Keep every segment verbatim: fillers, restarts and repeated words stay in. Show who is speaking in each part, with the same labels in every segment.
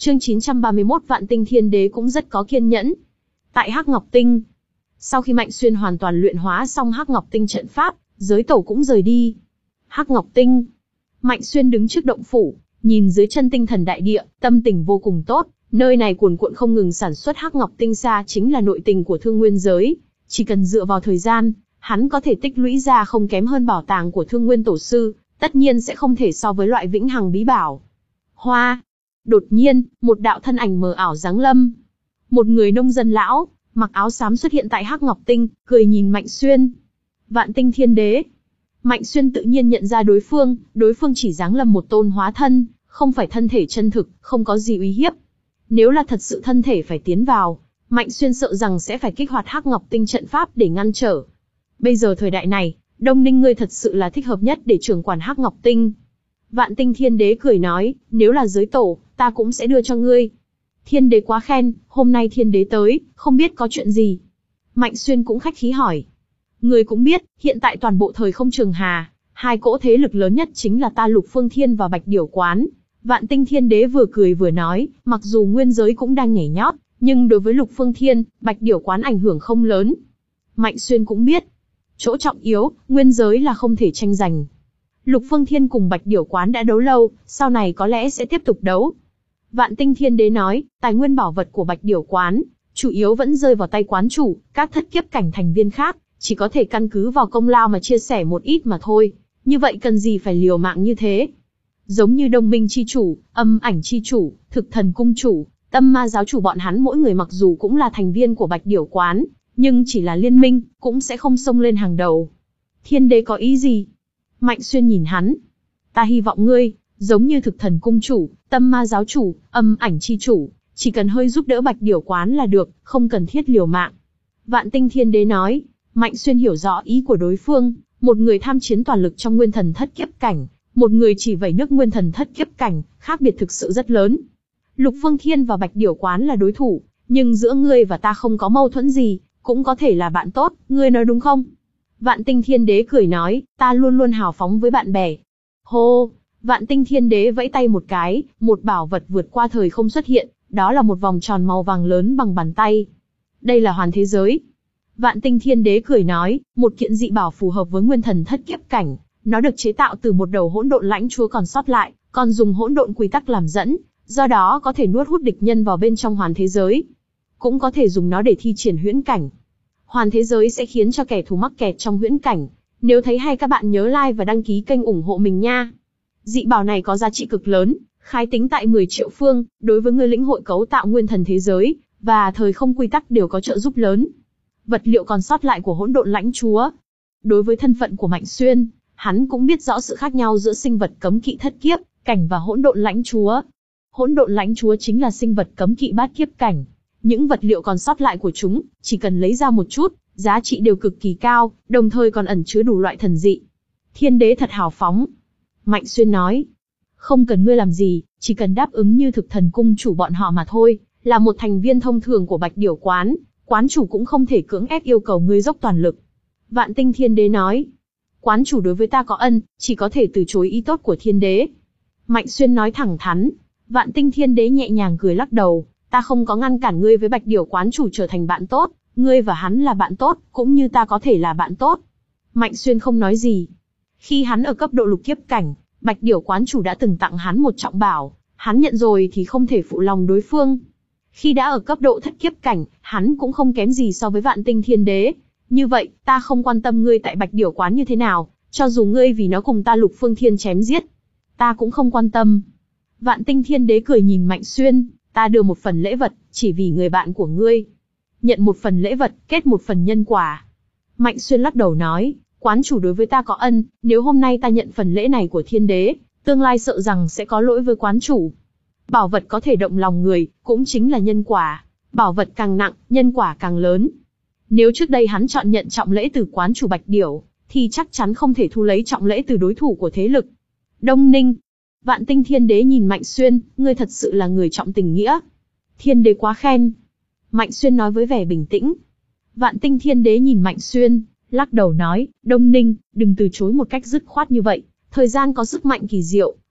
Speaker 1: Chương chín trăm ba mươi mốt Vạn Tinh Thiên Đế cũng rất có kiên nhẫn. Tại Hắc Ngọc Tinh, sau khi Mạnh Xuyên hoàn toàn luyện hóa xong Hắc Ngọc Tinh trận pháp, giới tổ cũng rời đi. Hắc Ngọc Tinh, Mạnh Xuyên đứng trước động phủ, nhìn dưới chân tinh thần đại địa, tâm tình vô cùng tốt. Nơi này cuồn cuộn không ngừng sản xuất Hắc Ngọc Tinh xa chính là nội tình của thương nguyên giới. Chỉ cần dựa vào thời gian, hắn có thể tích lũy ra không kém hơn bảo tàng của thương nguyên tổ sư, tất nhiên sẽ không thể so với loại vĩnh hằng bí bảo. Hoa! Đột nhiên, một đạo thân ảnh mờ ảo giáng lâm. Một người nông dân lão, mặc áo xám xuất hiện tại Hắc Ngọc Tinh, cười nhìn Mạnh Xuyên. Vạn Tinh Thiên Đế. Mạnh Xuyên tự nhiên nhận ra đối phương, đối phương chỉ giáng lâm một tôn hóa thân, không phải thân thể chân thực, không có gì uy hiếp. Nếu là thật sự thân thể phải tiến vào, Mạnh Xuyên sợ rằng sẽ phải kích hoạt Hắc Ngọc Tinh trận pháp để ngăn trở. Bây giờ thời đại này, Đông Ninh ngươi thật sự là thích hợp nhất để trưởng quản Hắc Ngọc Tinh. Vạn Tinh Thiên Đế cười nói, nếu là giới tổ, ta cũng sẽ đưa cho ngươi. Thiên Đế quá khen, hôm nay Thiên Đế tới, không biết có chuyện gì. Mạnh Xuyên cũng khách khí hỏi. Ngươi cũng biết, hiện tại toàn bộ thời không trường hà, hai cỗ thế lực lớn nhất chính là ta Lục Phương Thiên và Bạch Điểu Quán. Vạn Tinh Thiên Đế vừa cười vừa nói, mặc dù nguyên giới cũng đang nhảy nhót, nhưng đối với Lục Phương Thiên, Bạch Điểu Quán ảnh hưởng không lớn. Mạnh Xuyên cũng biết, chỗ trọng yếu, nguyên giới là không thể tranh giành. Lục Phương Thiên cùng Bạch Điểu Quán đã đấu lâu, sau này có lẽ sẽ tiếp tục đấu. Vạn Tinh Thiên Đế nói, tài nguyên bảo vật của Bạch Điểu Quán, chủ yếu vẫn rơi vào tay quán chủ, các thất kiếp cảnh thành viên khác, chỉ có thể căn cứ vào công lao mà chia sẻ một ít mà thôi. Như vậy cần gì phải liều mạng như thế? Giống như Đông Minh chi chủ, Âm Ảnh chi chủ, Thực Thần cung chủ, Tâm Ma giáo chủ bọn hắn mỗi người mặc dù cũng là thành viên của Bạch Điểu Quán, nhưng chỉ là liên minh, cũng sẽ không xông lên hàng đầu. Thiên Đế có ý gì? Mạnh Xuyên nhìn hắn. Ta hy vọng ngươi, giống như Thực Thần cung chủ, Tâm Ma giáo chủ, Âm Ảnh chi chủ, chỉ cần hơi giúp đỡ Bạch Điểu Quán là được, không cần thiết liều mạng. Vạn Tinh Thiên Đế nói. Mạnh Xuyên hiểu rõ ý của đối phương, một người tham chiến toàn lực trong nguyên thần thất kiếp cảnh, một người chỉ vẩy nước nguyên thần thất kiếp cảnh, khác biệt thực sự rất lớn. Lục Phương Thiên và Bạch Điểu Quán là đối thủ, nhưng giữa ngươi và ta không có mâu thuẫn gì, cũng có thể là bạn tốt, ngươi nói đúng không? Vạn Tinh Thiên Đế cười nói, ta luôn luôn hào phóng với bạn bè. Hô! Vạn Tinh Thiên Đế vẫy tay một cái, một bảo vật vượt qua thời không xuất hiện, đó là một vòng tròn màu vàng lớn bằng bàn tay. Đây là hoàn thế giới. Vạn Tinh Thiên Đế cười nói, một kiện dị bảo phù hợp với nguyên thần thất kiếp cảnh, nó được chế tạo từ một đầu hỗn độn lãnh chúa còn sót lại, còn dùng hỗn độn quy tắc làm dẫn, do đó có thể nuốt hút địch nhân vào bên trong hoàn thế giới. Cũng có thể dùng nó để thi triển huyễn cảnh. Hoàn thế giới sẽ khiến cho kẻ thù mắc kẹt trong huyễn cảnh. Nếu thấy hay các bạn nhớ like và đăng ký kênh ủng hộ mình nha. Dị bảo này có giá trị cực lớn, khái tính tại mười triệu phương, đối với người lĩnh hội cấu tạo nguyên thần thế giới, và thời không quy tắc đều có trợ giúp lớn. Vật liệu còn sót lại của hỗn độn lãnh chúa. Đối với thân phận của Mạnh Xuyên, hắn cũng biết rõ sự khác nhau giữa sinh vật cấm kỵ thất kiếp cảnh và hỗn độn lãnh chúa. Hỗn độn lãnh chúa chính là sinh vật cấm kỵ bát kiếp cảnh. Những vật liệu còn sót lại của chúng, chỉ cần lấy ra một chút, giá trị đều cực kỳ cao, đồng thời còn ẩn chứa đủ loại thần dị. Thiên Đế thật hào phóng. Mạnh Xuyên nói, không cần ngươi làm gì, chỉ cần đáp ứng như Thực Thần cung chủ bọn họ mà thôi, là một thành viên thông thường của Bạch Điểu Quán. Quán chủ cũng không thể cưỡng ép yêu cầu ngươi dốc toàn lực. Vạn Tinh Thiên Đế nói, quán chủ đối với ta có ân, chỉ có thể từ chối ý tốt của Thiên Đế. Mạnh Xuyên nói thẳng thắn. Vạn Tinh Thiên Đế nhẹ nhàng cười lắc đầu, ta không có ngăn cản ngươi với Bạch Điểu Quán chủ trở thành bạn tốt, ngươi và hắn là bạn tốt, cũng như ta có thể là bạn tốt. Mạnh Xuyên không nói gì. Khi hắn ở cấp độ lục kiếp cảnh, Bạch Điểu Quán chủ đã từng tặng hắn một trọng bảo, hắn nhận rồi thì không thể phụ lòng đối phương. Khi đã ở cấp độ thất kiếp cảnh, hắn cũng không kém gì so với Vạn Tinh Thiên Đế. Như vậy, ta không quan tâm ngươi tại Bạch Điểu Quán như thế nào, cho dù ngươi vì nó cùng ta Lục Phương Thiên chém giết, ta cũng không quan tâm. Vạn Tinh Thiên Đế cười nhìn Mạnh Xuyên, ta đưa một phần lễ vật, chỉ vì người bạn của ngươi. Nhận một phần lễ vật, kết một phần nhân quả. Mạnh Xuyên lắc đầu nói, quán chủ đối với ta có ân, nếu hôm nay ta nhận phần lễ này của Thiên Đế, tương lai sợ rằng sẽ có lỗi với quán chủ. Bảo vật có thể động lòng người, cũng chính là nhân quả. Bảo vật càng nặng, nhân quả càng lớn. Nếu trước đây hắn chọn nhận trọng lễ từ quán chủ Bạch Điểu, thì chắc chắn không thể thu lấy trọng lễ từ đối thủ của thế lực. Đông Ninh. Vạn Tinh Thiên Đế nhìn Mạnh Xuyên, ngươi thật sự là người trọng tình nghĩa. Thiên Đế quá khen. Mạnh Xuyên nói với vẻ bình tĩnh. Vạn Tinh Thiên Đế nhìn Mạnh Xuyên, lắc đầu nói, Đông Ninh, đừng từ chối một cách dứt khoát như vậy. Thời gian có sức mạnh kỳ diệu,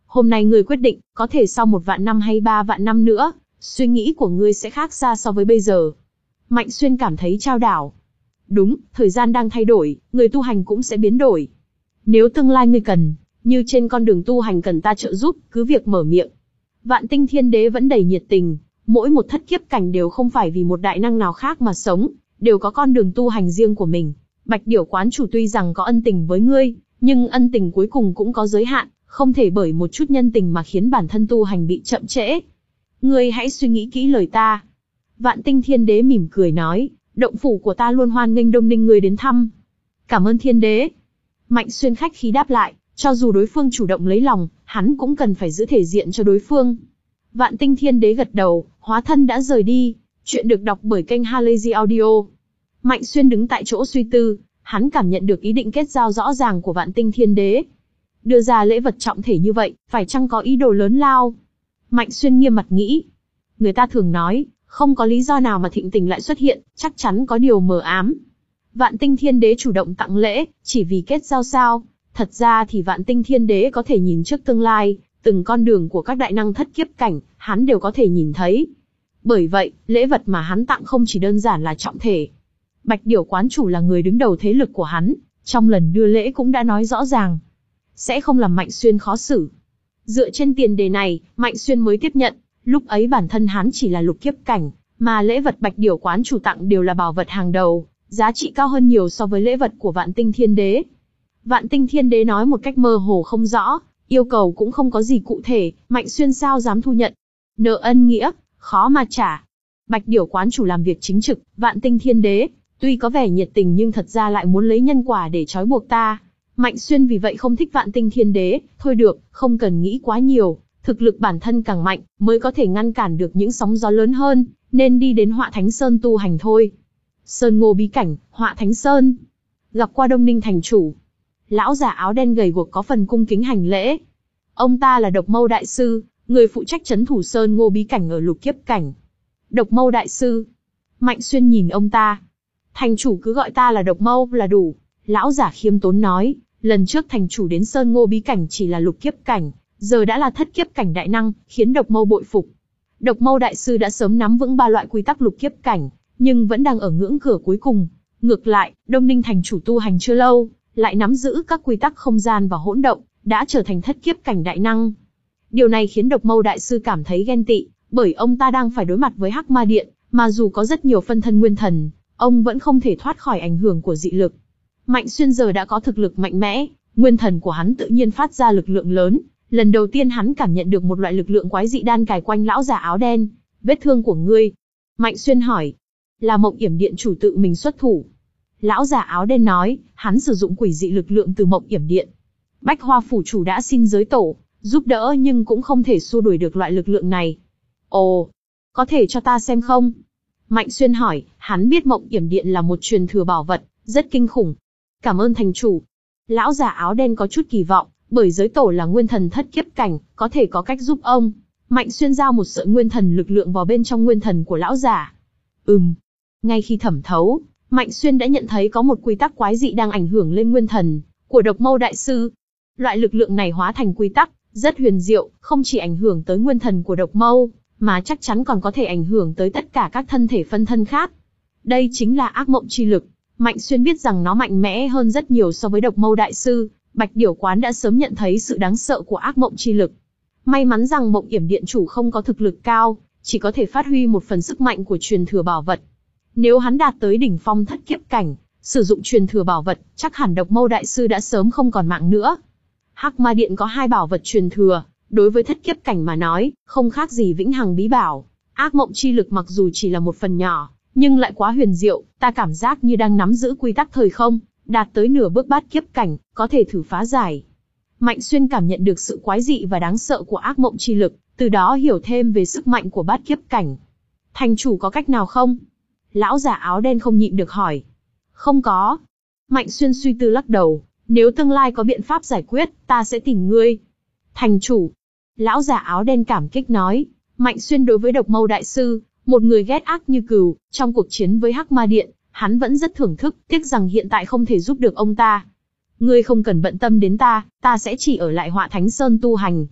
Speaker 1: Hôm nay ngươi quyết định, có thể sau một vạn năm hay ba vạn năm nữa, suy nghĩ của ngươi sẽ khác xa so với bây giờ. Mạnh Xuyên cảm thấy chao đảo. Đúng, thời gian đang thay đổi, người tu hành cũng sẽ biến đổi. Nếu tương lai ngươi cần, như trên con đường tu hành cần ta trợ giúp, cứ việc mở miệng. Vạn Tinh Thiên Đế vẫn đầy nhiệt tình, mỗi một thất kiếp cảnh đều không phải vì một đại năng nào khác mà sống, đều có con đường tu hành riêng của mình. Bạch Điểu quán chủ tuy rằng có ân tình với ngươi, nhưng ân tình cuối cùng cũng có giới hạn, không thể bởi một chút nhân tình mà khiến bản thân tu hành bị chậm trễ. Ngươi hãy suy nghĩ kỹ lời ta. Vạn Tinh Thiên Đế mỉm cười nói, động phủ của ta luôn hoan nghênh Đông Ninh ngươi đến thăm. Cảm ơn Thiên Đế. Mạnh Xuyên khách khí đáp lại, cho dù đối phương chủ động lấy lòng, hắn cũng cần phải giữ thể diện cho đối phương. Vạn Tinh Thiên Đế gật đầu, hóa thân đã rời đi. Chuyện được đọc bởi kênh Halazy Audio. Mạnh Xuyên đứng tại chỗ suy tư, hắn cảm nhận được ý định kết giao rõ ràng của Vạn Tinh Thiên Đế. Đưa ra lễ vật trọng thể như vậy, phải chăng có ý đồ lớn lao? Mạnh Xuyên nghiêm mặt nghĩ. Người ta thường nói, không có lý do nào mà thịnh tình lại xuất hiện, chắc chắn có điều mờ ám. Vạn Tinh Thiên Đế chủ động tặng lễ, chỉ vì kết giao sao? Thật ra thì Vạn Tinh Thiên Đế có thể nhìn trước tương lai, từng con đường của các đại năng thất kiếp cảnh, hắn đều có thể nhìn thấy. Bởi vậy, lễ vật mà hắn tặng không chỉ đơn giản là trọng thể. Bạch Điểu quán chủ là người đứng đầu thế lực của hắn, trong lần đưa lễ cũng đã nói rõ ràng, sẽ không làm Mạnh Xuyên khó xử. Dựa trên tiền đề này, Mạnh Xuyên mới tiếp nhận, lúc ấy bản thân hắn chỉ là lục kiếp cảnh, mà lễ vật Bạch Điểu quán chủ tặng đều là bảo vật hàng đầu, giá trị cao hơn nhiều so với lễ vật của Vạn Tinh Thiên Đế. Vạn Tinh Thiên Đế nói một cách mơ hồ không rõ, yêu cầu cũng không có gì cụ thể, Mạnh Xuyên sao dám thu nhận. Nợ ân nghĩa, khó mà trả. Bạch Điểu quán chủ làm việc chính trực, Vạn Tinh Thiên Đế, tuy có vẻ nhiệt tình nhưng thật ra lại muốn lấy nhân quả để trói buộc ta. Mạnh Xuyên vì vậy không thích Vạn Tinh Thiên Đế, thôi được, không cần nghĩ quá nhiều, thực lực bản thân càng mạnh, mới có thể ngăn cản được những sóng gió lớn hơn, nên đi đến Họa Thánh Sơn tu hành thôi. Sơn Ngô bí cảnh, Họa Thánh Sơn. Gặp qua Đông Ninh thành chủ. Lão già áo đen gầy guộc có phần cung kính hành lễ. Ông ta là Độc Mâu đại sư, người phụ trách trấn thủ Sơn Ngô bí cảnh ở lục kiếp cảnh. Độc Mâu đại sư. Mạnh Xuyên nhìn ông ta. Thành chủ cứ gọi ta là Độc Mâu là đủ. Lão giả khiêm tốn nói, lần trước thành chủ đến Sơn Ngô bí cảnh chỉ là lục kiếp cảnh, giờ đã là thất kiếp cảnh đại năng, khiến Độc Mâu bội phục. Độc Mâu đại sư đã sớm nắm vững ba loại quy tắc lục kiếp cảnh, nhưng vẫn đang ở ngưỡng cửa cuối cùng. Ngược lại, Đông Ninh thành chủ tu hành chưa lâu, lại nắm giữ các quy tắc không gian và hỗn động, đã trở thành thất kiếp cảnh đại năng. Điều này khiến Độc Mâu đại sư cảm thấy ghen tị, bởi ông ta đang phải đối mặt với Hắc Ma Điện, mà dù có rất nhiều phân thân nguyên thần, ông vẫn không thể thoát khỏi ảnh hưởng của dị lực. Mạnh Xuyên giờ đã có thực lực mạnh mẽ, nguyên thần của hắn tự nhiên phát ra lực lượng lớn. Lần đầu tiên hắn cảm nhận được một loại lực lượng quái dị đan cài quanh lão già áo đen. Vết thương của ngươi? Mạnh Xuyên hỏi. Là Mộng Yểm Điện chủ tự mình xuất thủ. Lão già áo đen nói, hắn sử dụng quỷ dị lực lượng từ Mộng Yểm Điện. Bách Hoa phủ chủ đã xin giới tổ, giúp đỡ nhưng cũng không thể xua đuổi được loại lực lượng này. Ồ, có thể cho ta xem không? Mạnh Xuyên hỏi, hắn biết Mộng Yểm Điện là một truyền thừa bảo vật, rất kinh khủng. Cảm ơn thành chủ. Lão già áo đen có chút kỳ vọng, bởi giới tổ là nguyên thần thất kiếp cảnh, có thể có cách giúp ông. Mạnh Xuyên giao một sợi nguyên thần lực lượng vào bên trong nguyên thần của lão già. Ừm. Ngay khi thẩm thấu, Mạnh Xuyên đã nhận thấy có một quy tắc quái dị đang ảnh hưởng lên nguyên thần của Độc Mâu đại sư. Loại lực lượng này hóa thành quy tắc, rất huyền diệu, không chỉ ảnh hưởng tới nguyên thần của Độc Mâu, mà chắc chắn còn có thể ảnh hưởng tới tất cả các thân thể phân thân khác. Đây chính là ác mộng chi lực. Mạnh Xuyên biết rằng nó mạnh mẽ hơn rất nhiều so với Độc Mâu đại sư. Bạch Điểu quán đã sớm nhận thấy sự đáng sợ của ác mộng chi lực. May mắn rằng Mộng Yểm Điện chủ không có thực lực cao, chỉ có thể phát huy một phần sức mạnh của truyền thừa bảo vật. Nếu hắn đạt tới đỉnh phong thất kiếp cảnh, sử dụng truyền thừa bảo vật, chắc hẳn Độc Mâu đại sư đã sớm không còn mạng nữa. Hắc Ma Điện có hai bảo vật truyền thừa, đối với thất kiếp cảnh mà nói, không khác gì vĩnh hằng bí bảo. Ác mộng chi lực mặc dù chỉ là một phần nhỏ, nhưng lại quá huyền diệu, ta cảm giác như đang nắm giữ quy tắc thời không, đạt tới nửa bước bát kiếp cảnh, có thể thử phá giải. Mạnh Xuyên cảm nhận được sự quái dị và đáng sợ của ác mộng chi lực, từ đó hiểu thêm về sức mạnh của bát kiếp cảnh. Thành chủ có cách nào không? Lão già áo đen không nhịn được hỏi. Không có. Mạnh Xuyên suy tư lắc đầu, nếu tương lai có biện pháp giải quyết, ta sẽ tìm ngươi. Thành chủ. Lão già áo đen cảm kích nói, Mạnh Xuyên đối với Độc Mâu đại sư, một người ghét ác như cừu, trong cuộc chiến với Hắc Ma Điện, hắn vẫn rất thưởng thức, tiếc rằng hiện tại không thể giúp được ông ta. Ngươi không cần bận tâm đến ta, ta sẽ chỉ ở lại Họa Thánh Sơn tu hành.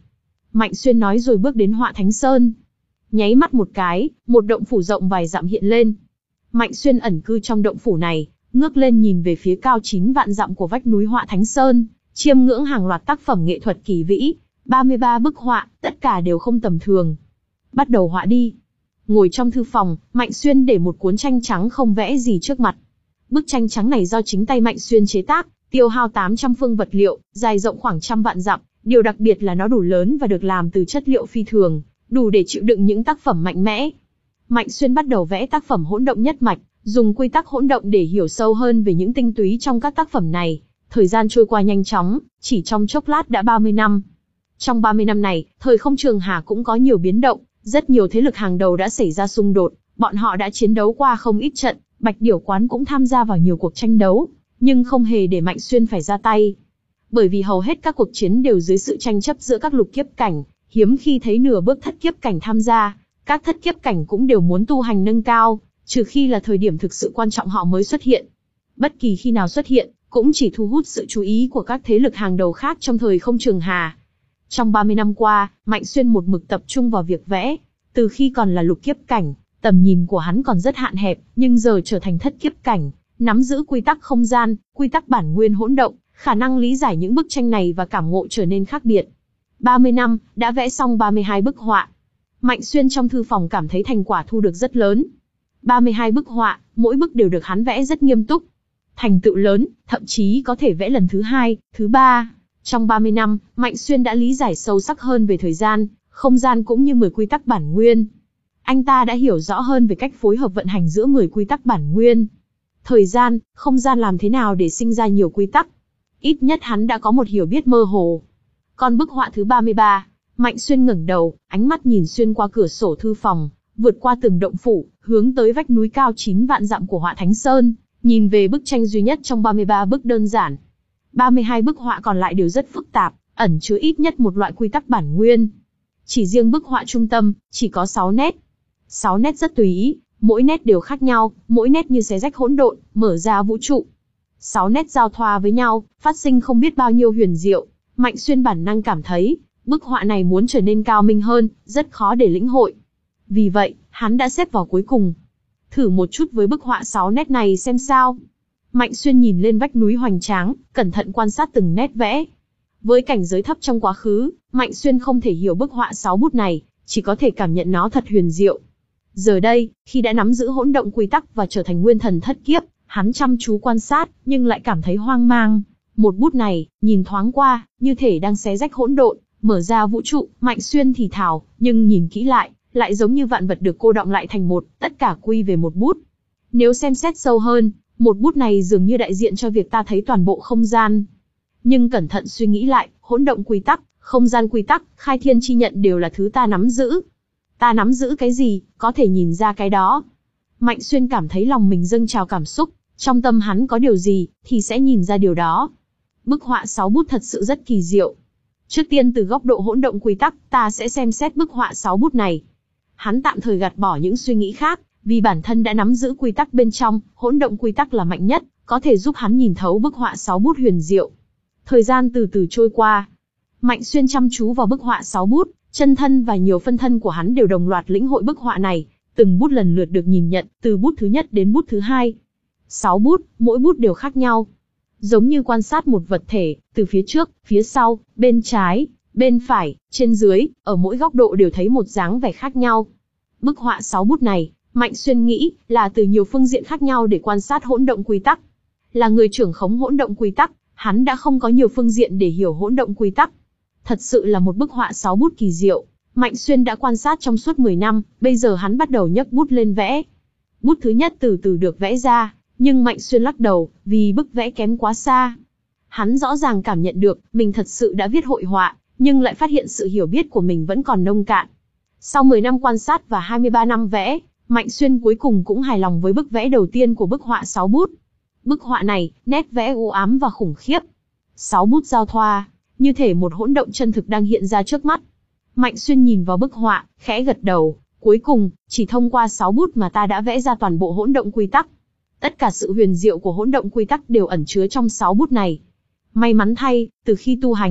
Speaker 1: Mạnh Xuyên nói rồi bước đến Họa Thánh Sơn. Nháy mắt một cái, một động phủ rộng vài dặm hiện lên. Mạnh Xuyên ẩn cư trong động phủ này, ngước lên nhìn về phía cao chín vạn dặm của vách núi Họa Thánh Sơn, chiêm ngưỡng hàng loạt tác phẩm nghệ thuật kỳ vĩ, ba mươi ba bức họa, tất cả đều không tầm thường. Bắt đầu họa đi. Ngồi trong thư phòng, Mạnh Xuyên để một cuốn tranh trắng không vẽ gì trước mặt. Bức tranh trắng này do chính tay Mạnh Xuyên chế tác, tiêu hao tám trăm phương vật liệu, dài rộng khoảng trăm vạn dặm, điều đặc biệt là nó đủ lớn và được làm từ chất liệu phi thường, đủ để chịu đựng những tác phẩm mạnh mẽ. Mạnh Xuyên bắt đầu vẽ tác phẩm hỗn động nhất mạch, dùng quy tắc hỗn động để hiểu sâu hơn về những tinh túy trong các tác phẩm này. Thời gian trôi qua nhanh chóng, chỉ trong chốc lát đã ba mươi năm. Trong ba mươi năm này, thời không Trường Hà cũng có nhiều biến động, rất nhiều thế lực hàng đầu đã xảy ra xung đột, bọn họ đã chiến đấu qua không ít trận, Bạch Điểu Quán cũng tham gia vào nhiều cuộc tranh đấu, nhưng không hề để Mạnh Xuyên phải ra tay. Bởi vì hầu hết các cuộc chiến đều dưới sự tranh chấp giữa các lục kiếp cảnh, hiếm khi thấy nửa bước thất kiếp cảnh tham gia, các thất kiếp cảnh cũng đều muốn tu hành nâng cao, trừ khi là thời điểm thực sự quan trọng họ mới xuất hiện. Bất kỳ khi nào xuất hiện, cũng chỉ thu hút sự chú ý của các thế lực hàng đầu khác trong thời không Trường Hà. Trong ba mươi năm qua, Mạnh Xuyên một mực tập trung vào việc vẽ. Từ khi còn là lục kiếp cảnh, tầm nhìn của hắn còn rất hạn hẹp, nhưng giờ trở thành thất kiếp cảnh, nắm giữ quy tắc không gian, quy tắc bản nguyên hỗn động, khả năng lý giải những bức tranh này và cảm ngộ trở nên khác biệt. ba mươi năm, đã vẽ xong ba mươi hai bức họa. Mạnh Xuyên trong thư phòng cảm thấy thành quả thu được rất lớn. ba mươi hai bức họa, mỗi bức đều được hắn vẽ rất nghiêm túc. Thành tựu lớn, thậm chí có thể vẽ lần thứ hai, thứ ba. Trong ba mươi năm, Mạnh Xuyên đã lý giải sâu sắc hơn về thời gian, không gian cũng như mười quy tắc bản nguyên. Anh ta đã hiểu rõ hơn về cách phối hợp vận hành giữa mười quy tắc bản nguyên. Thời gian, không gian làm thế nào để sinh ra nhiều quy tắc. Ít nhất hắn đã có một hiểu biết mơ hồ. Còn bức họa thứ ba mươi ba, Mạnh Xuyên ngẩng đầu, ánh mắt nhìn xuyên qua cửa sổ thư phòng, vượt qua từng động phủ, hướng tới vách núi cao chín vạn dặm của Họa Thánh Sơn, nhìn về bức tranh duy nhất trong ba mươi ba bức đơn giản. ba mươi hai bức họa còn lại đều rất phức tạp, ẩn chứa ít nhất một loại quy tắc bản nguyên. Chỉ riêng bức họa trung tâm, chỉ có sáu nét. sáu nét rất tùy ý, mỗi nét đều khác nhau, mỗi nét như xé rách hỗn độn, mở ra vũ trụ. sáu nét giao thoa với nhau, phát sinh không biết bao nhiêu huyền diệu. Mạnh Xuyên bản năng cảm thấy, bức họa này muốn trở nên cao minh hơn, rất khó để lĩnh hội. Vì vậy, hắn đã xếp vào cuối cùng. Thử một chút với bức họa sáu nét này xem sao. Mạnh Xuyên nhìn lên vách núi hoành tráng, cẩn thận quan sát từng nét vẽ. Với cảnh giới thấp trong quá khứ, Mạnh Xuyên không thể hiểu bức họa sáu bút này, chỉ có thể cảm nhận nó thật huyền diệu. Giờ đây, khi đã nắm giữ hỗn động quy tắc và trở thành nguyên thần thất kiếp, hắn chăm chú quan sát, nhưng lại cảm thấy hoang mang. Một bút này, nhìn thoáng qua, như thể đang xé rách hỗn độn, mở ra vũ trụ. Mạnh Xuyên thì thào, nhưng nhìn kỹ lại, lại giống như vạn vật được cô đọng lại thành một, tất cả quy về một bút. Nếu xem xét sâu hơn, một bút này dường như đại diện cho việc ta thấy toàn bộ không gian. Nhưng cẩn thận suy nghĩ lại, hỗn động quy tắc, không gian quy tắc, khai thiên chi nhận đều là thứ ta nắm giữ. Ta nắm giữ cái gì, có thể nhìn ra cái đó. Mạnh Xuyên cảm thấy lòng mình dâng trào cảm xúc, trong tâm hắn có điều gì, thì sẽ nhìn ra điều đó. Bức họa sáu bút thật sự rất kỳ diệu. Trước tiên từ góc độ hỗn động quy tắc, ta sẽ xem xét bức họa sáu bút này. Hắn tạm thời gạt bỏ những suy nghĩ khác, vì bản thân đã nắm giữ quy tắc bên trong, hỗn động quy tắc là mạnh nhất, có thể giúp hắn nhìn thấu bức họa sáu bút huyền diệu. Thời gian từ từ trôi qua. Mạnh Xuyên chăm chú vào bức họa sáu bút, chân thân và nhiều phân thân của hắn đều đồng loạt lĩnh hội bức họa này, từng bút lần lượt được nhìn nhận, từ bút thứ nhất đến bút thứ hai. Sáu bút, mỗi bút đều khác nhau. Giống như quan sát một vật thể, từ phía trước, phía sau, bên trái, bên phải, trên dưới, ở mỗi góc độ đều thấy một dáng vẻ khác nhau. Bức họa sáu bút này, Mạnh Xuyên nghĩ, là từ nhiều phương diện khác nhau để quan sát hỗn động quy tắc. Là người trưởng khống hỗn động quy tắc, hắn đã không có nhiều phương diện để hiểu hỗn động quy tắc. Thật sự là một bức họa sáu bút kỳ diệu. Mạnh Xuyên đã quan sát trong suốt mười năm, bây giờ hắn bắt đầu nhấc bút lên vẽ. Bút thứ nhất từ từ được vẽ ra, nhưng Mạnh Xuyên lắc đầu, vì bức vẽ kém quá xa. Hắn rõ ràng cảm nhận được, mình thật sự đã viết hội họa, nhưng lại phát hiện sự hiểu biết của mình vẫn còn nông cạn. Sau mười năm quan sát và hai mươi ba năm vẽ, Mạnh Xuyên cuối cùng cũng hài lòng với bức vẽ đầu tiên của bức họa sáu bút. Bức họa này, nét vẽ u ám và khủng khiếp. Sáu bút giao thoa, như thể một hỗn động chân thực đang hiện ra trước mắt. Mạnh Xuyên nhìn vào bức họa, khẽ gật đầu. Cuối cùng, chỉ thông qua sáu bút mà ta đã vẽ ra toàn bộ hỗn động quy tắc. Tất cả sự huyền diệu của hỗn động quy tắc đều ẩn chứa trong sáu bút này. May mắn thay, từ khi tu hành,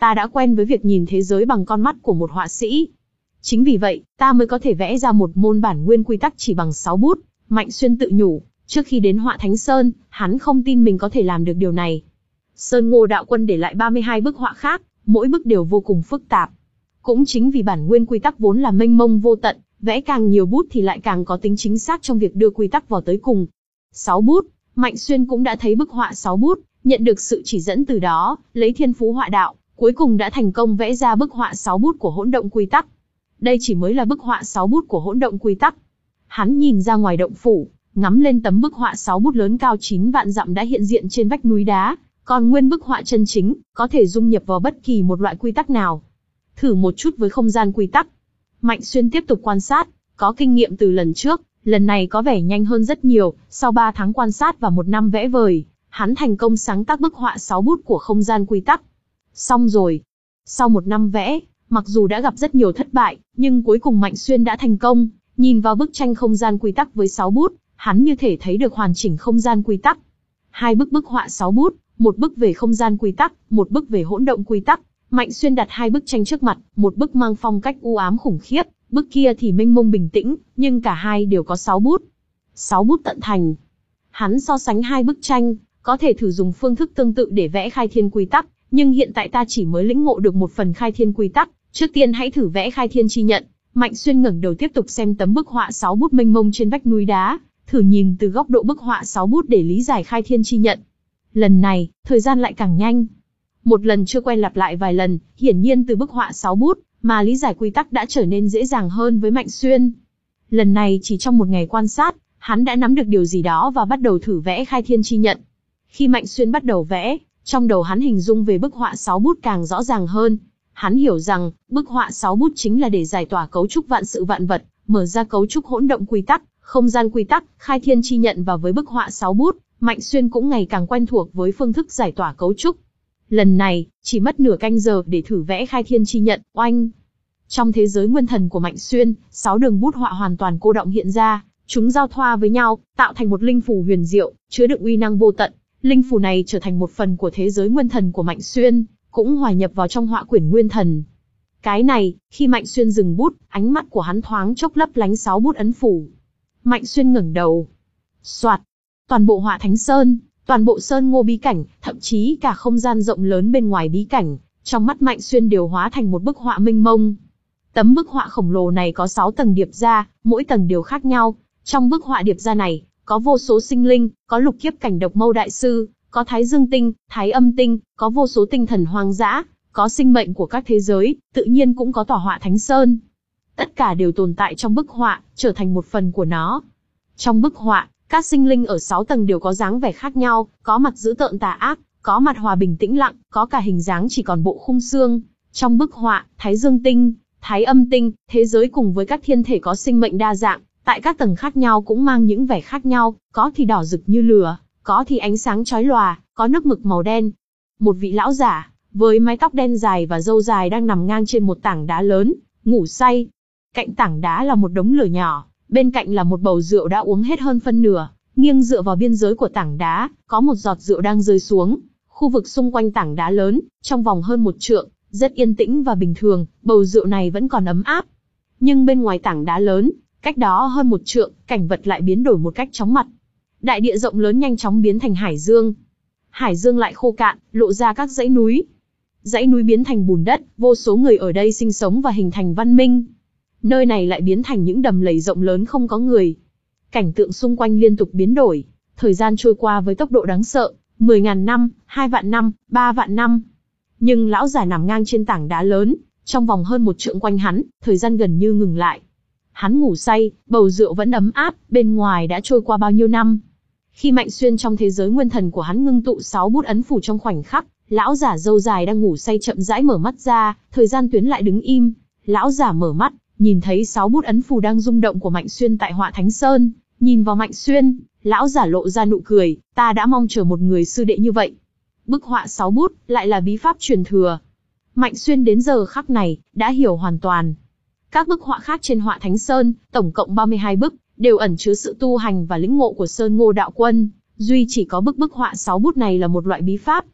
Speaker 1: ta đã quen với việc nhìn thế giới bằng con mắt của một họa sĩ. Chính vì vậy, ta mới có thể vẽ ra một môn bản nguyên quy tắc chỉ bằng sáu bút. Mạnh Xuyên tự nhủ, trước khi đến Họa Thánh Sơn, hắn không tin mình có thể làm được điều này. Sơn Ngô Đạo Quân để lại ba mươi hai bức họa khác, mỗi bức đều vô cùng phức tạp. Cũng chính vì bản nguyên quy tắc vốn là mênh mông vô tận, vẽ càng nhiều bút thì lại càng có tính chính xác trong việc đưa quy tắc vào tới cùng. Sáu bút, Mạnh Xuyên cũng đã thấy bức họa sáu bút, nhận được sự chỉ dẫn từ đó, lấy thiên phú họa đạo, cuối cùng đã thành công vẽ ra bức họa sáu bút của hỗn động quy tắc. Đây chỉ mới là bức họa sáu bút của hỗn động quy tắc. Hắn nhìn ra ngoài động phủ, ngắm lên tấm bức họa sáu bút lớn cao chín vạn dặm đã hiện diện trên vách núi đá, còn nguyên bức họa chân chính, có thể dung nhập vào bất kỳ một loại quy tắc nào. Thử một chút với không gian quy tắc. Mạnh Xuyên tiếp tục quan sát, có kinh nghiệm từ lần trước, lần này có vẻ nhanh hơn rất nhiều, sau ba tháng quan sát và một năm vẽ vời, hắn thành công sáng tác bức họa sáu bút của không gian quy tắc. Xong rồi. Sau một năm vẽ, mặc dù đã gặp rất nhiều thất bại, nhưng cuối cùng Mạnh Xuyên đã thành công, nhìn vào bức tranh không gian quy tắc với sáu bút, hắn như thể thấy được hoàn chỉnh không gian quy tắc. Hai bức bức họa sáu bút, một bức về không gian quy tắc, một bức về hỗn động quy tắc. Mạnh Xuyên đặt hai bức tranh trước mặt, một bức mang phong cách u ám khủng khiếp, bức kia thì mênh mông bình tĩnh, nhưng cả hai đều có sáu bút. Sáu bút tận thành. Hắn so sánh hai bức tranh, có thể thử dùng phương thức tương tự để vẽ khai thiên quy tắc, nhưng hiện tại ta chỉ mới lĩnh ngộ được một phần khai thiên quy tắc, trước tiên hãy thử vẽ khai thiên chi nhận. Mạnh Xuyên ngẩng đầu tiếp tục xem tấm bức họa sáu bút mênh mông trên vách núi đá, thử nhìn từ góc độ bức họa sáu bút để lý giải khai thiên chi nhận. Lần này, thời gian lại càng nhanh. Một lần chưa quen lặp lại vài lần, hiển nhiên từ bức họa sáu bút, mà lý giải quy tắc đã trở nên dễ dàng hơn với Mạnh Xuyên. Lần này chỉ trong một ngày quan sát, hắn đã nắm được điều gì đó và bắt đầu thử vẽ khai thiên chi nhận. Khi Mạnh Xuyên bắt đầu vẽ, trong đầu hắn hình dung về bức họa sáu bút càng rõ ràng hơn. Hắn hiểu rằng, bức họa sáu bút chính là để giải tỏa cấu trúc vạn sự vạn vật, mở ra cấu trúc hỗn động quy tắc, không gian quy tắc, khai thiên chi nhận, và với bức họa sáu bút, Mạnh Xuyên cũng ngày càng quen thuộc với phương thức giải tỏa cấu trúc. Lần này, chỉ mất nửa canh giờ để thử vẽ khai thiên chi nhận, oanh. Trong thế giới nguyên thần của Mạnh Xuyên, sáu đường bút họa hoàn toàn cô đọng hiện ra, chúng giao thoa với nhau, tạo thành một linh phù huyền diệu, chứa đựng uy năng vô tận. Linh phù này trở thành một phần của thế giới nguyên thần của Mạnh Xuyên, cũng hòa nhập vào trong họa quyển nguyên thần. Cái này, khi Mạnh Xuyên dừng bút, ánh mắt của hắn thoáng chốc lấp lánh sáu bút ấn phủ. Mạnh Xuyên ngẩng đầu. Soạt. Toàn bộ Họa Thánh Sơn, toàn bộ Sơn Ngô bí cảnh, thậm chí cả không gian rộng lớn bên ngoài bí cảnh, trong mắt Mạnh Xuyên đều hóa thành một bức họa mênh mông. Tấm bức họa khổng lồ này có sáu tầng điệp ra, mỗi tầng đều khác nhau. Trong bức họa điệp ra này, có vô số sinh linh, có lục kiếp cảnh độc mâu đại sư, có Thái Dương tinh, Thái Âm tinh, có vô số tinh thần hoang dã, có sinh mệnh của các thế giới, tự nhiên cũng có tòa Họa Thánh Sơn. Tất cả đều tồn tại trong bức họa, trở thành một phần của nó. Trong bức họa, các sinh linh ở sáu tầng đều có dáng vẻ khác nhau, có mặt dữ tợn tà ác, có mặt hòa bình tĩnh lặng, có cả hình dáng chỉ còn bộ khung xương. Trong bức họa, Thái Dương tinh, Thái Âm tinh, thế giới cùng với các thiên thể có sinh mệnh đa dạng, tại các tầng khác nhau cũng mang những vẻ khác nhau, có thì đỏ rực như lửa, có thì ánh sáng chói lòa, có nước mực màu đen. Một vị lão giả, với mái tóc đen dài và râu dài đang nằm ngang trên một tảng đá lớn, ngủ say. Cạnh tảng đá là một đống lửa nhỏ, bên cạnh là một bầu rượu đã uống hết hơn phân nửa, nghiêng dựa vào biên giới của tảng đá, có một giọt rượu đang rơi xuống. Khu vực xung quanh tảng đá lớn, trong vòng hơn một trượng, rất yên tĩnh và bình thường, bầu rượu này vẫn còn ấm áp. Nhưng bên ngoài tảng đá lớn, cách đó hơn một trượng, cảnh vật lại biến đổi một cách chóng mặt. Đại địa rộng lớn nhanh chóng biến thành hải dương. Hải dương lại khô cạn, lộ ra các dãy núi. Dãy núi biến thành bùn đất, vô số người ở đây sinh sống và hình thành văn minh. Nơi này lại biến thành những đầm lầy rộng lớn không có người. Cảnh tượng xung quanh liên tục biến đổi, thời gian trôi qua với tốc độ đáng sợ, mười ngàn năm, hai vạn năm, ba vạn năm. Nhưng lão già nằm ngang trên tảng đá lớn, trong vòng hơn một trượng quanh hắn, thời gian gần như ngừng lại. Hắn ngủ say, bầu rượu vẫn ấm áp, bên ngoài đã trôi qua bao nhiêu năm. Khi Mạnh Xuyên trong thế giới nguyên thần của hắn ngưng tụ sáu bút ấn phủ trong khoảnh khắc, lão giả râu dài đang ngủ say chậm rãi mở mắt ra, thời gian tuyến lại đứng im. Lão giả mở mắt, nhìn thấy sáu bút ấn phù đang rung động của Mạnh Xuyên tại Họa Thánh Sơn, nhìn vào Mạnh Xuyên, lão giả lộ ra nụ cười, ta đã mong chờ một người sư đệ như vậy. Bức họa sáu bút lại là bí pháp truyền thừa. Mạnh Xuyên đến giờ khắc này đã hiểu hoàn toàn. Các bức họa khác trên Họa Thánh Sơn, tổng cộng ba mươi hai bức, đều ẩn chứa sự tu hành và lĩnh ngộ của Sơn Ngô đạo quân, duy chỉ có bức bức họa sáu bút này là một loại bí pháp.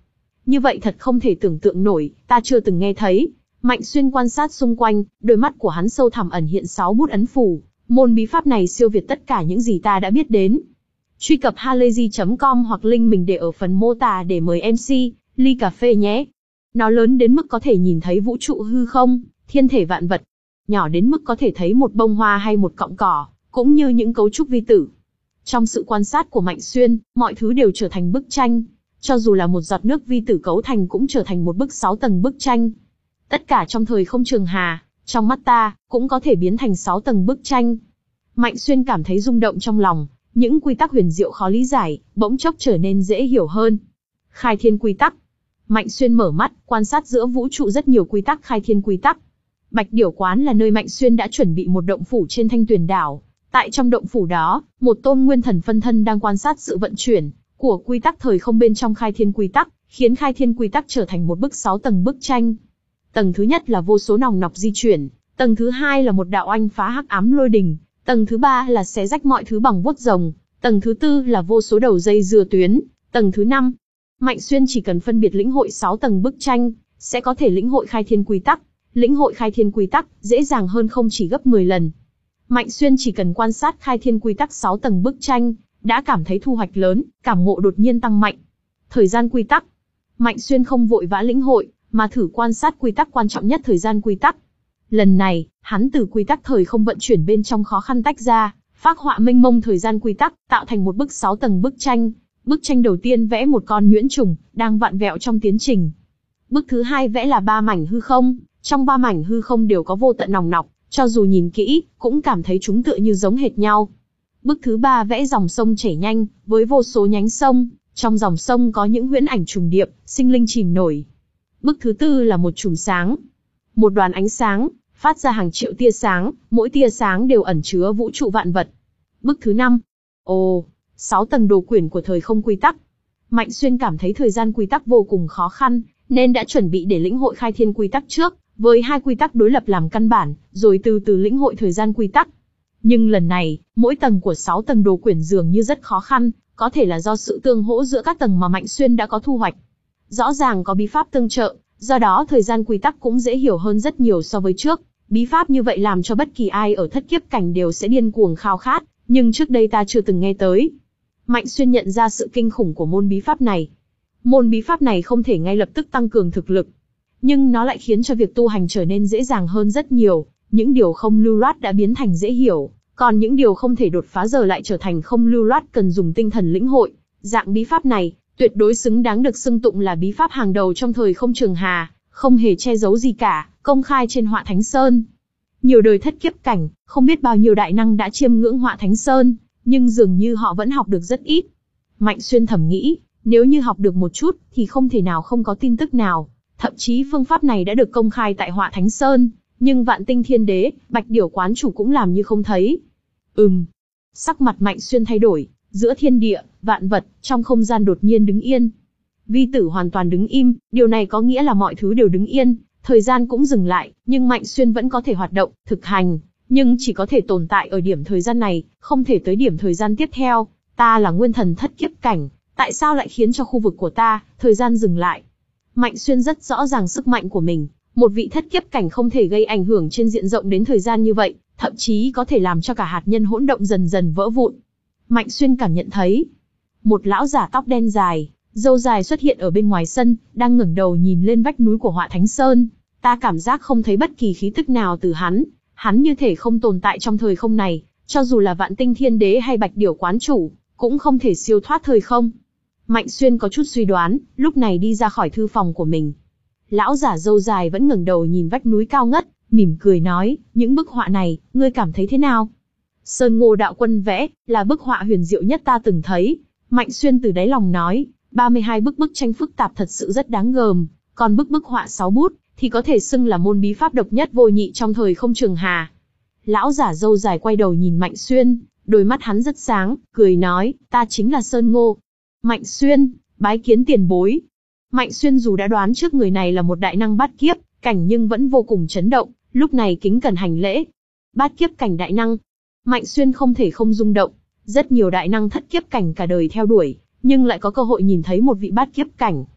Speaker 1: Như vậy thật không thể tưởng tượng nổi, ta chưa từng nghe thấy. Mạnh Xuyên quan sát xung quanh, đôi mắt của hắn sâu thẳm ẩn hiện sáu bút ấn phù. Môn bí pháp này siêu việt tất cả những gì ta đã biết đến. Truy cập halayzi chấm com hoặc link mình để ở phần mô tả để mời em xê, ly cà phê nhé. Nó lớn đến mức có thể nhìn thấy vũ trụ hư không, thiên thể vạn vật. Nhỏ đến mức có thể thấy một bông hoa hay một cọng cỏ, cũng như những cấu trúc vi tử. Trong sự quan sát của Mạnh Xuyên, mọi thứ đều trở thành bức tranh. Cho dù là một giọt nước vi tử cấu thành cũng trở thành một bức sáu tầng bức tranh. Tất cả trong thời không trường hà, trong mắt ta, cũng có thể biến thành sáu tầng bức tranh. Mạnh Xuyên cảm thấy rung động trong lòng, những quy tắc huyền diệu khó lý giải, bỗng chốc trở nên dễ hiểu hơn. Khai thiên quy tắc. Mạnh Xuyên mở mắt, quan sát giữa vũ trụ rất nhiều quy tắc khai thiên quy tắc. Bạch Điểu Quán là nơi Mạnh Xuyên đã chuẩn bị một động phủ trên Thanh Tuyền đảo. Tại trong động phủ đó, một tôn nguyên thần phân thân đang quan sát sự vận chuyển của quy tắc thời không bên trong khai thiên quy tắc, khiến khai thiên quy tắc trở thành một bức sáu tầng bức tranh. Tầng thứ nhất là vô số nòng nọc di chuyển, tầng thứ hai là một đạo oanh phá hắc ám lôi đình, tầng thứ ba là xé rách mọi thứ bằng vuốt rồng, tầng thứ tư là vô số đầu dây dưa tuyến, tầng thứ năm. Mạnh Xuyên chỉ cần phân biệt lĩnh hội sáu tầng bức tranh, sẽ có thể lĩnh hội khai thiên quy tắc. Lĩnh hội khai thiên quy tắc dễ dàng hơn không chỉ gấp mười lần. Mạnh Xuyên chỉ cần quan sát khai thiên quy tắc sáu tầng bức tranh, đã cảm thấy thu hoạch lớn, cảm ngộ đột nhiên tăng mạnh. Thời gian quy tắc. Mạnh Xuyên không vội vã lĩnh hội, mà thử quan sát quy tắc quan trọng nhất thời gian quy tắc. Lần này, hắn từ quy tắc thời không vận chuyển bên trong khó khăn tách ra, phác họa mênh mông thời gian quy tắc, tạo thành một bức sáu tầng bức tranh. Bức tranh đầu tiên vẽ một con nhuyễn trùng, đang vặn vẹo trong tiến trình. Bức thứ hai vẽ là ba mảnh hư không, trong ba mảnh hư không đều có vô tận nòng nọc, cho dù nhìn kỹ, cũng cảm thấy chúng tựa như giống hệt nhau. Bức thứ ba vẽ dòng sông chảy nhanh, với vô số nhánh sông, trong dòng sông có những huyễn ảnh trùng điệp, sinh linh chìm nổi. Bức thứ tư là một chùm sáng. Một đoàn ánh sáng, phát ra hàng triệu tia sáng, mỗi tia sáng đều ẩn chứa vũ trụ vạn vật. Bức thứ năm. Ồ, sáu tầng đồ quyển của thời không quy tắc. Mạnh Xuyên cảm thấy thời gian quy tắc vô cùng khó khăn, nên đã chuẩn bị để lĩnh hội khai thiên quy tắc trước, với hai quy tắc đối lập làm căn bản, rồi từ từ lĩnh hội thời gian quy tắc. Nhưng lần này, mỗi tầng của sáu tầng đồ quyển dường như rất khó khăn, có thể là do sự tương hỗ giữa các tầng mà Mạnh Xuyên đã có thu hoạch. Rõ ràng có bí pháp tương trợ, do đó thời gian quy tắc cũng dễ hiểu hơn rất nhiều so với trước. Bí pháp như vậy làm cho bất kỳ ai ở thất kiếp cảnh đều sẽ điên cuồng khao khát, nhưng trước đây ta chưa từng nghe tới. Mạnh Xuyên nhận ra sự kinh khủng của môn bí pháp này. Môn bí pháp này không thể ngay lập tức tăng cường thực lực, nhưng nó lại khiến cho việc tu hành trở nên dễ dàng hơn rất nhiều. Những điều không lưu loát đã biến thành dễ hiểu, còn những điều không thể đột phá giờ lại trở thành không lưu loát cần dùng tinh thần lĩnh hội. Dạng bí pháp này, tuyệt đối xứng đáng được xưng tụng là bí pháp hàng đầu trong thời không trường hà, không hề che giấu gì cả, công khai trên Họa Thánh Sơn. Nhiều đời thất kiếp cảnh, không biết bao nhiêu đại năng đã chiêm ngưỡng Họa Thánh Sơn, nhưng dường như họ vẫn học được rất ít. Mạnh Xuyên thầm nghĩ, nếu như học được một chút, thì không thể nào không có tin tức nào. Thậm chí phương pháp này đã được công khai tại Họa Thánh Sơn, nhưng Vạn Tinh Thiên Đế, Bạch Điểu Quán chủ cũng làm như không thấy. Ừm. Sắc mặt Mạnh Xuyên thay đổi, giữa thiên địa, vạn vật, trong không gian đột nhiên đứng yên. Vi tử hoàn toàn đứng im, điều này có nghĩa là mọi thứ đều đứng yên, thời gian cũng dừng lại, nhưng Mạnh Xuyên vẫn có thể hoạt động, thực hành, nhưng chỉ có thể tồn tại ở điểm thời gian này, không thể tới điểm thời gian tiếp theo. Ta là nguyên thần thất kiếp cảnh, tại sao lại khiến cho khu vực của ta, thời gian dừng lại? Mạnh Xuyên rất rõ ràng sức mạnh của mình, một vị thất kiếp cảnh không thể gây ảnh hưởng trên diện rộng đến thời gian như vậy, thậm chí có thể làm cho cả hạt nhân hỗn động dần dần vỡ vụn. Mạnh Xuyên cảm nhận thấy, một lão giả tóc đen dài, râu dài xuất hiện ở bên ngoài sân, đang ngẩng đầu nhìn lên vách núi của Họa Thánh Sơn. Ta cảm giác không thấy bất kỳ khí tức nào từ hắn, hắn như thể không tồn tại trong thời không này, cho dù là Vạn Tinh Thiên Đế hay Bạch Điểu Quán chủ, cũng không thể siêu thoát thời không. Mạnh Xuyên có chút suy đoán, lúc này đi ra khỏi thư phòng của mình. Lão giả râu dài vẫn ngẩng đầu nhìn vách núi cao ngất, mỉm cười nói, những bức họa này, ngươi cảm thấy thế nào? Sơn Ngô đạo quân vẽ, là bức họa huyền diệu nhất ta từng thấy. Mạnh Xuyên từ đáy lòng nói, ba mươi hai bức bức tranh phức tạp thật sự rất đáng gờm, còn bức bức họa sáu bút, thì có thể xưng là môn bí pháp độc nhất vô nhị trong thời không trường hà. Lão giả râu dài quay đầu nhìn Mạnh Xuyên, đôi mắt hắn rất sáng, cười nói, ta chính là Sơn Ngô. Mạnh Xuyên, bái kiến tiền bối. Mạnh Xuyên dù đã đoán trước người này là một đại năng bát kiếp cảnh nhưng vẫn vô cùng chấn động, lúc này kính cẩn hành lễ. Bát kiếp cảnh đại năng. Mạnh Xuyên không thể không rung động, rất nhiều đại năng thất kiếp cảnh cả đời theo đuổi, nhưng lại có cơ hội nhìn thấy một vị bát kiếp cảnh.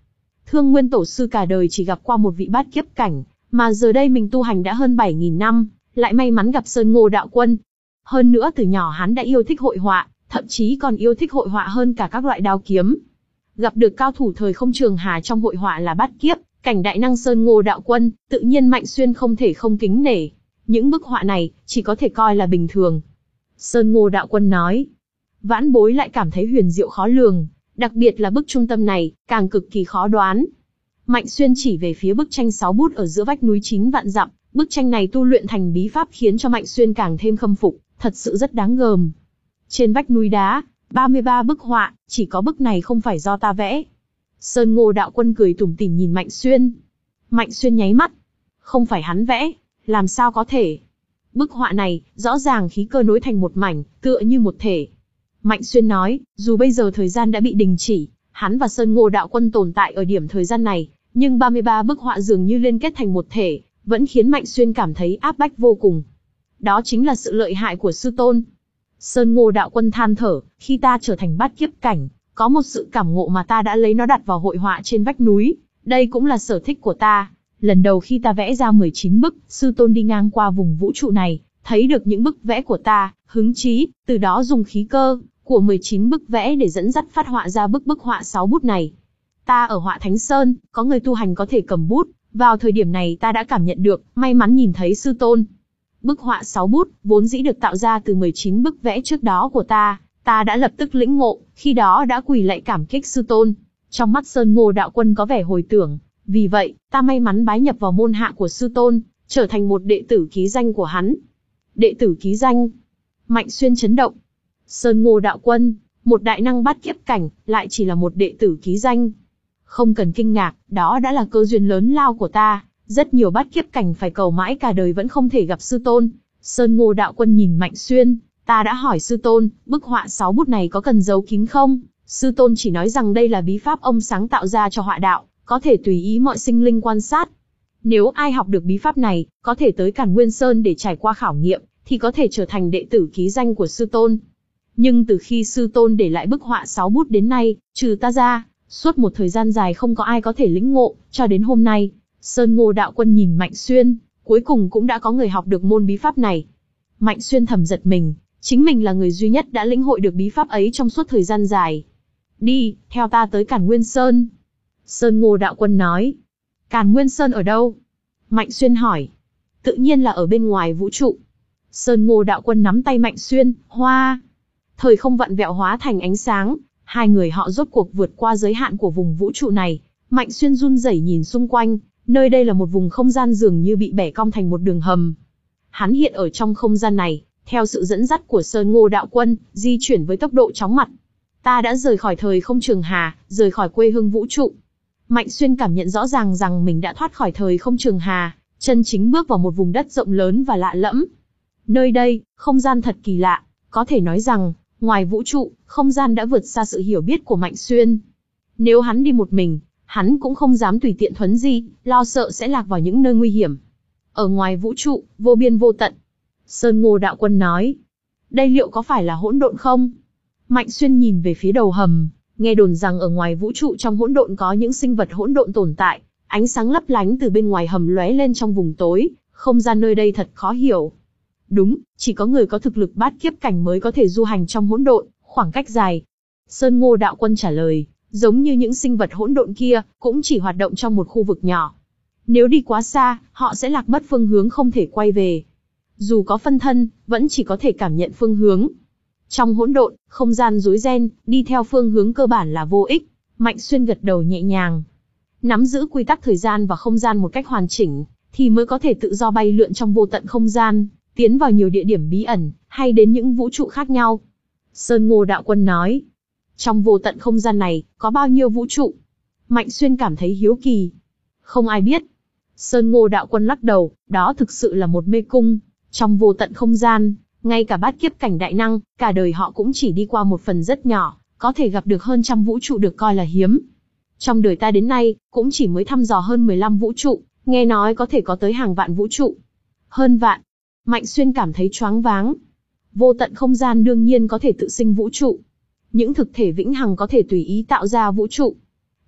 Speaker 1: Thương Nguyên Tổ sư cả đời chỉ gặp qua một vị bát kiếp cảnh, mà giờ đây mình tu hành đã hơn bảy nghìn năm, lại may mắn gặp Sơn Ngô đạo quân. Hơn nữa từ nhỏ hắn đã yêu thích hội họa, thậm chí còn yêu thích hội họa hơn cả các loại đao kiếm. Gặp được cao thủ thời không Trường Hà trong hội họa là bát kiếp cảnh đại năng Sơn Ngô đạo quân, tự nhiên Mạnh Xuyên không thể không kính nể. Những bức họa này chỉ có thể coi là bình thường. Sơn Ngô đạo quân nói, vãn bối lại cảm thấy huyền diệu khó lường, đặc biệt là bức trung tâm này, càng cực kỳ khó đoán. Mạnh Xuyên chỉ về phía bức tranh sáu bút ở giữa vách núi chín vạn dặm, bức tranh này tu luyện thành bí pháp khiến cho Mạnh Xuyên càng thêm khâm phục, thật sự rất đáng gờm. Trên vách núi đá, ba mươi ba bức họa, chỉ có bức này không phải do ta vẽ. Sơn Ngô đạo quân cười tủm tỉm nhìn Mạnh Xuyên. Mạnh Xuyên nháy mắt. Không phải hắn vẽ, làm sao có thể? Bức họa này, rõ ràng khí cơ nối thành một mảnh, tựa như một thể. Mạnh Xuyên nói, dù bây giờ thời gian đã bị đình chỉ, hắn và Sơn Ngô đạo quân tồn tại ở điểm thời gian này, nhưng ba mươi ba bức họa dường như liên kết thành một thể, vẫn khiến Mạnh Xuyên cảm thấy áp bách vô cùng. Đó chính là sự lợi hại của sư tôn. Sơn Ngô đạo quân than thở, khi ta trở thành bát kiếp cảnh, có một sự cảm ngộ mà ta đã lấy nó đặt vào hội họa trên vách núi, đây cũng là sở thích của ta. Lần đầu khi ta vẽ ra mười chín bức, sư tôn đi ngang qua vùng vũ trụ này, thấy được những bức vẽ của ta, hứng chí, từ đó dùng khí cơ của mười chín bức vẽ để dẫn dắt phát họa ra bức bức họa sáu bút này. Ta ở Họa Thánh Sơn, có người tu hành có thể cầm bút, vào thời điểm này ta đã cảm nhận được, may mắn nhìn thấy sư tôn. Bức họa sáu bút, vốn dĩ được tạo ra từ mười chín bức vẽ trước đó của ta, ta đã lập tức lĩnh ngộ, khi đó đã quỳ lạy cảm kích sư tôn. Trong mắt Sơn Ngô đạo quân có vẻ hồi tưởng, vì vậy, ta may mắn bái nhập vào môn hạ của sư tôn, trở thành một đệ tử ký danh của hắn. Đệ tử ký danh. Mạnh Xuyên chấn động. Sơn Ngô đạo quân, một đại năng bát kiếp cảnh, lại chỉ là một đệ tử ký danh. Không cần kinh ngạc, đó đã là cơ duyên lớn lao của ta. Rất nhiều bát kiếp cảnh phải cầu mãi cả đời vẫn không thể gặp sư tôn. Sơn Ngô đạo quân nhìn Mạnh Xuyên, ta đã hỏi sư tôn, bức họa sáu bút này có cần giấu kín không? Sư tôn chỉ nói rằng đây là bí pháp ông sáng tạo ra cho họa đạo, có thể tùy ý mọi sinh linh quan sát. Nếu ai học được bí pháp này, có thể tới Càn Nguyên Sơn để trải qua khảo nghiệm, thì có thể trở thành đệ tử ký danh của sư tôn. Nhưng từ khi sư tôn để lại bức họa sáu bút đến nay, trừ ta ra, suốt một thời gian dài không có ai có thể lĩnh ngộ, cho đến hôm nay. Sơn Ngô đạo quân nhìn Mạnh Xuyên, cuối cùng cũng đã có người học được môn bí pháp này. Mạnh Xuyên thầm giật mình, chính mình là người duy nhất đã lĩnh hội được bí pháp ấy trong suốt thời gian dài. Đi, theo ta tới Càn Nguyên Sơn. Sơn Ngô đạo quân nói. Càn Nguyên Sơn ở đâu? Mạnh Xuyên hỏi. Tự nhiên là ở bên ngoài vũ trụ. Sơn Ngô đạo quân nắm tay Mạnh Xuyên, hoa. Thời không vặn vẹo hóa thành ánh sáng, hai người họ rốt cuộc vượt qua giới hạn của vùng vũ trụ này. Mạnh Xuyên run rẩy nhìn xung quanh, nơi đây là một vùng không gian dường như bị bẻ cong thành một đường hầm. Hắn hiện ở trong không gian này, theo sự dẫn dắt của Sơn Ngô đạo quân, di chuyển với tốc độ chóng mặt. Ta đã rời khỏi thời không Trường Hà, rời khỏi quê hương vũ trụ. Mạnh Xuyên cảm nhận rõ ràng rằng mình đã thoát khỏi thời không Trường Hà, chân chính bước vào một vùng đất rộng lớn và lạ lẫm. Nơi đây, không gian thật kỳ lạ, có thể nói rằng, ngoài vũ trụ, không gian đã vượt xa sự hiểu biết của Mạnh Xuyên. Nếu hắn đi một mình, hắn cũng không dám tùy tiện thuấn di, lo sợ sẽ lạc vào những nơi nguy hiểm. Ở ngoài vũ trụ, vô biên vô tận. Sơn Ngô đạo quân nói, đây liệu có phải là hỗn độn không? Mạnh Xuyên nhìn về phía đầu hầm, nghe đồn rằng ở ngoài vũ trụ trong hỗn độn có những sinh vật hỗn độn tồn tại, ánh sáng lấp lánh từ bên ngoài hầm lóe lên trong vùng tối, không gian nơi đây thật khó hiểu. Đúng, chỉ có người có thực lực bát kiếp cảnh mới có thể du hành trong hỗn độn, khoảng cách dài. Sơn Ngô đạo quân trả lời, giống như những sinh vật hỗn độn kia, cũng chỉ hoạt động trong một khu vực nhỏ. Nếu đi quá xa, họ sẽ lạc mất phương hướng không thể quay về. Dù có phân thân, vẫn chỉ có thể cảm nhận phương hướng. Trong hỗn độn, không gian rối ren, đi theo phương hướng cơ bản là vô ích. Mạnh Xuyên gật đầu nhẹ nhàng. Nắm giữ quy tắc thời gian và không gian một cách hoàn chỉnh, thì mới có thể tự do bay lượn trong vô tận không gian, tiến vào nhiều địa điểm bí ẩn, hay đến những vũ trụ khác nhau. Sơn Ngô đạo quân nói, trong vô tận không gian này, có bao nhiêu vũ trụ? Mạnh Xuyên cảm thấy hiếu kỳ. Không ai biết. Sơn Ngô đạo quân lắc đầu, đó thực sự là một mê cung. Trong vô tận không gian, ngay cả bát kiếp cảnh đại năng, cả đời họ cũng chỉ đi qua một phần rất nhỏ, có thể gặp được hơn trăm vũ trụ được coi là hiếm. Trong đời ta đến nay, cũng chỉ mới thăm dò hơn mười lăm vũ trụ, nghe nói có thể có tới hàng vạn vũ trụ. Hơn vạn. Mạnh Xuyên cảm thấy choáng váng. Vô tận không gian đương nhiên có thể tự sinh vũ trụ. Những thực thể vĩnh hằng có thể tùy ý tạo ra vũ trụ.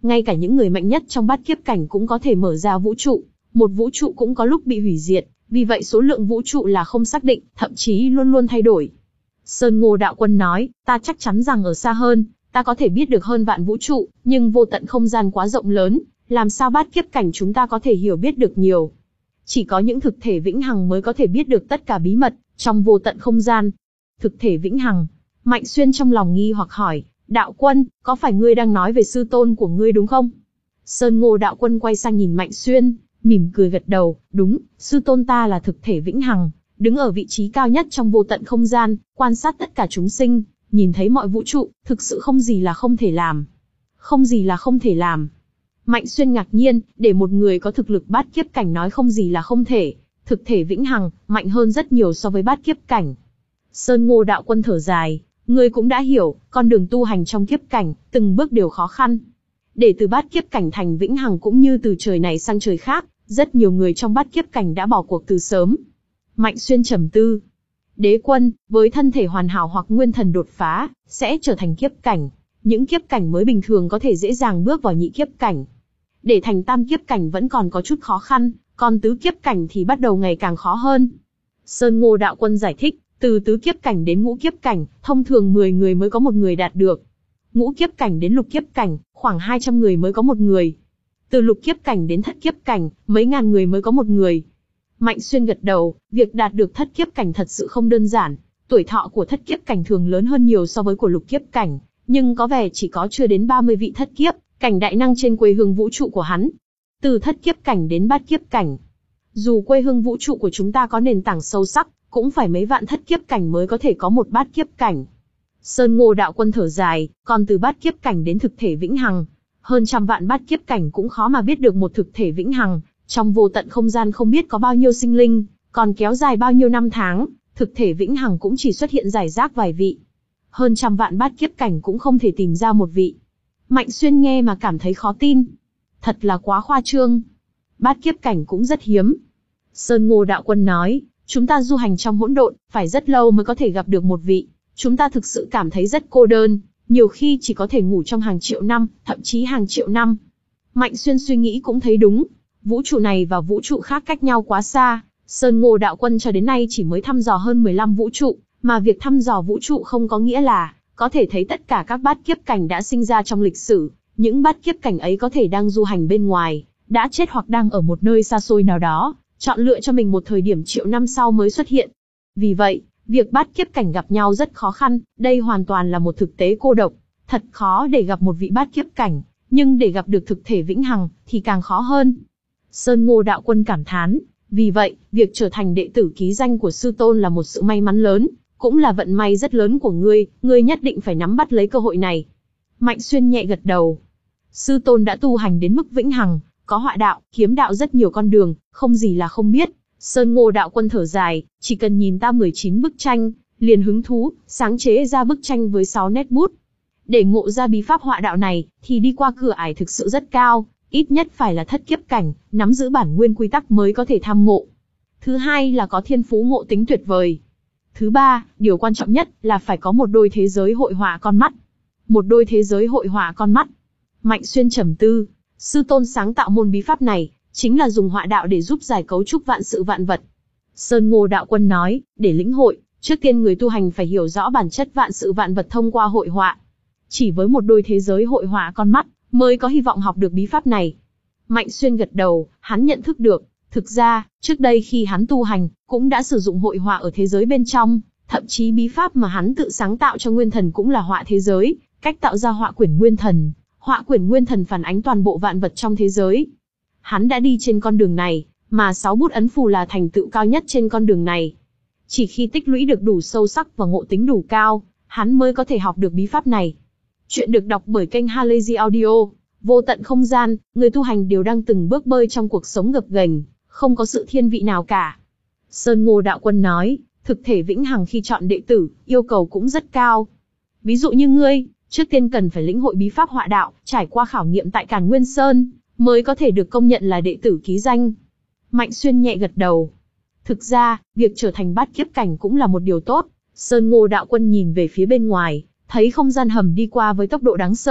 Speaker 1: Ngay cả những người mạnh nhất trong bát kiếp cảnh cũng có thể mở ra vũ trụ, một vũ trụ cũng có lúc bị hủy diệt, vì vậy số lượng vũ trụ là không xác định, thậm chí luôn luôn thay đổi. Sơn Ngô Đạo Quân nói, ta chắc chắn rằng ở xa hơn, ta có thể biết được hơn vạn vũ trụ, nhưng vô tận không gian quá rộng lớn, làm sao bát kiếp cảnh chúng ta có thể hiểu biết được nhiều. Chỉ có những thực thể vĩnh hằng mới có thể biết được tất cả bí mật trong vô tận không gian. Thực thể vĩnh hằng? Mạnh Xuyên trong lòng nghi hoặc hỏi, Đạo Quân, có phải ngươi đang nói về sư tôn của ngươi đúng không? Sơn Ngô Đạo Quân quay sang nhìn Mạnh Xuyên, mỉm cười gật đầu, đúng, sư tôn ta là thực thể vĩnh hằng, đứng ở vị trí cao nhất trong vô tận không gian, quan sát tất cả chúng sinh, nhìn thấy mọi vũ trụ, thực sự không gì là không thể làm. Không gì là không thể làm. Mạnh Xuyên ngạc nhiên, để một người có thực lực bát kiếp cảnh nói không gì là không thể, thực thể vĩnh hằng, mạnh hơn rất nhiều so với bát kiếp cảnh. Sơn Ngô Đạo Quân thở dài, ngươi cũng đã hiểu, con đường tu hành trong kiếp cảnh, từng bước đều khó khăn. Để từ bát kiếp cảnh thành vĩnh hằng cũng như từ trời này sang trời khác, rất nhiều người trong bát kiếp cảnh đã bỏ cuộc từ sớm. Mạnh Xuyên trầm tư. Đế quân, với thân thể hoàn hảo hoặc nguyên thần đột phá, sẽ trở thành kiếp cảnh. Những kiếp cảnh mới bình thường có thể dễ dàng bước vào nhị kiếp cảnh. Để thành tam kiếp cảnh vẫn còn có chút khó khăn, còn tứ kiếp cảnh thì bắt đầu ngày càng khó hơn. Sơn Ngô Đạo Quân giải thích, từ tứ kiếp cảnh đến ngũ kiếp cảnh, thông thường mười người mới có một người đạt được. Ngũ kiếp cảnh đến lục kiếp cảnh, khoảng hai trăm người mới có một người. Từ lục kiếp cảnh đến thất kiếp cảnh, mấy ngàn người mới có một người. Mạnh Xuyên gật đầu, việc đạt được thất kiếp cảnh thật sự không đơn giản. Tuổi thọ của thất kiếp cảnh thường lớn hơn nhiều so với của lục kiếp cảnh, nhưng có vẻ chỉ có chưa đến ba mươi vị thất kiếp cảnh đại năng trên quê hương vũ trụ của hắn. Từ thất kiếp cảnh đến bát kiếp cảnh, dù quê hương vũ trụ của chúng ta có nền tảng sâu sắc, cũng phải mấy vạn thất kiếp cảnh mới có thể có một bát kiếp cảnh. Sơn Ngô Đạo Quân thở dài, còn từ bát kiếp cảnh đến thực thể vĩnh hằng, hơn trăm vạn bát kiếp cảnh cũng khó mà biết được một thực thể vĩnh hằng. Trong vô tận không gian không biết có bao nhiêu sinh linh, còn kéo dài bao nhiêu năm tháng, thực thể vĩnh hằng cũng chỉ xuất hiện rải rác vài vị. Hơn trăm vạn bát kiếp cảnh cũng không thể tìm ra một vị. Mạnh Xuyên nghe mà cảm thấy khó tin. Thật là quá khoa trương. Bát kiếp cảnh cũng rất hiếm. Sơn Ngô Đạo Quân nói, chúng ta du hành trong hỗn độn, phải rất lâu mới có thể gặp được một vị. Chúng ta thực sự cảm thấy rất cô đơn, nhiều khi chỉ có thể ngủ trong hàng triệu năm, thậm chí hàng triệu năm. Mạnh Xuyên suy nghĩ cũng thấy đúng. Vũ trụ này và vũ trụ khác cách nhau quá xa, Sơn Ngô Đạo Quân cho đến nay chỉ mới thăm dò hơn mười lăm vũ trụ, mà việc thăm dò vũ trụ không có nghĩa là có thể thấy tất cả các bát kiếp cảnh đã sinh ra trong lịch sử, những bát kiếp cảnh ấy có thể đang du hành bên ngoài, đã chết hoặc đang ở một nơi xa xôi nào đó, chọn lựa cho mình một thời điểm triệu năm sau mới xuất hiện. Vì vậy, việc bát kiếp cảnh gặp nhau rất khó khăn, đây hoàn toàn là một thực tế cô độc, thật khó để gặp một vị bát kiếp cảnh, nhưng để gặp được thực thể vĩnh hằng thì càng khó hơn. Sơn Ngô Đạo Quân cảm thán, vì vậy, việc trở thành đệ tử ký danh của sư tôn là một sự may mắn lớn, cũng là vận may rất lớn của ngươi, ngươi nhất định phải nắm bắt lấy cơ hội này. Mạnh Xuyên nhẹ gật đầu. Sư tôn đã tu hành đến mức vĩnh hằng, có họa đạo, kiếm đạo rất nhiều con đường, không gì là không biết. Sơn Ngô Đạo Quân thở dài, chỉ cần nhìn ta mười chín bức tranh, liền hứng thú, sáng chế ra bức tranh với sáu nét bút. Để ngộ ra bí pháp họa đạo này, thì đi qua cửa ải thực sự rất cao. Ít nhất phải là thất kiếp cảnh, nắm giữ bản nguyên quy tắc mới có thể tham ngộ. Thứ hai là có thiên phú ngộ tính tuyệt vời. Thứ ba, điều quan trọng nhất là phải có một đôi thế giới hội họa con mắt. Một đôi thế giới hội họa con mắt. Mạnh Xuyên trầm tư, sư tôn sáng tạo môn bí pháp này, chính là dùng họa đạo để giúp giải cấu trúc vạn sự vạn vật. Sơn Ngô Đạo Quân nói, để lĩnh hội, trước tiên người tu hành phải hiểu rõ bản chất vạn sự vạn vật thông qua hội họa. Chỉ với một đôi thế giới hội họa con mắt, mới có hy vọng học được bí pháp này. Mạnh Xuyên gật đầu, hắn nhận thức được, thực ra, trước đây khi hắn tu hành, cũng đã sử dụng hội họa ở thế giới bên trong, thậm chí bí pháp mà hắn tự sáng tạo cho nguyên thần cũng là họa thế giới, cách tạo ra họa quyển nguyên thần. Họa quyển nguyên thần phản ánh toàn bộ vạn vật trong thế giới. Hắn đã đi trên con đường này, mà sáu bút ấn phù là thành tựu cao nhất trên con đường này. Chỉ khi tích lũy được đủ sâu sắc và ngộ tính đủ cao, hắn mới có thể học được bí pháp này. Chuyện được đọc bởi kênh Halazy Audio. Vô tận không gian, người tu hành đều đang từng bước bơi trong cuộc sống gập ghềnh, không có sự thiên vị nào cả. Sơn Ngô Đạo Quân nói, thực thể vĩnh hằng khi chọn đệ tử, yêu cầu cũng rất cao. Ví dụ như ngươi, trước tiên cần phải lĩnh hội bí pháp họa đạo, trải qua khảo nghiệm tại Càn Nguyên Sơn, mới có thể được công nhận là đệ tử ký danh. Mạnh Xuyên nhẹ gật đầu. Thực ra, việc trở thành bát kiếp cảnh cũng là một điều tốt. Sơn Ngô Đạo Quân nhìn về phía bên ngoài, thấy không gian hầm đi qua với tốc độ đáng sợ,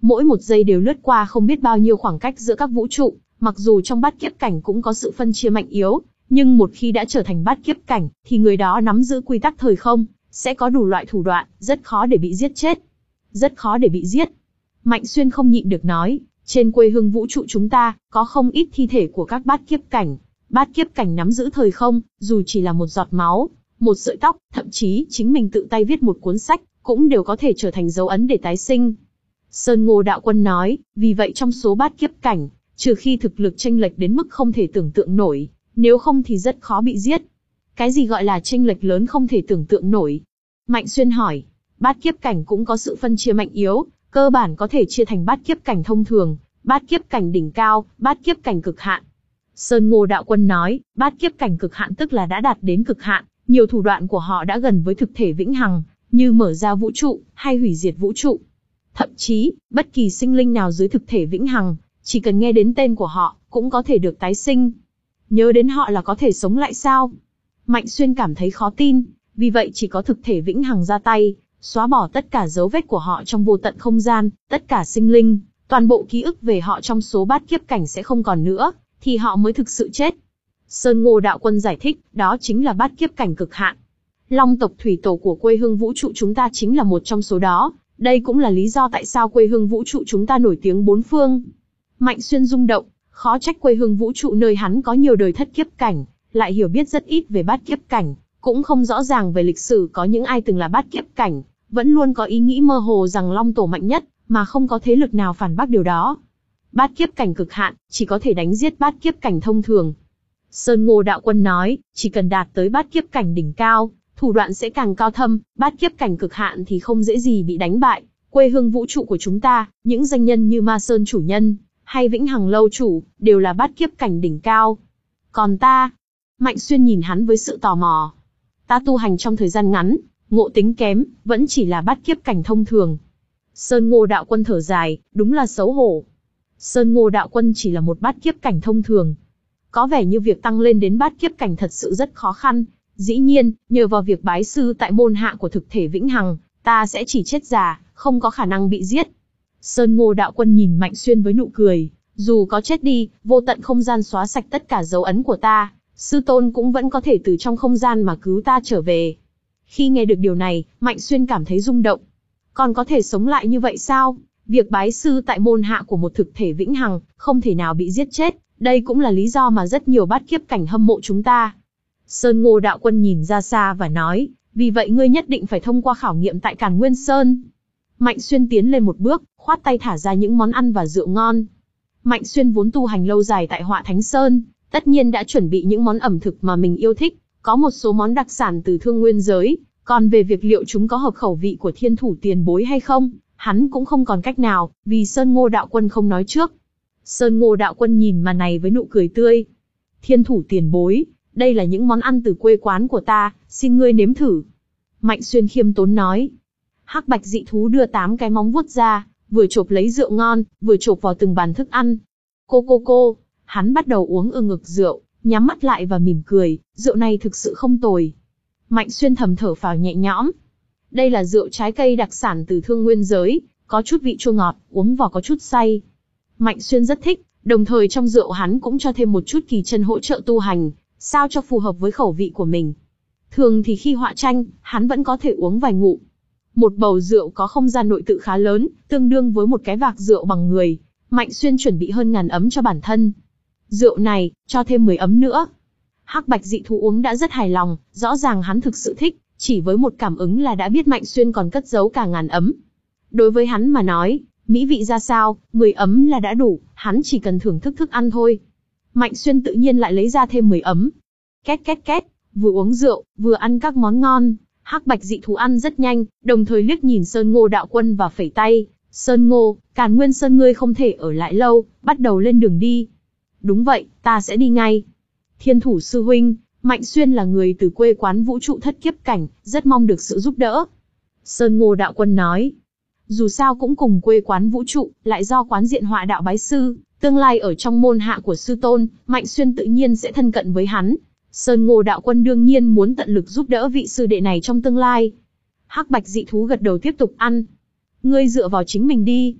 Speaker 1: mỗi một giây đều lướt qua không biết bao nhiêu khoảng cách giữa các vũ trụ, mặc dù trong bát kiếp cảnh cũng có sự phân chia mạnh yếu, nhưng một khi đã trở thành bát kiếp cảnh, thì người đó nắm giữ quy tắc thời không, sẽ có đủ loại thủ đoạn, rất khó để bị giết chết. Rất khó để bị giết. Mạnh Xuyên không nhịn được nói, trên quê hương vũ trụ chúng ta, có không ít thi thể của các bát kiếp cảnh. Bát kiếp cảnh nắm giữ thời không, dù chỉ là một giọt máu, một sợi tóc, thậm chí chính mình tự tay viết một cuốn sách, cũng đều có thể trở thành dấu ấn để tái sinh. Sơn Ngô Đạo Quân nói, vì vậy trong số bát kiếp cảnh, trừ khi thực lực chênh lệch đến mức không thể tưởng tượng nổi, nếu không thì rất khó bị giết. Cái gì gọi là chênh lệch lớn không thể tưởng tượng nổi? Mạnh Xuyên hỏi, bát kiếp cảnh cũng có sự phân chia mạnh yếu, cơ bản có thể chia thành bát kiếp cảnh thông thường, bát kiếp cảnh đỉnh cao, bát kiếp cảnh cực hạn. Sơn Ngô Đạo Quân nói, bát kiếp cảnh cực hạn tức là đã đạt đến cực hạn, nhiều thủ đoạn của họ đã gần với thực thể vĩnh hằng, như mở ra vũ trụ, hay hủy diệt vũ trụ. Thậm chí, bất kỳ sinh linh nào dưới thực thể vĩnh hằng, chỉ cần nghe đến tên của họ, cũng có thể được tái sinh. Nhớ đến họ là có thể sống lại sao? Mạnh Xuyên cảm thấy khó tin, vì vậy chỉ có thực thể vĩnh hằng ra tay, xóa bỏ tất cả dấu vết của họ trong vô tận không gian, tất cả sinh linh, toàn bộ ký ức về họ trong số bát kiếp cảnh sẽ không còn nữa, thì họ mới thực sự chết. Sơn Ngô Đạo Quân giải thích, đó chính là bát kiếp cảnh cực hạn. Long tộc thủy tổ của quê hương vũ trụ chúng ta chính là một trong số đó, đây cũng là lý do tại sao quê hương vũ trụ chúng ta nổi tiếng bốn phương. Mạnh Xuyên rung động, khó trách quê hương vũ trụ nơi hắn có nhiều đời thất kiếp cảnh, lại hiểu biết rất ít về bát kiếp cảnh, cũng không rõ ràng về lịch sử có những ai từng là bát kiếp cảnh, vẫn luôn có ý nghĩ mơ hồ rằng Long tổ mạnh nhất, mà không có thế lực nào phản bác điều đó. Bát kiếp cảnh cực hạn, chỉ có thể đánh giết bát kiếp cảnh thông thường. Sơn Ngô Đạo Quân nói, chỉ cần đạt tới bát kiếp cảnh đỉnh cao, thủ đoạn sẽ càng cao thâm, bát kiếp cảnh cực hạn thì không dễ gì bị đánh bại. Quê hương vũ trụ của chúng ta, những danh nhân như Ma Sơn chủ nhân, hay Vĩnh Hằng lâu chủ, đều là bát kiếp cảnh đỉnh cao. Còn ta? Mạnh Xuyên nhìn hắn với sự tò mò. Ta tu hành trong thời gian ngắn, ngộ tính kém, vẫn chỉ là bát kiếp cảnh thông thường. Sơn Ngô Đạo Quân thở dài, đúng là xấu hổ. Sơn Ngô Đạo Quân chỉ là một bát kiếp cảnh thông thường. Có vẻ như việc tăng lên đến bát kiếp cảnh thật sự rất khó khăn. Dĩ nhiên, nhờ vào việc bái sư tại môn hạ của thực thể Vĩnh Hằng, ta sẽ chỉ chết già, không có khả năng bị giết. Sơn Ngô Đạo Quân nhìn Mạnh Xuyên với nụ cười, dù có chết đi, vô tận không gian xóa sạch tất cả dấu ấn của ta, sư tôn cũng vẫn có thể từ trong không gian mà cứu ta trở về. Khi nghe được điều này, Mạnh Xuyên cảm thấy rung động. Còn có thể sống lại như vậy sao? Việc bái sư tại môn hạ của một thực thể Vĩnh Hằng, không thể nào bị giết chết, đây cũng là lý do mà rất nhiều bát kiếp cảnh hâm mộ chúng ta. Sơn Ngô Đạo Quân nhìn ra xa và nói, vì vậy ngươi nhất định phải thông qua khảo nghiệm tại Càn Nguyên Sơn. Mạnh Xuyên tiến lên một bước, khoát tay thả ra những món ăn và rượu ngon. Mạnh Xuyên vốn tu hành lâu dài tại Họa Thánh Sơn, tất nhiên đã chuẩn bị những món ẩm thực mà mình yêu thích, có một số món đặc sản từ thương nguyên giới, còn về việc liệu chúng có hợp khẩu vị của thiên thủ tiền bối hay không, hắn cũng không còn cách nào, vì Sơn Ngô Đạo Quân không nói trước. Sơn Ngô Đạo Quân nhìn màn này với nụ cười tươi. Thiên thủ tiền bối, đây là những món ăn từ quê quán của ta, xin ngươi nếm thử. Mạnh Xuyên khiêm tốn nói. Hắc bạch dị thú đưa tám cái móng vuốt ra, vừa chộp lấy rượu ngon, vừa chộp vào từng bàn thức ăn. Cô cô cô, hắn bắt đầu uống ư ngực rượu, nhắm mắt lại và mỉm cười, rượu này thực sự không tồi. Mạnh Xuyên thầm thở phào nhẹ nhõm. Đây là rượu trái cây đặc sản từ thương nguyên giới, có chút vị chua ngọt, uống vào có chút say. Mạnh Xuyên rất thích, đồng thời trong rượu hắn cũng cho thêm một chút kỳ chân hỗ trợ tu hành, sao cho phù hợp với khẩu vị của mình. Thường thì khi họa tranh, hắn vẫn có thể uống vài ngụm. Một bầu rượu có không gian nội tự khá lớn, tương đương với một cái vạc rượu bằng người. Mạnh Xuyên chuẩn bị hơn ngàn ấm cho bản thân. Rượu này, cho thêm mười ấm nữa. Hắc bạch dị thú uống đã rất hài lòng, rõ ràng hắn thực sự thích, chỉ với một cảm ứng là đã biết Mạnh Xuyên còn cất giấu cả ngàn ấm. Đối với hắn mà nói, mỹ vị ra sao, mười ấm là đã đủ, hắn chỉ cần thưởng thức thức ăn thôi. Mạnh Xuyên tự nhiên lại lấy ra thêm mười ấm. Két két két, vừa uống rượu, vừa ăn các món ngon. Hắc bạch dị thú ăn rất nhanh, đồng thời liếc nhìn Sơn Ngô Đạo Quân và phẩy tay. Sơn Ngô, Càn Nguyên Sơn ngươi không thể ở lại lâu, bắt đầu lên đường đi. Đúng vậy, ta sẽ đi ngay. Thiên thủ sư huynh, Mạnh Xuyên là người từ quê quán vũ trụ thất kiếp cảnh, rất mong được sự giúp đỡ. Sơn Ngô Đạo Quân nói. Dù sao cũng cùng quê quán vũ trụ, lại do quán diện họa đạo bái sư, tương lai ở trong môn hạ của sư tôn, Mạnh Xuyên tự nhiên sẽ thân cận với hắn. Sơn Ngô Đạo Quân đương nhiên muốn tận lực giúp đỡ vị sư đệ này trong tương lai. Hắc bạch dị thú gật đầu tiếp tục ăn. Ngươi dựa vào chính mình đi.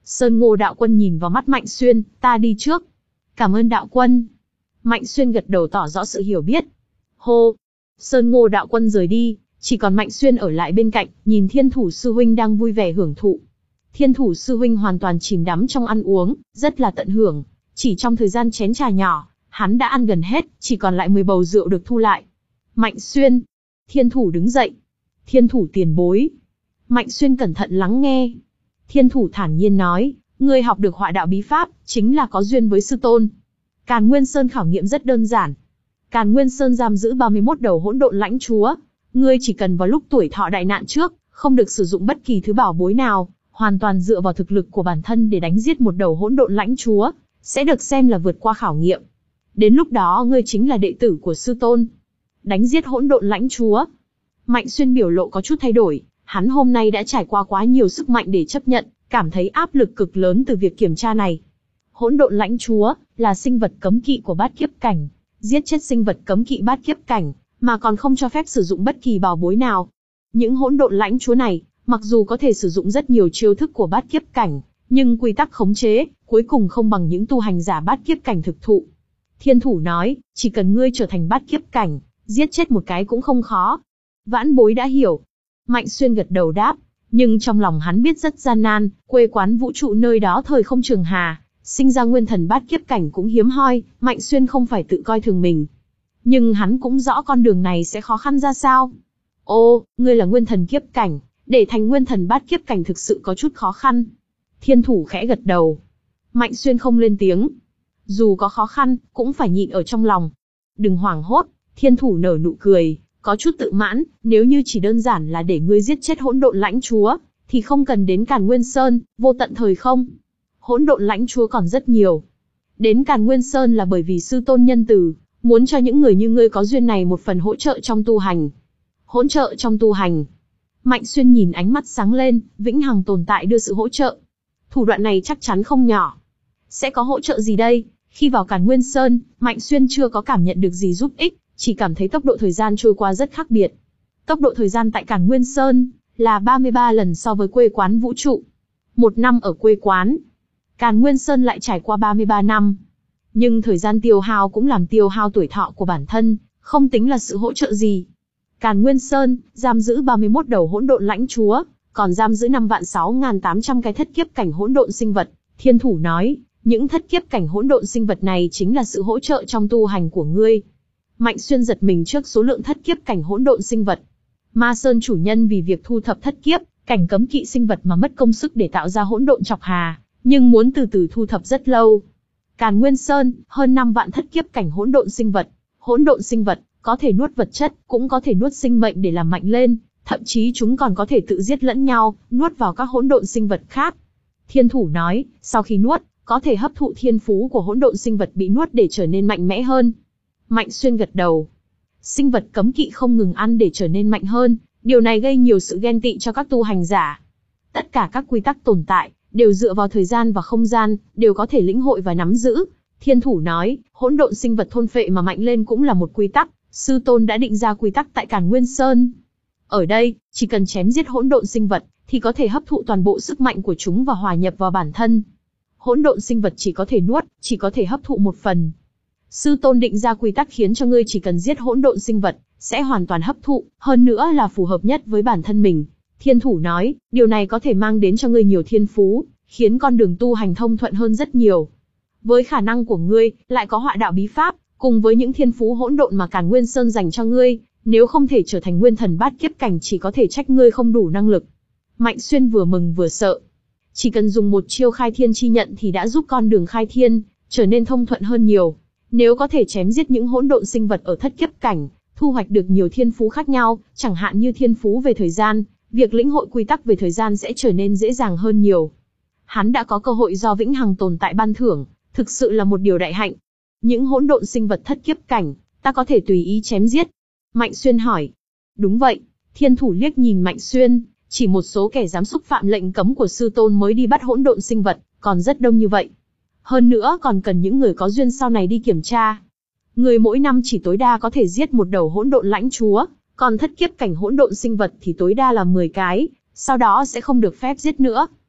Speaker 1: Sơn Ngô đạo quân nhìn vào mắt Mạnh Xuyên, ta đi trước. Cảm ơn đạo quân. Mạnh Xuyên gật đầu tỏ rõ sự hiểu biết. Hô. Sơn Ngô đạo quân rời đi, chỉ còn Mạnh Xuyên ở lại bên cạnh, nhìn Thiên Thủ sư huynh đang vui vẻ hưởng thụ. Thiên Thủ sư huynh hoàn toàn chìm đắm trong ăn uống, rất là tận hưởng. Chỉ trong thời gian chén trà nhỏ, hắn đã ăn gần hết, chỉ còn lại mười bầu rượu được thu lại. Mạnh Xuyên. Thiên Thủ đứng dậy. Thiên Thủ tiền bối. Mạnh Xuyên cẩn thận lắng nghe. Thiên Thủ thản nhiên nói, ngươi học được họa đạo bí pháp, chính là có duyên với sư tôn. Càn Nguyên Sơn khảo nghiệm rất đơn giản. Càn Nguyên Sơn giam giữ ba mươi mốt đầu hỗn độn lãnh chúa. Ngươi chỉ cần vào lúc tuổi thọ đại nạn trước, không được sử dụng bất kỳ thứ bảo bối nào, hoàn toàn dựa vào thực lực của bản thân để đánh giết một đầu hỗn độn lãnh chúa, sẽ được xem là vượt qua khảo nghiệm. Đến lúc đó ngươi chính là đệ tử của sư tôn. Đánh giết hỗn độn lãnh chúa. Mạnh Xuyên biểu lộ có chút thay đổi, hắn hôm nay đã trải qua quá nhiều sức mạnh để chấp nhận, cảm thấy áp lực cực lớn từ việc kiểm tra này. Hỗn độn lãnh chúa là sinh vật cấm kỵ của bát kiếp cảnh, giết chết sinh vật cấm kỵ bát kiếp cảnh, mà còn không cho phép sử dụng bất kỳ bảo bối nào. Những hỗn độn lãnh chúa này, mặc dù có thể sử dụng rất nhiều chiêu thức của bát kiếp cảnh, nhưng quy tắc khống chế, cuối cùng không bằng những tu hành giả bát kiếp cảnh thực thụ. Thiên Thủ nói, chỉ cần ngươi trở thành bát kiếp cảnh, giết chết một cái cũng không khó. Vãn bối đã hiểu. Mạnh Xuyên gật đầu đáp, nhưng trong lòng hắn biết rất gian nan, quê quán vũ trụ nơi đó thời không trường hà, sinh ra nguyên thần bát kiếp cảnh cũng hiếm hoi, Mạnh Xuyên không phải tự coi thường mình. Nhưng hắn cũng rõ con đường này sẽ khó khăn ra sao. Ô, ngươi là nguyên thần kiếp cảnh, để thành nguyên thần bát kiếp cảnh thực sự có chút khó khăn. Thiên Thủ khẽ gật đầu. Mạnh Xuyên không lên tiếng. Dù có khó khăn, cũng phải nhịn ở trong lòng. Đừng hoảng hốt, Thiên Thủ nở nụ cười, có chút tự mãn, nếu như chỉ đơn giản là để ngươi giết chết hỗn độn lãnh chúa, thì không cần đến Càn Nguyên Sơn, vô tận thời không. Hỗn độn lãnh chúa còn rất nhiều. Đến Càn Nguyên Sơn là bởi vì sư tôn nhân từ, muốn cho những người như ngươi có duyên này một phần hỗ trợ trong tu hành. Hỗ trợ trong tu hành. Mạnh Xuyên nhìn ánh mắt sáng lên, vĩnh hằng tồn tại đưa sự hỗ trợ. Thủ đoạn này chắc chắn không nhỏ. Sẽ có hỗ trợ gì đây? Khi vào Càn Nguyên Sơn, Mạnh Xuyên chưa có cảm nhận được gì giúp ích, chỉ cảm thấy tốc độ thời gian trôi qua rất khác biệt. Tốc độ thời gian tại Càn Nguyên Sơn là ba mươi ba lần so với quê quán vũ trụ. Một năm ở quê quán, Càn Nguyên Sơn lại trải qua ba mươi ba năm. Nhưng thời gian tiêu hao cũng làm tiêu hao tuổi thọ của bản thân, không tính là sự hỗ trợ gì. Càn Nguyên Sơn giam giữ ba mươi mốt đầu hỗn độn lãnh chúa, còn giam giữ năm vạn sáu nghìn tám trăm cái thất kiếp cảnh hỗn độn sinh vật. Thiên Thủ nói, những thất kiếp cảnh hỗn độn sinh vật này chính là sự hỗ trợ trong tu hành của ngươi. Mạnh Xuyên giật mình trước số lượng thất kiếp cảnh hỗn độn sinh vật. Ma Sơn chủ nhân vì việc thu thập thất kiếp cảnh cấm kỵ sinh vật mà mất công sức để tạo ra hỗn độn chọc hà, nhưng muốn từ từ thu thập rất lâu. Càn Nguyên Sơn, hơn năm vạn thất kiếp cảnh hỗn độn sinh vật. Hỗn độn sinh vật có thể nuốt vật chất, cũng có thể nuốt sinh mệnh để làm mạnh lên, thậm chí chúng còn có thể tự giết lẫn nhau, nuốt vào các hỗn độn sinh vật khác. Thiên Thủ nói, sau khi nuốt, có thể hấp thụ thiên phú của hỗn độn sinh vật bị nuốt để trở nên mạnh mẽ hơn. Mạnh Xuyên gật đầu. Sinh vật cấm kỵ không ngừng ăn để trở nên mạnh hơn, điều này gây nhiều sự ghen tị cho các tu hành giả. Tất cả các quy tắc tồn tại đều dựa vào thời gian và không gian, đều có thể lĩnh hội và nắm giữ. Thiên Thủ nói, hỗn độn sinh vật thôn phệ mà mạnh lên cũng là một quy tắc, sư tôn đã định ra quy tắc tại Càn Nguyên Sơn. Ở đây, chỉ cần chém giết hỗn độn sinh vật, thì có thể hấp thụ toàn bộ sức mạnh của chúng và hòa nhập vào bản thân. Hỗn độn sinh vật chỉ có thể nuốt, chỉ có thể hấp thụ một phần. Sư tôn định ra quy tắc khiến cho ngươi chỉ cần giết hỗn độn sinh vật, sẽ hoàn toàn hấp thụ, hơn nữa là phù hợp nhất với bản thân mình. Thiên Thủ nói, điều này có thể mang đến cho ngươi nhiều thiên phú, khiến con đường tu hành thông thuận hơn rất nhiều. Với khả năng của ngươi, lại có họa đạo bí pháp, cùng với những thiên phú hỗn độn mà Càn Nguyên Sơn dành cho ngươi, nếu không thể trở thành nguyên thần bát kiếp cảnh chỉ có thể trách ngươi không đủ năng lực. Mạnh Xuyên vừa mừng vừa sợ. Chỉ cần dùng một chiêu khai thiên chi nhận thì đã giúp con đường khai thiên trở nên thông thuận hơn nhiều. Nếu có thể chém giết những hỗn độn sinh vật ở thất kiếp cảnh, thu hoạch được nhiều thiên phú khác nhau, chẳng hạn như thiên phú về thời gian, việc lĩnh hội quy tắc về thời gian sẽ trở nên dễ dàng hơn nhiều. Hắn đã có cơ hội do vĩnh hằng tồn tại ban thưởng, thực sự là một điều đại hạnh. Những hỗn độn sinh vật thất kiếp cảnh, ta có thể tùy ý chém giết. Mạnh Xuyên hỏi. Đúng vậy. Thiên Thủ liếc nhìn Mạnh Xuyên, chỉ một số kẻ dám xúc phạm lệnh cấm của sư tôn mới đi bắt hỗn độn sinh vật, còn rất đông như vậy. Hơn nữa còn cần những người có duyên sau này đi kiểm tra. Người mỗi năm chỉ tối đa có thể giết một đầu hỗn độn lãnh chúa, còn thất kiếp cảnh hỗn độn sinh vật thì tối đa là mười cái, sau đó sẽ không được phép giết nữa.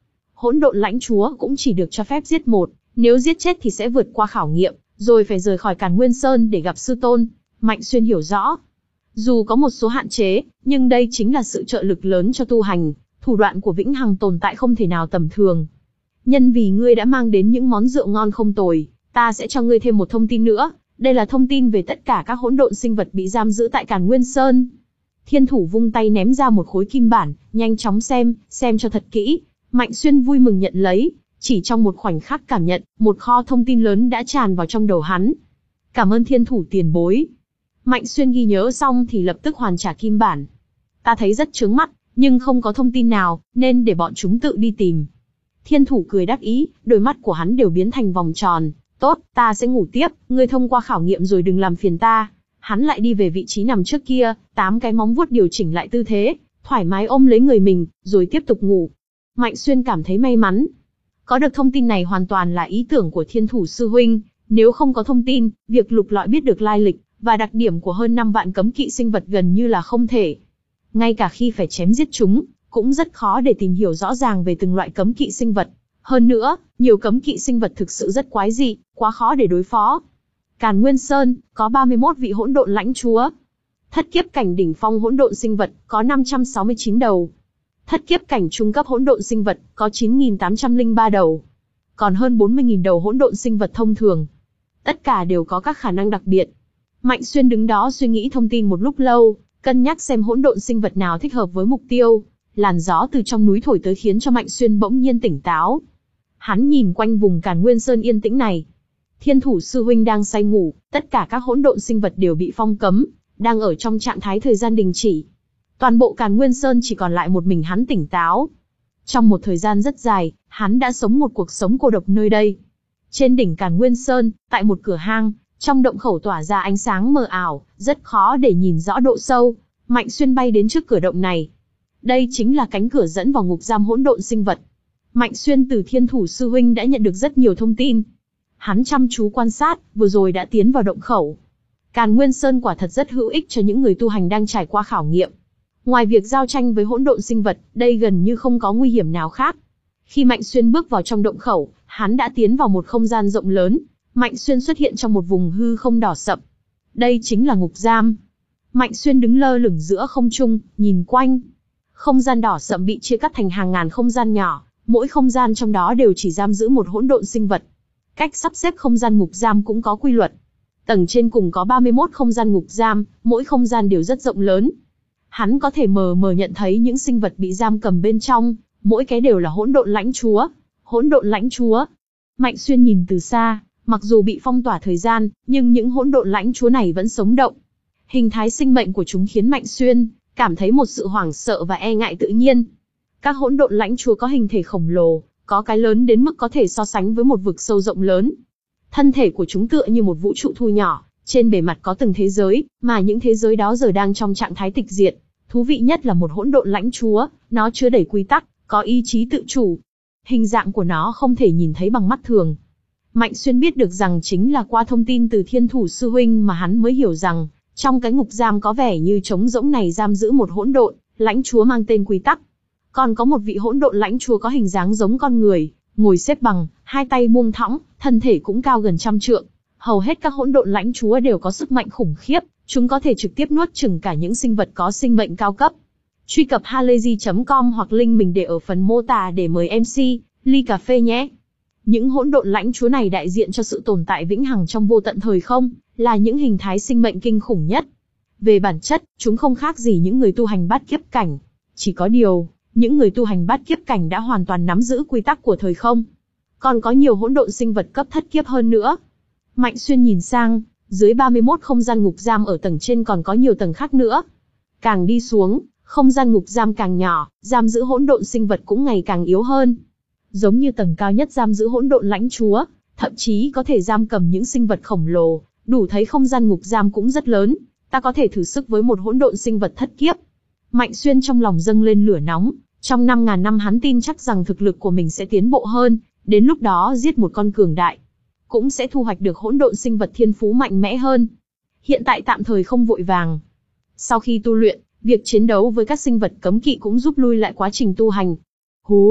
Speaker 1: hỗn độn lãnh chúa cũng chỉ được cho phép giết một, nếu giết chết thì sẽ vượt qua khảo nghiệm, rồi phải rời khỏi Càn Nguyên Sơn để gặp sư tôn. Mạnh Xuyên hiểu rõ, dù có một số hạn chế, nhưng đây chính là sự trợ lực lớn cho tu hành, thủ đoạn của Vĩnh Hằng tồn tại không thể nào tầm thường. Nhân vì ngươi đã mang đến những món rượu ngon không tồi, ta sẽ cho ngươi thêm một thông tin nữa, đây là thông tin về tất cả các hỗn độn sinh vật bị giam giữ tại Càn Nguyên Sơn. Thiên thủ vung tay ném ra một khối kim bản, nhanh chóng xem, xem cho thật kỹ. Mạnh Xuyên vui mừng nhận lấy, chỉ trong một khoảnh khắc cảm nhận, một kho thông tin lớn đã tràn vào trong đầu hắn. Cảm ơn thiên thủ tiền bối. Mạnh Xuyên ghi nhớ xong thì lập tức hoàn trả kim bản. Ta thấy rất chướng mắt, nhưng không có thông tin nào, nên để bọn chúng tự đi tìm. Thiên thủ cười đắc ý, đôi mắt của hắn đều biến thành vòng tròn. Tốt, ta sẽ ngủ tiếp, ngươi thông qua khảo nghiệm rồi đừng làm phiền ta. Hắn lại đi về vị trí nằm trước kia, tám cái móng vuốt điều chỉnh lại tư thế, thoải mái ôm lấy người mình, rồi tiếp tục ngủ. Mạnh Xuyên cảm thấy may mắn. Có được thông tin này hoàn toàn là ý tưởng của thiên thủ sư huynh, nếu không có thông tin, việc lục lọi biết được lai lịch và đặc điểm của hơn năm vạn cấm kỵ sinh vật gần như là không thể. Ngay cả khi phải chém giết chúng, cũng rất khó để tìm hiểu rõ ràng về từng loại cấm kỵ sinh vật. Hơn nữa, nhiều cấm kỵ sinh vật thực sự rất quái dị, quá khó để đối phó. Càn Nguyên Sơn, có ba mươi mốt vị hỗn độn lãnh chúa. Thất kiếp cảnh đỉnh phong hỗn độn sinh vật, có năm trăm sáu mươi chín đầu. Thất kiếp cảnh trung cấp hỗn độn sinh vật, có chín nghìn tám trăm lẻ ba đầu. Còn hơn bốn mươi nghìn đầu hỗn độn sinh vật thông thường. Tất cả đều có các khả năng đặc biệt. Mạnh Xuyên đứng đó suy nghĩ thông tin một lúc lâu, cân nhắc xem hỗn độn sinh vật nào thích hợp với mục tiêu. Làn gió từ trong núi thổi tới khiến cho Mạnh Xuyên bỗng nhiên tỉnh táo. Hắn nhìn quanh vùng Càn Nguyên Sơn yên tĩnh này. Thiên thủ sư huynh đang say ngủ, tất cả các hỗn độn sinh vật đều bị phong cấm, đang ở trong trạng thái thời gian đình chỉ. Toàn bộ Càn Nguyên Sơn chỉ còn lại một mình hắn tỉnh táo. Trong một thời gian rất dài, hắn đã sống một cuộc sống cô độc nơi đây. Trên đỉnh Càn Nguyên Sơn, tại một cửa hang, trong động khẩu tỏa ra ánh sáng mờ ảo, rất khó để nhìn rõ độ sâu. Mạnh Xuyên bay đến trước cửa động này. Đây chính là cánh cửa dẫn vào ngục giam hỗn độn sinh vật. Mạnh Xuyên từ thiên thủ sư huynh đã nhận được rất nhiều thông tin. Hắn chăm chú quan sát, vừa rồi đã tiến vào động khẩu. Càn Nguyên Sơn quả thật rất hữu ích cho những người tu hành đang trải qua khảo nghiệm. Ngoài việc giao tranh với hỗn độn sinh vật, đây gần như không có nguy hiểm nào khác. Khi Mạnh Xuyên bước vào trong động khẩu, hắn đã tiến vào một không gian rộng lớn. Mạnh Xuyên xuất hiện trong một vùng hư không đỏ sậm. Đây chính là ngục giam. Mạnh Xuyên đứng lơ lửng giữa không trung, nhìn quanh. Không gian đỏ sậm bị chia cắt thành hàng ngàn không gian nhỏ, mỗi không gian trong đó đều chỉ giam giữ một hỗn độn sinh vật. Cách sắp xếp không gian ngục giam cũng có quy luật. Tầng trên cùng có ba mươi mốt không gian ngục giam, mỗi không gian đều rất rộng lớn. Hắn có thể mờ mờ nhận thấy những sinh vật bị giam cầm bên trong, mỗi cái đều là hỗn độn lãnh chúa. Hỗn độn lãnh chúa. Mạnh Xuyên nhìn từ xa, mặc dù bị phong tỏa thời gian, nhưng những hỗn độn lãnh chúa này vẫn sống động. Hình thái sinh mệnh của chúng khiến Mạnh Xuyên cảm thấy một sự hoảng sợ và e ngại tự nhiên. Các hỗn độn lãnh chúa có hình thể khổng lồ, có cái lớn đến mức có thể so sánh với một vực sâu rộng lớn. Thân thể của chúng tựa như một vũ trụ thu nhỏ, trên bề mặt có từng thế giới, mà những thế giới đó giờ đang trong trạng thái tịch diệt. Thú vị nhất là một hỗn độn lãnh chúa, nó chứa đầy quy tắc, có ý chí tự chủ. Hình dạng của nó không thể nhìn thấy bằng mắt thường. Mạnh Xuyên biết được rằng chính là qua thông tin từ thiên thủ sư huynh mà hắn mới hiểu rằng, trong cái ngục giam có vẻ như trống rỗng này giam giữ một hỗn độn lãnh chúa mang tên quy tắc. Còn có một vị hỗn độn lãnh chúa có hình dáng giống con người, ngồi xếp bằng, hai tay buông thõng, thân thể cũng cao gần trăm trượng. Hầu hết các hỗn độn lãnh chúa đều có sức mạnh khủng khiếp, chúng có thể trực tiếp nuốt chửng cả những sinh vật có sinh mệnh cao cấp. Truy cập halayzi chấm com hoặc link mình để ở phần mô tả để mời em xê, ly cà phê nhé. Những hỗn độn lãnh chúa này đại diện cho sự tồn tại vĩnh hằng trong vô tận thời không, là những hình thái sinh mệnh kinh khủng nhất. Về bản chất, chúng không khác gì những người tu hành bát kiếp cảnh. Chỉ có điều, những người tu hành bát kiếp cảnh đã hoàn toàn nắm giữ quy tắc của thời không. Còn có nhiều hỗn độn sinh vật cấp thất kiếp hơn nữa. Mạnh Xuyên nhìn sang, dưới ba mươi mốt không gian ngục giam ở tầng trên còn có nhiều tầng khác nữa. Càng đi xuống, không gian ngục giam càng nhỏ, giam giữ hỗn độn sinh vật cũng ngày càng yếu hơn. Giống như tầng cao nhất giam giữ hỗn độn lãnh chúa, thậm chí có thể giam cầm những sinh vật khổng lồ, đủ thấy không gian ngục giam cũng rất lớn. Ta có thể thử sức với một hỗn độn sinh vật thất kiếp. Mạnh Xuyên trong lòng dâng lên lửa nóng, trong năm ngàn năm hắn tin chắc rằng thực lực của mình sẽ tiến bộ hơn, đến lúc đó giết một con cường đại, cũng sẽ thu hoạch được hỗn độn sinh vật thiên phú mạnh mẽ hơn. Hiện tại tạm thời không vội vàng. Sau khi tu luyện, việc chiến đấu với các sinh vật cấm kỵ cũng giúp lui lại quá trình tu hành. Hú!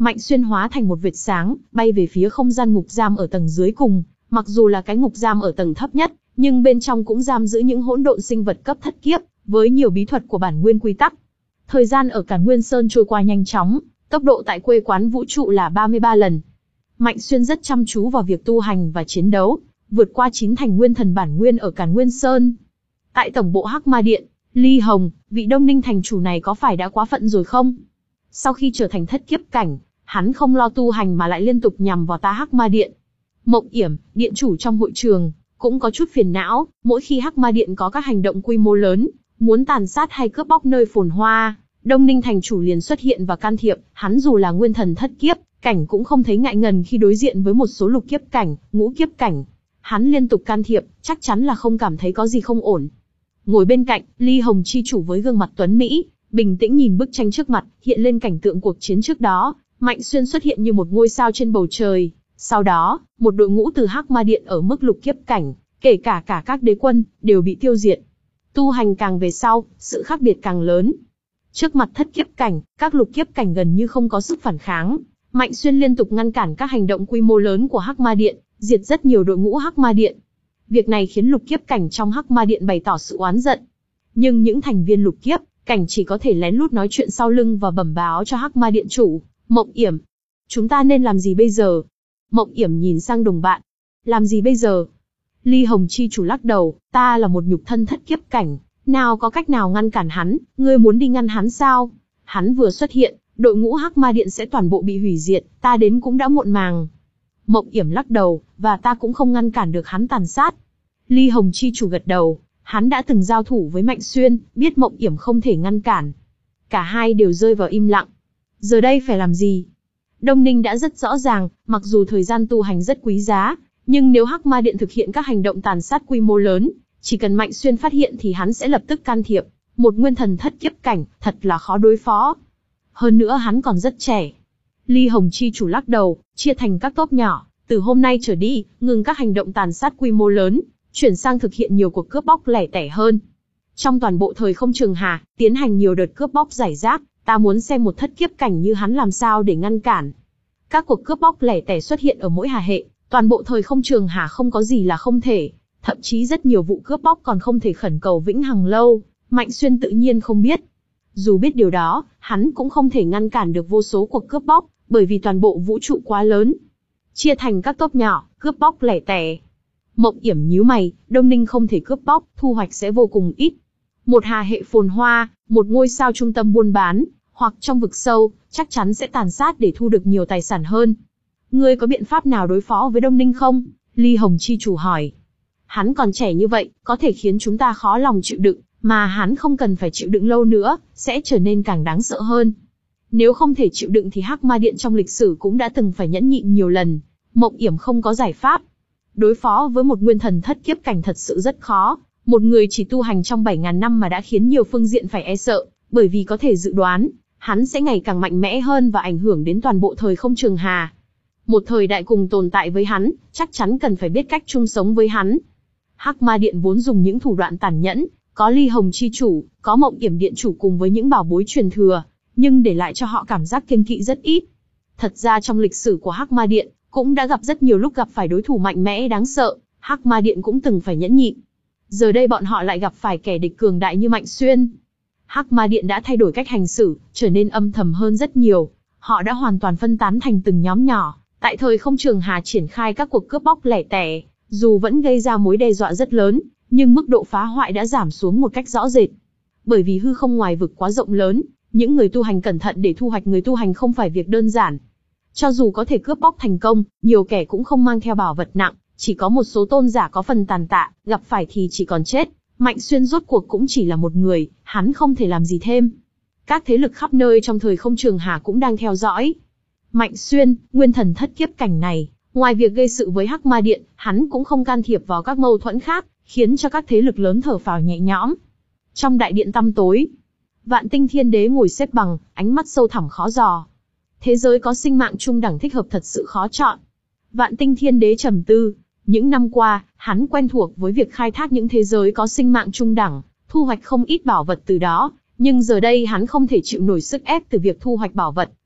Speaker 1: Mạnh Xuyên hóa thành một vệt sáng, bay về phía không gian ngục giam ở tầng dưới cùng. Mặc dù là cái ngục giam ở tầng thấp nhất, nhưng bên trong cũng giam giữ những hỗn độn sinh vật cấp thất kiếp, với nhiều bí thuật của bản nguyên quy tắc. Thời gian ở Càn Nguyên Sơn trôi qua nhanh chóng, tốc độ tại quê quán vũ trụ là ba mươi ba lần. Mạnh Xuyên rất chăm chú vào việc tu hành và chiến đấu, vượt qua chín thành nguyên thần bản nguyên ở Càn Nguyên Sơn. Tại tổng bộ Hắc Ma Điện, Ly Hồng, vị Đông Ninh thành chủ này có phải đã quá phận rồi không? Sau khi trở thành thất kiếp cảnh, hắn không lo tu hành mà lại liên tục nhằm vào ta Hắc Ma Điện. Mộng Yểm, điện chủ trong hội trường, cũng có chút phiền não, mỗi khi Hắc Ma Điện có các hành động quy mô lớn, muốn tàn sát hay cướp bóc nơi phồn hoa, Đông Ninh thành chủ liền xuất hiện và can thiệp. Hắn dù là nguyên thần thất kiếp cảnh cũng không thấy ngại ngần khi đối diện với một số lục kiếp cảnh, ngũ kiếp cảnh. Hắn liên tục can thiệp, chắc chắn là không cảm thấy có gì không ổn. Ngồi bên cạnh, Ly Hồng chi chủ với gương mặt tuấn mỹ, bình tĩnh nhìn bức tranh trước mặt, hiện lên cảnh tượng cuộc chiến trước đó. Mạnh Xuyên xuất hiện như một ngôi sao trên bầu trời. Sau đó, một đội ngũ từ Hắc Ma Điện ở mức lục kiếp cảnh, kể cả cả các đế quân, đều bị tiêu diệt. Tu hành càng về sau, sự khác biệt càng lớn. Trước mặt thất kiếp cảnh, các lục kiếp cảnh gần như không có sức phản kháng. Mạnh Xuyên liên tục ngăn cản các hành động quy mô lớn của Hắc Ma Điện, diệt rất nhiều đội ngũ Hắc Ma Điện. Việc này khiến lục kiếp cảnh trong Hắc Ma Điện bày tỏ sự oán giận. Nhưng những thành viên lục kiếp cảnh chỉ có thể lén lút nói chuyện sau lưng và bẩm báo cho Hắc Ma Điện chủ, Mộng Yểm. Chúng ta nên làm gì bây giờ? Mộng Yểm nhìn sang đồng bạn. Làm gì bây giờ? Ly Hồng chi chủ lắc đầu, ta là một nhục thân thất kiếp cảnh, nào có cách nào ngăn cản hắn, ngươi muốn đi ngăn hắn sao? Hắn vừa xuất hiện, đội ngũ Hắc Ma Điện sẽ toàn bộ bị hủy diệt, ta đến cũng đã muộn màng. Mộng Yểm lắc đầu, và ta cũng không ngăn cản được hắn tàn sát. Ly Hồng chi chủ gật đầu, hắn đã từng giao thủ với Mạnh Xuyên, biết Mộng Yểm không thể ngăn cản. Cả hai đều rơi vào im lặng. Giờ đây phải làm gì? Đông Ninh đã rất rõ ràng, mặc dù thời gian tu hành rất quý giá, nhưng nếu Hắc Ma Điện thực hiện các hành động tàn sát quy mô lớn, chỉ cần Mạnh Xuyên phát hiện thì hắn sẽ lập tức can thiệp. Một nguyên thần thất kiếp cảnh, thật là khó đối phó. Hơn nữa hắn còn rất trẻ. Ly Hồng chi chủ lắc đầu, chia thành các tốp nhỏ, từ hôm nay trở đi, ngừng các hành động tàn sát quy mô lớn, chuyển sang thực hiện nhiều cuộc cướp bóc lẻ tẻ hơn. Trong toàn bộ thời không trường hà, tiến hành nhiều đợt cướp bóc rải rác, ta muốn xem một thất kiếp cảnh như hắn làm sao để ngăn cản. Các cuộc cướp bóc lẻ tẻ xuất hiện ở mỗi hà hệ, toàn bộ thời không trường hà không có gì là không thể, thậm chí rất nhiều vụ cướp bóc còn không thể khẩn cầu vĩnh hằng lâu, Mạnh Xuyên tự nhiên không biết. Dù biết điều đó, hắn cũng không thể ngăn cản được vô số cuộc cướp bóc, bởi vì toàn bộ vũ trụ quá lớn. Chia thành các tốp nhỏ, cướp bóc lẻ tẻ. Mộng Yểm nhíu mày, Đông Ninh không thể cướp bóc, thu hoạch sẽ vô cùng ít. Một hà hệ phồn hoa, một ngôi sao trung tâm buôn bán, hoặc trong vực sâu, chắc chắn sẽ tàn sát để thu được nhiều tài sản hơn. Ngươi có biện pháp nào đối phó với Đông Ninh không? Ly Hồng chi chủ hỏi. Hắn còn trẻ như vậy, có thể khiến chúng ta khó lòng chịu đựng, mà hắn không cần phải chịu đựng lâu nữa, sẽ trở nên càng đáng sợ hơn. Nếu không thể chịu đựng thì Hắc Ma Điện trong lịch sử cũng đã từng phải nhẫn nhịn nhiều lần. Mộng Yểm không có giải pháp. Đối phó với một nguyên thần thất kiếp cảnh thật sự rất khó. Một người chỉ tu hành trong bảy ngàn năm mà đã khiến nhiều phương diện phải e sợ, bởi vì có thể dự đoán, hắn sẽ ngày càng mạnh mẽ hơn và ảnh hưởng đến toàn bộ thời không trường hà. Một thời đại cùng tồn tại với hắn, chắc chắn cần phải biết cách chung sống với hắn. Hắc Ma Điện vốn dùng những thủ đoạn tàn nhẫn, có Ly Hồng chi chủ, có Mộng Yểm điện chủ cùng với những bảo bối truyền thừa, nhưng để lại cho họ cảm giác kiêng kỵ rất ít. Thật ra trong lịch sử của Hắc Ma Điện, cũng đã gặp rất nhiều lúc gặp phải đối thủ mạnh mẽ đáng sợ, Hắc Ma Điện cũng từng phải nhẫn nhịn. Giờ đây bọn họ lại gặp phải kẻ địch cường đại như Mạnh Xuyên. Hắc Ma Điện đã thay đổi cách hành xử, trở nên âm thầm hơn rất nhiều. Họ đã hoàn toàn phân tán thành từng nhóm nhỏ, tại thời không trường hà triển khai các cuộc cướp bóc lẻ tẻ, dù vẫn gây ra mối đe dọa rất lớn, nhưng mức độ phá hoại đã giảm xuống một cách rõ rệt. Bởi vì hư không ngoài vực quá rộng lớn, những người tu hành cẩn thận để thu hoạch người tu hành không phải việc đơn giản. Cho dù có thể cướp bóc thành công, nhiều kẻ cũng không mang theo bảo vật nặng, chỉ có một số tôn giả có phần tàn tạ, gặp phải thì chỉ còn chết. Mạnh Xuyên rốt cuộc cũng chỉ là một người, hắn không thể làm gì thêm. Các thế lực khắp nơi trong thời không trường hà cũng đang theo dõi. Mạnh Xuyên, nguyên thần thất kiếp cảnh này, ngoài việc gây sự với Hắc Ma Điện, hắn cũng không can thiệp vào các mâu thuẫn khác, khiến cho các thế lực lớn thở phào nhẹ nhõm. Trong đại điện tăm tối, Vạn Tinh Thiên Đế ngồi xếp bằng, ánh mắt sâu thẳm khó dò. Thế giới có sinh mạng trung đẳng thích hợp thật sự khó chọn. Vạn Tinh Thiên Đế trầm tư. Những năm qua, hắn quen thuộc với việc khai thác những thế giới có sinh mạng trung đẳng, thu hoạch không ít bảo vật từ đó, nhưng giờ đây hắn không thể chịu nổi sức ép từ việc thu hoạch bảo vật,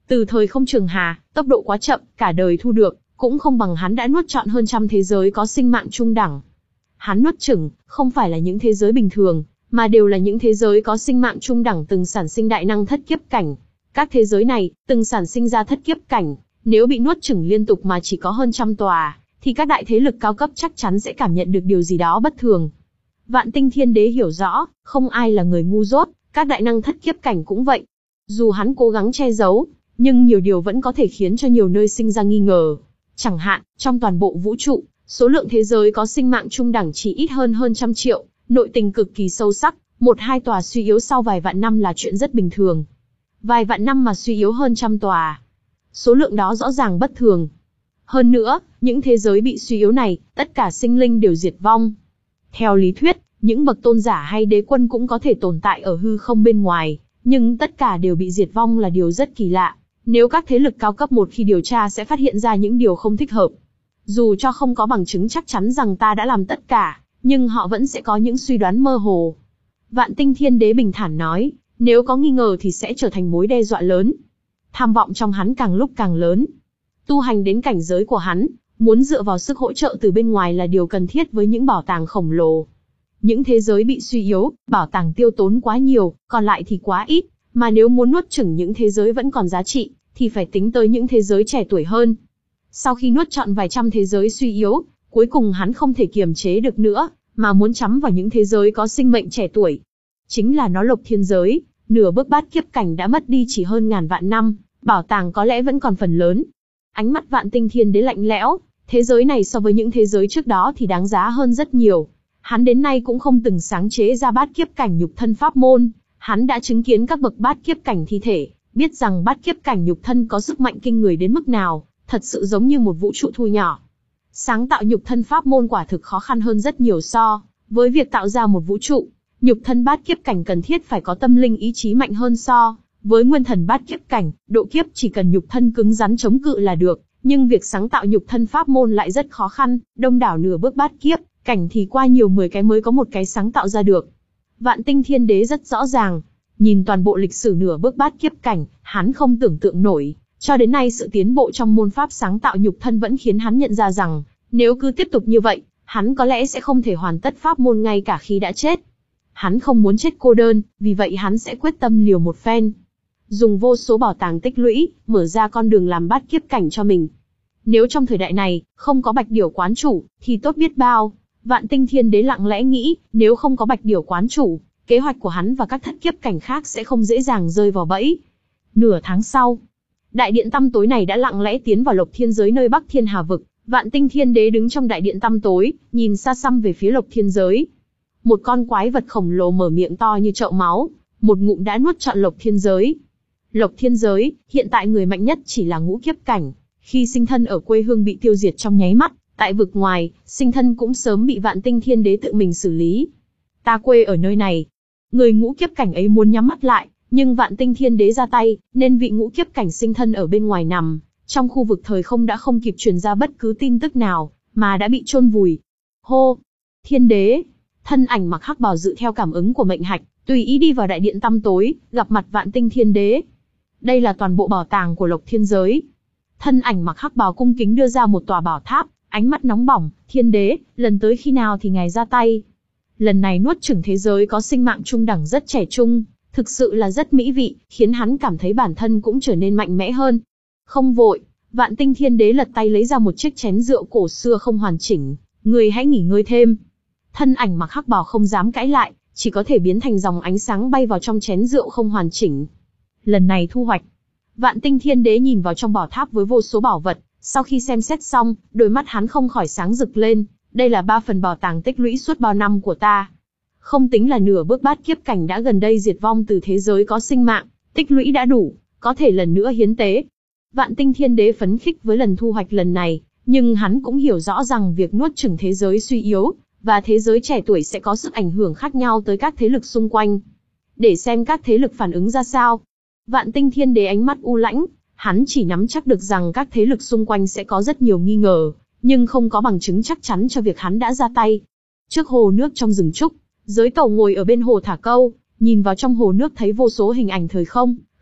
Speaker 1: Từ thời không trường hà, tốc độ quá chậm, cả đời thu được, cũng không bằng hắn đã nuốt trọn hơn trăm thế giới có sinh mạng trung đẳng. Hắn nuốt chửng, không phải là những thế giới bình thường, mà đều là những thế giới có sinh mạng trung đẳng từng sản sinh đại năng thất kiếp cảnh. Các thế giới này, từng sản sinh ra thất kiếp cảnh, nếu bị nuốt chửng liên tục mà chỉ có hơn trăm tòa, thì các đại thế lực cao cấp chắc chắn sẽ cảm nhận được điều gì đó bất thường. Vạn Tinh Thiên Đế hiểu rõ, không ai là người ngu dốt, các đại năng thất kiếp cảnh cũng vậy. Dù hắn cố gắng che giấu, nhưng nhiều điều vẫn có thể khiến cho nhiều nơi sinh ra nghi ngờ. Chẳng hạn, trong toàn bộ vũ trụ, số lượng thế giới có sinh mạng trung đẳng chỉ ít hơn hơn trăm triệu, nội tình cực kỳ sâu sắc, một hai tòa suy yếu sau vài vạn năm là chuyện rất bình thường. Vài vạn năm mà suy yếu hơn trăm tòa. Số lượng đó rõ ràng bất thường. Hơn nữa, những thế giới bị suy yếu này, tất cả sinh linh đều diệt vong. Theo lý thuyết, những bậc tôn giả hay đế quân cũng có thể tồn tại ở hư không bên ngoài, nhưng tất cả đều bị diệt vong là điều rất kỳ lạ. Nếu các thế lực cao cấp một khi điều tra sẽ phát hiện ra những điều không thích hợp. Dù cho không có bằng chứng chắc chắn rằng ta đã làm tất cả, nhưng họ vẫn sẽ có những suy đoán mơ hồ. Vạn Tinh Thiên Đế bình thản nói, nếu có nghi ngờ thì sẽ trở thành mối đe dọa lớn. Tham vọng trong hắn càng lúc càng lớn. Tu hành đến cảnh giới của hắn, muốn dựa vào sức hỗ trợ từ bên ngoài là điều cần thiết với những bảo tàng khổng lồ. Những thế giới bị suy yếu, bảo tàng tiêu tốn quá nhiều, còn lại thì quá ít, mà nếu muốn nuốt chửng những thế giới vẫn còn giá trị, thì phải tính tới những thế giới trẻ tuổi hơn. Sau khi nuốt trọn vài trăm thế giới suy yếu, cuối cùng hắn không thể kiềm chế được nữa, mà muốn chắm vào những thế giới có sinh mệnh trẻ tuổi. Chính là nó Lộc Thiên giới, nửa bước bát kiếp cảnh đã mất đi chỉ hơn ngàn vạn năm, bảo tàng có lẽ vẫn còn phần lớn. Ánh mắt Vạn Tinh Thiên Đế lạnh lẽo, thế giới này so với những thế giới trước đó thì đáng giá hơn rất nhiều. Hắn đến nay cũng không từng sáng chế ra bát kiếp cảnh nhục thân pháp môn, hắn đã chứng kiến các bậc bát kiếp cảnh thi thể, biết rằng bát kiếp cảnh nhục thân có sức mạnh kinh người đến mức nào, thật sự giống như một vũ trụ thu nhỏ. Sáng tạo nhục thân pháp môn quả thực khó khăn hơn rất nhiều so với việc tạo ra một vũ trụ. Nhục thân bát kiếp cảnh cần thiết phải có tâm linh ý chí mạnh hơn so với nguyên thần bát kiếp cảnh, độ kiếp chỉ cần nhục thân cứng rắn chống cự là được, nhưng việc sáng tạo nhục thân pháp môn lại rất khó khăn, đông đảo nửa bước bát kiếp cảnh thì qua nhiều mười cái mới có một cái sáng tạo ra được. Vạn Tinh Thiên Đế rất rõ ràng, nhìn toàn bộ lịch sử nửa bước bát kiếp cảnh, hắn không tưởng tượng nổi, cho đến nay sự tiến bộ trong môn pháp sáng tạo nhục thân vẫn khiến hắn nhận ra rằng, nếu cứ tiếp tục như vậy, hắn có lẽ sẽ không thể hoàn tất pháp môn ngay cả khi đã chết. Hắn không muốn chết cô đơn, vì vậy hắn sẽ quyết tâm liều một phen. Dùng vô số bảo tàng tích lũy, mở ra con đường làm bát kiếp cảnh cho mình. Nếu trong thời đại này, không có Bạch Điểu quán chủ, thì tốt biết bao. Vạn Tinh Thiên Đế lặng lẽ nghĩ, nếu không có Bạch Điểu quán chủ, kế hoạch của hắn và các thất kiếp cảnh khác sẽ không dễ dàng rơi vào bẫy. Nửa tháng sau, đại điện tăm tối này đã lặng lẽ tiến vào Lộc Thiên giới nơi Bắc Thiên Hà vực. Vạn Tinh Thiên Đế đứng trong đại điện tăm tối, nhìn xa xăm về phía Lộc Thiên giới. Một con quái vật khổng lồ mở miệng to như chậu máu, một ngụm đã nuốt trọn Lộc Thiên giới. Lộc Thiên giới, hiện tại người mạnh nhất chỉ là ngũ kiếp cảnh. Khi sinh thân ở quê hương bị tiêu diệt trong nháy mắt, tại vực ngoài, sinh thân cũng sớm bị Vạn Tinh Thiên Đế tự mình xử lý. Ta quê ở nơi này. Người ngũ kiếp cảnh ấy muốn nhắm mắt lại, nhưng Vạn Tinh Thiên Đế ra tay, nên vị ngũ kiếp cảnh sinh thân ở bên ngoài nằm, trong khu vực thời không đã không kịp truyền ra bất cứ tin tức nào, mà đã bị chôn vùi. Hô! Thiên Đế! Thân ảnh mặc hắc bào dự theo cảm ứng của mệnh hạch, tùy ý đi vào đại điện tăm tối, gặp mặt Vạn Tinh Thiên Đế. Đây là toàn bộ bảo tàng của Lộc Thiên giới. Thân ảnh mặc hắc bào cung kính đưa ra một tòa bảo tháp, ánh mắt nóng bỏng. Thiên Đế, lần tới khi nào thì ngài ra tay? Lần này nuốt chửng thế giới có sinh mạng trung đẳng rất trẻ trung, thực sự là rất mỹ vị, khiến hắn cảm thấy bản thân cũng trở nên mạnh mẽ hơn. Không vội, Vạn Tinh Thiên Đế lật tay lấy ra một chiếc chén rượu cổ xưa không hoàn chỉnh. Người hãy nghỉ ngơi thêm. Thân ảnh mặc hắc bào không dám cãi lại, chỉ có thể biến thành dòng ánh sáng bay vào trong chén rượu không hoàn chỉnh. Lần này thu hoạch. Vạn Tinh Thiên Đế nhìn vào trong bảo tháp với vô số bảo vật, sau khi xem xét xong, đôi mắt hắn không khỏi sáng rực lên. Đây là ba phần bảo tàng tích lũy suốt bao năm của ta. Không tính là nửa bước bát kiếp cảnh đã gần đây diệt vong từ thế giới có sinh mạng, tích lũy đã đủ, có thể lần nữa hiến tế. Vạn Tinh Thiên Đế phấn khích với lần thu hoạch lần này, nhưng hắn cũng hiểu rõ rằng việc nuốt chửng thế giới suy yếu, và thế giới trẻ tuổi sẽ có sức ảnh hưởng khác nhau tới các thế lực xung quanh. Để xem các thế lực phản ứng ra sao. Vạn Tinh Thiên Đế ánh mắt u lãnh, hắn chỉ nắm chắc được rằng các thế lực xung quanh sẽ có rất nhiều nghi ngờ, nhưng không có bằng chứng chắc chắn cho việc hắn đã ra tay. Trước hồ nước trong rừng trúc, Giới Tẩu ngồi ở bên hồ thả câu, nhìn vào trong hồ nước thấy vô số hình ảnh thời không,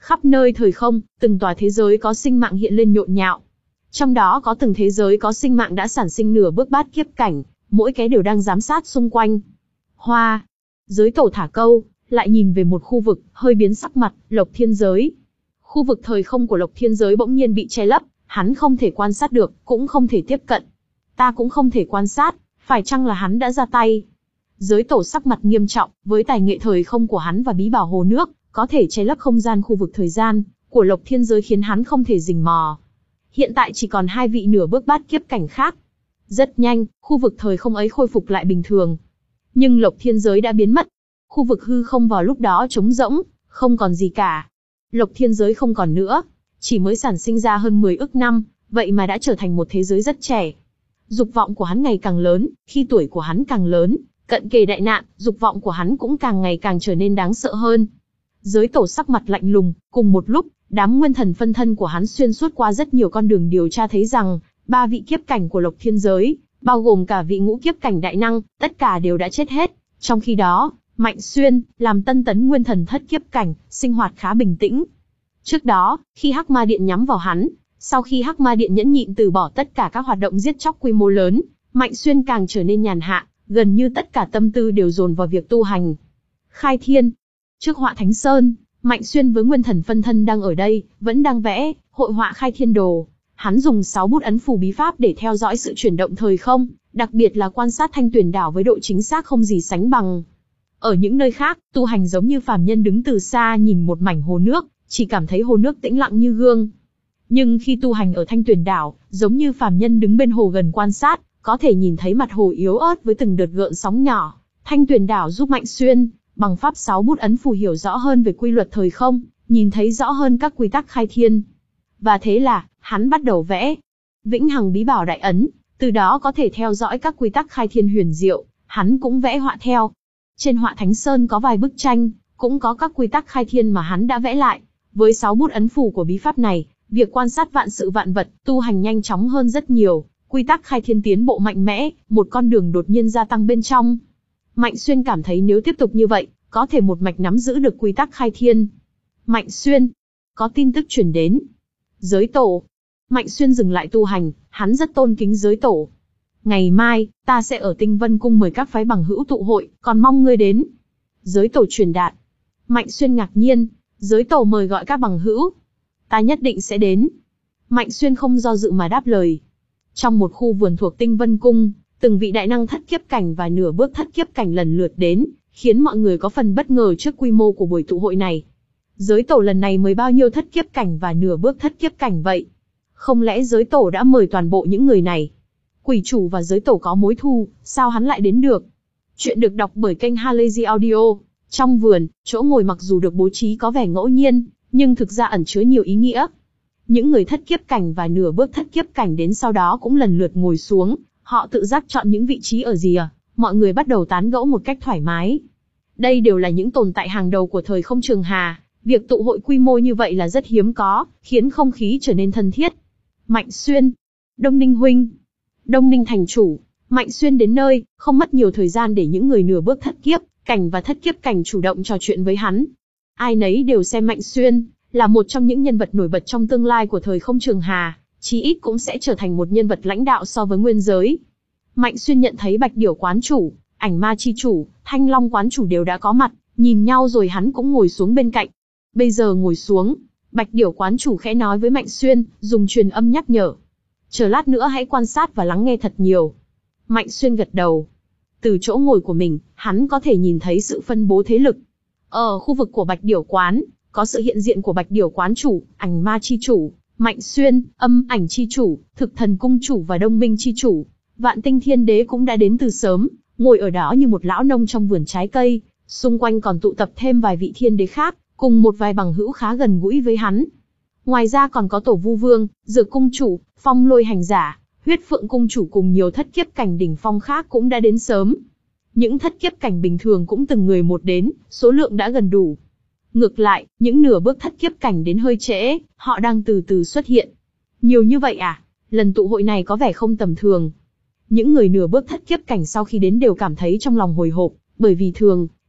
Speaker 1: Khắp nơi thời không, từng tòa thế giới có sinh mạng hiện lên nhộn nhạo. Trong đó có từng thế giới có sinh mạng đã sản sinh nửa bước bát kiếp cảnh, mỗi cái đều đang giám sát xung quanh. Hoa. Giới tổ thả câu, lại nhìn về một khu vực, hơi biến sắc mặt, Lộc Thiên giới. Khu vực thời không của Lộc Thiên giới bỗng nhiên bị che lấp, hắn không thể quan sát được, cũng không thể tiếp cận. Ta cũng không thể quan sát, phải chăng là hắn đã ra tay? Giới tổ sắc mặt nghiêm trọng, với tài nghệ thời không của hắn và bí bảo hồ nước, có thể che lấp không gian khu vực thời gian của Lộc Thiên giới khiến hắn không thể rình mò. Hiện tại chỉ còn hai vị nửa bước bát kiếp cảnh khác. Rất nhanh, khu vực thời không ấy khôi phục lại bình thường. Nhưng Lộc Thiên giới đã biến mất. Khu vực hư không vào lúc đó trống rỗng, không còn gì cả. Lộc Thiên giới không còn nữa, chỉ mới sản sinh ra hơn mười ức năm, vậy mà đã trở thành một thế giới rất trẻ. Dục vọng của hắn ngày càng lớn, khi tuổi của hắn càng lớn, cận kề đại nạn, dục vọng của hắn cũng càng ngày càng trở nên đáng sợ hơn. Giới tổ sắc mặt lạnh lùng, cùng một lúc, đám nguyên thần phân thân của hắn xuyên suốt qua rất nhiều con đường điều tra thấy rằng, ba vị kiếp cảnh của Lộc Thiên giới, bao gồm cả vị ngũ kiếp cảnh đại năng, tất cả đều đã chết hết. Trong khi đó, Mạnh Xuyên, làm tân tấn nguyên thần thất kiếp cảnh, sinh hoạt khá bình tĩnh. Trước đó, khi Hắc Ma Điện nhắm vào hắn, sau khi Hắc Ma Điện nhẫn nhịn từ bỏ tất cả các hoạt động giết chóc quy mô lớn, Mạnh Xuyên càng trở nên nhàn hạ, gần như tất cả tâm tư đều dồn vào việc tu hành. Khai thiên. Trước Họa Thánh Sơn, Mạnh Xuyên với nguyên thần phân thân đang ở đây, vẫn đang vẽ, hội họa khai thiên đồ. Hắn dùng sáu bút ấn phù bí pháp để theo dõi sự chuyển động thời không, đặc biệt là quan sát Thanh Tuyền đảo với độ chính xác không gì sánh bằng. Ở những nơi khác, tu hành giống như phàm nhân đứng từ xa nhìn một mảnh hồ nước, chỉ cảm thấy hồ nước tĩnh lặng như gương. Nhưng khi tu hành ở Thanh Tuyền đảo, giống như phàm nhân đứng bên hồ gần quan sát, có thể nhìn thấy mặt hồ yếu ớt với từng đợt gợn sóng nhỏ. Thanh Tuyền đảo giúp Mạnh Xuyên, bằng pháp sáu bút ấn phù hiểu rõ hơn về quy luật thời không, nhìn thấy rõ hơn các quy tắc khai thiên. Và thế là, hắn bắt đầu vẽ Vĩnh Hằng Bí Bảo Đại Ấn, từ đó có thể theo dõi các quy tắc khai thiên huyền diệu, hắn cũng vẽ họa theo. Trên Họa Thánh Sơn có vài bức tranh, cũng có các quy tắc khai thiên mà hắn đã vẽ lại. Với sáu bút ấn phù của bí pháp này, việc quan sát vạn sự vạn vật, tu hành nhanh chóng hơn rất nhiều, quy tắc khai thiên tiến bộ mạnh mẽ, một con đường đột nhiên gia tăng bên trong. Mạnh Xuyên cảm thấy nếu tiếp tục như vậy, có thể một mạch nắm giữ được quy tắc khai thiên. Mạnh Xuyên, có tin tức truyền đến. Giới tổ. Mạnh Xuyên dừng lại tu hành, hắn rất tôn kính giới tổ. Ngày mai, ta sẽ ở Tinh Vân Cung mời các phái bằng hữu tụ hội, còn mong ngươi đến. Giới tổ truyền đạt. Mạnh Xuyên ngạc nhiên, giới tổ mời gọi các bằng hữu. Ta nhất định sẽ đến. Mạnh Xuyên không do dự mà đáp lời. Trong một khu vườn thuộc Tinh Vân Cung, từng vị đại năng thất kiếp cảnh và nửa bước thất kiếp cảnh lần lượt đến, khiến mọi người có phần bất ngờ trước quy mô của buổi tụ hội này. Giới tổ lần này mời bao nhiêu thất kiếp cảnh và nửa bước thất kiếp cảnh vậy? Không lẽ giới tổ đã mời toàn bộ những người này? Quỷ chủ và giới tổ có mối thù, sao hắn lại đến được? Chuyện được đọc bởi kênh Halazy Audio. Trong vườn, chỗ ngồi mặc dù được bố trí có vẻ ngẫu nhiên, nhưng thực ra ẩn chứa nhiều ý nghĩa. Những người thất kiếp cảnh và nửa bước thất kiếp cảnh đến sau đó cũng lần lượt ngồi xuống, họ tự giác chọn những vị trí ở rìa, mọi người bắt đầu tán gẫu một cách thoải mái. Đây đều là những tồn tại hàng đầu của thời không Trường Hà, việc tụ hội quy mô như vậy là rất hiếm có, khiến không khí trở nên thân thiết. Mạnh Xuyên, Đông Ninh huynh, Đông Ninh thành chủ. Mạnh Xuyên đến nơi, không mất nhiều thời gian để những người nửa bước thất kiếp cảnh và thất kiếp cảnh chủ động trò chuyện với hắn. Ai nấy đều xem Mạnh Xuyên là một trong những nhân vật nổi bật trong tương lai của thời không Trường Hà, chí ít cũng sẽ trở thành một nhân vật lãnh đạo so với nguyên giới. Mạnh Xuyên nhận thấy Bạch Điểu quán chủ, Ảnh Ma chi chủ, Thanh Long quán chủ đều đã có mặt, nhìn nhau rồi hắn cũng ngồi xuống bên cạnh. Bây giờ ngồi xuống, Bạch Điểu quán chủ khẽ nói với Mạnh Xuyên, dùng truyền âm nhắc nhở. Chờ lát nữa hãy quan sát và lắng nghe thật nhiều. Mạnh Xuyên gật đầu. Từ chỗ ngồi của mình, hắn có thể nhìn thấy sự phân bố thế lực. Ở khu vực của Bạch Điểu quán, có sự hiện diện của Bạch Điểu quán chủ, Ảnh Ma chi chủ, Mạnh Xuyên, Âm Ảnh chi chủ, Thực Thần cung chủ và Đông Minh chi chủ. Vạn Tinh Thiên Đế cũng đã đến từ sớm, ngồi ở đó như một lão nông trong vườn trái cây, xung quanh còn tụ tập thêm vài vị thiên đế khác, cùng một vài bằng hữu khá gần gũi với hắn. Ngoài ra còn có Tổ Vu Vương, Dược cung chủ, Phong Lôi hành giả, Huyết Phượng cung chủ cùng nhiều thất kiếp cảnh đỉnh phong khác cũng đã đến sớm. Những thất kiếp cảnh bình thường cũng từng người một đến, số lượng đã gần đủ. Ngược lại, những nửa bước thất kiếp cảnh đến hơi trễ, họ đang từ từ xuất hiện. Nhiều như vậy à? Lần tụ hội này có vẻ không tầm thường. Những người nửa bước thất kiếp cảnh sau khi đến đều cảm thấy trong lòng hồi hộp, bởi vì thường,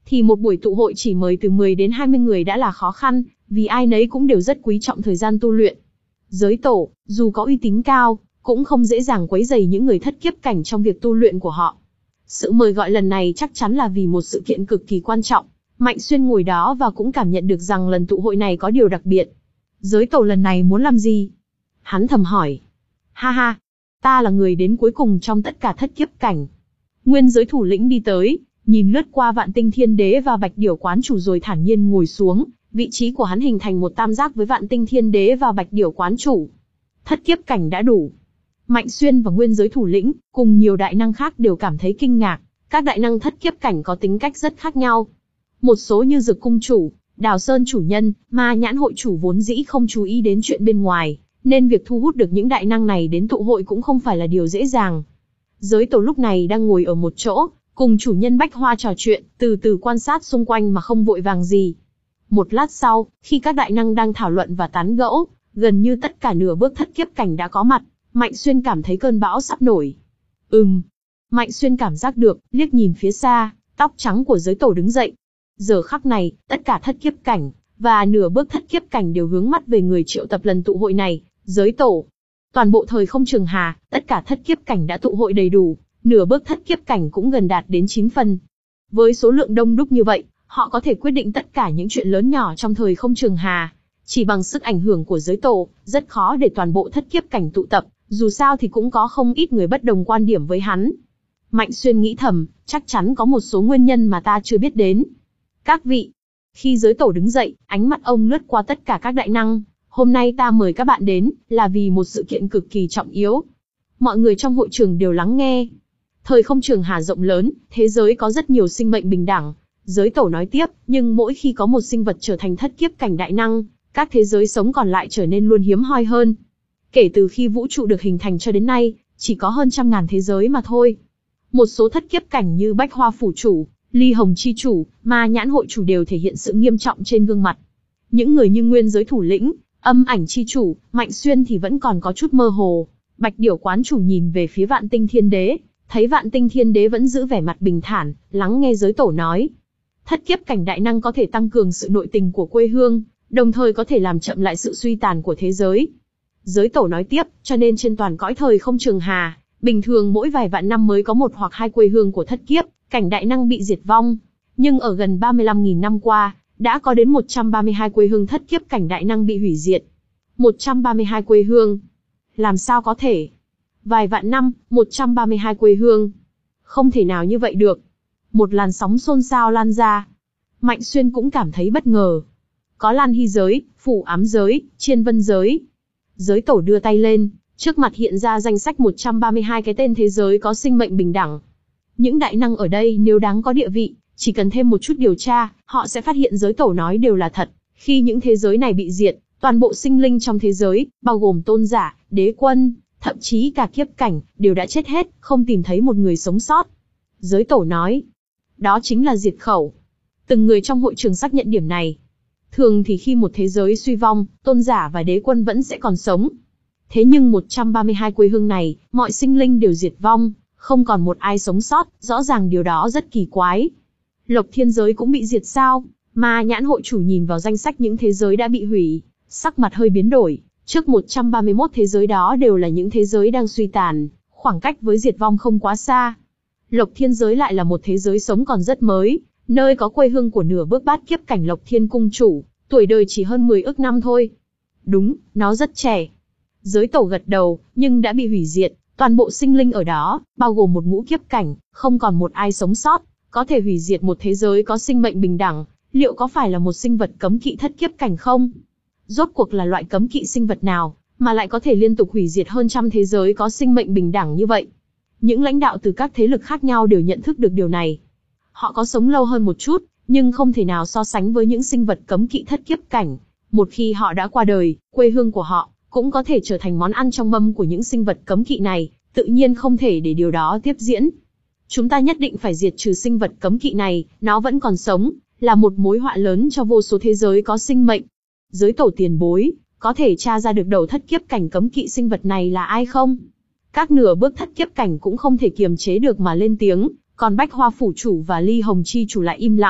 Speaker 1: thì một buổi tụ hội chỉ mời từ mười đến hai mươi người đã là khó khăn, vì ai nấy cũng đều rất quý trọng thời gian tu luyện. Giới tổ, dù có uy tín cao, cũng không dễ dàng quấy rầy những người thất kiếp cảnh trong việc tu luyện của họ. Sự mời gọi lần này chắc chắn là vì một sự kiện cực kỳ quan trọng. Mạnh Xuyên ngồi đó và cũng cảm nhận được rằng lần tụ hội này có điều đặc biệt. Giới tổ lần này muốn làm gì? Hắn thầm hỏi. Ha ha, ta là người đến cuối cùng trong tất cả thất kiếp cảnh. Nguyên giới thủ lĩnh đi tới, nhìn lướt qua Vạn Tinh Thiên Đế và Bạch Điểu Quán Chủ rồi thản nhiên ngồi xuống, vị trí của hắn hình thành một tam giác với Vạn Tinh Thiên Đế và Bạch Điểu Quán Chủ. Thất kiếp cảnh đã đủ. Mạnh Xuyên và nguyên giới thủ lĩnh, cùng nhiều đại năng khác đều cảm thấy kinh ngạc. Các đại năng thất kiếp cảnh có tính cách rất khác nhau. Một số như Dực Cung Chủ, Đào Sơn Chủ Nhân, Ma Nhãn Hội Chủ vốn dĩ không chú ý đến chuyện bên ngoài, nên việc thu hút được những đại năng này đến tụ hội cũng không phải là điều dễ dàng. Giới tổ lúc này đang ngồi ở một chỗ, cùng chủ nhân Bách Hoa trò chuyện, từ từ quan sát xung quanh mà không vội vàng gì. Một lát sau, khi các đại năng đang thảo luận và tán gẫu, gần như tất cả nửa bước thất kiếp cảnh đã có mặt. Mạnh Xuyên cảm thấy cơn bão sắp nổi. Ừm. Mạnh Xuyên cảm giác được, liếc nhìn phía xa, tóc trắng của giới tổ đứng dậy. Giờ khắc này, tất cả thất kiếp cảnh, và nửa bước thất kiếp cảnh đều hướng mắt về người triệu tập lần tụ hội này, giới tổ. Toàn bộ thời không trường hà, tất cả thất kiếp cảnh đã tụ hội đầy đủ, nửa bước thất kiếp cảnh cũng gần đạt đến chín phần. Với số lượng đông đúc như vậy, họ có thể quyết định tất cả những chuyện lớn nhỏ trong thời không trường hà. Chỉ bằng sức ảnh hưởng của giới tổ, rất khó để toàn bộ thất kiếp cảnh tụ tập, dù sao thì cũng có không ít người bất đồng quan điểm với hắn. Mạnh Xuyên nghĩ thầm, chắc chắn có một số nguyên nhân mà ta chưa biết đến. Các vị, khi giới tổ đứng dậy, ánh mắt ông lướt qua tất cả các đại năng. Hôm nay ta mời các bạn đến, là vì một sự kiện cực kỳ trọng yếu. Mọi người trong hội trường đều lắng nghe. Thời không trường hà rộng lớn, thế giới có rất nhiều sinh mệnh bình đẳng. Giới tổ nói tiếp, nhưng mỗi khi có một sinh vật trở thành thất kiếp cảnh đại năng, các thế giới sống còn lại trở nên luôn hiếm hoi hơn. Kể từ khi vũ trụ được hình thành cho đến nay, chỉ có hơn trăm ngàn thế giới mà thôi. Một số thất kiếp cảnh như Bách Hoa Phủ Chủ, Ly Hồng Chi Chủ, Ma Nhãn Hội Chủ đều thể hiện sự nghiêm trọng trên gương mặt. Những người như nguyên giới thủ lĩnh, Âm Ảnh Chi Chủ, Mạnh Xuyên thì vẫn còn có chút mơ hồ. Bạch Điểu Quán Chủ nhìn về phía Vạn Tinh Thiên Đế, thấy Vạn Tinh Thiên Đế vẫn giữ vẻ mặt bình thản, lắng nghe giới tổ nói. Thất kiếp cảnh đại năng có thể tăng cường sự nội tình của quê hương, đồng thời có thể làm chậm lại sự suy tàn của thế giới. Giới tổ nói tiếp, cho nên trên toàn cõi thời không trường hà, bình thường mỗi vài vạn năm mới có một hoặc hai quê hương của thất kiếp cảnh đại năng bị diệt vong. Nhưng ở gần ba mươi lăm nghìn năm qua, đã có đến một trăm ba mươi hai quê hương thất kiếp cảnh đại năng bị hủy diệt. một trăm ba mươi hai quê hương. Làm sao có thể? Vài vạn năm, một trăm ba mươi hai quê hương. Không thể nào như vậy được. Một làn sóng xôn xao lan ra. Mạnh Xuyên cũng cảm thấy bất ngờ. Có Lan Hy giới, Phủ Ám giới, Chiên Vân giới. Giới tổ đưa tay lên, trước mặt hiện ra danh sách một trăm ba mươi hai cái tên thế giới có sinh mệnh bình đẳng. Những đại năng ở đây nếu đáng có địa vị, chỉ cần thêm một chút điều tra, họ sẽ phát hiện giới tổ nói đều là thật. Khi những thế giới này bị diệt, toàn bộ sinh linh trong thế giới, bao gồm tôn giả, đế quân, thậm chí cả kiếp cảnh, đều đã chết hết, không tìm thấy một người sống sót. Giới tổ nói, đó chính là diệt khẩu. Từng người trong hội trường xác nhận điểm này. Thường thì khi một thế giới suy vong, tôn giả và đế quân vẫn sẽ còn sống. Thế nhưng một trăm ba mươi hai quê hương này, mọi sinh linh đều diệt vong, không còn một ai sống sót, rõ ràng điều đó rất kỳ quái. Lộc Thiên giới cũng bị diệt sao? Ma Nhãn Hội Chủ nhìn vào danh sách những thế giới đã bị hủy, sắc mặt hơi biến đổi. Trước một trăm ba mươi mốt thế giới đó đều là những thế giới đang suy tàn, khoảng cách với diệt vong không quá xa. Lộc Thiên giới lại là một thế giới sống còn rất mới, nơi có quê hương của nửa bước bát kiếp cảnh Lộc Thiên Cung Chủ, tuổi đời chỉ hơn mười ức năm thôi. Đúng, nó rất trẻ. Giới tổ gật đầu, nhưng đã bị hủy diệt, toàn bộ sinh linh ở đó, bao gồm một ngũ kiếp cảnh, không còn một ai sống sót, có thể hủy diệt một thế giới có sinh mệnh bình đẳng, liệu có phải là một sinh vật cấm kỵ thất kiếp cảnh không? Rốt cuộc là loại cấm kỵ sinh vật nào, mà lại có thể liên tục hủy diệt hơn trăm thế giới có sinh mệnh bình đẳng như vậy? Những lãnh đạo từ các thế lực khác nhau đều nhận thức được điều này. Họ có sống lâu hơn một chút, nhưng không thể nào so sánh với những sinh vật cấm kỵ thất kiếp cảnh. Một khi họ đã qua đời, quê hương của họ cũng có thể trở thành món ăn trong mâm của những sinh vật cấm kỵ này, tự nhiên không thể để điều đó tiếp diễn. Chúng ta nhất định phải diệt trừ sinh vật cấm kỵ này, nó vẫn còn sống, là một mối họa lớn cho vô số thế giới có sinh mệnh. Giới tổ tiền bối, có thể tra ra được đầu thất kiếp cảnh cấm kỵ sinh vật này là ai không? Các nửa bước thất kiếp cảnh cũng không thể kiềm chế được mà lên tiếng, còn Bách Hoa Phủ Chủ và Ly Hồng Chi Chủ lại im lặng.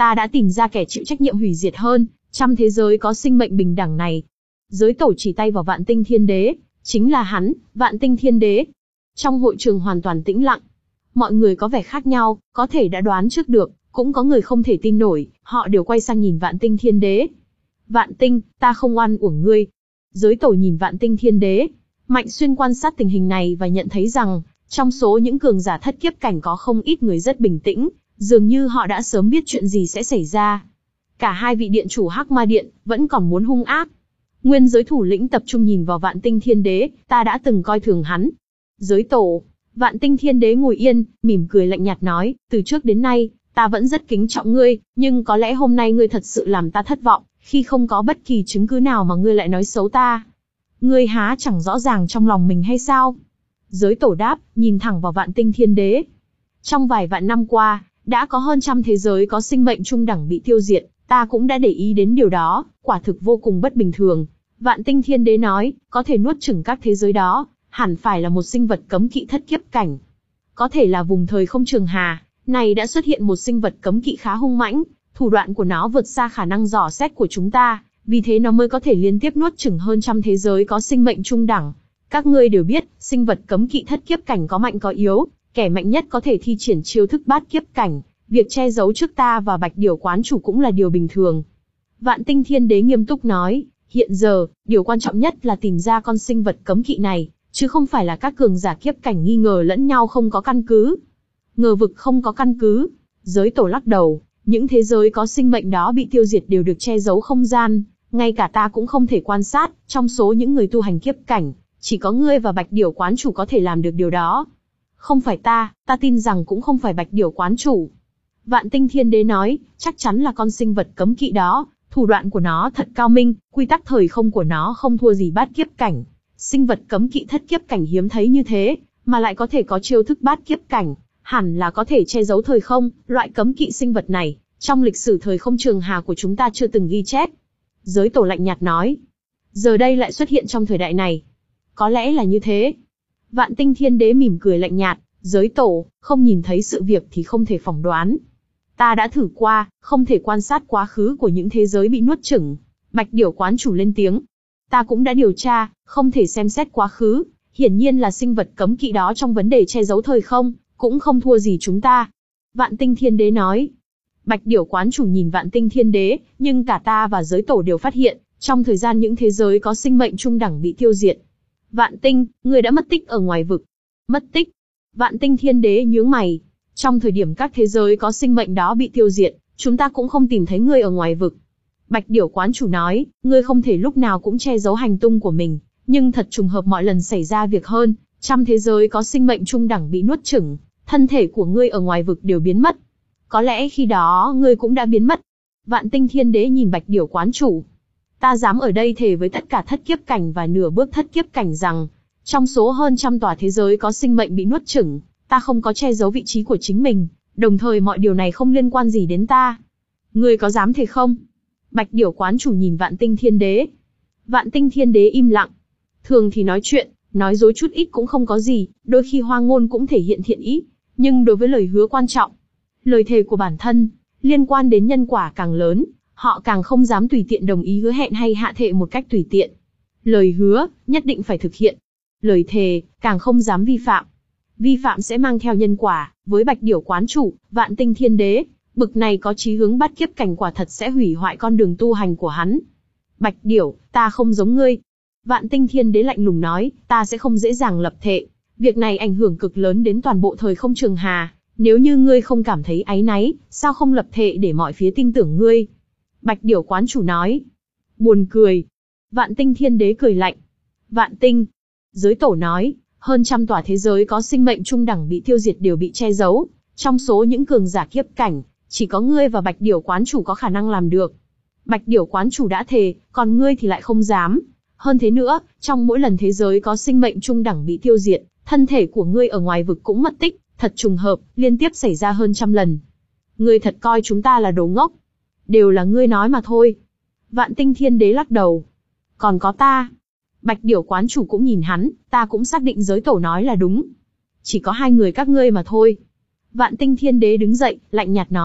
Speaker 1: ta đã tìm ra kẻ chịu trách nhiệm hủy diệt hơn trăm thế giới có sinh mệnh bình đẳng này. Giới tổ chỉ tay vào Vạn Tinh Thiên Đế, chính là hắn, Vạn Tinh Thiên Đế. Trong hội trường hoàn toàn tĩnh lặng. Mọi người có vẻ khác nhau, có thể đã đoán trước được, cũng có người không thể tin nổi, họ đều quay sang nhìn Vạn Tinh Thiên Đế. Vạn Tinh, ta không oan uổng ngươi. Giới tổ nhìn Vạn Tinh Thiên Đế. Mạnh Xuyên quan sát tình hình này và nhận thấy rằng, trong số những cường giả thất kiếp cảnh có không ít người rất bình tĩnh, dường như họ đã sớm biết chuyện gì sẽ xảy ra. Cả hai vị điện chủ Hắc Ma Điện vẫn còn muốn hung ác. Nguyên giới thủ lĩnh tập trung nhìn vào Vạn Tinh Thiên Đế, ta đã từng coi thường hắn. Giới tổ, Vạn Tinh Thiên Đế ngồi yên, mỉm cười lạnh nhạt nói, từ trước đến nay, ta vẫn rất kính trọng ngươi, nhưng có lẽ hôm nay ngươi thật sự làm ta thất vọng, khi không có bất kỳ chứng cứ nào mà ngươi lại nói xấu ta. Ngươi há chẳng rõ ràng trong lòng mình hay sao? Giới tổ đáp, nhìn thẳng vào Vạn Tinh Thiên Đế. Trong vài vạn năm qua, đã có hơn trăm thế giới có sinh mệnh trung đẳng bị tiêu diệt, ta cũng đã để ý đến điều đó, quả thực vô cùng bất bình thường. Vạn Tinh Thiên Đế nói, có thể nuốt chửng các thế giới đó, hẳn phải là một sinh vật cấm kỵ thất kiếp cảnh. Có thể là vùng thời không trường hà, này đã xuất hiện một sinh vật cấm kỵ khá hung mãnh, thủ đoạn của nó vượt xa khả năng dò xét của chúng ta, vì thế nó mới có thể liên tiếp nuốt chửng hơn trăm thế giới có sinh mệnh trung đẳng. Các ngươi đều biết, sinh vật cấm kỵ thất kiếp cảnh có mạnh có yếu, kẻ mạnh nhất có thể thi triển chiêu thức bát kiếp cảnh, việc che giấu trước ta và Bạch Điểu quán chủ cũng là điều bình thường. Vạn Tinh Thiên Đế nghiêm túc nói, hiện giờ, điều quan trọng nhất là tìm ra con sinh vật cấm kỵ này, chứ không phải là các cường giả kiếp cảnh nghi ngờ lẫn nhau không có căn cứ. Ngờ vực không có căn cứ. Giới tổ lắc đầu, những thế giới có sinh mệnh đó bị tiêu diệt đều được che giấu không gian, ngay cả ta cũng không thể quan sát, trong số những người tu hành kiếp cảnh, chỉ có ngươi và Bạch Điểu quán chủ có thể làm được điều đó. Không phải ta, ta tin rằng cũng không phải Bạch Điểu quán chủ. Vạn Tinh Thiên Đế nói, chắc chắn là con sinh vật cấm kỵ đó, thủ đoạn của nó thật cao minh, quy tắc thời không của nó không thua gì bát kiếp cảnh. Sinh vật cấm kỵ thất kiếp cảnh hiếm thấy như thế, mà lại có thể có chiêu thức bát kiếp cảnh, hẳn là có thể che giấu thời không, loại cấm kỵ sinh vật này, trong lịch sử thời không trường hà của chúng ta chưa từng ghi chép. Giới tổ lạnh nhạt nói, giờ đây lại xuất hiện trong thời đại này. Có lẽ là như thế. Vạn Tinh Thiên Đế mỉm cười lạnh nhạt, giới tổ, không nhìn thấy sự việc thì không thể phỏng đoán. Ta đã thử qua, không thể quan sát quá khứ của những thế giới bị nuốt chửng. Bạch Điểu quán chủ lên tiếng. Ta cũng đã điều tra, không thể xem xét quá khứ, hiển nhiên là sinh vật cấm kỵ đó trong vấn đề che giấu thời không, cũng không thua gì chúng ta. Vạn Tinh Thiên Đế nói. Bạch Điểu quán chủ nhìn Vạn Tinh Thiên Đế, nhưng cả ta và giới tổ đều phát hiện, trong thời gian những thế giới có sinh mệnh trung đẳng bị tiêu diệt. Vạn Tinh, người đã mất tích ở ngoài vực. Mất tích? Vạn Tinh Thiên Đế nhướng mày. Trong thời điểm các thế giới có sinh mệnh đó bị tiêu diệt, chúng ta cũng không tìm thấy ngươi ở ngoài vực. Bạch Điểu quán chủ nói, ngươi không thể lúc nào cũng che giấu hành tung của mình, nhưng thật trùng hợp mọi lần xảy ra việc hơn, trăm thế giới có sinh mệnh trung đẳng bị nuốt chửng, thân thể của ngươi ở ngoài vực đều biến mất. Có lẽ khi đó ngươi cũng đã biến mất. Vạn Tinh Thiên Đế nhìn Bạch Điểu quán chủ. Ta dám ở đây thề với tất cả thất kiếp cảnh và nửa bước thất kiếp cảnh rằng, trong số hơn trăm tòa thế giới có sinh mệnh bị nuốt chửng, ta không có che giấu vị trí của chính mình, đồng thời mọi điều này không liên quan gì đến ta. Ngươi có dám thề không? Bạch Điểu quán chủ nhìn Vạn Tinh Thiên Đế. Vạn Tinh Thiên Đế im lặng. Thường thì nói chuyện, nói dối chút ít cũng không có gì, đôi khi hoa ngôn cũng thể hiện thiện ý, nhưng đối với lời hứa quan trọng, lời thề của bản thân, liên quan đến nhân quả càng lớn, họ càng không dám tùy tiện đồng ý hứa hẹn hay hạ thệ một cách tùy tiện. Lời hứa, nhất định phải thực hiện. Lời thề, càng không dám vi phạm. Vi phạm sẽ mang theo nhân quả, với Bạch Điểu quán chủ, Vạn Tinh Thiên Đế, bực này có chí hướng bắt kiếp cảnh quả thật sẽ hủy hoại con đường tu hành của hắn. Bạch Điểu, ta không giống ngươi. Vạn Tinh Thiên Đế lạnh lùng nói, ta sẽ không dễ dàng lập thệ. Việc này ảnh hưởng cực lớn đến toàn bộ thời không trường hà. Nếu như ngươi không cảm thấy áy náy, sao không lập thệ để mọi phía tin tưởng ngươi? Bạch Điểu quán chủ nói. Buồn cười. Vạn Tinh Thiên Đế cười lạnh. Vạn Tinh. Giới tổ nói, hơn trăm tòa thế giới có sinh mệnh trung đẳng bị tiêu diệt đều bị che giấu. Trong số những cường giả kiếp cảnh, chỉ có ngươi và Bạch Điểu quán chủ có khả năng làm được. Bạch Điểu quán chủ đã thề, còn ngươi thì lại không dám. Hơn thế nữa, trong mỗi lần thế giới có sinh mệnh trung đẳng bị tiêu diệt, thân thể của ngươi ở ngoài vực cũng mất tích, thật trùng hợp, liên tiếp xảy ra hơn trăm lần. Ngươi thật coi chúng ta là đồ ngốc. Đều là ngươi nói mà thôi. Vạn Tinh Thiên Đế lắc đầu. Còn có ta. Bạch Điểu quán chủ cũng nhìn hắn, ta cũng xác định giới tổ nói là đúng. Chỉ có hai người các ngươi mà thôi. Vạn Tinh Thiên Đế đứng dậy, lạnh nhạt nói,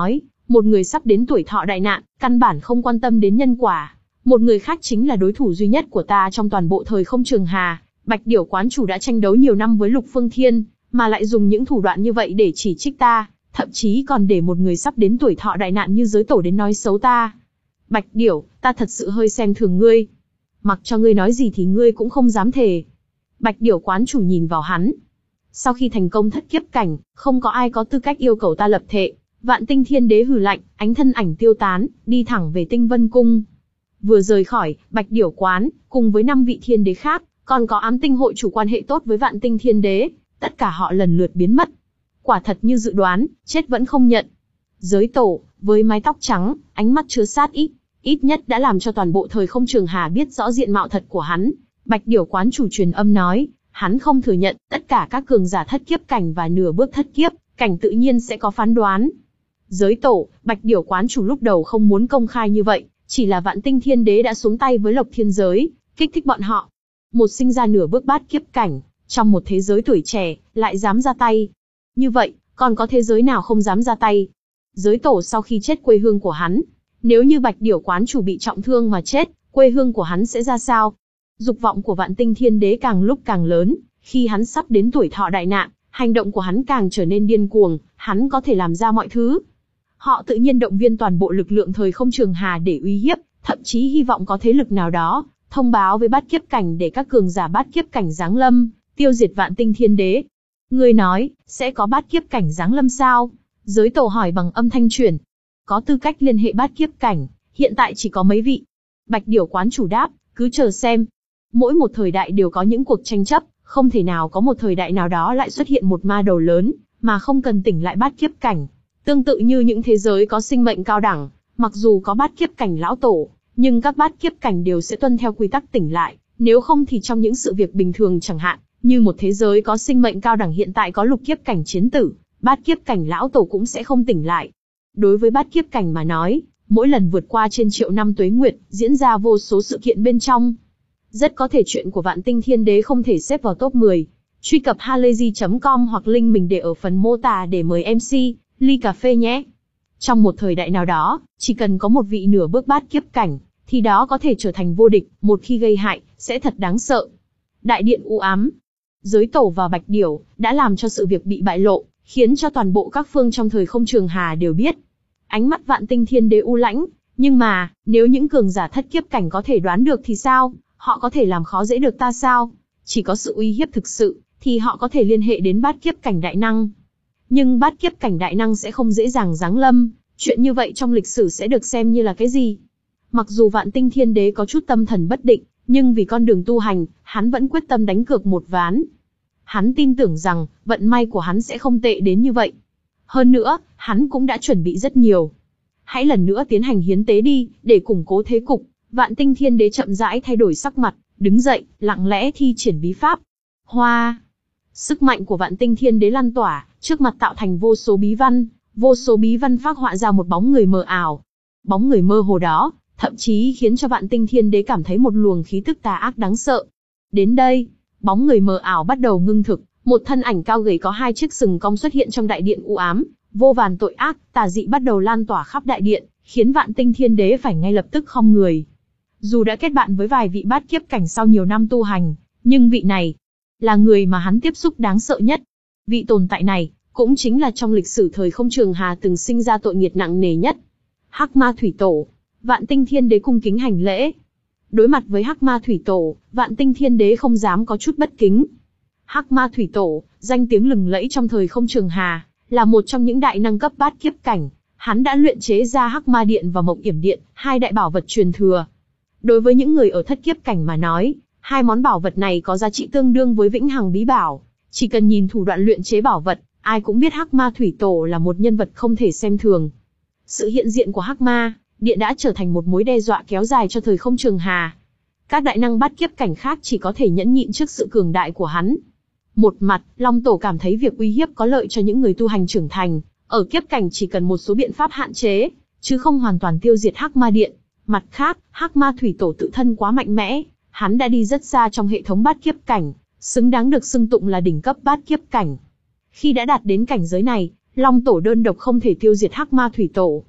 Speaker 1: Một người sắp đến tuổi thọ đại nạn, căn bản không quan tâm đến nhân quả. Một người khác chính là đối thủ duy nhất của ta trong toàn bộ thời không trường hà. Bạch Điểu quán chủ đã tranh đấu nhiều năm với Lục Phương Thiên, mà lại dùng những thủ đoạn như vậy để chỉ trích ta, thậm chí còn để một người sắp đến tuổi thọ đại nạn như giới tổ đến nói xấu ta. Bạch Điểu, ta thật sự hơi xem thường ngươi. Mặc cho ngươi nói gì thì ngươi cũng không dám thề. Bạch Điểu quán chủ nhìn vào hắn. Sau khi thành công thất kiếp cảnh, không có ai có tư cách yêu cầu ta lập thệ. Vạn Tinh Thiên Đế hừ lạnh, ánh thân ảnh tiêu tán, đi thẳng về Tinh Vân Cung. Vừa rời khỏi Bạch Điểu quán, cùng với năm vị thiên đế khác, còn có Ám Tinh hội chủ quan hệ tốt với Vạn Tinh Thiên Đế, tất cả họ lần lượt biến mất. Quả thật như dự đoán, chết vẫn không nhận. Giới tổ, với mái tóc trắng, ánh mắt chứa sát ý, ít nhất đã làm cho toàn bộ thời không trường hà biết rõ diện mạo thật của hắn. Bạch Điểu quán chủ truyền âm nói, hắn không thừa nhận, tất cả các cường giả thất kiếp cảnh và nửa bước thất kiếp cảnh tự nhiên sẽ có phán đoán. Giới tổ, Bạch Điểu quán chủ lúc đầu không muốn công khai như vậy, chỉ là Vạn Tinh Thiên Đế đã xuống tay với Lộc Thiên Giới, kích thích bọn họ. Một sinh ra nửa bước bát kiếp cảnh, trong một thế giới tuổi trẻ, lại dám ra tay. Như vậy, còn có thế giới nào không dám ra tay? Giới tổ sau khi chết quê hương của hắn, nếu như Bạch Điểu quán chủ bị trọng thương mà chết, quê hương của hắn sẽ ra sao? Dục vọng của Vạn Tinh Thiên Đế càng lúc càng lớn, khi hắn sắp đến tuổi thọ đại nạn, hành động của hắn càng trở nên điên cuồng, hắn có thể làm ra mọi thứ. Họ tự nhiên động viên toàn bộ lực lượng thời không trường hà để uy hiếp, thậm chí hy vọng có thế lực nào đó thông báo với bát kiếp cảnh để các cường giả bát kiếp cảnh giáng lâm, tiêu diệt Vạn Tinh Thiên Đế. Ngươi nói, sẽ có bát kiếp cảnh giáng lâm sao? Giới tổ hỏi bằng âm thanh chuyển. Có tư cách liên hệ bát kiếp cảnh, hiện tại chỉ có mấy vị. Bạch Điểu quán chủ đáp, cứ chờ xem. Mỗi một thời đại đều có những cuộc tranh chấp, không thể nào có một thời đại nào đó lại xuất hiện một ma đầu lớn, mà không cần tỉnh lại bát kiếp cảnh. Tương tự như những thế giới có sinh mệnh cao đẳng, mặc dù có bát kiếp cảnh lão tổ, nhưng các bát kiếp cảnh đều sẽ tuân theo quy tắc tỉnh lại, nếu không thì trong những sự việc bình thường chẳng hạn, như một thế giới có sinh mệnh cao đẳng hiện tại có lục kiếp cảnh chiến tử, bát kiếp cảnh lão tổ cũng sẽ không tỉnh lại. Đối với bát kiếp cảnh mà nói, mỗi lần vượt qua trên triệu năm tuế nguyệt, diễn ra vô số sự kiện bên trong. Rất có thể chuyện của Vạn Tinh Thiên Đế không thể xếp vào top mười. Truy cập halayzi chấm com hoặc link mình để ở phần mô tả để mời em xê, ly cà phê nhé. Trong một thời đại nào đó, chỉ cần có một vị nửa bước bát kiếp cảnh, thì đó có thể trở thành vô địch, một khi gây hại, sẽ thật đáng sợ. Đại điện u ám. Giới tổ và Bạch Điểu đã làm cho sự việc bị bại lộ, khiến cho toàn bộ các phương trong thời không trường hà đều biết. Ánh mắt Vạn Tinh Thiên Đế u lãnh, nhưng mà, nếu những cường giả thất kiếp cảnh có thể đoán được thì sao? Họ có thể làm khó dễ được ta sao? Chỉ có sự uy hiếp thực sự, thì họ có thể liên hệ đến bát kiếp cảnh đại năng. Nhưng bát kiếp cảnh đại năng sẽ không dễ dàng giáng lâm, chuyện như vậy trong lịch sử sẽ được xem như là cái gì? Mặc dù Vạn Tinh Thiên Đế có chút tâm thần bất định, nhưng vì con đường tu hành, hắn vẫn quyết tâm đánh cược một ván. Hắn tin tưởng rằng, vận may của hắn sẽ không tệ đến như vậy. Hơn nữa, hắn cũng đã chuẩn bị rất nhiều. Hãy lần nữa tiến hành hiến tế đi, để củng cố thế cục. Vạn Tinh Thiên Đế chậm rãi thay đổi sắc mặt, đứng dậy, lặng lẽ thi triển bí pháp. Hoa! Sức mạnh của Vạn Tinh Thiên Đế lan tỏa, trước mặt tạo thành vô số bí văn, vô số bí văn phác họa ra một bóng người mờ ảo. Bóng người mơ hồ đó, thậm chí khiến cho Vạn Tinh Thiên Đế cảm thấy một luồng khí tức tà ác đáng sợ. Đến đây, bóng người mờ ảo bắt đầu ngưng thực, một thân ảnh cao gầy có hai chiếc sừng cong xuất hiện trong đại điện u ám, vô vàn tội ác, tà dị bắt đầu lan tỏa khắp đại điện, khiến Vạn Tinh Thiên Đế phải ngay lập tức khom người. Dù đã kết bạn với vài vị bát kiếp cảnh sau nhiều năm tu hành, nhưng vị này là người mà hắn tiếp xúc đáng sợ nhất. Vị tồn tại này, cũng chính là trong lịch sử thời không trường hà từng sinh ra tội nghiệt nặng nề nhất. Hắc Ma Thủy Tổ. Vạn Tinh Thiên Đế cung kính hành lễ. Đối mặt với Hắc Ma Thủy Tổ, Vạn Tinh Thiên Đế không dám có chút bất kính. Hắc Ma Thủy Tổ, danh tiếng lừng lẫy trong thời không trường hà, là một trong những đại năng cấp bát kiếp cảnh. Hắn đã luyện chế ra Hắc Ma Điện và Mộng Yểm Điện, hai đại bảo vật truyền thừa. Đối với những người ở thất kiếp cảnh mà nói, hai món bảo vật này có giá trị tương đương với vĩnh hằng bí bảo. Chỉ cần nhìn thủ đoạn luyện chế bảo vật, ai cũng biết Hắc Ma Thủy Tổ là một nhân vật không thể xem thường. Sự hiện diện của Hắc Ma Điện đã trở thành một mối đe dọa kéo dài cho thời không trường hà. Các đại năng bát kiếp cảnh khác chỉ có thể nhẫn nhịn trước sự cường đại của hắn. Một mặt, Long Tổ cảm thấy việc uy hiếp có lợi cho những người tu hành trưởng thành, ở kiếp cảnh chỉ cần một số biện pháp hạn chế, chứ không hoàn toàn tiêu diệt Hắc Ma Điện. Mặt khác, Hắc Ma Thủy Tổ tự thân quá mạnh mẽ, hắn đã đi rất xa trong hệ thống bát kiếp cảnh, xứng đáng được xưng tụng là đỉnh cấp bát kiếp cảnh. Khi đã đạt đến cảnh giới này, Long Tổ đơn độc không thể tiêu diệt Hắc Ma Thủy Tổ.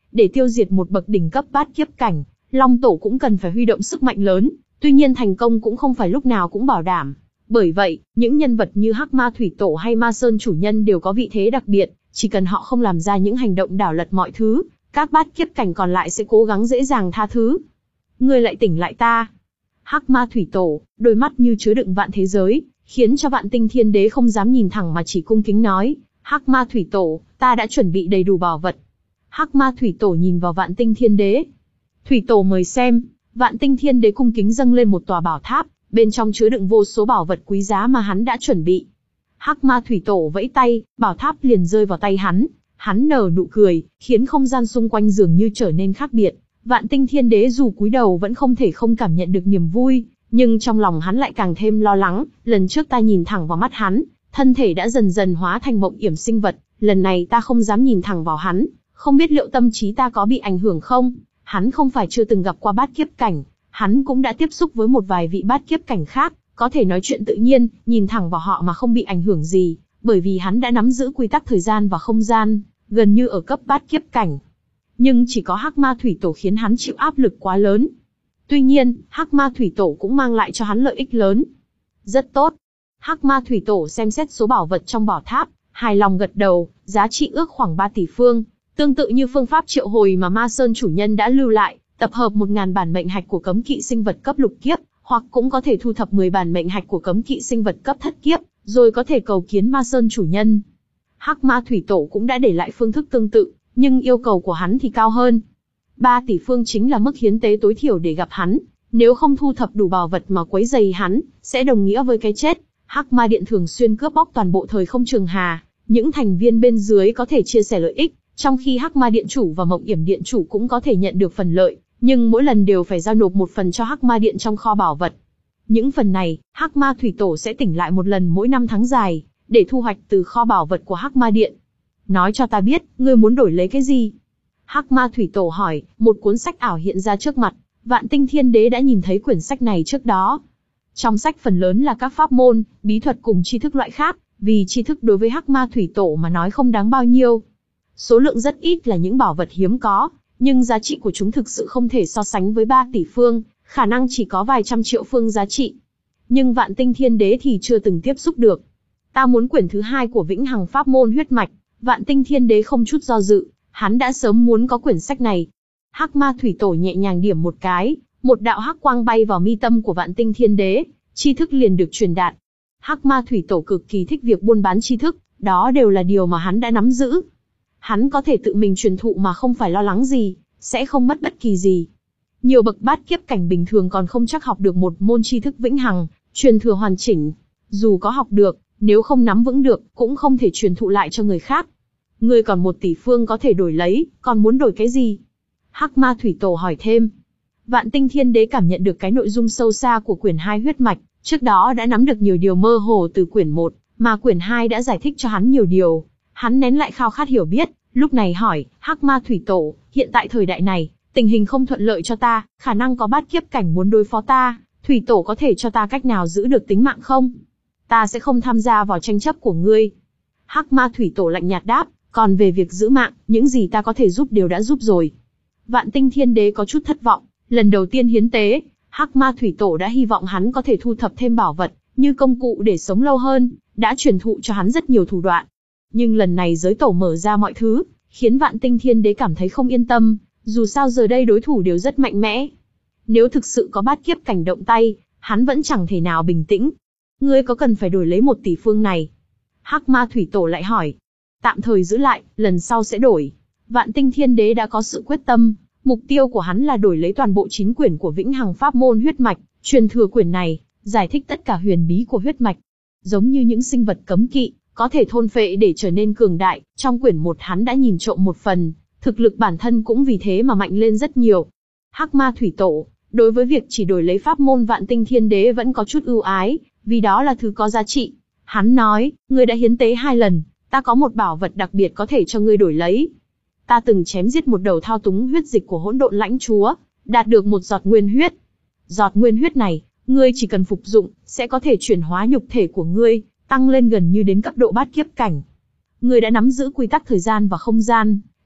Speaker 1: để tiêu diệt một bậc đỉnh cấp bát kiếp cảnh, Long Tổ cũng cần phải huy động sức mạnh lớn, tuy nhiên thành công cũng không phải lúc nào cũng bảo đảm. Bởi vậy, những nhân vật như Hắc Ma Thủy Tổ hay Ma Sơn chủ nhân đều có vị thế đặc biệt, chỉ cần họ không làm ra những hành động đảo lật mọi thứ, các bát kiếp cảnh còn lại sẽ cố gắng dễ dàng tha thứ. Ngươi lại tỉnh lại ta. Hắc Ma Thủy Tổ, đôi mắt như chứa đựng vạn thế giới, khiến cho Vạn Tinh Thiên Đế không dám nhìn thẳng mà chỉ cung kính nói, Hắc Ma Thủy Tổ, ta đã chuẩn bị đầy đủ bảo vật. Hắc Ma Thủy Tổ nhìn vào Vạn Tinh Thiên Đế. Thủy Tổ mời xem. Vạn Tinh Thiên Đế cung kính dâng lên một tòa bảo tháp, bên trong chứa đựng vô số bảo vật quý giá mà hắn đã chuẩn bị. Hắc Ma Thủy Tổ vẫy tay, bảo tháp liền rơi vào tay hắn. Hắn nở nụ cười, khiến không gian xung quanh dường như trở nên khác biệt. Vạn Tinh Thiên Đế dù cúi đầu vẫn không thể không cảm nhận được niềm vui, nhưng trong lòng hắn lại càng thêm lo lắng. Lần trước ta nhìn thẳng vào mắt hắn, thân thể đã dần dần hóa thành mộng yểm sinh vật. Lần này ta không dám nhìn thẳng vào hắn, không biết liệu tâm trí ta có bị ảnh hưởng không? Hắn không phải chưa từng gặp qua bát kiếp cảnh, hắn cũng đã tiếp xúc với một vài vị bát kiếp cảnh khác, có thể nói chuyện tự nhiên, nhìn thẳng vào họ mà không bị ảnh hưởng gì, bởi vì hắn đã nắm giữ quy tắc thời gian và không gian, gần như ở cấp bát kiếp cảnh. Nhưng chỉ có Hắc Ma Thủy Tổ khiến hắn chịu áp lực quá lớn. Tuy nhiên, Hắc Ma Thủy Tổ cũng mang lại cho hắn lợi ích lớn. Rất tốt. Hắc Ma Thủy Tổ xem xét số bảo vật trong bảo tháp, hài lòng gật đầu, giá trị ước khoảng ba tỷ phương. Tương tự như phương pháp triệu hồi mà Ma Sơn chủ nhân đã lưu lại, tập hợp một nghìn bản mệnh hạch của cấm kỵ sinh vật cấp lục kiếp, hoặc cũng có thể thu thập mười bản mệnh hạch của cấm kỵ sinh vật cấp thất kiếp, rồi có thể cầu kiến Ma Sơn chủ nhân. Hắc Ma Thủy Tổ cũng đã để lại phương thức tương tự, nhưng yêu cầu của hắn thì cao hơn. ba tỷ phương chính là mức hiến tế tối thiểu để gặp hắn, nếu không thu thập đủ bảo vật mà quấy rầy hắn, sẽ đồng nghĩa với cái chết. Hắc Ma Điện thường xuyên cướp bóc toàn bộ thời không trường hà, những thành viên bên dưới có thể chia sẻ lợi ích, trong khi Hắc Ma Điện chủ và Mộng Yểm Điện chủ cũng có thể nhận được phần lợi, nhưng mỗi lần đều phải giao nộp một phần cho Hắc Ma Điện trong kho bảo vật. Những phần này, Hắc Ma Thủy Tổ sẽ tỉnh lại một lần mỗi năm tháng dài, để thu hoạch từ kho bảo vật của Hắc Ma Điện. Nói cho ta biết, ngươi muốn đổi lấy cái gì? Hắc Ma Thủy Tổ hỏi. Một cuốn sách ảo hiện ra trước mặt. Vạn Tinh Thiên Đế đã nhìn thấy quyển sách này trước đó. Trong sách phần lớn là các pháp môn, bí thuật cùng tri thức loại khác, vì tri thức đối với Hắc Ma Thủy Tổ mà nói không đáng bao nhiêu. Số lượng rất ít là những bảo vật hiếm có, nhưng giá trị của chúng thực sự không thể so sánh với ba tỷ phương, khả năng chỉ có vài trăm triệu phương giá trị. Nhưng Vạn Tinh Thiên Đế thì chưa từng tiếp xúc được. Ta muốn quyển thứ hai của Vĩnh Hằng Pháp Môn Huyết Mạch. Vạn Tinh Thiên Đế không chút do dự, hắn đã sớm muốn có quyển sách này. Hắc Ma Thủy Tổ nhẹ nhàng điểm một cái, một đạo hắc quang bay vào mi tâm của Vạn Tinh Thiên Đế, tri thức liền được truyền đạt. Hắc Ma Thủy Tổ cực kỳ thích việc buôn bán tri thức, đó đều là điều mà hắn đã nắm giữ. Hắn có thể tự mình truyền thụ mà không phải lo lắng gì, sẽ không mất bất kỳ gì. Nhiều bậc bát kiếp cảnh bình thường còn không chắc học được một môn tri thức vĩnh hằng, truyền thừa hoàn chỉnh. Dù có học được, nếu không nắm vững được, cũng không thể truyền thụ lại cho người khác. Ngươi còn một tỷ phương có thể đổi lấy, còn muốn đổi cái gì? Hắc Ma Thủy Tổ hỏi thêm. Vạn Tinh Thiên Đế cảm nhận được cái nội dung sâu xa của quyển hai huyết mạch, trước đó đã nắm được nhiều điều mơ hồ từ quyển một, mà quyển hai đã giải thích cho hắn nhiều điều. Hắn nén lại khao khát hiểu biết, lúc này hỏi, Hắc Ma Thủy Tổ, hiện tại thời đại này, tình hình không thuận lợi cho ta, khả năng có bát kiếp cảnh muốn đối phó ta, Thủy Tổ có thể cho ta cách nào giữ được tính mạng không? Ta sẽ không tham gia vào tranh chấp của ngươi. Hắc Ma Thủy Tổ lạnh nhạt đáp, còn về việc giữ mạng, những gì ta có thể giúp đều đã giúp rồi. Vạn Tinh Thiên Đế có chút thất vọng, lần đầu tiên hiến tế, Hắc Ma Thủy Tổ đã hy vọng hắn có thể thu thập thêm bảo vật, như công cụ để sống lâu hơn, đã truyền thụ cho hắn rất nhiều thủ đoạn. Nhưng lần này giới tổ mở ra mọi thứ, khiến Vạn Tinh Thiên Đế cảm thấy không yên tâm, dù sao giờ đây đối thủ đều rất mạnh mẽ. Nếu thực sự có bát kiếp cảnh động tay, hắn vẫn chẳng thể nào bình tĩnh. Ngươi có cần phải đổi lấy một tỷ phương này? Hắc Ma Thủy Tổ lại hỏi. Tạm thời giữ lại, lần sau sẽ đổi. Vạn Tinh Thiên Đế đã có sự quyết tâm, mục tiêu của hắn là đổi lấy toàn bộ chín quyển của Vĩnh Hằng Pháp Môn Huyết Mạch, truyền thừa quyển này, giải thích tất cả huyền bí của huyết mạch. Giống như những sinh vật cấm kỵ, có thể thôn phệ để trở nên cường đại, trong quyển một hắn đã nhìn trộm một phần, thực lực bản thân cũng vì thế mà mạnh lên rất nhiều. Hắc Ma Thủy Tổ, đối với việc chỉ đổi lấy pháp môn Vạn Tinh Thiên Đế vẫn có chút ưu ái, vì đó là thứ có giá trị. Hắn nói, ngươi đã hiến tế hai lần, ta có một bảo vật đặc biệt có thể cho ngươi đổi lấy. Ta từng chém giết một đầu thao túng huyết dịch của hỗn độn lãnh chúa, đạt được một giọt nguyên huyết. Giọt nguyên huyết này, ngươi chỉ cần phục dụng, sẽ có thể chuyển hóa nhục thể của ngươi, tăng lên gần như đến cấp độ bát kiếp cảnh. Ngươi đã nắm giữ quy tắc thời gian và không gian,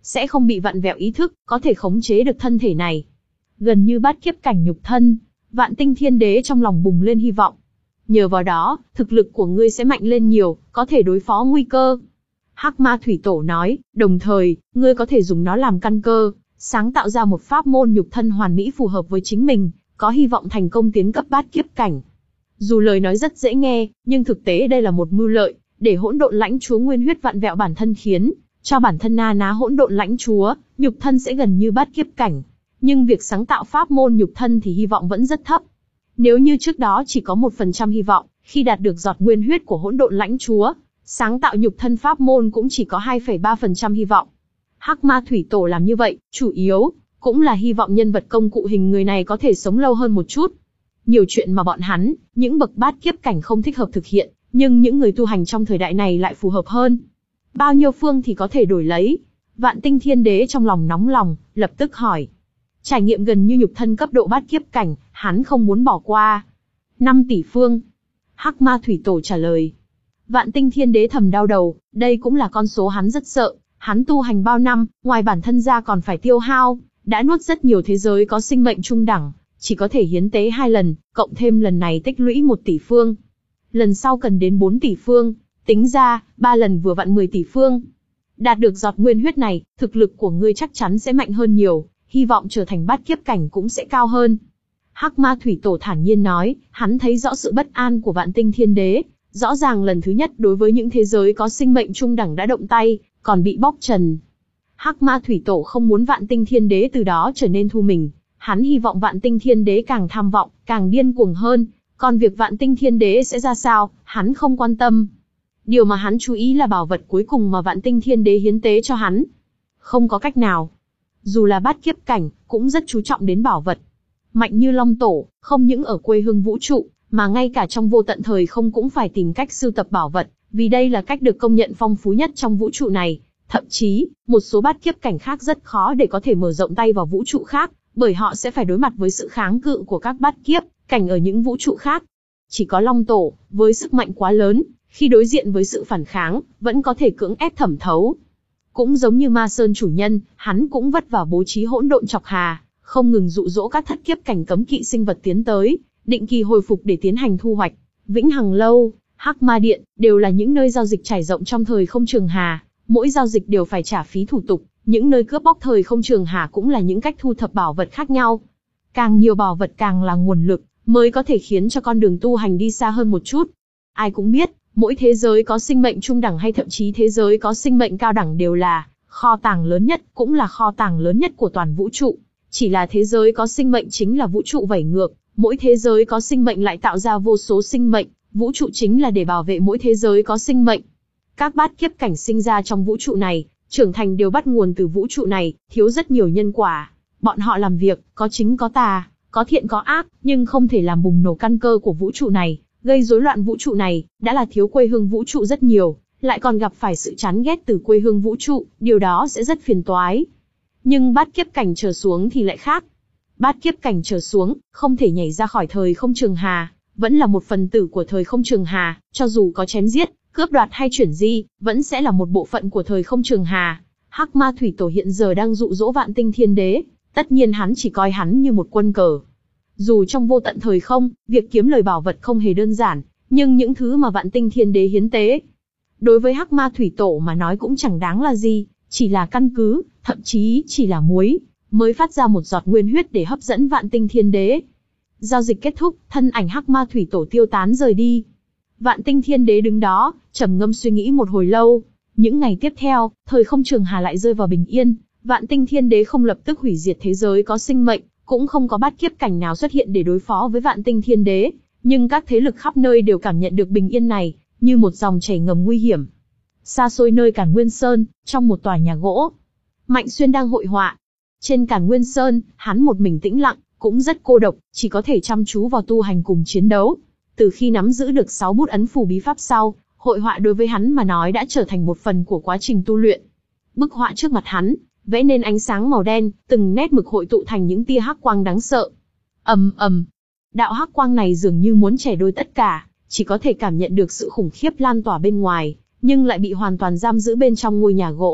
Speaker 1: sẽ không bị vặn vẹo ý thức, có thể khống chế được thân thể này. Gần như bát kiếp cảnh nhục thân, Vạn Tinh Thiên Đế trong lòng bùng lên hy vọng. Nhờ vào đó, thực lực của ngươi sẽ mạnh lên nhiều, có thể đối phó nguy cơ. Hắc Ma Thủy Tổ nói, đồng thời, ngươi có thể dùng nó làm căn cơ, sáng tạo ra một pháp môn nhục thân hoàn mỹ phù hợp với chính mình, có hy vọng thành công tiến cấp bát kiếp cảnh. Dù lời nói rất dễ nghe, nhưng thực tế đây là một mưu lợi, để hỗn độn lãnh chúa nguyên huyết vặn vẹo bản thân khiến cho bản thân na ná hỗn độn lãnh chúa, nhục thân sẽ gần như bát kiếp cảnh. Nhưng việc sáng tạo pháp môn nhục thân thì hy vọng vẫn rất thấp. Nếu như trước đó chỉ có một phần trăm hy vọng, khi đạt được giọt nguyên huyết của hỗn độn lãnh chúa, sáng tạo nhục thân pháp môn cũng chỉ có hai phẩy ba phần trăm hy vọng. Hắc Ma Thủy Tổ làm như vậy, chủ yếu cũng là hy vọng nhân vật công cụ hình người này có thể sống lâu hơn một chút. Nhiều chuyện mà bọn hắn, những bậc bát kiếp cảnh không thích hợp thực hiện, nhưng những người tu hành trong thời đại này lại phù hợp hơn. Bao nhiêu phương thì có thể đổi lấy. Vạn Tinh Thiên Đế trong lòng nóng lòng, lập tức hỏi. Trải nghiệm gần như nhục thân cấp độ bát kiếp cảnh, hắn không muốn bỏ qua. năm tỷ phương. Hắc Ma Thủy Tổ trả lời. Vạn Tinh Thiên Đế thầm đau đầu, đây cũng là con số hắn rất sợ. Hắn tu hành bao năm, ngoài bản thân ra còn phải tiêu hao, đã nuốt rất nhiều thế giới có sinh mệnh trung đẳng, chỉ có thể hiến tế hai lần, cộng thêm lần này tích lũy một tỷ phương. Lần sau cần đến bốn tỷ phương, tính ra, ba lần vừa vặn mười tỷ phương. Đạt được giọt nguyên huyết này, thực lực của ngươi chắc chắn sẽ mạnh hơn nhiều, hy vọng trở thành bát kiếp cảnh cũng sẽ cao hơn. Hắc Ma Thủy Tổ thản nhiên nói, hắn thấy rõ sự bất an của Vạn Tinh Thiên Đế, rõ ràng lần thứ nhất đối với những thế giới có sinh mệnh trung đẳng đã động tay, còn bị bóc trần. Hắc Ma Thủy Tổ không muốn Vạn Tinh Thiên Đế từ đó trở nên thu mình, hắn hy vọng Vạn Tinh Thiên Đế càng tham vọng, càng điên cuồng hơn, còn việc Vạn Tinh Thiên Đế sẽ ra sao, hắn không quan tâm. Điều mà hắn chú ý là bảo vật cuối cùng mà Vạn Tinh Thiên Đế hiến tế cho hắn. Không có cách nào. Dù là bát kiếp cảnh, cũng rất chú trọng đến bảo vật. Mạnh như Long Tổ, không những ở quê hương vũ trụ, mà ngay cả trong vô tận thời không cũng phải tìm cách sưu tập bảo vật, vì đây là cách được công nhận phong phú nhất trong vũ trụ này. Thậm chí, một số bát kiếp cảnh khác rất khó để có thể mở rộng tay vào vũ trụ khác, bởi họ sẽ phải đối mặt với sự kháng cự của các bát kiếp cảnh ở những vũ trụ khác. Chỉ có Long Tổ, với sức mạnh quá lớn, khi đối diện với sự phản kháng, vẫn có thể cưỡng ép thẩm thấu. Cũng giống như Ma Sơn chủ nhân, hắn cũng vất vả bố trí hỗn độn chọc hà, không ngừng dụ dỗ các thất kiếp cảnh cấm kỵ sinh vật tiến tới, định kỳ hồi phục để tiến hành thu hoạch. Vĩnh Hằng Lâu, Hắc Ma Điện, đều là những nơi giao dịch trải rộng trong thời không trường hà, mỗi giao dịch đều phải trả phí thủ tục, những nơi cướp bóc thời không trường hà cũng là những cách thu thập bảo vật khác nhau. Càng nhiều bảo vật càng là nguồn lực, mới có thể khiến cho con đường tu hành đi xa hơn một chút. Ai cũng biết, mỗi thế giới có sinh mệnh trung đẳng hay thậm chí thế giới có sinh mệnh cao đẳng đều là kho tàng lớn nhất, cũng là kho tàng lớn nhất của toàn vũ trụ. Chỉ là thế giới có sinh mệnh chính là vũ trụ vẩy ngược, mỗi thế giới có sinh mệnh lại tạo ra vô số sinh mệnh, vũ trụ chính là để bảo vệ mỗi thế giới có sinh mệnh. Các bát kiếp cảnh sinh ra trong vũ trụ này, trưởng thành đều bắt nguồn từ vũ trụ này, thiếu rất nhiều nhân quả. Bọn họ làm việc, có chính có tà, có thiện có ác, nhưng không thể làm bùng nổ căn cơ của vũ trụ này, gây rối loạn vũ trụ này, đã là thiếu quê hương vũ trụ rất nhiều, lại còn gặp phải sự chán ghét từ quê hương vũ trụ, điều đó sẽ rất phiền toái. Nhưng bát kiếp cảnh trở xuống thì lại khác. Bát kiếp cảnh trở xuống, không thể nhảy ra khỏi thời không trường hà, vẫn là một phần tử của thời không trường hà, cho dù có chém giết, cướp đoạt hay chuyển di, vẫn sẽ là một bộ phận của thời không trường hà. Hắc Ma Thủy Tổ hiện giờ đang dụ dỗ Vạn Tinh Thiên Đế, tất nhiên hắn chỉ coi hắn như một quân cờ. Dù trong vô tận thời không, việc kiếm lời bảo vật không hề đơn giản, nhưng những thứ mà Vạn Tinh Thiên Đế hiến tế, đối với Hắc Ma Thủy Tổ mà nói cũng chẳng đáng là gì, chỉ là căn cứ, thậm chí chỉ là muối, mới phát ra một giọt nguyên huyết để hấp dẫn Vạn Tinh Thiên Đế. Giao dịch kết thúc, thân ảnh Hắc Ma Thủy Tổ tiêu tán rời đi. Vạn Tinh Thiên Đế đứng đó, trầm ngâm suy nghĩ một hồi lâu. Những ngày tiếp theo, thời không trường hà lại rơi vào bình yên. Vạn Tinh Thiên Đế không lập tức hủy diệt thế giới có sinh mệnh, cũng không có bát kiếp cảnh nào xuất hiện để đối phó với Vạn Tinh Thiên Đế. Nhưng các thế lực khắp nơi đều cảm nhận được bình yên này, như một dòng chảy ngầm nguy hiểm. Xa xôi nơi Càn Nguyên Sơn, trong một tòa nhà gỗ, Mạnh Xuyên đang hội họa. Trên Càn Nguyên Sơn, hắn một mình tĩnh lặng, cũng rất cô độc, chỉ có thể chăm chú vào tu hành cùng chiến đấu. Từ khi nắm giữ được sáu bút ấn phù bí pháp sau, hội họa đối với hắn mà nói đã trở thành một phần của quá trình tu luyện. Bức họa trước mặt hắn, vẽ nên ánh sáng màu đen, từng nét mực hội tụ thành những tia hắc quang đáng sợ. Ầm ầm, đạo hắc quang này dường như muốn chẻ đôi tất cả, chỉ có thể cảm nhận được sự khủng khiếp lan tỏa bên ngoài, nhưng lại bị hoàn toàn giam giữ bên trong ngôi nhà gỗ.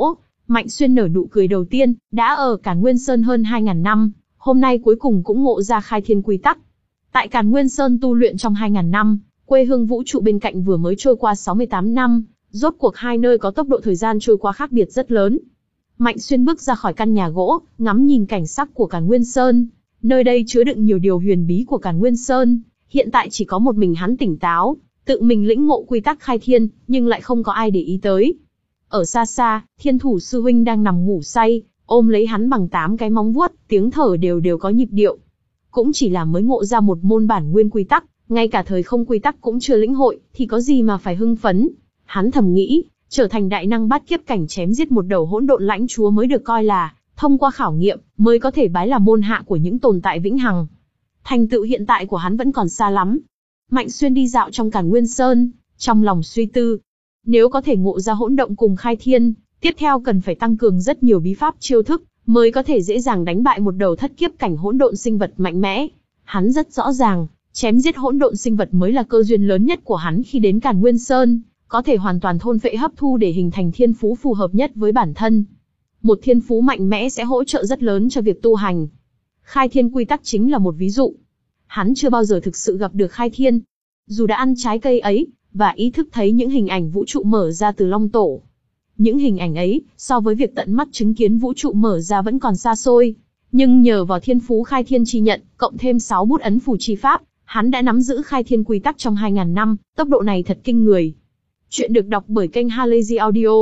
Speaker 1: Mạnh Xuyên nở nụ cười đầu tiên, đã ở Càn Nguyên Sơn hơn hai ngàn năm, hôm nay cuối cùng cũng ngộ ra khai thiên quy tắc. Tại Càn Nguyên Sơn tu luyện trong hai ngàn năm, quê hương vũ trụ bên cạnh vừa mới trôi qua sáu mươi tám năm, rốt cuộc hai nơi có tốc độ thời gian trôi qua khác biệt rất lớn. Mạnh Xuyên bước ra khỏi căn nhà gỗ, ngắm nhìn cảnh sắc của Càn Nguyên Sơn. Nơi đây chứa đựng nhiều điều huyền bí của Càn Nguyên Sơn, hiện tại chỉ có một mình hắn tỉnh táo, tự mình lĩnh ngộ quy tắc khai thiên, nhưng lại không có ai để ý tới. Ở xa xa, Thiên Thủ sư huynh đang nằm ngủ say, ôm lấy hắn bằng tám cái móng vuốt, tiếng thở đều đều có nhịp điệu. Cũng chỉ là mới ngộ ra một môn bản nguyên quy tắc, ngay cả thời không quy tắc cũng chưa lĩnh hội, thì có gì mà phải hưng phấn. Hắn thầm nghĩ, trở thành đại năng bát kiếp cảnh chém giết một đầu hỗn độn lãnh chúa mới được coi là thông qua khảo nghiệm, mới có thể bái là môn hạ của những tồn tại vĩnh hằng. Thành tựu hiện tại của hắn vẫn còn xa lắm. Mạnh Xuyên đi dạo trong Càn Nguyên Sơn, trong lòng suy tư. Nếu có thể ngộ ra hỗn động cùng khai thiên, tiếp theo cần phải tăng cường rất nhiều bí pháp chiêu thức, mới có thể dễ dàng đánh bại một đầu thất kiếp cảnh hỗn độn sinh vật mạnh mẽ. Hắn rất rõ ràng, chém giết hỗn độn sinh vật mới là cơ duyên lớn nhất của hắn khi đến Càn Nguyên Sơn, có thể hoàn toàn thôn phệ hấp thu để hình thành thiên phú phù hợp nhất với bản thân. Một thiên phú mạnh mẽ sẽ hỗ trợ rất lớn cho việc tu hành. Khai thiên quy tắc chính là một ví dụ. Hắn chưa bao giờ thực sự gặp được khai thiên. Dù đã ăn trái cây ấy, và ý thức thấy những hình ảnh vũ trụ mở ra từ Long Tổ. Những hình ảnh ấy, so với việc tận mắt chứng kiến vũ trụ mở ra vẫn còn xa xôi. Nhưng nhờ vào thiên phú khai thiên chi nhận, cộng thêm sáu bút ấn phù chi pháp, hắn đã nắm giữ khai thiên quy tắc trong hai ngàn năm, tốc độ này thật kinh người. Chuyện được đọc bởi kênh Halazy Audio.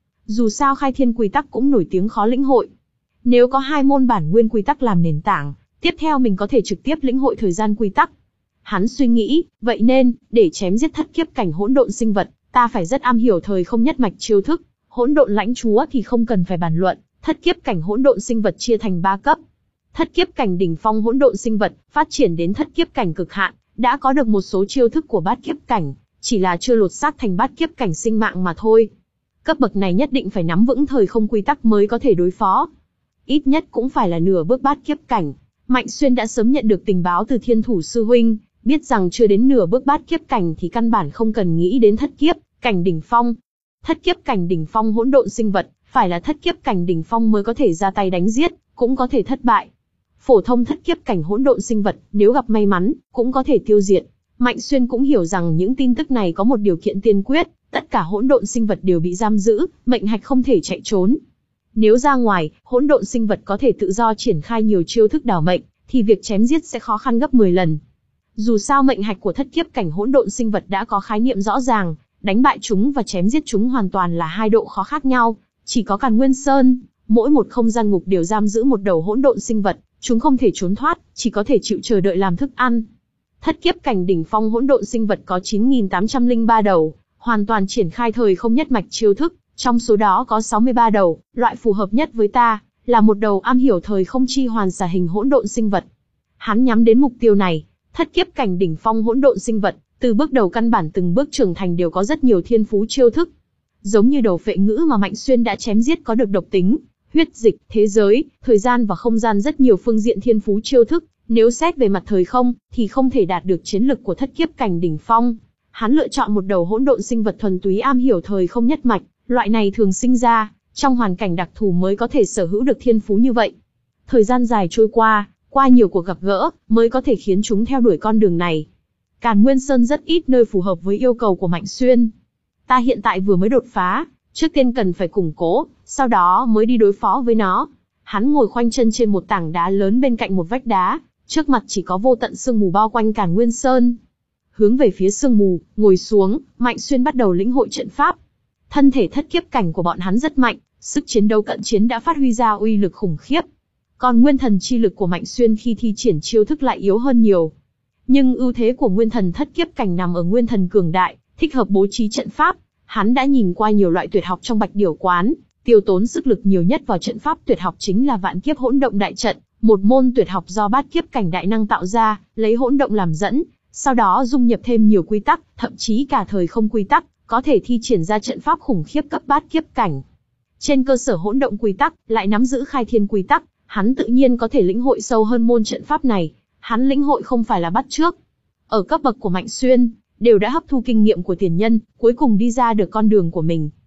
Speaker 1: Dù sao khai thiên quy tắc cũng nổi tiếng khó lĩnh hội. Nếu có hai môn bản nguyên quy tắc làm nền tảng, tiếp theo mình có thể trực tiếp lĩnh hội thời gian quy tắc. Hắn suy nghĩ, vậy nên, để chém giết thất kiếp cảnh hỗn độn sinh vật, ta phải rất am hiểu thời không nhất mạch chiêu thức. Hỗn độn lãnh chúa thì không cần phải bàn luận, thất kiếp cảnh hỗn độn sinh vật chia thành ba cấp. Thất kiếp cảnh đỉnh phong hỗn độn sinh vật, phát triển đến thất kiếp cảnh cực hạn, đã có được một số chiêu thức của bát kiếp cảnh, chỉ là chưa lột xác thành bát kiếp cảnh sinh mạng mà thôi. Cấp bậc này nhất định phải nắm vững thời không quy tắc mới có thể đối phó. Ít nhất cũng phải là nửa bước bát kiếp cảnh. Mạnh Xuyên đã sớm nhận được tình báo từ Thiên Thủ sư huynh, biết rằng chưa đến nửa bước bát kiếp cảnh thì căn bản không cần nghĩ đến thất kiếp cảnh đỉnh phong. Thất kiếp cảnh đỉnh phong hỗn độn sinh vật, phải là thất kiếp cảnh đỉnh phong mới có thể ra tay đánh giết, cũng có thể thất bại. Phổ thông thất kiếp cảnh hỗn độn sinh vật, nếu gặp may mắn, cũng có thể tiêu diệt. Mạnh Xuyên cũng hiểu rằng những tin tức này có một điều kiện tiên quyết, tất cả hỗn độn sinh vật đều bị giam giữ, mệnh hạch không thể chạy trốn. Nếu ra ngoài, hỗn độn sinh vật có thể tự do triển khai nhiều chiêu thức đảo mệnh, thì việc chém giết sẽ khó khăn gấp mười lần. Dù sao mệnh hạch của thất kiếp cảnh hỗn độn sinh vật đã có khái niệm rõ ràng, đánh bại chúng và chém giết chúng hoàn toàn là hai độ khó khác nhau. Chỉ có Càn Nguyên Sơn, mỗi một không gian ngục đều giam giữ một đầu hỗn độn sinh vật, chúng không thể trốn thoát, chỉ có thể chịu chờ đợi làm thức ăn. Thất kiếp cảnh đỉnh phong hỗn độn sinh vật có chín nghìn tám trăm lẻ ba đầu, hoàn toàn triển khai thời không nhất mạch chiêu thức, trong số đó có sáu mươi ba đầu, loại phù hợp nhất với ta, là một đầu am hiểu thời không chi hoàn xả hình hỗn độn sinh vật. Hắn nhắm đến mục tiêu này, thất kiếp cảnh đỉnh phong hỗn độn sinh vật, từ bước đầu căn bản từng bước trưởng thành đều có rất nhiều thiên phú chiêu thức. Giống như đầu phệ ngữ mà Mạnh Xuyên đã chém giết có được độc tính, huyết dịch, thế giới, thời gian và không gian rất nhiều phương diện thiên phú chiêu thức. Nếu xét về mặt thời không, thì không thể đạt được chiến lực của thất kiếp cảnh đỉnh phong. Hắn lựa chọn một đầu hỗn độn sinh vật thuần túy am hiểu thời không nhất mạch, loại này thường sinh ra trong hoàn cảnh đặc thù mới có thể sở hữu được thiên phú như vậy. Thời gian dài trôi qua, qua nhiều cuộc gặp gỡ, mới có thể khiến chúng theo đuổi con đường này. Càn Nguyên Sơn rất ít nơi phù hợp với yêu cầu của Mạnh Xuyên. Ta hiện tại vừa mới đột phá, trước tiên cần phải củng cố, sau đó mới đi đối phó với nó. Hắn ngồi khoanh chân trên một tảng đá lớn bên cạnh một vách đá, trước mặt chỉ có vô tận sương mù bao quanh Càn Nguyên Sơn. Hướng về phía sương mù, ngồi xuống, Mạnh Xuyên bắt đầu lĩnh hội trận pháp. Thân thể thất kiếp cảnh của bọn hắn rất mạnh, sức chiến đấu cận chiến đã phát huy ra uy lực khủng khiếp. Còn nguyên thần chi lực của Mạnh Xuyên khi thi triển chiêu thức lại yếu hơn nhiều. Nhưng ưu thế của nguyên thần thất kiếp cảnh nằm ở nguyên thần cường đại, thích hợp bố trí trận pháp. Hắn đã nhìn qua nhiều loại tuyệt học trong Bạch Điểu Quán, tiêu tốn sức lực nhiều nhất vào trận pháp tuyệt học chính là Vạn Kiếp Hỗn Động Đại Trận, một môn tuyệt học do bát kiếp cảnh đại năng tạo ra, lấy hỗn động làm dẫn, sau đó dung nhập thêm nhiều quy tắc, thậm chí cả thời không quy tắc, có thể thi triển ra trận pháp khủng khiếp cấp bát kiếp cảnh. Trên cơ sở hỗn động quy tắc, lại nắm giữ khai thiên quy tắc, hắn tự nhiên có thể lĩnh hội sâu hơn môn trận pháp này. Hắn lĩnh hội không phải là bắt chước. Ở cấp bậc của Mạnh Xuyên, đều đã hấp thu kinh nghiệm của tiền nhân, cuối cùng đi ra được con đường của mình.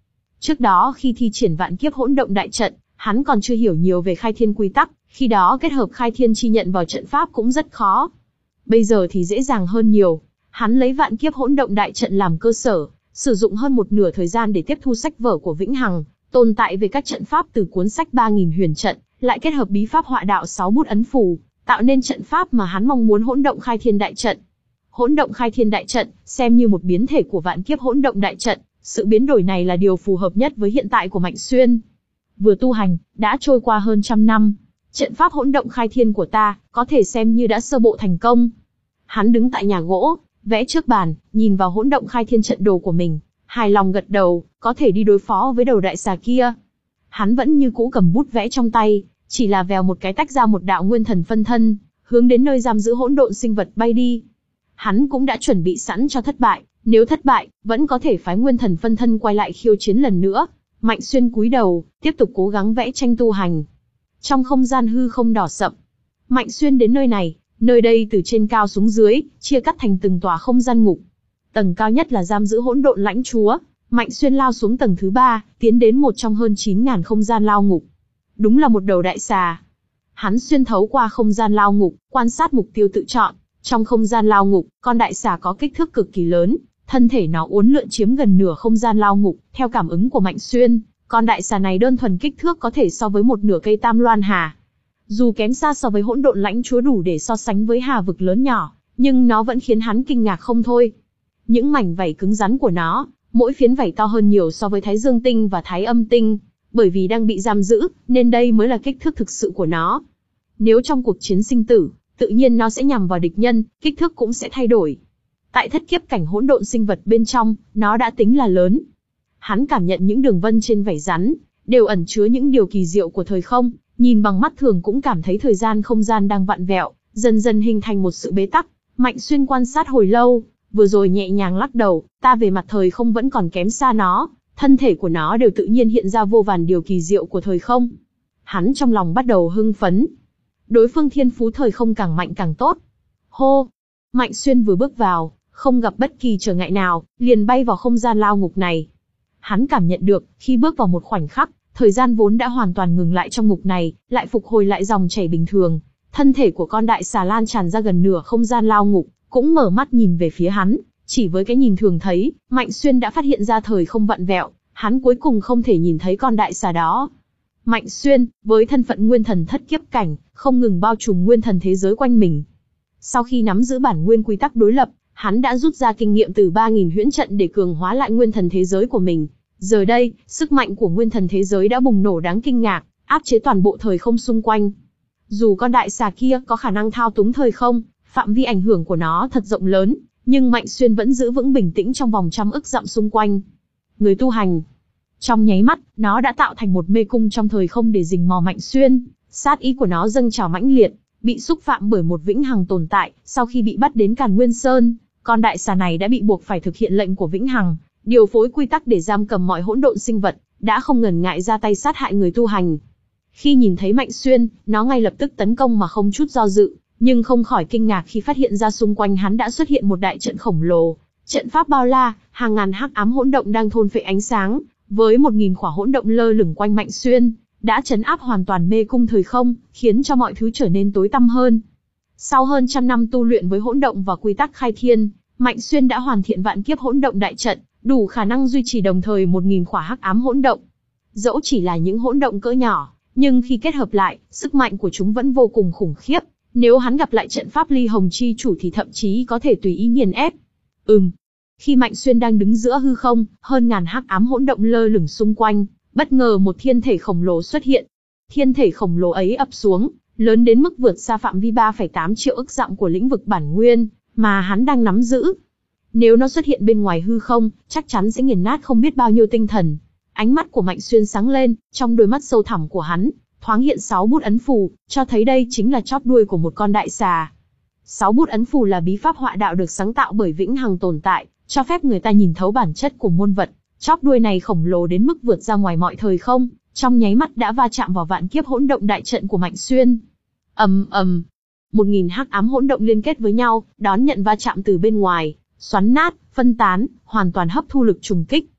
Speaker 1: Trước đó khi thi triển vạn kiếp hỗn động đại trận, hắn còn chưa hiểu nhiều về khai thiên quy tắc, khi đó kết hợp khai thiên chi nhận vào trận pháp cũng rất khó. Bây giờ thì dễ dàng hơn nhiều. Hắn lấy vạn kiếp hỗn động đại trận làm cơ sở, sử dụng hơn một nửa thời gian để tiếp thu sách vở của Vĩnh Hằng, tồn tại về các trận pháp từ cuốn sách ba nghìn huyền trận, lại kết hợp bí pháp họa đạo sáu bút ấn phù, tạo nên trận pháp mà hắn mong muốn hỗn động khai thiên đại trận. Hỗn động khai thiên đại trận, xem như một biến thể của vạn kiếp hỗn động đại trận, sự biến đổi này là điều phù hợp nhất với hiện tại của Mạnh Xuyên. Vừa tu hành, đã trôi qua hơn trăm năm, trận pháp hỗn động khai thiên của ta, có thể xem như đã sơ bộ thành công. Hắn đứng tại nhà gỗ, vẽ trước bàn, nhìn vào hỗn động khai thiên trận đồ của mình, hài lòng gật đầu, có thể đi đối phó với đầu đại xà kia. Hắn vẫn như cũ cầm bút vẽ trong tay, chỉ là vèo một cái tách ra một đạo nguyên thần phân thân, hướng đến nơi giam giữ hỗn độn sinh vật bay đi. Hắn cũng đã chuẩn bị sẵn cho thất bại, nếu thất bại, vẫn có thể phái nguyên thần phân thân quay lại khiêu chiến lần nữa. Mạnh Xuyên cúi đầu, tiếp tục cố gắng vẽ tranh tu hành. Trong không gian hư không đỏ sậm, Mạnh Xuyên đến nơi này, nơi đây từ trên cao xuống dưới, chia cắt thành từng tòa không gian ngục. Tầng cao nhất là giam giữ hỗn độn lãnh chúa. Mạnh Xuyên lao xuống tầng thứ ba, tiến đến một trong hơn chín nghìn không gian lao ngục. Đúng là một đầu đại xà. Hắn xuyên thấu qua không gian lao ngục, quan sát mục tiêu tự chọn. Trong không gian lao ngục, con đại xà có kích thước cực kỳ lớn, thân thể nó uốn lượn chiếm gần nửa không gian lao ngục. Theo cảm ứng của Mạnh Xuyên, con đại xà này đơn thuần kích thước có thể so với một nửa cây tam loan hà. Dù kém xa so với hỗn độn lãnh chúa đủ để so sánh với hà vực lớn nhỏ, nhưng nó vẫn khiến hắn kinh ngạc không thôi. Những mảnh vảy cứng rắn của nó, mỗi phiến vảy to hơn nhiều so với Thái Dương tinh và Thái Âm tinh, bởi vì đang bị giam giữ, nên đây mới là kích thước thực sự của nó. Nếu trong cuộc chiến sinh tử, tự nhiên nó sẽ nhằm vào địch nhân, kích thước cũng sẽ thay đổi. Tại thất kiếp cảnh hỗn độn sinh vật bên trong, nó đã tính là lớn. Hắn cảm nhận những đường vân trên vảy rắn, đều ẩn chứa những điều kỳ diệu của thời không, nhìn bằng mắt thường cũng cảm thấy thời gian không gian đang vặn vẹo, dần dần hình thành một sự bế tắc. Mạnh Xuyên quan sát hồi lâu, vừa rồi nhẹ nhàng lắc đầu, ta về mặt thời không vẫn còn kém xa nó, thân thể của nó đều tự nhiên hiện ra vô vàn điều kỳ diệu của thời không. Hắn trong lòng bắt đầu hưng phấn. Đối phương thiên phú thời không càng mạnh càng tốt. Hô! Mạnh Xuyên vừa bước vào, không gặp bất kỳ trở ngại nào, liền bay vào không gian lao ngục này. Hắn cảm nhận được, khi bước vào một khoảnh khắc, thời gian vốn đã hoàn toàn ngừng lại trong ngục này, lại phục hồi lại dòng chảy bình thường. Thân thể của con đại xà lan tràn ra gần nửa không gian lao ngục, cũng mở mắt nhìn về phía hắn. Chỉ với cái nhìn thường thấy, Mạnh Xuyên đã phát hiện ra thời không vặn vẹo, hắn cuối cùng không thể nhìn thấy con đại xà đó. Mạnh Xuyên, với thân phận nguyên thần thất kiếp cảnh, không ngừng bao trùm nguyên thần thế giới quanh mình. Sau khi nắm giữ bản nguyên quy tắc đối lập, hắn đã rút ra kinh nghiệm từ ba nghìn huyễn trận để cường hóa lại nguyên thần thế giới của mình. Giờ đây, sức mạnh của nguyên thần thế giới đã bùng nổ đáng kinh ngạc, áp chế toàn bộ thời không xung quanh. Dù con đại xà kia có khả năng thao túng thời không, phạm vi ảnh hưởng của nó thật rộng lớn, nhưng Mạnh Xuyên vẫn giữ vững bình tĩnh trong vòng trăm ức dặm xung quanh. Người tu hành. Trong nháy mắt, nó đã tạo thành một mê cung trong thời không để rình mò Mạnh Xuyên. Sát ý của nó dâng trào mãnh liệt, bị xúc phạm bởi một vĩnh hằng tồn tại. Sau khi bị bắt đến Càn Nguyên Sơn, con đại xà này đã bị buộc phải thực hiện lệnh của vĩnh hằng, điều phối quy tắc để giam cầm mọi hỗn độn sinh vật, đã không ngần ngại ra tay sát hại người tu hành. Khi nhìn thấy Mạnh Xuyên, nó ngay lập tức tấn công mà không chút do dự, nhưng không khỏi kinh ngạc khi phát hiện ra xung quanh hắn đã xuất hiện một đại trận khổng lồ, trận pháp bao la, hàng ngàn hắc ám hỗn động đang thôn phệ ánh sáng, với một nghìn khỏa hỗn động lơ lửng quanh Mạnh Xuyên, đã trấn áp hoàn toàn mê cung thời không, khiến cho mọi thứ trở nên tối tăm hơn. Sau hơn trăm năm tu luyện với hỗn động và quy tắc khai thiên, Mạnh Xuyên đã hoàn thiện vạn kiếp hỗn động đại trận, đủ khả năng duy trì đồng thời một nghìn khỏa hắc ám hỗn động. Dẫu chỉ là những hỗn động cỡ nhỏ, nhưng khi kết hợp lại, sức mạnh của chúng vẫn vô cùng khủng khiếp. Nếu hắn gặp lại trận pháp ly hồng chi chủ thì thậm chí có thể tùy ý nghiền ép. Ừm. Khi Mạnh Xuyên đang đứng giữa hư không, hơn ngàn hắc ám hỗn động lơ lửng xung quanh, bất ngờ một thiên thể khổng lồ xuất hiện. Thiên thể khổng lồ ấy ập xuống, lớn đến mức vượt xa phạm vi ba phẩy tám triệu ức dặm của lĩnh vực bản nguyên mà hắn đang nắm giữ. Nếu nó xuất hiện bên ngoài hư không, chắc chắn sẽ nghiền nát không biết bao nhiêu tinh thần. Ánh mắt của Mạnh Xuyên sáng lên, trong đôi mắt sâu thẳm của hắn, thoáng hiện sáu bút ấn phù, cho thấy đây chính là chóp đuôi của một con đại xà. Sáu bút ấn phù là bí pháp họa đạo được sáng tạo bởi vĩnh hằng tồn tại, cho phép người ta nhìn thấu bản chất của muôn vật. Chóp đuôi này khổng lồ đến mức vượt ra ngoài mọi thời không, trong nháy mắt đã va chạm vào vạn kiếp hỗn động đại trận của Mạnh Xuyên. Ầm ầm, một nghìn hắc ám hỗn động liên kết với nhau, đón nhận va chạm từ bên ngoài, xoắn nát, phân tán, hoàn toàn hấp thu lực trùng kích.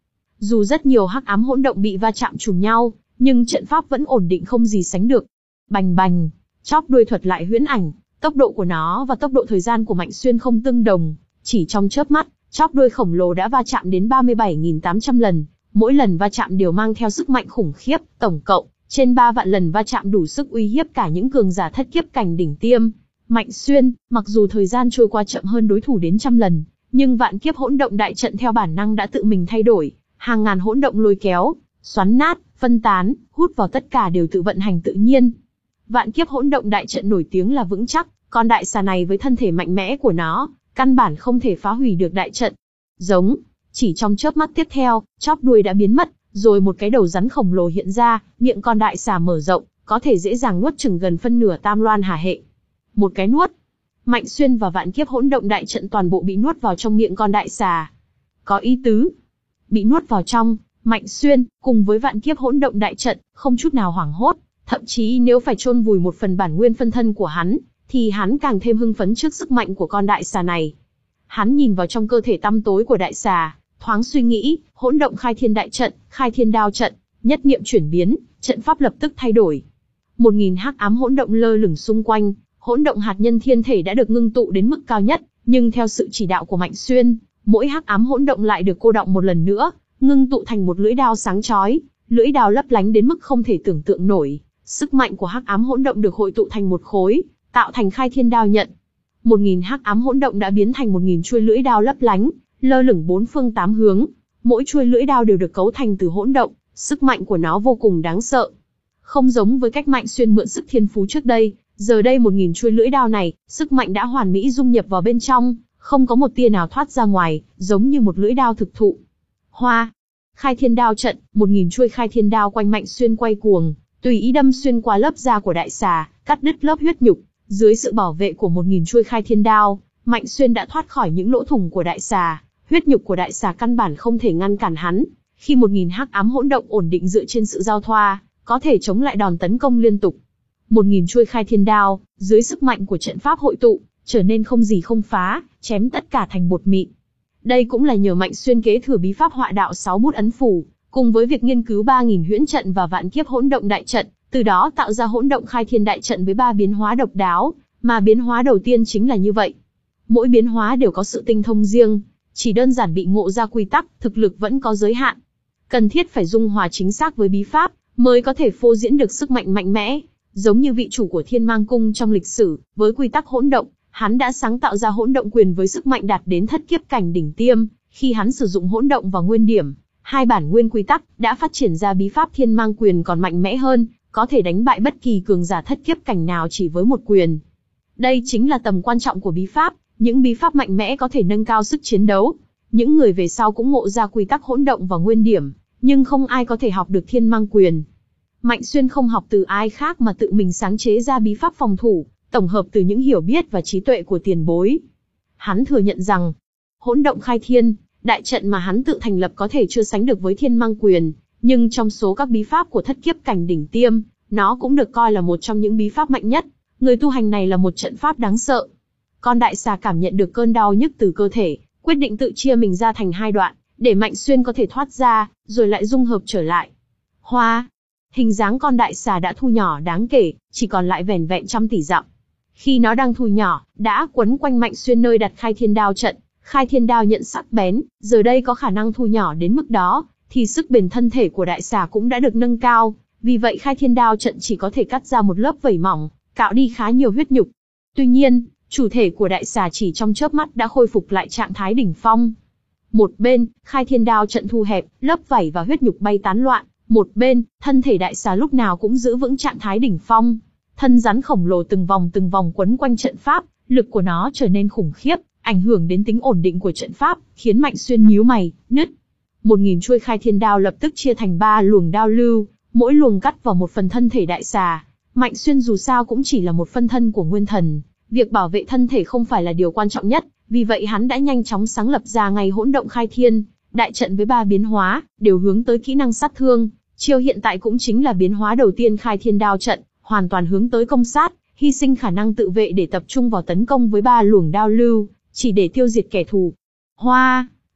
Speaker 1: Dù rất nhiều hắc ám hỗn động bị va chạm trùng nhau, nhưng trận pháp vẫn ổn định không gì sánh được. Bành bành, chóp đuôi thuật lại huyễn ảnh, tốc độ của nó và tốc độ thời gian của Mạnh Xuyên không tương đồng, chỉ trong chớp mắt, chóp đuôi khổng lồ đã va chạm đến ba mươi bảy nghìn tám trăm lần, mỗi lần va chạm đều mang theo sức mạnh khủng khiếp, tổng cộng trên ba vạn lần va chạm đủ sức uy hiếp cả những cường giả thất kiếp cảnh đỉnh tiêm. Mạnh Xuyên, mặc dù thời gian trôi qua chậm hơn đối thủ đến trăm lần, nhưng vạn kiếp hỗn động đại trận theo bản năng đã tự mình thay đổi, hàng ngàn hỗn động lôi kéo, xoắn nát, phân tán, hút vào tất cả đều tự vận hành tự nhiên. Vạn kiếp hỗn động đại trận nổi tiếng là vững chắc, con đại xà này với thân thể mạnh mẽ của nó, căn bản không thể phá hủy được đại trận. Giống, chỉ trong chớp mắt tiếp theo, chóp đuôi đã biến mất, rồi một cái đầu rắn khổng lồ hiện ra, miệng con đại xà mở rộng, có thể dễ dàng nuốt chửng gần phân nửa tam loan hà hệ. Một cái nuốt, Mạnh Xuyên và vạn kiếp hỗn động đại trận toàn bộ bị nuốt vào trong miệng con đại xà. Có ý tứ. Bị nuốt vào trong, Mạnh Xuyên, cùng với vạn kiếp hỗn động đại trận, không chút nào hoảng hốt, thậm chí nếu phải chôn vùi một phần bản nguyên phân thân của hắn, thì hắn càng thêm hưng phấn trước sức mạnh của con đại xà này. Hắn nhìn vào trong cơ thể tăm tối của đại xà, thoáng suy nghĩ, hỗn động khai thiên đại trận, khai thiên đao trận, nhất niệm chuyển biến, trận pháp lập tức thay đổi. Một nghìn hắc ám hỗn động lơ lửng xung quanh, hỗn động hạt nhân thiên thể đã được ngưng tụ đến mức cao nhất, nhưng theo sự chỉ đạo của Mạnh Xuyên, mỗi hắc ám hỗn động lại được cô đọng một lần nữa, ngưng tụ thành một lưỡi đao sáng chói, lưỡi đao lấp lánh đến mức không thể tưởng tượng nổi. Sức mạnh của hắc ám hỗn động được hội tụ thành một khối, tạo thành khai thiên đao nhận. Một nghìn hắc ám hỗn động đã biến thành một nghìn chuôi lưỡi đao lấp lánh, lơ lửng bốn phương tám hướng. Mỗi chuôi lưỡi đao đều được cấu thành từ hỗn động, sức mạnh của nó vô cùng đáng sợ. Không giống với cách Mạnh Xuyên mượn sức thiên phú trước đây, giờ đây một nghìn chuôi lưỡi đao này, sức mạnh đã hoàn mỹ dung nhập vào bên trong, không có một tia nào thoát ra ngoài, giống như một lưỡi đao thực thụ. Hoa, khai thiên đao trận, một nghìn chuôi khai thiên đao quanh Mạnh Xuyên quay cuồng, tùy ý đâm xuyên qua lớp da của đại xà, cắt đứt lớp huyết nhục. Dưới sự bảo vệ của một nghìn chuôi khai thiên đao, Mạnh Xuyên đã thoát khỏi những lỗ thủng của đại xà, huyết nhục của đại xà căn bản không thể ngăn cản hắn. Khi một nghìn hắc ám hỗn động ổn định dựa trên sự giao thoa, có thể chống lại đòn tấn công liên tục. Một nghìn chuôi khai thiên đao, dưới sức mạnh của trận pháp hội tụ, trở nên không gì không phá, chém tất cả thành bột mịn. Đây cũng là nhờ Mạnh Xuyên kế thừa bí pháp họa đạo sáu bút ấn phủ, cùng với việc nghiên cứu ba nghìn huyễn trận và vạn kiếp hỗn động đại trận, từ đó tạo ra hỗn động khai thiên đại trận với ba biến hóa độc đáo, mà biến hóa đầu tiên chính là như vậy. Mỗi biến hóa đều có sự tinh thông riêng, chỉ đơn giản bị ngộ ra quy tắc, thực lực vẫn có giới hạn. Cần thiết phải dung hòa chính xác với bí pháp, mới có thể phô diễn được sức mạnh mạnh mẽ. Giống như vị chủ của Thiên Mang Cung trong lịch sử, với quy tắc hỗn động, hắn đã sáng tạo ra hỗn động quyền với sức mạnh đạt đến thất kiếp cảnh đỉnh tiêm. Khi hắn sử dụng hỗn động vào nguyên điểm, hai bản nguyên quy tắc đã phát triển ra bí pháp Thiên Mang Quyền còn mạnh mẽ hơn, có thể đánh bại bất kỳ cường giả thất kiếp cảnh nào chỉ với một quyền. Đây chính là tầm quan trọng của bí pháp, những bí pháp mạnh mẽ có thể nâng cao sức chiến đấu. Những người về sau cũng ngộ ra quy tắc hỗn động vào nguyên điểm, nhưng không ai có thể học được Thiên Mang Quyền. Mạnh Xuyên không học từ ai khác mà tự mình sáng chế ra bí pháp phòng thủ, tổng hợp từ những hiểu biết và trí tuệ của tiền bối. Hắn thừa nhận rằng, hỗn động khai thiên, đại trận mà hắn tự thành lập có thể chưa sánh được với Thiên Mang Quyền, nhưng trong số các bí pháp của thất kiếp cảnh đỉnh tiêm, nó cũng được coi là một trong những bí pháp mạnh nhất. Người tu hành này là một trận pháp đáng sợ. Con đại xà cảm nhận được cơn đau nhức từ cơ thể, quyết định tự chia mình ra thành hai đoạn, để Mạnh Xuyên có thể thoát ra, rồi lại dung hợp trở lại. Hoa, hình dáng con đại xà đã thu nhỏ đáng kể, chỉ còn lại vẻn vẹn trăm tỷ dặm. Khi nó đang thu nhỏ, đã quấn quanh Mạnh Xuyên nơi đặt khai thiên đao trận, khai thiên đao nhận sắc bén, giờ đây có khả năng thu nhỏ đến mức đó, thì sức bền thân thể của đại xà cũng đã được nâng cao, vì vậy khai thiên đao trận chỉ có thể cắt ra một lớp vảy mỏng, cạo đi khá nhiều huyết nhục. Tuy nhiên, chủ thể của đại xà chỉ trong chớp mắt đã khôi phục lại trạng thái đỉnh phong. Một bên, khai thiên đao trận thu hẹp, lớp vảy và huyết nhục bay tán loạn, một bên, thân thể đại xà lúc nào cũng giữ vững trạng thái đỉnh phong. Thân rắn khổng lồ từng vòng từng vòng quấn quanh trận pháp, lực của nó trở nên khủng khiếp, ảnh hưởng đến tính ổn định của trận pháp, khiến Mạnh Xuyên nhíu mày, nứt. Một nghìn chuôi khai thiên đao lập tức chia thành ba luồng đao lưu, mỗi luồng cắt vào một phần thân thể đại xà. Mạnh Xuyên dù sao cũng chỉ là một phân thân của nguyên thần, việc bảo vệ thân thể không phải là điều quan trọng nhất, vì vậy hắn đã nhanh chóng sáng lập ra ngay hỗn động khai thiên, đại trận với ba biến hóa, đều hướng tới kỹ năng sát thương. Chiêu hiện tại cũng chính là biến hóa đầu tiên khai thiên đao trận, hoàn toàn hướng tới công sát, hy sinh khả năng tự vệ để tập trung vào tấn công với ba luồng đao lưu, chỉ để tiêu diệt kẻ thù. Hoa,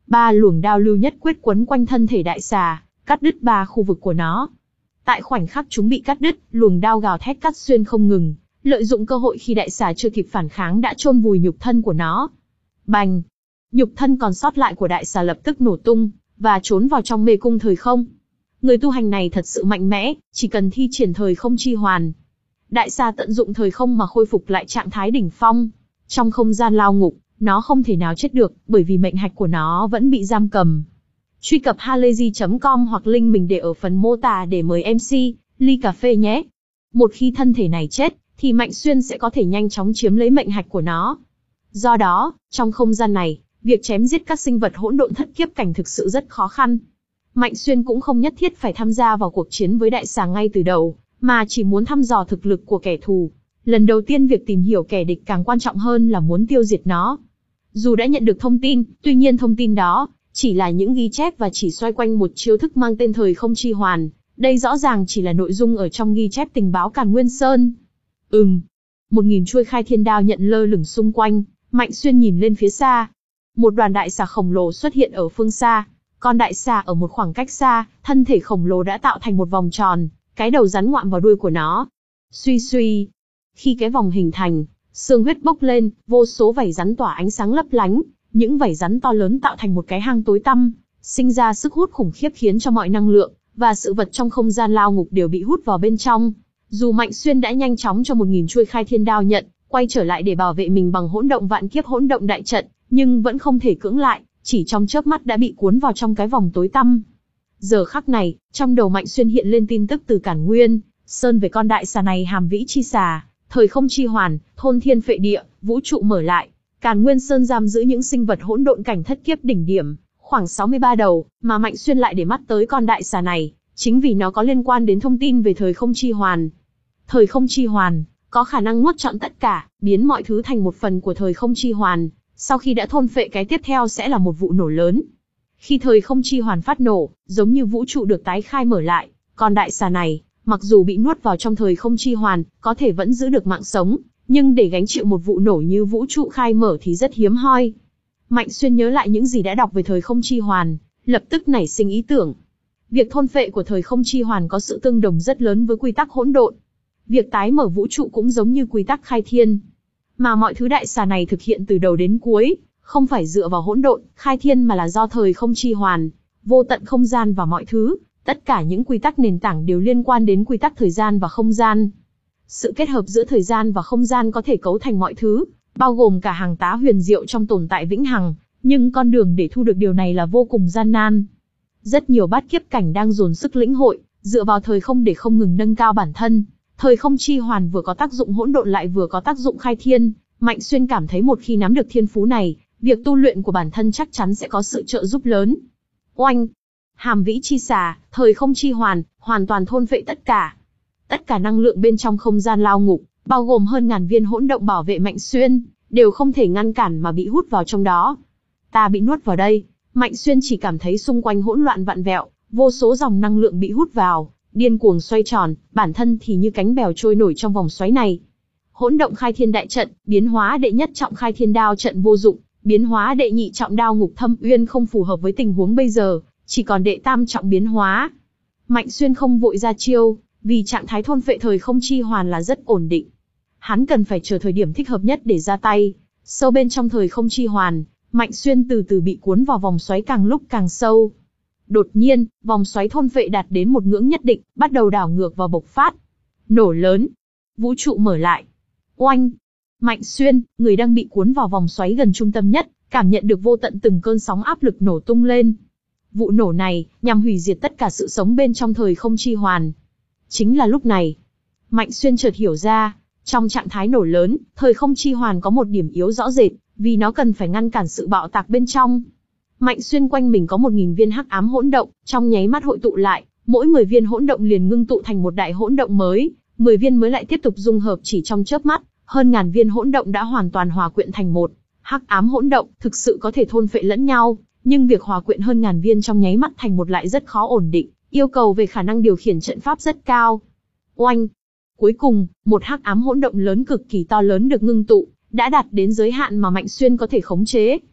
Speaker 1: Ba luồng đao lưu nhất quyết quấn quanh thân thể đại xà, cắt đứt ba khu vực của nó. Tại khoảnh khắc chúng bị cắt đứt, luồng đao gào thét cắt xuyên không ngừng, lợi dụng cơ hội khi đại xà chưa kịp phản kháng đã chôn vùi nhục thân của nó. Bành! Nhục thân còn sót lại của đại xà lập tức nổ tung, và trốn vào trong mê cung thời không. Người tu hành này thật sự mạnh mẽ, chỉ cần thi triển thời không chi hoàn. Đại xà tận dụng thời không mà khôi phục lại trạng thái đỉnh phong. Trong không gian lao ngục, nó không thể nào chết được, bởi vì mệnh hạch của nó vẫn bị giam cầm. Truy cập halayzi chấm com hoặc link mình để ở phần mô tả để mời em xê, ly cà phê nhé. Một khi thân thể này chết, thì Mạnh Xuyên sẽ có thể nhanh chóng chiếm lấy mệnh hạch của nó. Do đó, trong không gian này, việc chém giết các sinh vật hỗn độn thất kiếp cảnh thực sự rất khó khăn. Mạnh Xuyên cũng không nhất thiết phải tham gia vào cuộc chiến với đại xà ngay từ đầu, mà chỉ muốn thăm dò thực lực của kẻ thù. Lần đầu tiên việc tìm hiểu kẻ địch càng quan trọng hơn là muốn tiêu diệt nó. Dù đã nhận được thông tin, tuy nhiên thông tin đó chỉ là những ghi chép và chỉ xoay quanh một chiêu thức mang tên thời không chi hoàn. Đây rõ ràng chỉ là nội dung ở trong ghi chép tình báo Càn Nguyên Sơn. Ừm. Một nghìn chuôi khai thiên đao nhận lơ lửng xung quanh, Mạnh Xuyên nhìn lên phía xa. Một đoàn đại xà khổng lồ xuất hiện ở phương xa. Con đại xà ở một khoảng cách xa, thân thể khổng lồ đã tạo thành một vòng tròn, cái đầu rắn ngoạm vào đuôi của nó. Suy suy. Khi cái vòng hình thành, xương huyết bốc lên, vô số vảy rắn tỏa ánh sáng lấp lánh. Những vảy rắn to lớn tạo thành một cái hang tối tăm, sinh ra sức hút khủng khiếp khiến cho mọi năng lượng và sự vật trong không gian lao ngục đều bị hút vào bên trong. Dù Mạnh Xuyên đã nhanh chóng cho một nghìn chuôi khai thiên đao nhận, quay trở lại để bảo vệ mình bằng hỗn động vạn kiếp hỗn động đại trận, nhưng vẫn không thể cưỡng lại, chỉ trong chớp mắt đã bị cuốn vào trong cái vòng tối tăm. Giờ khắc này, trong đầu Mạnh Xuyên hiện lên tin tức từ Càn Nguyên Sơn về con đại xà này hàm vĩ chi xà, thời không chi hoàn, thôn thiên phệ địa, vũ trụ mở lại. Càn Nguyên Sơn giam giữ những sinh vật hỗn độn cảnh thất kiếp đỉnh điểm, khoảng sáu mươi ba đầu, mà Mạnh Xuyên lại để mắt tới con đại xà này, chính vì nó có liên quan đến thông tin về thời không chi hoàn. Thời không chi hoàn có khả năng nuốt trọn tất cả, biến mọi thứ thành một phần của thời không chi hoàn. Sau khi đã thôn phệ, cái tiếp theo sẽ là một vụ nổ lớn. Khi thời không chi hoàn phát nổ, giống như vũ trụ được tái khai mở lại, con đại xà này, mặc dù bị nuốt vào trong thời không chi hoàn, có thể vẫn giữ được mạng sống, nhưng để gánh chịu một vụ nổ như vũ trụ khai mở thì rất hiếm hoi. Mạnh Xuyên nhớ lại những gì đã đọc về thời không chi hoàn, lập tức nảy sinh ý tưởng. Việc thôn phệ của thời không chi hoàn có sự tương đồng rất lớn với quy tắc hỗn độn. Việc tái mở vũ trụ cũng giống như quy tắc khai thiên. Mà mọi thứ đại xà này thực hiện từ đầu đến cuối, không phải dựa vào hỗn độn, khai thiên mà là do thời không chi hoàn, vô tận không gian và mọi thứ, tất cả những quy tắc nền tảng đều liên quan đến quy tắc thời gian và không gian. Sự kết hợp giữa thời gian và không gian có thể cấu thành mọi thứ, bao gồm cả hàng tá huyền diệu trong tồn tại vĩnh hằng, nhưng con đường để thu được điều này là vô cùng gian nan. Rất nhiều bát kiếp cảnh đang dồn sức lĩnh hội, dựa vào thời không để không ngừng nâng cao bản thân. Thời không chi hoàn vừa có tác dụng hỗn độn lại vừa có tác dụng khai thiên. Mạnh Xuyên cảm thấy một khi nắm được thiên phú này, việc tu luyện của bản thân chắc chắn sẽ có sự trợ giúp lớn. Oanh! Hàm vĩ chi xà, thời không chi hoàn, hoàn toàn thôn phệ tất cả. Tất cả năng lượng bên trong không gian lao ngục, bao gồm hơn ngàn viên hỗn động bảo vệ Mạnh Xuyên, đều không thể ngăn cản mà bị hút vào trong đó. Ta bị nuốt vào đây. Mạnh Xuyên chỉ cảm thấy xung quanh hỗn loạn vặn vẹo, vô số dòng năng lượng bị hút vào, điên cuồng xoay tròn, bản thân thì như cánh bèo trôi nổi trong vòng xoáy này. Hỗn động khai thiên đại trận, biến hóa đệ nhất trọng khai thiên đao trận vô dụng, biến hóa đệ nhị trọng đao ngục thâm uyên không phù hợp với tình huống bây giờ, chỉ còn đệ tam trọng biến hóa. Mạnh Xuyên không vội ra chiêu, vì trạng thái thôn phệ thời không chi hoàn là rất ổn định. Hắn cần phải chờ thời điểm thích hợp nhất để ra tay. Sâu bên trong thời không chi hoàn, Mạnh Xuyên từ từ bị cuốn vào vòng xoáy càng lúc càng sâu. Đột nhiên, vòng xoáy thôn phệ đạt đến một ngưỡng nhất định, bắt đầu đảo ngược và bộc phát. Nổ lớn. Vũ trụ mở lại. Oanh! Mạnh Xuyên, người đang bị cuốn vào vòng xoáy gần trung tâm nhất, cảm nhận được vô tận từng cơn sóng áp lực nổ tung lên. Vụ nổ này, nhằm hủy diệt tất cả sự sống bên trong thời không chi hoàn. Chính là lúc này, Mạnh Xuyên chợt hiểu ra, trong trạng thái nổ lớn, thời không chi hoàn có một điểm yếu rõ rệt, vì nó cần phải ngăn cản sự bạo tạc bên trong. Mạnh Xuyên quanh mình có một nghìn viên hắc ám hỗn động, trong nháy mắt hội tụ lại, mỗi mười viên hỗn động liền ngưng tụ thành một đại hỗn động mới, mười viên mới lại tiếp tục dung hợp chỉ trong chớp mắt, hơn ngàn viên hỗn động đã hoàn toàn hòa quyện thành một. Hắc ám hỗn động thực sự có thể thôn phệ lẫn nhau, nhưng việc hòa quyện hơn ngàn viên trong nháy mắt thành một lại rất khó ổn định, yêu cầu về khả năng điều khiển trận pháp rất cao. Oanh! Cuối cùng, một hắc ám hỗn động lớn cực kỳ to lớn được ngưng tụ, đã đạt đến giới hạn mà Mạnh Xuyên có thể khống chế.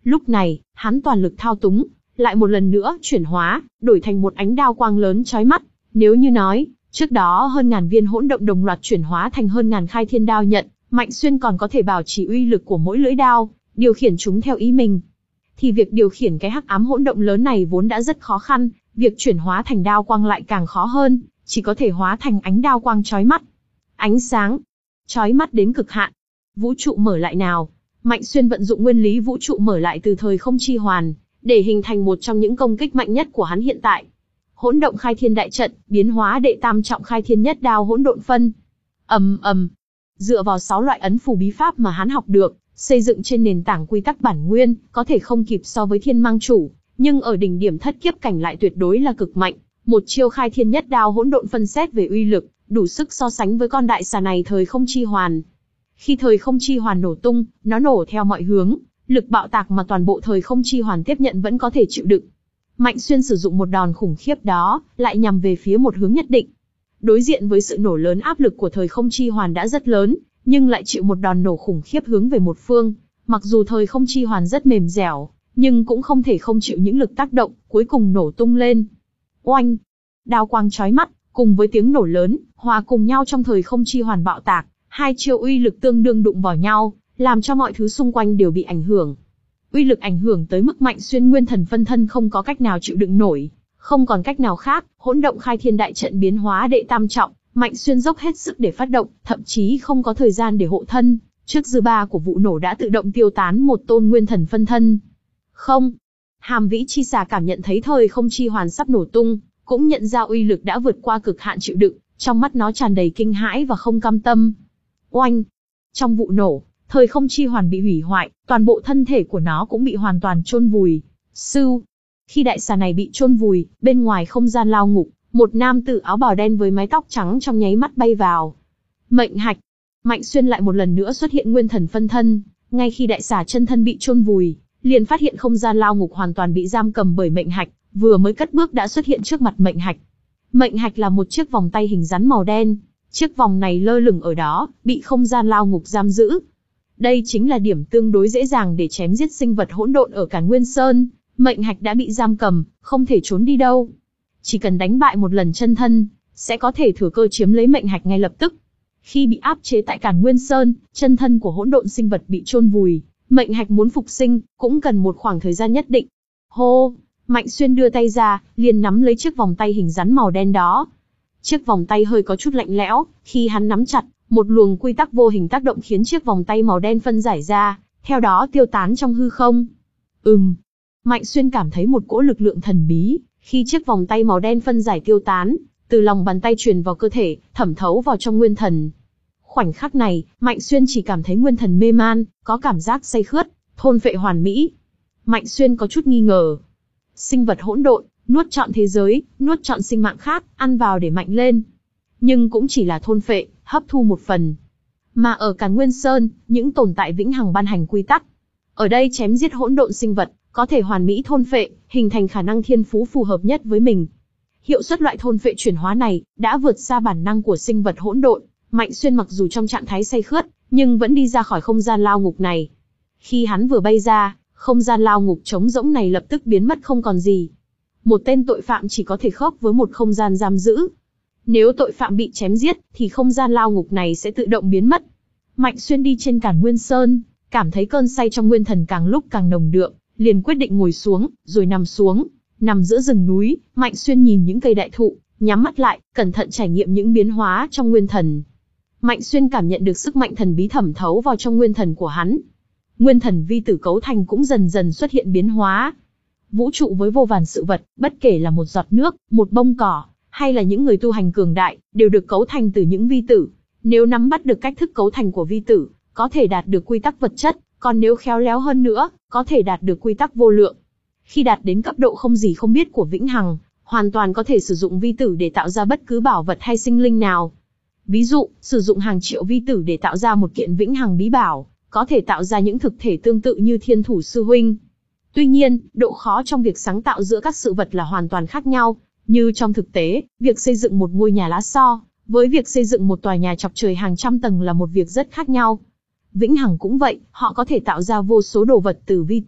Speaker 1: Lúc này, hắn toàn lực thao túng, lại một lần nữa chuyển hóa, đổi thành một ánh đao quang lớn chói mắt. Nếu như nói, trước đó hơn ngàn viên hỗn động đồng loạt chuyển hóa thành hơn ngàn khai thiên đao nhận, Mạnh Xuyên còn có thể bảo trì uy lực của mỗi lưỡi đao, điều khiển chúng theo ý mình. Thì việc điều khiển cái hắc ám hỗn động lớn này vốn đã rất khó khăn, việc chuyển hóa thành đao quang lại càng khó hơn, chỉ có thể hóa thành ánh đao quang chói mắt. Ánh sáng, chói mắt đến cực hạn. Vũ trụ mở lại nào. Mạnh Xuyên vận dụng nguyên lý vũ trụ mở lại từ thời không chi hoàn, để hình thành một trong những công kích mạnh nhất của hắn hiện tại. Hỗn động khai thiên đại trận, biến hóa đệ tam trọng khai thiên nhất đao hỗn độn phân. Ầm ầm. Dựa vào sáu loại ấn phù bí pháp mà hắn học được, xây dựng trên nền tảng quy tắc bản nguyên, có thể không kịp so với Thiên Mang Chủ, nhưng ở đỉnh điểm thất kiếp cảnh lại tuyệt đối là cực mạnh. Một chiêu khai thiên nhất đao hỗn độn phân xét về uy lực, đủ sức so sánh với con đại xà này thời không chi hoàn. Khi thời không chi hoàn nổ tung, nó nổ theo mọi hướng, lực bạo tạc mà toàn bộ thời không chi hoàn tiếp nhận vẫn có thể chịu đựng. Mạnh Xuyên sử dụng một đòn khủng khiếp đó, lại nhằm về phía một hướng nhất định. Đối diện với sự nổ lớn áp lực của thời không chi hoàn đã rất lớn, nhưng lại chịu một đòn nổ khủng khiếp hướng về một phương. Mặc dù thời không chi hoàn rất mềm dẻo, nhưng cũng không thể không chịu những lực tác động, cuối cùng nổ tung lên. Oanh! Đao quang chói mắt, cùng với tiếng nổ lớn, hòa cùng nhau trong thời không chi hoàn bạo tạc, hai chiêu uy lực tương đương đụng vào nhau, làm cho mọi thứ xung quanh đều bị ảnh hưởng. Uy lực ảnh hưởng tới mức Mạnh Xuyên nguyên thần phân thân không có cách nào chịu đựng nổi, không còn cách nào khác, hỗn động khai thiên đại trận biến hóa đệ tam trọng, Mạnh Xuyên dốc hết sức để phát động, thậm chí không có thời gian để hộ thân, trước dư ba của vụ nổ đã tự động tiêu tán một tôn nguyên thần phân thân. Không, Hàm Vĩ Chi Xà cảm nhận thấy thời không chi hoàn sắp nổ tung, cũng nhận ra uy lực đã vượt qua cực hạn chịu đựng, trong mắt nó tràn đầy kinh hãi và không cam tâm. Oanh! Trong vụ nổ, thời không chi hoàn bị hủy hoại, toàn bộ thân thể của nó cũng bị hoàn toàn chôn vùi. Sưu! Khi đại xà này bị chôn vùi, bên ngoài không gian lao ngục, một nam tử áo bào đen với mái tóc trắng trong nháy mắt bay vào. Mệnh hạch! Mạnh Xuyên lại một lần nữa xuất hiện nguyên thần phân thân, ngay khi đại xà chân thân bị chôn vùi, liền phát hiện không gian lao ngục hoàn toàn bị giam cầm bởi mệnh hạch, vừa mới cất bước đã xuất hiện trước mặt mệnh hạch. Mệnh hạch là một chiếc vòng tay hình rắn màu đen, chiếc vòng này lơ lửng ở đó, bị không gian lao ngục giam giữ. Đây chính là điểm tương đối dễ dàng để chém giết sinh vật hỗn độn ở Càn Nguyên Sơn, mệnh hạch đã bị giam cầm, không thể trốn đi đâu. Chỉ cần đánh bại một lần chân thân, sẽ có thể thừa cơ chiếm lấy mệnh hạch ngay lập tức. Khi bị áp chế tại Càn Nguyên Sơn, chân thân của hỗn độn sinh vật bị chôn vùi, mệnh hạch muốn phục sinh, cũng cần một khoảng thời gian nhất định. Hô! Mạnh Xuyên đưa tay ra, liền nắm lấy chiếc vòng tay hình rắn màu đen đó. Chiếc vòng tay hơi có chút lạnh lẽo, khi hắn nắm chặt, một luồng quy tắc vô hình tác động khiến chiếc vòng tay màu đen phân giải ra, theo đó tiêu tán trong hư không. Ừm. Mạnh Xuyên cảm thấy một cỗ lực lượng thần bí, khi chiếc vòng tay màu đen phân giải tiêu tán, từ lòng bàn tay truyền vào cơ thể, thẩm thấu vào trong nguyên thần. Khoảnh khắc này, Mạnh Xuyên chỉ cảm thấy nguyên thần mê man, có cảm giác say khướt, thôn phệ hoàn mỹ. Mạnh Xuyên có chút nghi ngờ. Sinh vật hỗn độn, nuốt trọn thế giới, nuốt trọn sinh mạng khác, ăn vào để mạnh lên. Nhưng cũng chỉ là thôn phệ, hấp thu một phần. Mà ở Càn Nguyên Sơn, những tồn tại vĩnh hằng ban hành quy tắc. Ở đây chém giết hỗn độn sinh vật, có thể hoàn mỹ thôn phệ, hình thành khả năng thiên phú phù hợp nhất với mình. Hiệu suất loại thôn phệ chuyển hóa này đã vượt xa bản năng của sinh vật hỗn độn. Mạnh Xuyên mặc dù trong trạng thái say khướt, nhưng vẫn đi ra khỏi không gian lao ngục này. Khi hắn vừa bay ra, không gian lao ngục trống rỗng này lập tức biến mất không còn gì. Một tên tội phạm chỉ có thể khớp với một không gian giam giữ. Nếu tội phạm bị chém giết, thì không gian lao ngục này sẽ tự động biến mất. Mạnh Xuyên đi trên Càn Nguyên Sơn, cảm thấy cơn say trong nguyên thần càng lúc càng nồng đượm, liền quyết định ngồi xuống, rồi nằm xuống. Nằm giữa rừng núi, Mạnh Xuyên nhìn những cây đại thụ, nhắm mắt lại, cẩn thận trải nghiệm những biến hóa trong nguyên thần. Mạnh Xuyên cảm nhận được sức mạnh thần bí thẩm thấu vào trong nguyên thần của hắn. Nguyên thần vi tử cấu thành cũng dần dần xuất hiện biến hóa. Vũ trụ với vô vàn sự vật, bất kể là một giọt nước, một bông cỏ, hay là những người tu hành cường đại, đều được cấu thành từ những vi tử. Nếu nắm bắt được cách thức cấu thành của vi tử, có thể đạt được quy tắc vật chất, còn nếu khéo léo hơn nữa, có thể đạt được quy tắc vô lượng. Khi đạt đến cấp độ không gì không biết của vĩnh hằng, hoàn toàn có thể sử dụng vi tử để tạo ra bất cứ bảo vật hay sinh linh nào. Ví dụ, sử dụng hàng triệu vi tử để tạo ra một kiện vĩnh hằng bí bảo, có thể tạo ra những thực thể tương tự như Thiên Thủ Sư Huynh. Tuy nhiên, độ khó trong việc sáng tạo giữa các sự vật là hoàn toàn khác nhau. Như trong thực tế, việc xây dựng một ngôi nhà lá xo, với việc xây dựng một tòa nhà chọc trời hàng trăm tầng là một việc rất khác nhau. Vĩnh hằng cũng vậy, họ có thể tạo ra vô số đồ vật từ vi tử,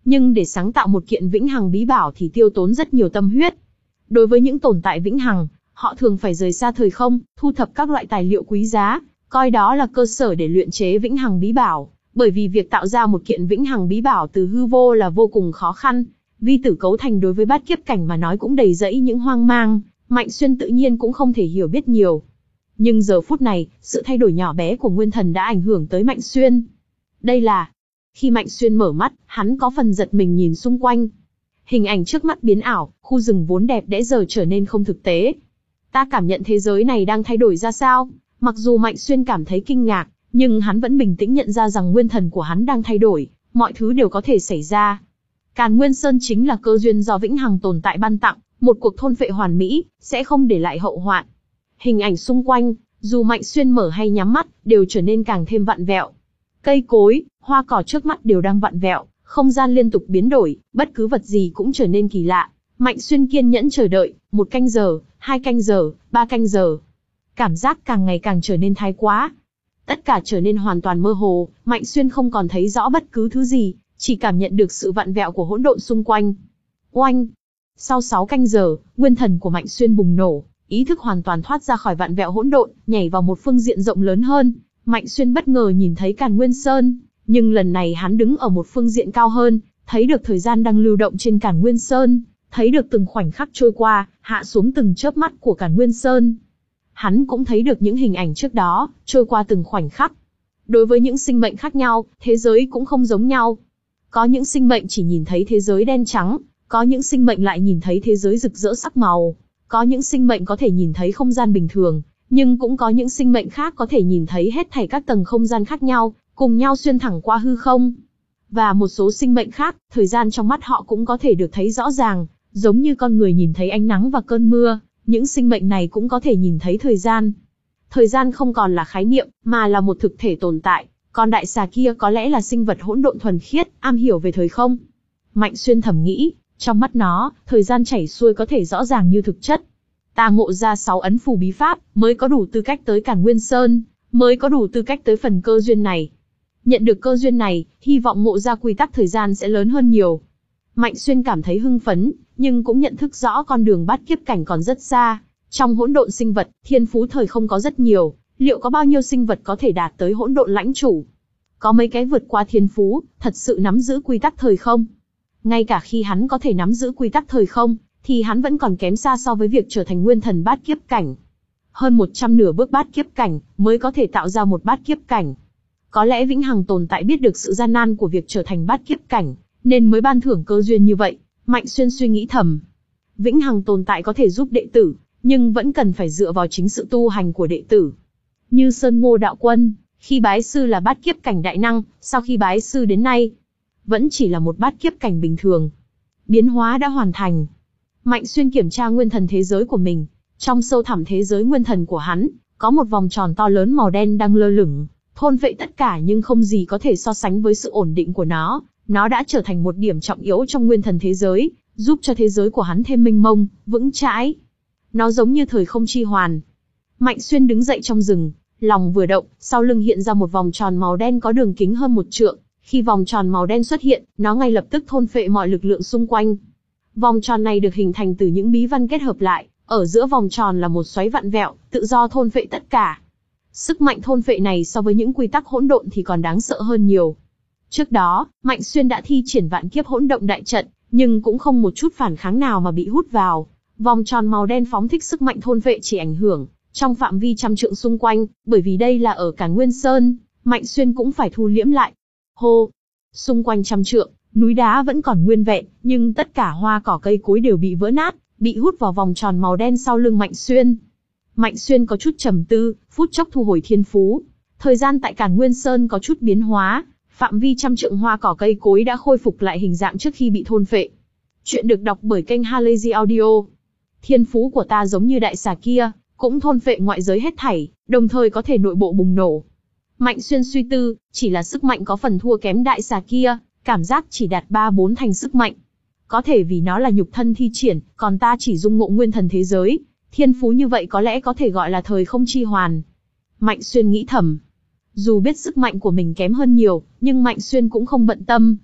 Speaker 1: nhưng để sáng tạo một kiện vĩnh hằng bí bảo thì tiêu tốn rất nhiều tâm huyết. Đối với những tồn tại vĩnh hằng, họ thường phải rời xa thời không, thu thập các loại tài liệu quý giá, coi đó là cơ sở để luyện chế vĩnh hằng bí bảo, bởi vì việc tạo ra một kiện vĩnh hằng bí bảo từ hư vô là vô cùng khó khăn. Vi tử cấu thành đối với bát kiếp cảnh mà nói cũng đầy rẫy những hoang mang, Mạnh Xuyên tự nhiên cũng không thể hiểu biết nhiều. Nhưng giờ phút này, sự thay đổi nhỏ bé của Nguyên Thần đã ảnh hưởng tới Mạnh Xuyên. Đây là... Khi Mạnh Xuyên mở mắt, hắn có phần giật mình nhìn xung quanh. Hình ảnh trước mắt biến ảo, khu rừng vốn đẹp đẽ giờ trở nên không thực tế. Ta cảm nhận thế giới này đang thay đổi ra sao? Mặc dù Mạnh Xuyên cảm thấy kinh ngạc, nhưng hắn vẫn bình tĩnh nhận ra rằng nguyên thần của hắn đang thay đổi, mọi thứ đều có thể xảy ra. Càn Nguyên Sơn chính là cơ duyên do vĩnh hằng tồn tại ban tặng, một cuộc thôn phệ hoàn mỹ, sẽ không để lại hậu hoạn. Hình ảnh xung quanh, dù Mạnh Xuyên mở hay nhắm mắt, đều trở nên càng thêm vặn vẹo. Cây cối, hoa cỏ trước mắt đều đang vặn vẹo, không gian liên tục biến đổi, bất cứ vật gì cũng trở nên kỳ lạ. Mạnh Xuyên kiên nhẫn chờ đợi, một canh giờ, hai canh giờ, ba canh giờ. Cảm giác càng ngày càng trở nên thái quá. Tất cả trở nên hoàn toàn mơ hồ, Mạnh Xuyên không còn thấy rõ bất cứ thứ gì, chỉ cảm nhận được sự vặn vẹo của hỗn độn xung quanh. Oanh! Sau sáu canh giờ, nguyên thần của Mạnh Xuyên bùng nổ, ý thức hoàn toàn thoát ra khỏi vặn vẹo hỗn độn, nhảy vào một phương diện rộng lớn hơn. Mạnh Xuyên bất ngờ nhìn thấy Càn Nguyên Sơn, nhưng lần này hắn đứng ở một phương diện cao hơn, thấy được thời gian đang lưu động trên Càn Nguyên Sơn, thấy được từng khoảnh khắc trôi qua, hạ xuống từng chớp mắt của Càn Nguyên Sơn. Hắn cũng thấy được những hình ảnh trước đó, trôi qua từng khoảnh khắc. Đối với những sinh mệnh khác nhau, thế giới cũng không giống nhau. Có những sinh mệnh chỉ nhìn thấy thế giới đen trắng, có những sinh mệnh lại nhìn thấy thế giới rực rỡ sắc màu, có những sinh mệnh có thể nhìn thấy không gian bình thường, nhưng cũng có những sinh mệnh khác có thể nhìn thấy hết thảy các tầng không gian khác nhau, cùng nhau xuyên thẳng qua hư không. Và một số sinh mệnh khác, thời gian trong mắt họ cũng có thể được thấy rõ ràng, giống như con người nhìn thấy ánh nắng và cơn mưa, những sinh mệnh này cũng có thể nhìn thấy thời gian. Thời gian không còn là khái niệm, mà là một thực thể tồn tại, còn đại xà kia có lẽ là sinh vật hỗn độn thuần khiết, am hiểu về thời không. Mạnh Xuyên thầm nghĩ, trong mắt nó, thời gian chảy xuôi có thể rõ ràng như thực chất. Ta ngộ ra sáu ấn phù bí pháp, mới có đủ tư cách tới Càn Nguyên Sơn, mới có đủ tư cách tới phần cơ duyên này. Nhận được cơ duyên này, hy vọng ngộ ra quy tắc thời gian sẽ lớn hơn nhiều. Mạnh Xuyên cảm thấy hưng phấn, nhưng cũng nhận thức rõ con đường bát kiếp cảnh còn rất xa. Trong hỗn độn sinh vật, thiên phú thời không có rất nhiều, liệu có bao nhiêu sinh vật có thể đạt tới hỗn độn lãnh chủ? Có mấy cái vượt qua thiên phú, thật sự nắm giữ quy tắc thời không? Ngay cả khi hắn có thể nắm giữ quy tắc thời không, thì hắn vẫn còn kém xa so với việc trở thành nguyên thần bát kiếp cảnh. Hơn một trăm nửa bước bát kiếp cảnh, mới có thể tạo ra một bát kiếp cảnh. Có lẽ vĩnh hằng tồn tại biết được sự gian nan của việc trở thành bát kiếp cảnh, nên mới ban thưởng cơ duyên như vậy. Mạnh Xuyên suy nghĩ thầm. Vĩnh hằng tồn tại có thể giúp đệ tử, nhưng vẫn cần phải dựa vào chính sự tu hành của đệ tử. Như Sơn Ngô Đạo Quân, khi bái sư là bát kiếp cảnh đại năng, sau khi bái sư đến nay, vẫn chỉ là một bát kiếp cảnh bình thường. Biến hóa đã hoàn thành. Mạnh Xuyên kiểm tra nguyên thần thế giới của mình. Trong sâu thẳm thế giới nguyên thần của hắn, có một vòng tròn to lớn màu đen đang lơ lửng, thôn phệ tất cả nhưng không gì có thể so sánh với sự ổn định của nó. Nó đã trở thành một điểm trọng yếu trong nguyên thần thế giới, giúp cho thế giới của hắn thêm mênh mông, vững chãi. Nó giống như thời không chi hoàn. Mạnh Xuyên đứng dậy trong rừng, lòng vừa động, sau lưng hiện ra một vòng tròn màu đen có đường kính hơn một trượng. Khi vòng tròn màu đen xuất hiện, nó ngay lập tức thôn phệ mọi lực lượng xung quanh. Vòng tròn này được hình thành từ những bí văn kết hợp lại, ở giữa vòng tròn là một xoáy vặn vẹo, tự do thôn phệ tất cả. Sức mạnh thôn phệ này so với những quy tắc hỗn độn thì còn đáng sợ hơn nhiều. Trước đó, Mạnh Xuyên đã thi triển vạn kiếp hỗn động đại trận, nhưng cũng không một chút phản kháng nào mà bị hút vào. Vòng tròn màu đen phóng thích sức mạnh thôn phệ chỉ ảnh hưởng trong phạm vi trăm trượng xung quanh, bởi vì đây là ở Càn Nguyên Sơn, Mạnh Xuyên cũng phải thu liễm lại. Hô! Xung quanh trăm trượng, núi đá vẫn còn nguyên vẹn, nhưng tất cả hoa cỏ cây cối đều bị vỡ nát, bị hút vào vòng tròn màu đen sau lưng Mạnh Xuyên. Mạnh Xuyên có chút trầm tư, phút chốc thu hồi thiên phú. Thời gian tại Càn Nguyên Sơn có chút biến hóa, phạm vi trăm trượng hoa cỏ cây cối đã khôi phục lại hình dạng trước khi bị thôn phệ. Chuyện được đọc bởi kênh Halazy Audio. Thiên phú của ta giống như đại xà kia, cũng thôn phệ ngoại giới hết thảy, đồng thời có thể nội bộ bùng nổ. Mạnh Xuyên suy tư, chỉ là sức mạnh có phần thua kém đại xà kia, cảm giác chỉ đạt ba bốn thành sức mạnh. Có thể vì nó là nhục thân thi triển, còn ta chỉ dung ngộ nguyên thần thế giới, thiên phú như vậy có lẽ có thể gọi là thời không chi hoàn. Mạnh Xuyên nghĩ thầm. Dù biết sức mạnh của mình kém hơn nhiều, nhưng Mạnh Xuyên cũng không bận tâm.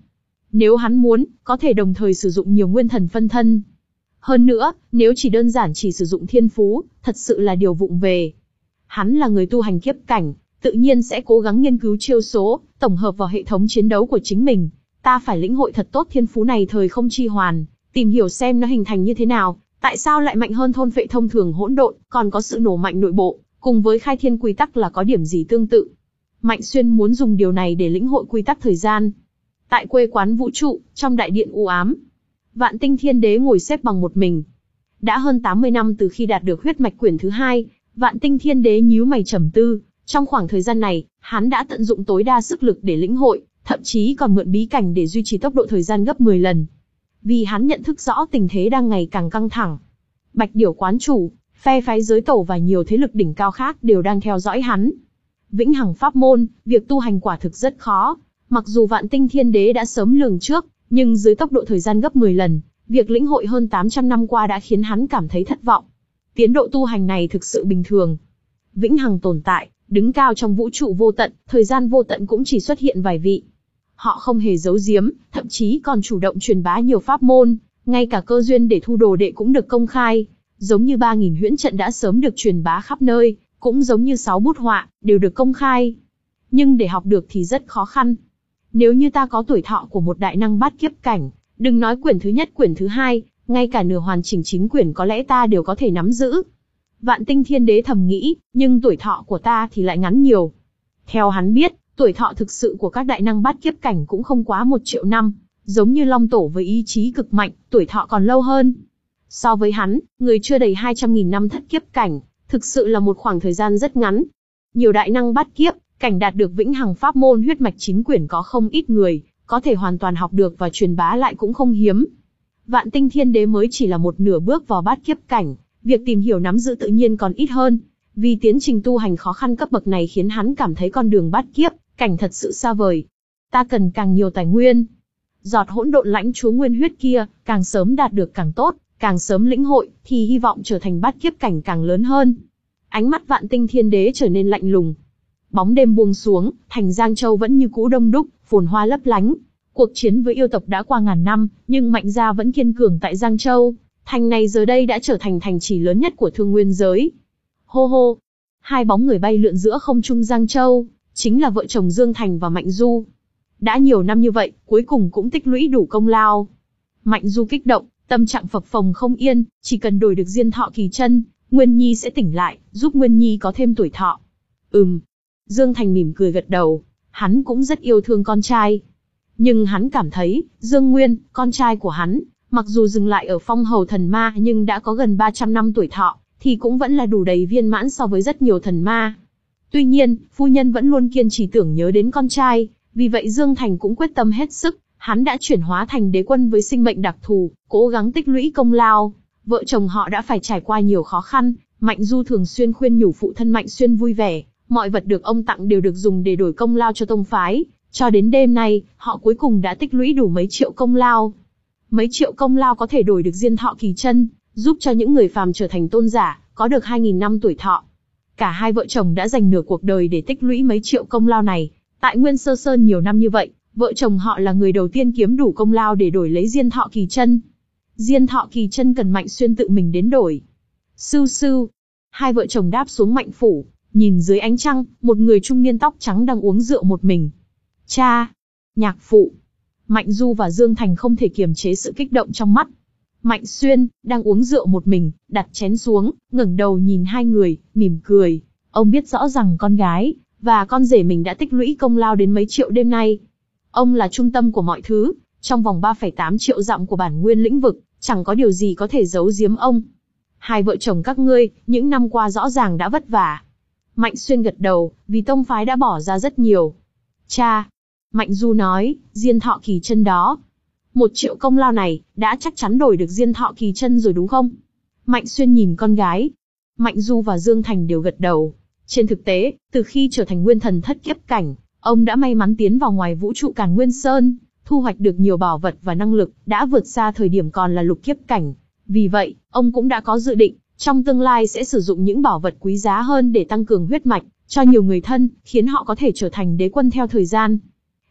Speaker 1: Nếu hắn muốn, có thể đồng thời sử dụng nhiều nguyên thần phân thân. Hơn nữa, nếu chỉ đơn giản chỉ sử dụng thiên phú, thật sự là điều vụng về. Hắn là người tu hành kiếp cảnh, tự nhiên sẽ cố gắng nghiên cứu chiêu số, tổng hợp vào hệ thống chiến đấu của chính mình. Ta phải lĩnh hội thật tốt thiên phú này thời không chi hoàn, tìm hiểu xem nó hình thành như thế nào, tại sao lại mạnh hơn thôn phệ thông thường hỗn độn, còn có sự nổ mạnh nội bộ, cùng với khai thiên quy tắc là có điểm gì tương tự. Mạnh Xuyên muốn dùng điều này để lĩnh hội quy tắc thời gian. Tại quê quán vũ trụ, trong đại điện u ám, Vạn Tinh Thiên Đế ngồi xếp bằng một mình. Đã hơn tám mươi năm từ khi đạt được huyết mạch quyển thứ hai, Vạn Tinh Thiên Đế nhíu mày trầm tư. Trong khoảng thời gian này, hắn đã tận dụng tối đa sức lực để lĩnh hội, thậm chí còn mượn bí cảnh để duy trì tốc độ thời gian gấp mười lần. Vì hắn nhận thức rõ tình thế đang ngày càng căng thẳng. Bạch Điểu quán chủ, phe phái giới tổ và nhiều thế lực đỉnh cao khác đều đang theo dõi hắn. Vĩnh hằng pháp môn, việc tu hành quả thực rất khó. Mặc dù Vạn Tinh Thiên Đế đã sớm lường trước, nhưng dưới tốc độ thời gian gấp mười lần, việc lĩnh hội hơn tám trăm năm qua đã khiến hắn cảm thấy thất vọng. Tiến độ tu hành này thực sự bình thường. Vĩnh hằng tồn tại, đứng cao trong vũ trụ vô tận, thời gian vô tận cũng chỉ xuất hiện vài vị. Họ không hề giấu giếm, thậm chí còn chủ động truyền bá nhiều pháp môn, ngay cả cơ duyên để thu đồ đệ cũng được công khai. Giống như ba nghìn huyễn trận đã sớm được truyền bá khắp nơi, cũng giống như sáu bút họa, đều được công khai. Nhưng để học được thì rất khó khăn. Nếu như ta có tuổi thọ của một đại năng bát kiếp cảnh, đừng nói quyển thứ nhất quyển thứ hai, ngay cả nửa hoàn chỉnh chính quyển có lẽ ta đều có thể nắm giữ. Vạn Tinh Thiên Đế thầm nghĩ, nhưng tuổi thọ của ta thì lại ngắn nhiều. Theo hắn biết, tuổi thọ thực sự của các đại năng bát kiếp cảnh cũng không quá một triệu năm, giống như Long Tổ với ý chí cực mạnh, tuổi thọ còn lâu hơn. So với hắn, người chưa đầy hai trăm nghìn năm thất kiếp cảnh, thực sự là một khoảng thời gian rất ngắn. Nhiều đại năng bát kiếp cảnh đạt được vĩnh hằng pháp môn huyết mạch chính quyển có không ít người, có thể hoàn toàn học được và truyền bá lại cũng không hiếm. Vạn Tinh Thiên Đế mới chỉ là một nửa bước vào bát kiếp cảnh, việc tìm hiểu nắm giữ tự nhiên còn ít hơn. Vì tiến trình tu hành khó khăn cấp bậc này khiến hắn cảm thấy con đường bát kiếp cảnh thật sự xa vời. Ta cần càng nhiều tài nguyên. Giọt hỗn độn lãnh chúa nguyên huyết kia, càng sớm đạt được càng tốt, càng sớm lĩnh hội, thì hy vọng trở thành bát kiếp cảnh càng lớn hơn. Ánh mắt Vạn Tinh Thiên Đế trở nên lạnh lùng. Bóng đêm buông xuống, thành Giang Châu vẫn như cũ đông đúc, phồn hoa lấp lánh. Cuộc chiến với yêu tộc đã qua ngàn năm, nhưng Mạnh gia vẫn kiên cường tại Giang Châu. Thành này giờ đây đã trở thành thành trì lớn nhất của thương nguyên giới. Hô hô, hai bóng người bay lượn giữa không trung Giang Châu, chính là vợ chồng Dương Thành và Mạnh Du. Đã nhiều năm như vậy, cuối cùng cũng tích lũy đủ công lao. Mạnh Du kích động, tâm trạng phập phồng không yên, chỉ cần đổi được diên thọ kỳ chân, Nguyên Nhi sẽ tỉnh lại, giúp Nguyên Nhi có thêm tuổi thọ. Ừm. Dương Thành mỉm cười gật đầu, hắn cũng rất yêu thương con trai. Nhưng hắn cảm thấy, Dương Nguyên, con trai của hắn, mặc dù dừng lại ở phong hầu thần ma nhưng đã có gần ba trăm năm tuổi thọ, thì cũng vẫn là đủ đầy viên mãn so với rất nhiều thần ma. Tuy nhiên, phu nhân vẫn luôn kiên trì tưởng nhớ đến con trai, vì vậy Dương Thành cũng quyết tâm hết sức, hắn đã chuyển hóa thành đế quân với sinh mệnh đặc thù, cố gắng tích lũy công lao. Vợ chồng họ đã phải trải qua nhiều khó khăn, Mạnh Du thường xuyên khuyên nhủ phụ thân Mạnh Xuyên vui vẻ, mọi vật được ông tặng đều được dùng để đổi công lao cho tông phái, cho đến đêm nay, họ cuối cùng đã tích lũy đủ mấy triệu công lao. Mấy triệu công lao có thể đổi được diên thọ kỳ chân, giúp cho những người phàm trở thành tôn giả, có được hai nghìn năm tuổi thọ. Cả hai vợ chồng đã dành nửa cuộc đời để tích lũy mấy triệu công lao này. Tại Nguyên Sơ Sơn nhiều năm như vậy, vợ chồng họ là người đầu tiên kiếm đủ công lao để đổi lấy diên thọ kỳ chân. Diên thọ kỳ chân cần Mạnh Xuyên tự mình đến đổi. Sưu sưu. Hai vợ chồng đáp xuống Mạnh phủ, nhìn dưới ánh trăng, một người trung niên tóc trắng đang uống rượu một mình. Cha! Nhạc phụ! Mạnh Du và Dương Thành không thể kiềm chế sự kích động trong mắt. Mạnh Xuyên, đang uống rượu một mình, đặt chén xuống, ngẩng đầu nhìn hai người, mỉm cười. Ông biết rõ rằng con gái và con rể mình đã tích lũy công lao đến mấy triệu đêm nay. Ông là trung tâm của mọi thứ, trong vòng ba phẩy tám triệu dặm của bản nguyên lĩnh vực, chẳng có điều gì có thể giấu giếm ông. Hai vợ chồng các ngươi, những năm qua rõ ràng đã vất vả. Mạnh Xuyên gật đầu, vì tông phái đã bỏ ra rất nhiều. Cha! Mạnh Du nói, diên thọ kỳ chân đó. Một triệu công lao này, đã chắc chắn đổi được diên thọ kỳ chân rồi đúng không? Mạnh Xuyên nhìn con gái. Mạnh Du và Dương Thành đều gật đầu. Trên thực tế, từ khi trở thành nguyên thần thất kiếp cảnh, ông đã may mắn tiến vào ngoài vũ trụ Càn Nguyên Sơn, thu hoạch được nhiều bảo vật và năng lực, đã vượt xa thời điểm còn là lục kiếp cảnh. Vì vậy, ông cũng đã có dự định, trong tương lai sẽ sử dụng những bảo vật quý giá hơn để tăng cường huyết mạch, cho nhiều người thân, khiến họ có thể trở thành đế quân theo thời gian.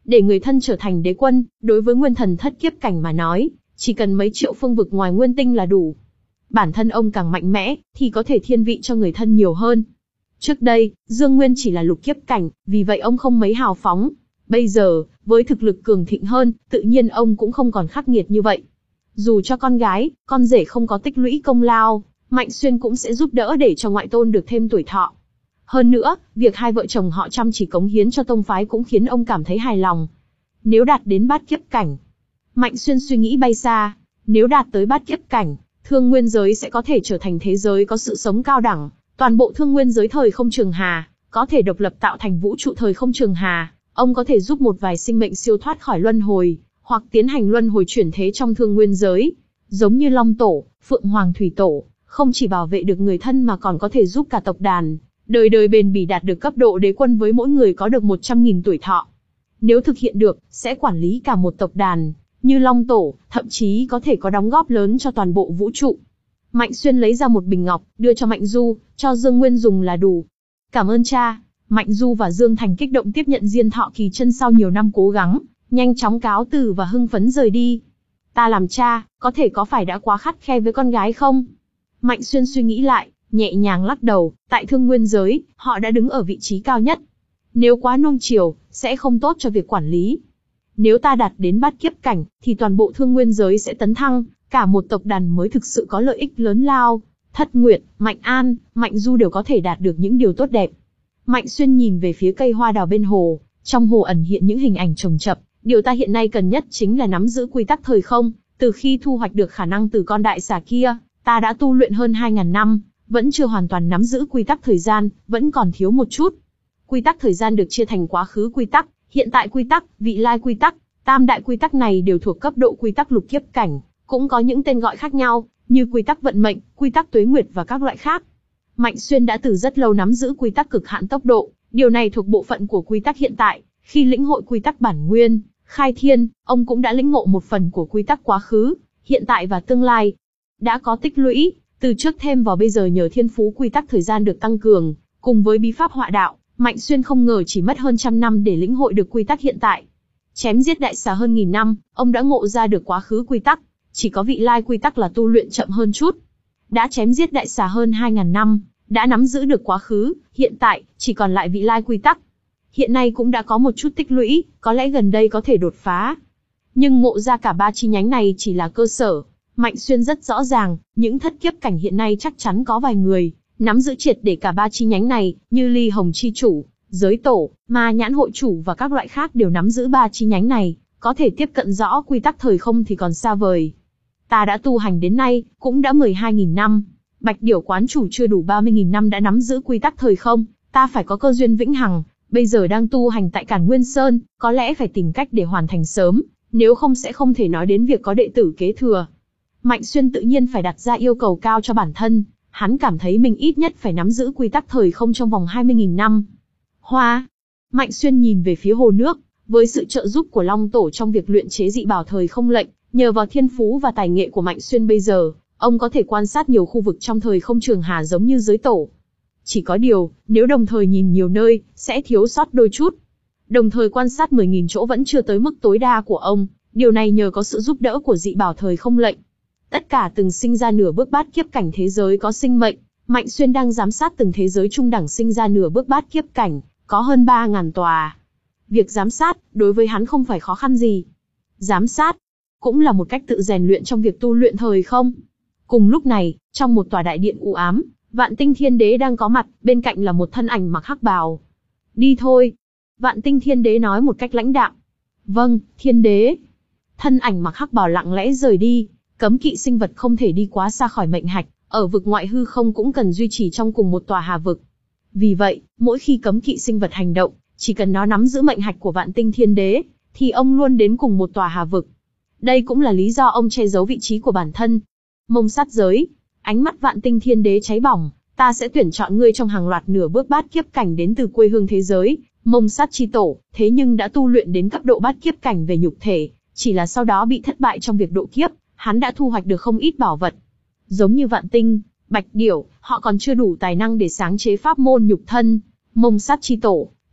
Speaker 1: Để người thân trở thành đế quân, đối với nguyên thần thất kiếp cảnh mà nói, chỉ cần mấy triệu phương vực ngoài nguyên tinh là đủ. Bản thân ông càng mạnh mẽ, thì có thể thiên vị cho người thân nhiều hơn. Trước đây, Dương Nguyên chỉ là lục kiếp cảnh, vì vậy ông không mấy hào phóng. Bây giờ, với thực lực cường thịnh hơn, tự nhiên ông cũng không còn khắc nghiệt như vậy. Dù cho con gái, con rể không có tích lũy công lao, Mạnh Xuyên cũng sẽ giúp đỡ để cho ngoại tôn được thêm tuổi thọ. Hơn nữa, việc hai vợ chồng họ chăm chỉ cống hiến cho tông phái cũng khiến ông cảm thấy hài lòng. Nếu đạt đến bát kiếp cảnh, Mạnh Xuyên suy nghĩ bay xa, nếu đạt tới bát kiếp cảnh, thương nguyên giới sẽ có thể trở thành thế giới có sự sống cao đẳng, toàn bộ thương nguyên giới thời không trường hà, có thể độc lập tạo thành vũ trụ thời không trường hà, ông có thể giúp một vài sinh mệnh siêu thoát khỏi luân hồi, hoặc tiến hành luân hồi chuyển thế trong thương nguyên giới, giống như Long Tổ, Phượng Hoàng Thủy Tổ, không chỉ bảo vệ được người thân mà còn có thể giúp cả tộc đàn, đời đời bền bỉ đạt được cấp độ đế quân với mỗi người có được một trăm nghìn tuổi thọ. Nếu thực hiện được, sẽ quản lý cả một tộc đàn, như Long Tổ, thậm chí có thể có đóng góp lớn cho toàn bộ vũ trụ. Mạnh Xuyên lấy ra một bình ngọc, đưa cho Mạnh Du, cho Dương Nguyên dùng là đủ. Cảm ơn cha. Mạnh Du và Dương Thành kích động tiếp nhận diên thọ kỳ chân sau nhiều năm cố gắng, nhanh chóng cáo từ và hưng phấn rời đi. Ta làm cha, có thể có phải đã quá khắt khe với con gái không? Mạnh Xuyên suy nghĩ lại, nhẹ nhàng lắc đầu, tại thương nguyên giới, họ đã đứng ở vị trí cao nhất. Nếu quá nuông chiều, sẽ không tốt cho việc quản lý. Nếu ta đạt đến bát kiếp cảnh, thì toàn bộ thương nguyên giới sẽ tấn thăng, cả một tộc đàn mới thực sự có lợi ích lớn lao. Thất Nguyệt, Mạnh An, Mạnh Du đều có thể đạt được những điều tốt đẹp. Mạnh Xuyên nhìn về phía cây hoa đào bên hồ, trong hồ ẩn hiện những hình ảnh chồng chập. Điều ta hiện nay cần nhất chính là nắm giữ quy tắc thời không. Từ khi thu hoạch được khả năng từ con đại xà kia, ta đã tu luyện hơn hai nghìn năm, vẫn chưa hoàn toàn nắm giữ quy tắc thời gian, vẫn còn thiếu một chút. Quy tắc thời gian được chia thành quá khứ quy tắc, hiện tại quy tắc, vị lai quy tắc. Tam đại quy tắc này đều thuộc cấp độ quy tắc lục kiếp cảnh, cũng có những tên gọi khác nhau, như quy tắc vận mệnh, quy tắc tuế nguyệt và các loại khác. Mạnh Xuyên đã từ rất lâu nắm giữ quy tắc cực hạn tốc độ, điều này thuộc bộ phận của quy tắc hiện tại. Khi lĩnh hội quy tắc bản nguyên, khai thiên, ông cũng đã lĩnh ngộ một phần của quy tắc quá khứ, hiện tại và tương lai. Đã có tích lũy, từ trước thêm vào bây giờ nhờ thiên phú quy tắc thời gian được tăng cường, cùng với bí pháp họa đạo, Mạnh Xuyên không ngờ chỉ mất hơn trăm năm để lĩnh hội được quy tắc hiện tại. Chém giết đại xà hơn nghìn năm, ông đã ngộ ra được quá khứ quy tắc, chỉ có vị lai quy tắc là tu luyện chậm hơn chút. Đã chém giết đại xà hơn hai nghìn năm, đã nắm giữ được quá khứ, hiện tại, chỉ còn lại vị lai quy tắc. Hiện nay cũng đã có một chút tích lũy, có lẽ gần đây có thể đột phá. Nhưng ngộ ra cả ba chi nhánh này chỉ là cơ sở. Mạnh Xuyên rất rõ ràng, những thất kiếp cảnh hiện nay chắc chắn có vài người nắm giữ triệt để cả ba chi nhánh này, như Ly Hồng chi chủ, Giới Tổ, Ma Nhãn hội chủ và các loại khác đều nắm giữ ba chi nhánh này, có thể tiếp cận rõ quy tắc thời không thì còn xa vời. Ta đã tu hành đến nay, cũng đã mười hai nghìn năm. Bạch Điểu quán chủ chưa đủ ba mươi nghìn năm đã nắm giữ quy tắc thời không, ta phải có cơ duyên vĩnh hằng, bây giờ đang tu hành tại Càn Nguyên Sơn, có lẽ phải tìm cách để hoàn thành sớm, nếu không sẽ không thể nói đến việc có đệ tử kế thừa. Mạnh Xuyên tự nhiên phải đặt ra yêu cầu cao cho bản thân, hắn cảm thấy mình ít nhất phải nắm giữ quy tắc thời không trong vòng hai mươi nghìn năm. Hoa. Mạnh Xuyên nhìn về phía hồ nước, với sự trợ giúp của Long Tổ trong việc luyện chế dị bảo thời không lệnh, nhờ vào thiên phú và tài nghệ của Mạnh Xuyên bây giờ, ông có thể quan sát nhiều khu vực trong thời không trường hà giống như Giới Tổ. Chỉ có điều, nếu đồng thời nhìn nhiều nơi, sẽ thiếu sót đôi chút. Đồng thời quan sát mười nghìn chỗ vẫn chưa tới mức tối đa của ông, điều này nhờ có sự giúp đỡ của dị bảo thời không lệnh. Tất cả từng sinh ra nửa bước bát kiếp cảnh thế giới có sinh mệnh, Mạnh Xuyên đang giám sát từng thế giới trung đẳng sinh ra nửa bước bát kiếp cảnh, có hơn ba nghìn tòa. Việc giám sát, đối với hắn không phải khó khăn gì. Giám sát, cũng là một cách tự rèn luyện trong việc tu luyện thời không. Cùng lúc này, trong một tòa đại điện u ám, Vạn Tinh Thiên Đế đang có mặt, bên cạnh là một thân ảnh mặc hắc bào. Đi thôi. Vạn Tinh Thiên Đế nói một cách lãnh đạm. Vâng, Thiên Đế. Thân ảnh mặc hắc bào lặng lẽ rời đi. Cấm kỵ sinh vật không thể đi quá xa khỏi mệnh hạch, ở vực ngoại hư không cũng cần duy trì trong cùng một tòa hà vực. Vì vậy, mỗi khi cấm kỵ sinh vật hành động, chỉ cần nó nắm giữ mệnh hạch của Vạn Tinh Thiên Đế, thì ông luôn đến cùng một tòa hà vực. Đây cũng là lý do ông che giấu vị trí của bản thân. Mông sát giới. Ánh mắt Vạn Tinh Thiên Đế cháy bỏng, ta sẽ tuyển chọn ngươi trong hàng loạt nửa bước bát kiếp cảnh đến từ quê hương thế giới, Mông sát chi tổ, thế nhưng đã tu luyện đến cấp độ bát kiếp cảnh về nhục thể, chỉ là sau đó bị thất bại trong việc độ kiếp, hắn đã thu hoạch được không ít bảo vật. Giống như Vạn Tinh, Bạch Điểu, họ còn chưa đủ tài năng để sáng chế pháp môn nhục thân. Mông sát chi tổ,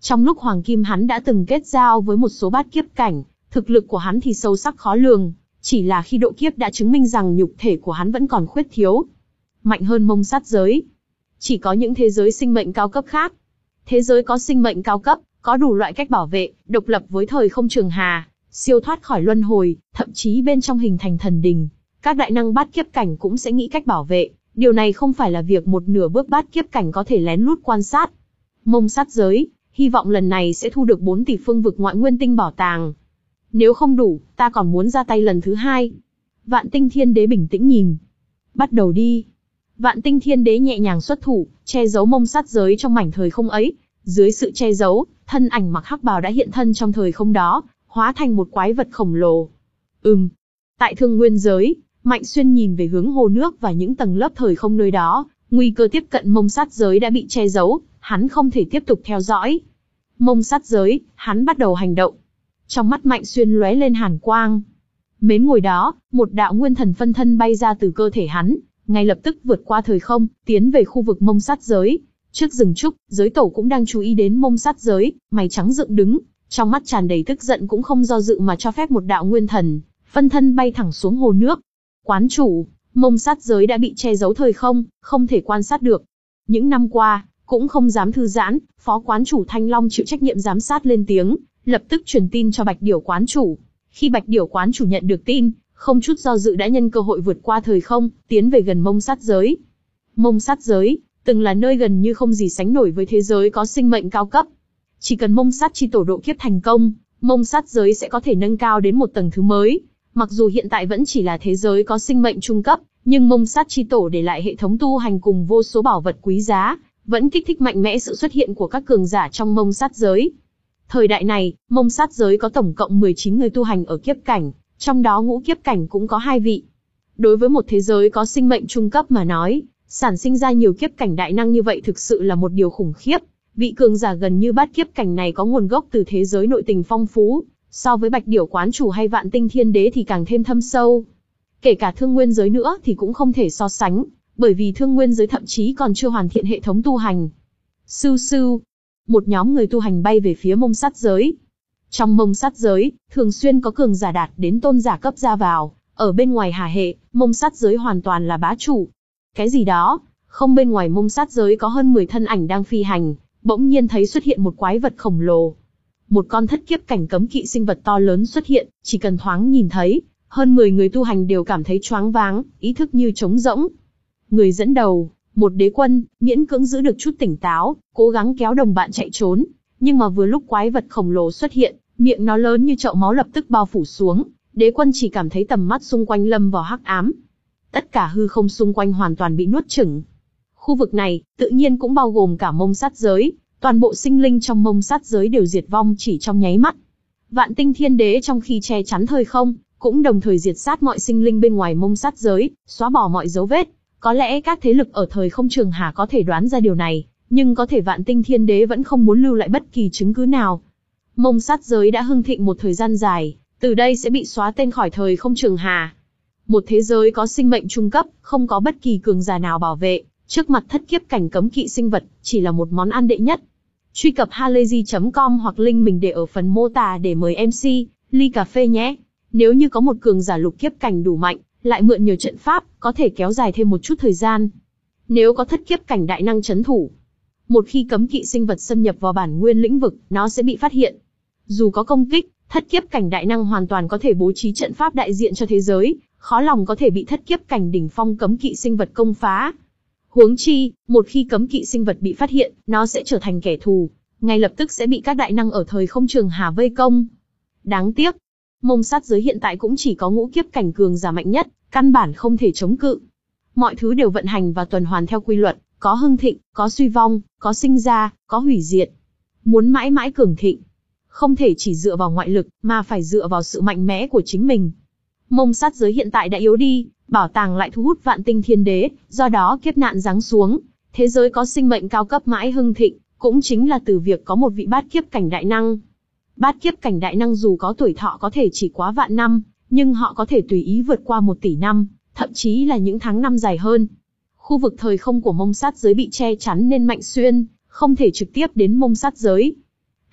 Speaker 1: Trong lúc hoàng kim hắn đã từng kết giao với một số bát kiếp cảnh, thực lực của hắn thì sâu sắc khó lường, chỉ là khi độ kiếp đã chứng minh rằng nhục thể của hắn vẫn còn khuyết thiếu. Mạnh hơn mông sát giới. Chỉ có những thế giới sinh mệnh cao cấp khác. Thế giới có sinh mệnh cao cấp, có đủ loại cách bảo vệ, độc lập với thời không trường hà, siêu thoát khỏi luân hồi, thậm chí bên trong hình thành thần đình. Các đại năng bát kiếp cảnh cũng sẽ nghĩ cách bảo vệ, điều này không phải là việc một nửa bước bát kiếp cảnh có thể lén lút quan sát. Mông sát giới, hy vọng lần này sẽ thu được bốn tỷ phương vực ngoại nguyên tinh bảo tàng. Nếu không đủ, ta còn muốn ra tay lần thứ hai. Vạn Tinh Thiên Đế bình tĩnh nhìn. Bắt đầu đi. Vạn Tinh Thiên Đế nhẹ nhàng xuất thủ, che giấu mông sát giới trong mảnh thời không ấy. Dưới sự che giấu, thân ảnh mặc hắc bào đã hiện thân trong thời không đó, hóa thành một quái vật khổng lồ. Ừm. Tại Thương Nguyên giới, Mạnh Xuyên nhìn về hướng hồ nước và những tầng lớp thời không nơi đó, nguy cơ tiếp cận mông sát giới đã bị che giấu, hắn không thể tiếp tục theo dõi. Mông sát giới, hắn bắt đầu hành động. Trong mắt Mạnh Xuyên lóe lên hàn quang. Mến ngồi đó, một đạo nguyên thần phân thân bay ra từ cơ thể hắn, ngay lập tức vượt qua thời không, tiến về khu vực mông sát giới. Trước rừng trúc, giới tổ cũng đang chú ý đến mông sát giới, mày trắng dựng đứng, trong mắt tràn đầy tức giận cũng không do dự mà cho phép một đạo nguyên thần phân thân bay thẳng xuống hồ nước. Quán chủ, mông sát giới đã bị che giấu thời không, không thể quan sát được. Những năm qua, cũng không dám thư giãn, phó quán chủ Thanh Long chịu trách nhiệm giám sát lên tiếng, lập tức truyền tin cho Bạch Điểu quán chủ. Khi Bạch Điểu quán chủ nhận được tin, không chút do dự đã nhân cơ hội vượt qua thời không, tiến về gần mông sát giới. Mông sát giới, từng là nơi gần như không gì sánh nổi với thế giới có sinh mệnh cao cấp. Chỉ cần mông sát chi tổ độ kiếp thành công, mông sát giới sẽ có thể nâng cao đến một tầng thứ mới. Mặc dù hiện tại vẫn chỉ là thế giới có sinh mệnh trung cấp, nhưng mông sát chi tổ để lại hệ thống tu hành cùng vô số bảo vật quý giá, vẫn kích thích mạnh mẽ sự xuất hiện của các cường giả trong mông sát giới. Thời đại này, mông sát giới có tổng cộng mười chín người tu hành ở kiếp cảnh, trong đó ngũ kiếp cảnh cũng có hai vị. Đối với một thế giới có sinh mệnh trung cấp mà nói, sản sinh ra nhiều kiếp cảnh đại năng như vậy thực sự là một điều khủng khiếp. Vị cường giả gần như bát kiếp cảnh này có nguồn gốc từ thế giới nội tình phong phú, so với Bạch Điểu quán chủ hay Vạn Tinh Thiên Đế thì càng thêm thâm sâu. Kể cả Thương Nguyên giới nữa thì cũng không thể so sánh, bởi vì Thương Nguyên giới thậm chí còn chưa hoàn thiện hệ thống tu hành. Sưu sưu, một nhóm người tu hành bay về phía mông sát giới. Trong mông sát giới, thường xuyên có cường giả đạt đến tôn giả cấp ra vào, ở bên ngoài hà hệ, mông sát giới hoàn toàn là bá chủ. Cái gì đó, không bên ngoài mông sát giới có hơn mười thân ảnh đang phi hành, bỗng nhiên thấy xuất hiện một quái vật khổng lồ. Một con thất kiếp cảnh cấm kỵ sinh vật to lớn xuất hiện, chỉ cần thoáng nhìn thấy, hơn mười người tu hành đều cảm thấy choáng váng, ý thức như trống rỗng. Người dẫn đầu, một đế quân, miễn cưỡng giữ được chút tỉnh táo, cố gắng kéo đồng bạn chạy trốn, nhưng mà vừa lúc quái vật khổng lồ xuất hiện, miệng nó lớn như chậu máu lập tức bao phủ xuống, đế quân chỉ cảm thấy tầm mắt xung quanh lâm vào hắc ám. Tất cả hư không xung quanh hoàn toàn bị nuốt chửng. Khu vực này, tự nhiên cũng bao gồm cả mông sát giới, toàn bộ sinh linh trong mông sát giới đều diệt vong chỉ trong nháy mắt. Vạn Tinh Thiên Đế trong khi che chắn thời không, cũng đồng thời diệt sát mọi sinh linh bên ngoài mông sát giới, xóa bỏ mọi dấu vết. Có lẽ các thế lực ở thời không trường hà có thể đoán ra điều này, nhưng có thể Vạn Tinh Thiên Đế vẫn không muốn lưu lại bất kỳ chứng cứ nào. Mông sát giới đã hưng thịnh một thời gian dài, từ đây sẽ bị xóa tên khỏi thời không trường hà. Một thế giới có sinh mệnh trung cấp, không có bất kỳ cường giả nào bảo vệ, trước mặt thất kiếp cảnh cấm kỵ sinh vật, chỉ là một món ăn đệ nhất. Truy cập halayzi chấm com hoặc link mình để ở phần mô tả để mời em xê, ly cà phê nhé. Nếu như có một cường giả lục kiếp cảnh đủ mạnh, lại mượn nhiều trận pháp, có thể kéo dài thêm một chút thời gian. Nếu có thất kiếp cảnh đại năng chấn thủ, một khi cấm kỵ sinh vật xâm nhập vào bản nguyên lĩnh vực, nó sẽ bị phát hiện. Dù có công kích, thất kiếp cảnh đại năng hoàn toàn có thể bố trí trận pháp đại diện cho thế giới, khó lòng có thể bị thất kiếp cảnh đỉnh phong cấm kỵ sinh vật công phá. Huống chi, một khi cấm kỵ sinh vật bị phát hiện, nó sẽ trở thành kẻ thù, ngay lập tức sẽ bị các đại năng ở thời không trường hà vây công. Đáng tiếc, mông sát giới hiện tại cũng chỉ có ngũ kiếp cảnh cường giả mạnh nhất, căn bản không thể chống cự. Mọi thứ đều vận hành và tuần hoàn theo quy luật, có hưng thịnh, có suy vong, có sinh ra, có hủy diệt. Muốn mãi mãi cường thịnh, không thể chỉ dựa vào ngoại lực, mà phải dựa vào sự mạnh mẽ của chính mình. Mông sát giới hiện tại đã yếu đi, bảo tàng lại thu hút Vạn Tinh Thiên Đế, do đó kiếp nạn giáng xuống, thế giới có sinh mệnh cao cấp mãi hưng thịnh, cũng chính là từ việc có một vị bát kiếp cảnh đại năng. Bát kiếp cảnh đại năng dù có tuổi thọ có thể chỉ quá vạn năm, nhưng họ có thể tùy ý vượt qua một tỷ năm, thậm chí là những tháng năm dài hơn. Khu vực thời không của mông sát giới bị che chắn nên Mạnh Xuyên không thể trực tiếp đến mông sát giới.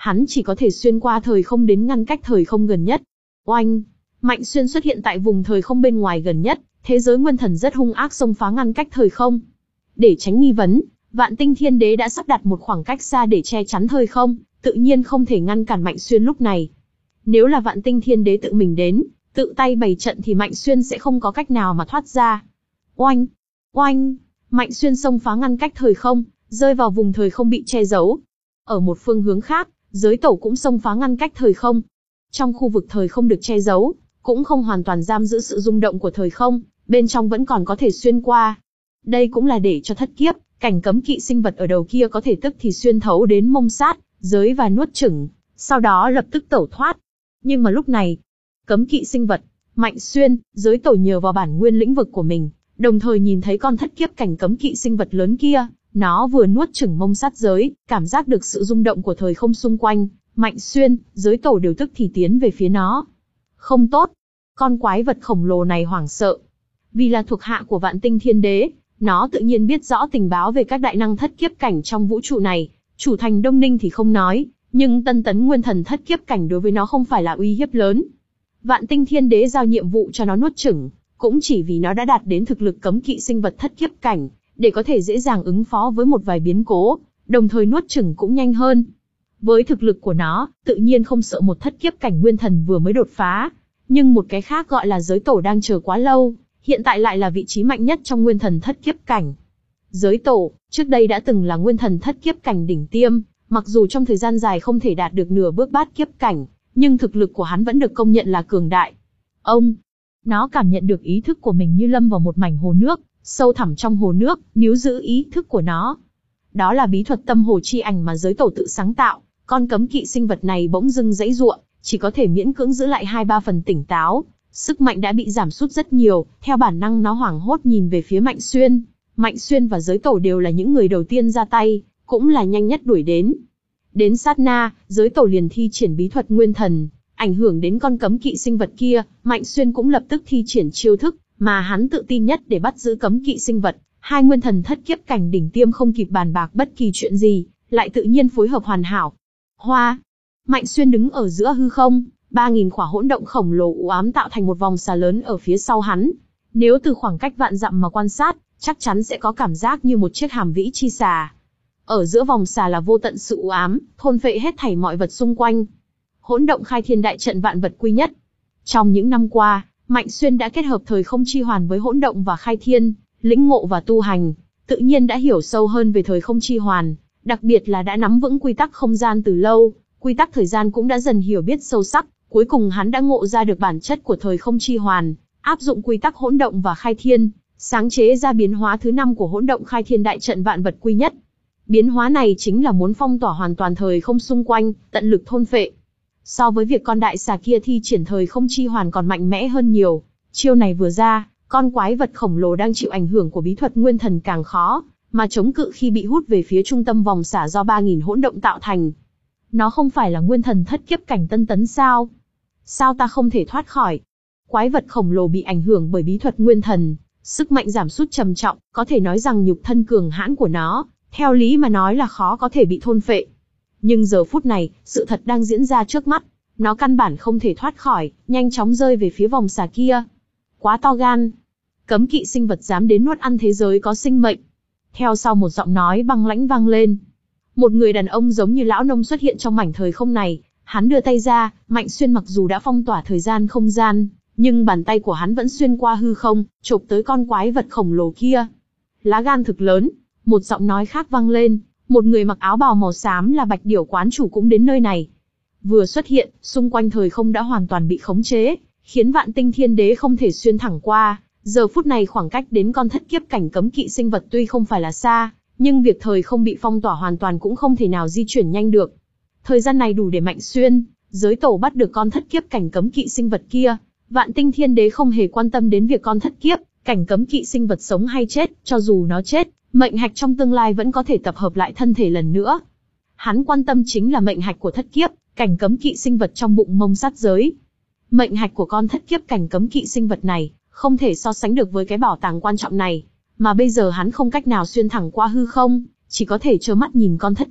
Speaker 1: hắn chỉ có thể xuyên qua thời không đến ngăn cách thời không gần nhất. Oanh! Mạnh Xuyên xuất hiện tại vùng thời không bên ngoài gần nhất, thế giới nguyên thần rất hung ác xông phá ngăn cách thời không. Để tránh nghi vấn, Vạn Tinh Thiên Đế đã sắp đặt một khoảng cách xa để che chắn thời không, tự nhiên không thể ngăn cản Mạnh Xuyên lúc này. Nếu là Vạn Tinh Thiên Đế tự mình đến, tự tay bày trận thì Mạnh Xuyên sẽ không có cách nào mà thoát ra. Oanh! Oanh! Mạnh Xuyên xông phá ngăn cách thời không, rơi vào vùng thời không bị che giấu. Ở một phương hướng khác, Giới Tổ cũng xông phá ngăn cách thời không. Trong khu vực thời không được che giấu, cũng không hoàn toàn giam giữ sự rung động của thời không, bên trong vẫn còn có thể xuyên qua. Đây cũng là để cho thất kiếp, cảnh cấm kỵ sinh vật ở đầu kia có thể tức thì xuyên thấu đến mông sát, giới và nuốt chửng, sau đó lập tức tẩu thoát. Nhưng mà lúc này, cấm kỵ sinh vật, Mạnh Xuyên, Giới Tổ nhờ vào bản nguyên lĩnh vực của mình, đồng thời nhìn thấy con thất kiếp cảnh cấm kỵ sinh vật lớn kia, nó vừa nuốt chửng mông sát giới, cảm giác được sự rung động của thời không xung quanh, Mạnh Xuyên, Giới Tổ đều tức thì tiến về phía nó. Không tốt, con quái vật khổng lồ này hoảng sợ. Vì là thuộc hạ của Vạn Tinh Thiên Đế, nó tự nhiên biết rõ tình báo về các đại năng thất kiếp cảnh trong vũ trụ này. Chủ thành Đông Ninh thì không nói, nhưng Tân Tấn Nguyên Thần thất kiếp cảnh đối với nó không phải là uy hiếp lớn. Vạn Tinh Thiên Đế giao nhiệm vụ cho nó nuốt chửng, cũng chỉ vì nó đã đạt đến thực lực cấm kỵ sinh vật thất kiếp cảnh, để có thể dễ dàng ứng phó với một vài biến cố, đồng thời nuốt chửng cũng nhanh hơn. Với thực lực của nó, tự nhiên không sợ một thất kiếp cảnh nguyên thần vừa mới đột phá. Nhưng một cái khác gọi là Giới Tổ đang chờ quá lâu, hiện tại lại là vị trí mạnh nhất trong nguyên thần thất kiếp cảnh. Giới Tổ, trước đây đã từng là nguyên thần thất kiếp cảnh đỉnh tiêm, mặc dù trong thời gian dài không thể đạt được nửa bước bát kiếp cảnh, nhưng thực lực của hắn vẫn được công nhận là cường đại. Ông, nó cảm nhận được ý thức của mình như lâm vào một mảnh hồ nước, sâu thẳm trong hồ nước, níu giữ ý thức của nó. Đó là bí thuật tâm hồ chi ảnh mà Giới Tổ tự sáng tạo, con cấm kỵ sinh vật này bỗng dưng giãy giụa, chỉ có thể miễn cưỡng giữ lại hai ba phần tỉnh táo, sức mạnh đã bị giảm sút rất nhiều, theo bản năng nó hoảng hốt nhìn về phía Mạnh Xuyên. Mạnh Xuyên và Giới Tổ đều là những người đầu tiên ra tay, cũng là nhanh nhất đuổi đến. Đến sát na, Giới Tổ liền thi triển bí thuật nguyên thần, ảnh hưởng đến con cấm kỵ sinh vật kia, Mạnh Xuyên cũng lập tức thi triển chiêu thức mà hắn tự tin nhất để bắt giữ cấm kỵ sinh vật. Hai nguyên thần thất kiếp cảnh đỉnh tiêm không kịp bàn bạc bất kỳ chuyện gì, lại tự nhiên phối hợp hoàn hảo. Hoa! Mạnh Xuyên đứng ở giữa hư không, ba nghìn khỏa hỗn động khổng lồ u ám tạo thành một vòng xà lớn ở phía sau hắn. Nếu từ khoảng cách vạn dặm mà quan sát, chắc chắn sẽ có cảm giác như một chiếc hàm vĩ chi xà. Ở giữa vòng xà là vô tận sự u ám, thôn phệ hết thảy mọi vật xung quanh. Hỗn động khai thiên đại trận vạn vật quy nhất. Trong những năm qua, Mạnh Xuyên đã kết hợp thời không chi hoàn với hỗn động và khai thiên, lĩnh ngộ và tu hành, tự nhiên đã hiểu sâu hơn về thời không chi hoàn, đặc biệt là đã nắm vững quy tắc không gian từ lâu, quy tắc thời gian cũng đã dần hiểu biết sâu sắc, cuối cùng hắn đã ngộ ra được bản chất của thời không chi hoàn, áp dụng quy tắc hỗn động và khai thiên, sáng chế ra biến hóa thứ năm của hỗn động khai thiên đại trận vạn vật quy nhất. Biến hóa này chính là muốn phong tỏa hoàn toàn thời không xung quanh, tận lực thôn phệ. So với việc con đại xà kia thi triển thời không chi hoàn còn mạnh mẽ hơn nhiều, chiêu này vừa ra, con quái vật khổng lồ đang chịu ảnh hưởng của bí thuật nguyên thần càng khó mà chống cự khi bị hút về phía trung tâm vòng xả do ba nghìn hỗn động tạo thành. Nó không phải là nguyên thần thất kiếp cảnh tân tấn sao? Sao ta không thể thoát khỏi? Quái vật khổng lồ bị ảnh hưởng bởi bí thuật nguyên thần, sức mạnh giảm sút trầm trọng, có thể nói rằng nhục thân cường hãn của nó, theo lý mà nói là khó có thể bị thôn phệ. Nhưng giờ phút này, sự thật đang diễn ra trước mắt, nó căn bản không thể thoát khỏi, nhanh chóng rơi về phía vòng xà kia. Quá to gan. Cấm kỵ sinh vật dám đến nuốt ăn thế giới có sinh mệnh. Theo sau một giọng nói băng lãnh vang lên. Một người đàn ông giống như lão nông xuất hiện trong mảnh thời không này, hắn đưa tay ra, Mạnh Xuyên mặc dù đã phong tỏa thời gian không gian, nhưng bàn tay của hắn vẫn xuyên qua hư không, chộp tới con quái vật khổng lồ kia. Lá gan thực lớn, một giọng nói khác vang lên, một người mặc áo bào màu xám là Bạch Điểu quán chủ cũng đến nơi này. Vừa xuất hiện, xung quanh thời không đã hoàn toàn bị khống chế, khiến Vạn Tinh Thiên Đế không thể xuyên thẳng qua. Giờ phút này khoảng cách đến con thất kiếp cảnh cấm kỵ sinh vật tuy không phải là xa, nhưng việc thời không bị phong tỏa hoàn toàn cũng không thể nào di chuyển nhanh được. Thời gian này đủ để Mạnh Xuyên, Giới Tổ bắt được con thất kiếp cảnh cấm kỵ sinh vật kia. Vạn Tinh Thiên Đế không hề quan tâm đến việc con thất kiếp cảnh cấm kỵ sinh vật sống hay chết, cho dù nó chết, mệnh hạch trong tương lai vẫn có thể tập hợp lại thân thể lần nữa. Hắn quan tâm chính là mệnh hạch của thất kiếp cảnh cấm kỵ sinh vật trong bụng mông sát giới. Mệnh hạch của con thất kiếp cảnh cấm kỵ sinh vật này không thể so sánh được với cái bảo tàng quan trọng này, mà bây giờ hắn không cách nào xuyên thẳng qua hư không, chỉ có thể trơ mắt nhìn con thất kiếp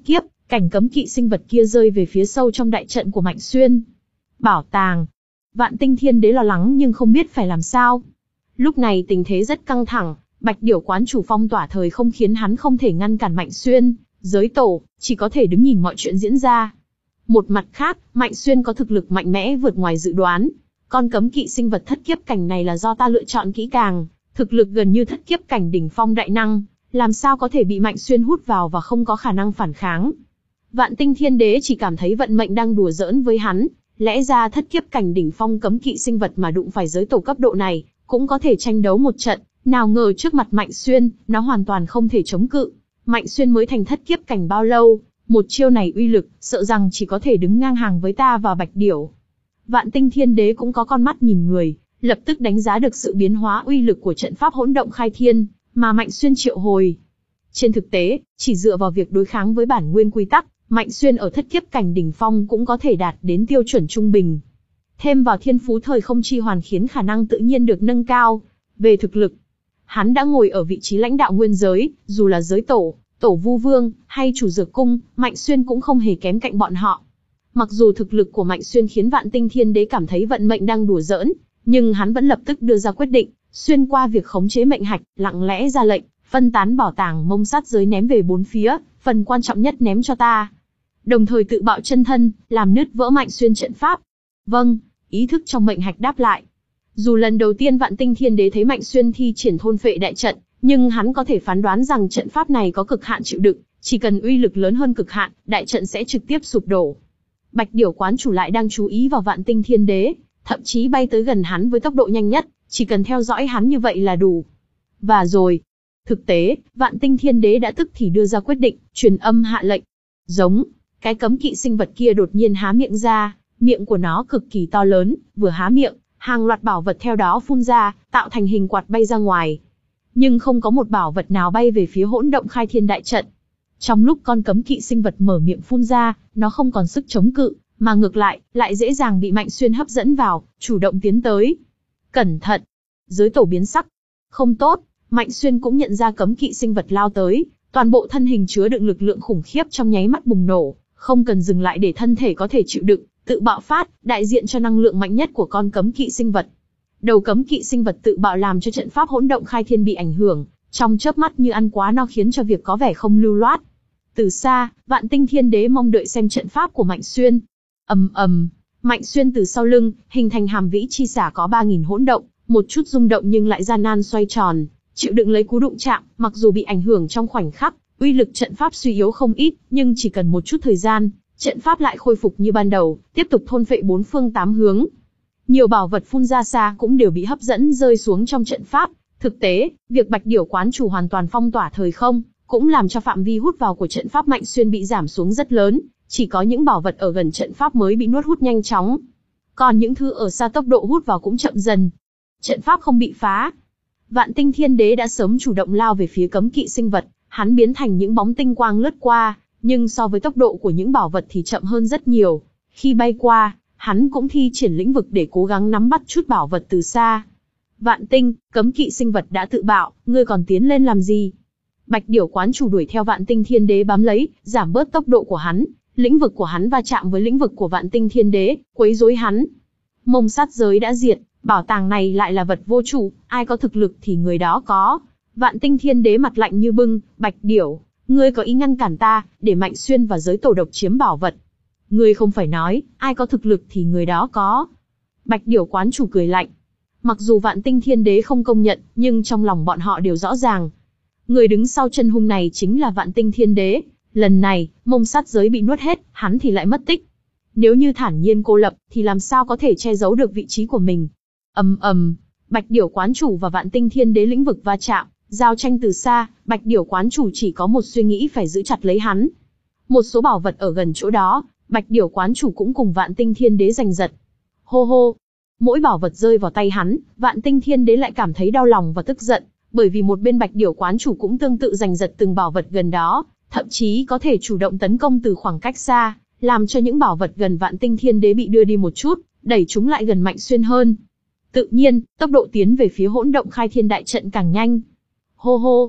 Speaker 1: Cảnh cấm kỵ sinh vật kia rơi về phía sâu trong đại trận của Mạnh Xuyên. Bảo tàng. Vạn Tinh Thiên Đế lo lắng nhưng không biết phải làm sao. Lúc này tình thế rất căng thẳng, Bạch Điểu quán chủ phong tỏa thời không khiến hắn không thể ngăn cản Mạnh Xuyên, giới tổ, chỉ có thể đứng nhìn mọi chuyện diễn ra. Một mặt khác, Mạnh Xuyên có thực lực mạnh mẽ vượt ngoài dự đoán. Con cấm kỵ sinh vật thất kiếp cảnh này là do ta lựa chọn kỹ càng, thực lực gần như thất kiếp cảnh đỉnh phong đại năng, làm sao có thể bị Mạnh Xuyên hút vào và không có khả năng phản kháng. Vạn Tinh Thiên Đế chỉ cảm thấy vận mệnh đang đùa giỡn với hắn, lẽ ra thất kiếp cảnh đỉnh phong cấm kỵ sinh vật mà đụng phải giới tổ cấp độ này, cũng có thể tranh đấu một trận, nào ngờ trước mặt Mạnh Xuyên, nó hoàn toàn không thể chống cự. Mạnh Xuyên mới thành thất kiếp cảnh bao lâu, một chiêu này uy lực, sợ rằng chỉ có thể đứng ngang hàng với ta và Bạch Điểu. Vạn Tinh Thiên Đế cũng có con mắt nhìn người, lập tức đánh giá được sự biến hóa uy lực của trận pháp hỗn động khai thiên, mà Mạnh Xuyên triệu hồi. Trên thực tế, chỉ dựa vào việc đối kháng với bản nguyên quy tắc, Mạnh Xuyên ở thất kiếp cảnh đỉnh phong cũng có thể đạt đến tiêu chuẩn trung bình. Thêm vào thiên phú thời không chi hoàn khiến khả năng tự nhiên được nâng cao. Về thực lực, hắn đã ngồi ở vị trí lãnh đạo nguyên giới, dù là giới tổ, tổ vu vương, hay chủ dược cung, Mạnh Xuyên cũng không hề kém cạnh bọn họ. Mặc dù thực lực của Mạnh Xuyên khiến Vạn Tinh Thiên Đế cảm thấy vận mệnh đang đùa giỡn, nhưng hắn vẫn lập tức đưa ra quyết định, xuyên qua việc khống chế mệnh hạch, lặng lẽ ra lệnh, phân tán bảo tàng mông sát giới ném về bốn phía, phần quan trọng nhất ném cho ta. Đồng thời tự bạo chân thân, làm nứt vỡ Mạnh Xuyên trận pháp. Vâng, ý thức trong mệnh hạch đáp lại. Dù lần đầu tiên Vạn Tinh Thiên Đế thấy Mạnh Xuyên thi triển thôn phệ đại trận, nhưng hắn có thể phán đoán rằng trận pháp này có cực hạn chịu đựng, chỉ cần uy lực lớn hơn cực hạn, đại trận sẽ trực tiếp sụp đổ. Bạch Điểu quán chủ lại đang chú ý vào Vạn Tinh Thiên Đế, thậm chí bay tới gần hắn với tốc độ nhanh nhất, chỉ cần theo dõi hắn như vậy là đủ. Và rồi, thực tế, Vạn Tinh Thiên Đế đã tức thì đưa ra quyết định, truyền âm hạ lệnh. Giống, cái cấm kỵ sinh vật kia đột nhiên há miệng ra, miệng của nó cực kỳ to lớn, vừa há miệng, hàng loạt bảo vật theo đó phun ra, tạo thành hình quạt bay ra ngoài. Nhưng không có một bảo vật nào bay về phía hỗn động khai thiên đại trận. Trong lúc con cấm kỵ sinh vật mở miệng phun ra, nó không còn sức chống cự, mà ngược lại, lại dễ dàng bị Mạnh Xuyên hấp dẫn vào, chủ động tiến tới. Cẩn thận! Giới tổ biến sắc. Không tốt, Mạnh Xuyên cũng nhận ra cấm kỵ sinh vật lao tới, toàn bộ thân hình chứa đựng lực lượng khủng khiếp trong nháy mắt bùng nổ, không cần dừng lại để thân thể có thể chịu đựng, tự bạo phát, đại diện cho năng lượng mạnh nhất của con cấm kỵ sinh vật. Đầu cấm kỵ sinh vật tự bạo làm cho trận pháp hỗn động khai thiên bị ảnh hưởng, trong chớp mắt như ăn quá no khiến cho việc có vẻ không lưu loát. Từ xa, Vạn Tinh Thiên Đế mong đợi xem trận pháp của Mạnh Xuyên. Ầm ầm, Mạnh Xuyên từ sau lưng, hình thành hàm vĩ chi xả có ba nghìn hỗn động, một chút rung động nhưng lại gian nan xoay tròn, chịu đựng lấy cú đụng chạm, mặc dù bị ảnh hưởng trong khoảnh khắc, uy lực trận pháp suy yếu không ít, nhưng chỉ cần một chút thời gian, trận pháp lại khôi phục như ban đầu, tiếp tục thôn phệ bốn phương tám hướng. Nhiều bảo vật phun ra xa cũng đều bị hấp dẫn rơi xuống trong trận pháp. Thực tế, việc Bạch Điểu quán chủ hoàn toàn phong tỏa thời không, cũng làm cho phạm vi hút vào của trận pháp Mạnh Xuyên bị giảm xuống rất lớn, chỉ có những bảo vật ở gần trận pháp mới bị nuốt hút nhanh chóng. Còn những thứ ở xa tốc độ hút vào cũng chậm dần. Trận pháp không bị phá. Vạn Tinh Thiên Đế đã sớm chủ động lao về phía cấm kỵ sinh vật, hắn biến thành những bóng tinh quang lướt qua, nhưng so với tốc độ của những bảo vật thì chậm hơn rất nhiều. Khi bay qua, hắn cũng thi triển lĩnh vực để cố gắng nắm bắt chút bảo vật từ xa. Vạn Tinh, cấm kỵ sinh vật đã tự bạo, ngươi còn tiến lên làm gì? Bạch Điểu quán chủ đuổi theo Vạn Tinh Thiên Đế bám lấy, giảm bớt tốc độ của hắn, lĩnh vực của hắn va chạm với lĩnh vực của Vạn Tinh Thiên Đế, quấy rối hắn. Mông sát giới đã diệt, bảo tàng này lại là vật vô chủ, ai có thực lực thì người đó có. Vạn Tinh Thiên Đế mặt lạnh như bưng, Bạch Điểu, ngươi có ý ngăn cản ta, để Mạnh Xuyên và giới tổ độc chiếm bảo vật. Ngươi không phải nói, ai có thực lực thì người đó có. Bạch Điểu quán chủ cười lạnh. Mặc dù Vạn Tinh Thiên Đế không công nhận, nhưng trong lòng bọn họ đều rõ ràng. Người đứng sau chân hung này chính là Vạn Tinh Thiên Đế. Lần này, mông sát giới bị nuốt hết, hắn thì lại mất tích. Nếu như thản nhiên cô lập, thì làm sao có thể che giấu được vị trí của mình. Ầm ầm, Bạch Điểu quán chủ và Vạn Tinh Thiên Đế lĩnh vực va chạm, giao tranh từ xa, Bạch Điểu quán chủ chỉ có một suy nghĩ phải giữ chặt lấy hắn. Một số bảo vật ở gần chỗ đó, Bạch Điểu quán chủ cũng cùng Vạn Tinh Thiên Đế giành giật. Hô hô, mỗi bảo vật rơi vào tay hắn, Vạn Tinh Thiên Đế lại cảm thấy đau lòng và tức giận, bởi vì một bên Bạch Điểu quán chủ cũng tương tự giành giật từng bảo vật gần đó, thậm chí có thể chủ động tấn công từ khoảng cách xa, làm cho những bảo vật gần Vạn Tinh Thiên Đế bị đưa đi một chút, đẩy chúng lại gần Mạnh Xuyên hơn. Tự nhiên, tốc độ tiến về phía hỗn động khai thiên đại trận càng nhanh. Hô hô,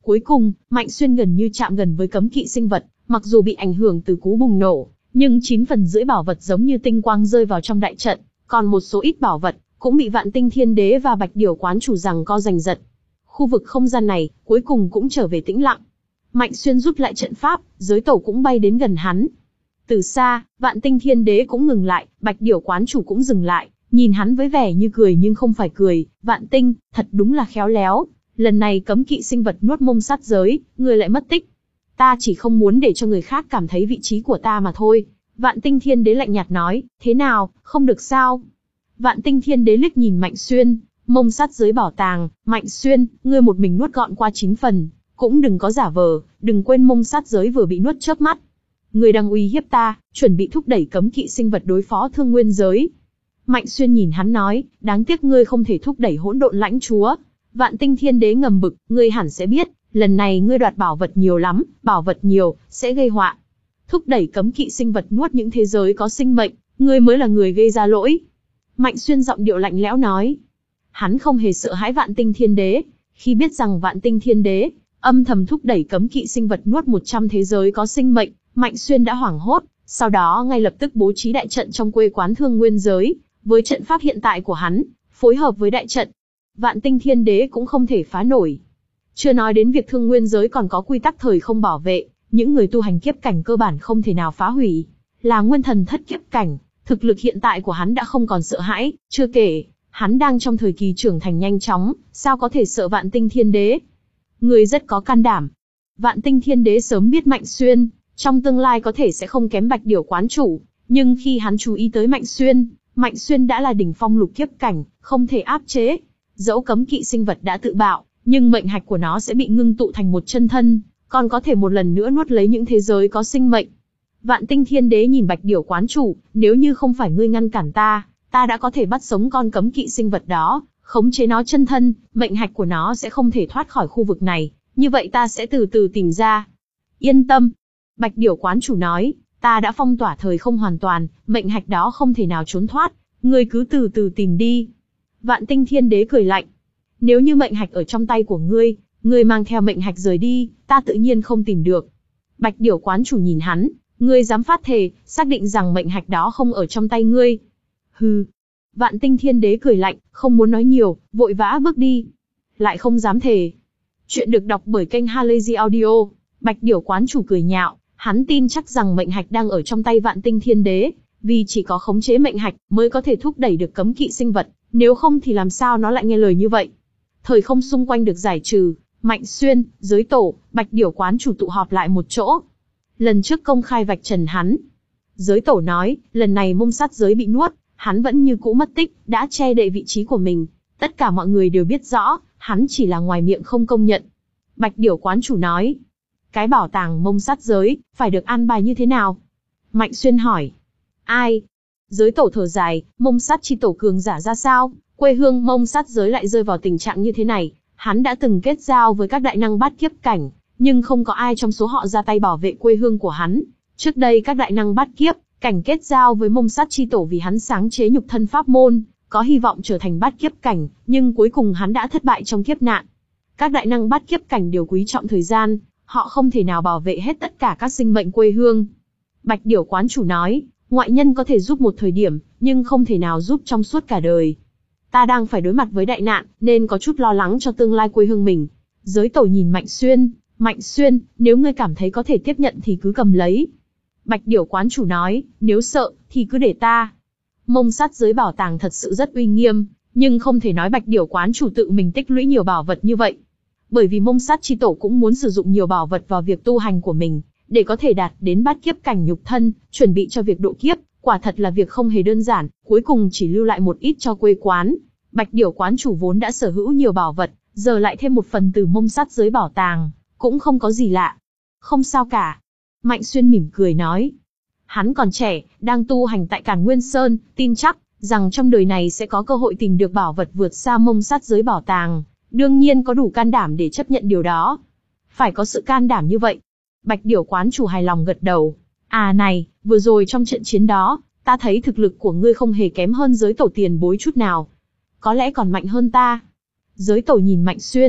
Speaker 1: Cuối cùng, Mạnh Xuyên gần như chạm gần với cấm kỵ sinh vật, mặc dù bị ảnh hưởng từ cú bùng nổ, nhưng chín phần rưỡi bảo vật giống như tinh quang rơi vào trong đại trận, còn một số ít bảo vật cũng bị Vạn Tinh Thiên Đế và Bạch Điểu Quán chủ giằng co giành giật. Khu vực không gian này cuối cùng cũng trở về tĩnh lặng. Mạnh Xuyên rút lại trận pháp, giới tổ cũng bay đến gần hắn. Từ xa, Vạn Tinh Thiên Đế cũng ngừng lại, Bạch Điểu Quán chủ cũng dừng lại, nhìn hắn với vẻ như cười nhưng không phải cười. Vạn Tinh, thật đúng là khéo léo. Lần này cấm kỵ sinh vật nuốt mông sát giới, ngươi lại mất tích. Ta chỉ không muốn để cho người khác cảm thấy vị trí của ta mà thôi. Vạn Tinh Thiên Đế lạnh nhạt nói, thế nào, không được sao? Vạn Tinh Thiên Đế liếc nhìn Mạnh Xuyên, mông sát giới bảo tàng, Mạnh Xuyên, ngươi một mình nuốt gọn qua chín phần, cũng đừng có giả vờ, đừng quên mông sát giới vừa bị nuốt chớp mắt. Ngươi đang uy hiếp ta, chuẩn bị thúc đẩy cấm kỵ sinh vật đối phó Thương Nguyên giới. Mạnh Xuyên nhìn hắn nói, đáng tiếc ngươi không thể thúc đẩy hỗn độn lãnh chúa. Vạn Tinh Thiên Đế ngầm bực, ngươi hẳn sẽ biết, lần này ngươi đoạt bảo vật nhiều lắm, bảo vật nhiều, sẽ gây họa. Thúc đẩy cấm kỵ sinh vật nuốt những thế giới có sinh mệnh, ngươi mới là người gây ra lỗi. Mạnh Xuyên giọng điệu lạnh lẽo nói. Hắn không hề sợ hãi Vạn Tinh Thiên Đế, khi biết rằng Vạn Tinh Thiên Đế âm thầm thúc đẩy cấm kỵ sinh vật nuốt một trăm thế giới có sinh mệnh, Mạnh Xuyên đã hoảng hốt, sau đó ngay lập tức bố trí đại trận trong quê quán Thương Nguyên giới, với trận pháp hiện tại của hắn, phối hợp với đại trận, Vạn Tinh Thiên Đế cũng không thể phá nổi. Chưa nói đến việc Thương Nguyên giới còn có quy tắc thời không bảo vệ, những người tu hành kiếp cảnh cơ bản không thể nào phá hủy. Là nguyên thần thất kiếp cảnh, thực lực hiện tại của hắn đã không còn sợ hãi, chưa kể, hắn đang trong thời kỳ trưởng thành nhanh chóng, sao có thể sợ Vạn Tinh Thiên Đế? Người rất có can đảm. Vạn Tinh Thiên Đế sớm biết Mạnh Xuyên, trong tương lai có thể sẽ không kém Bạch Điểu Quán chủ, nhưng khi hắn chú ý tới Mạnh Xuyên, Mạnh Xuyên đã là đỉnh phong lục kiếp cảnh, không thể áp chế. Dẫu cấm kỵ sinh vật đã tự bạo, nhưng mệnh hạch của nó sẽ bị ngưng tụ thành một chân thân, còn có thể một lần nữa nuốt lấy những thế giới có sinh mệnh. Vạn Tinh Thiên Đế nhìn Bạch Điểu Quán chủ, nếu như không phải ngươi ngăn cản ta, ta đã có thể bắt sống con cấm kỵ sinh vật đó, khống chế nó chân thân, mệnh hạch của nó sẽ không thể thoát khỏi khu vực này, như vậy ta sẽ từ từ tìm ra. Yên tâm. Bạch Điểu Quán chủ nói, ta đã phong tỏa thời không hoàn toàn, mệnh hạch đó không thể nào trốn thoát, ngươi cứ từ từ tìm đi. Vạn Tinh Thiên Đế cười lạnh. Nếu như mệnh hạch ở trong tay của ngươi, ngươi mang theo mệnh hạch rời đi, ta tự nhiên không tìm được. Bạch Điểu Quán chủ nhìn hắn, ngươi dám phát thề, xác định rằng mệnh hạch đó không ở trong tay ngươi. Hừ. Vạn Tinh Thiên Đế cười lạnh, không muốn nói nhiều, vội vã bước đi. Lại không dám thề. Chuyện được đọc bởi kênh Halazy Audio. Bạch Điểu Quán chủ cười nhạo, hắn tin chắc rằng mệnh hạch đang ở trong tay Vạn Tinh Thiên Đế, vì chỉ có khống chế mệnh hạch mới có thể thúc đẩy được cấm kỵ sinh vật, nếu không thì làm sao nó lại nghe lời như vậy. Thời không xung quanh được giải trừ, Mạnh Xuyên, giới tổ, Bạch Điểu Quán chủ tụ họp lại một chỗ. Lần trước công khai vạch trần hắn. Giới tổ nói, lần này mông sát giới bị nuốt, hắn vẫn như cũ mất tích, đã che đậy vị trí của mình. Tất cả mọi người đều biết rõ, hắn chỉ là ngoài miệng không công nhận. Bạch Điểu Quán chủ nói, cái bảo tàng mông sát giới, phải được an bài như thế nào? Mạnh Xuyên hỏi. Ai? Giới tổ thở dài, mông sát chi tổ cường giả ra sao? Quê hương mông sát giới lại rơi vào tình trạng như thế này. Hắn đã từng kết giao với các đại năng bát kiếp cảnh, nhưng không có ai trong số họ ra tay bảo vệ quê hương của hắn. Trước đây các đại năng bát kiếp cảnh kết giao với mông sát chi tổ vì hắn sáng chế nhục thân pháp môn, có hy vọng trở thành bát kiếp cảnh, nhưng cuối cùng hắn đã thất bại trong kiếp nạn. Các đại năng bát kiếp cảnh đều quý trọng thời gian, họ không thể nào bảo vệ hết tất cả các sinh mệnh quê hương. Bạch Điểu Quán chủ nói, ngoại nhân có thể giúp một thời điểm, nhưng không thể nào giúp trong suốt cả đời. Ta đang phải đối mặt với đại nạn, nên có chút lo lắng cho tương lai quê hương mình. Giới tổ nhìn Mạnh Xuyên, Mạnh Xuyên, nếu ngươi cảm thấy có thể tiếp nhận thì cứ cầm lấy. Bạch Điểu Quán chủ nói, nếu sợ, thì cứ để ta. Mông sát giới bảo tàng thật sự rất uy nghiêm, nhưng không thể nói Bạch Điểu Quán chủ tự mình tích lũy nhiều bảo vật như vậy. Bởi vì mông sát chi tổ cũng muốn sử dụng nhiều bảo vật vào việc tu hành của mình, để có thể đạt đến bát kiếp cảnh nhục thân, chuẩn bị cho việc độ kiếp, quả thật là việc không hề đơn giản, cuối cùng chỉ lưu lại một ít cho quê quán. Bạch Điểu Quán chủ vốn đã sở hữu nhiều bảo vật, giờ lại thêm một phần từ mông sát giới bảo tàng, cũng không có gì lạ. Không sao cả. Mạnh Xuyên mỉm cười nói. Hắn còn trẻ, đang tu hành tại Càn Nguyên Sơn, tin chắc rằng trong đời này sẽ có cơ hội tìm được bảo vật vượt xa mông sát giới bảo tàng, đương nhiên có đủ can đảm để chấp nhận điều đó. Phải có sự can đảm như vậy. Bạch Điểu Quán chủ hài lòng gật đầu. À này, vừa rồi trong trận chiến đó, ta thấy thực lực của ngươi không hề kém hơn giới tổ tiền bối chút nào. Có lẽ còn mạnh hơn ta. Giới tổ nhìn Mạnh Xuyên,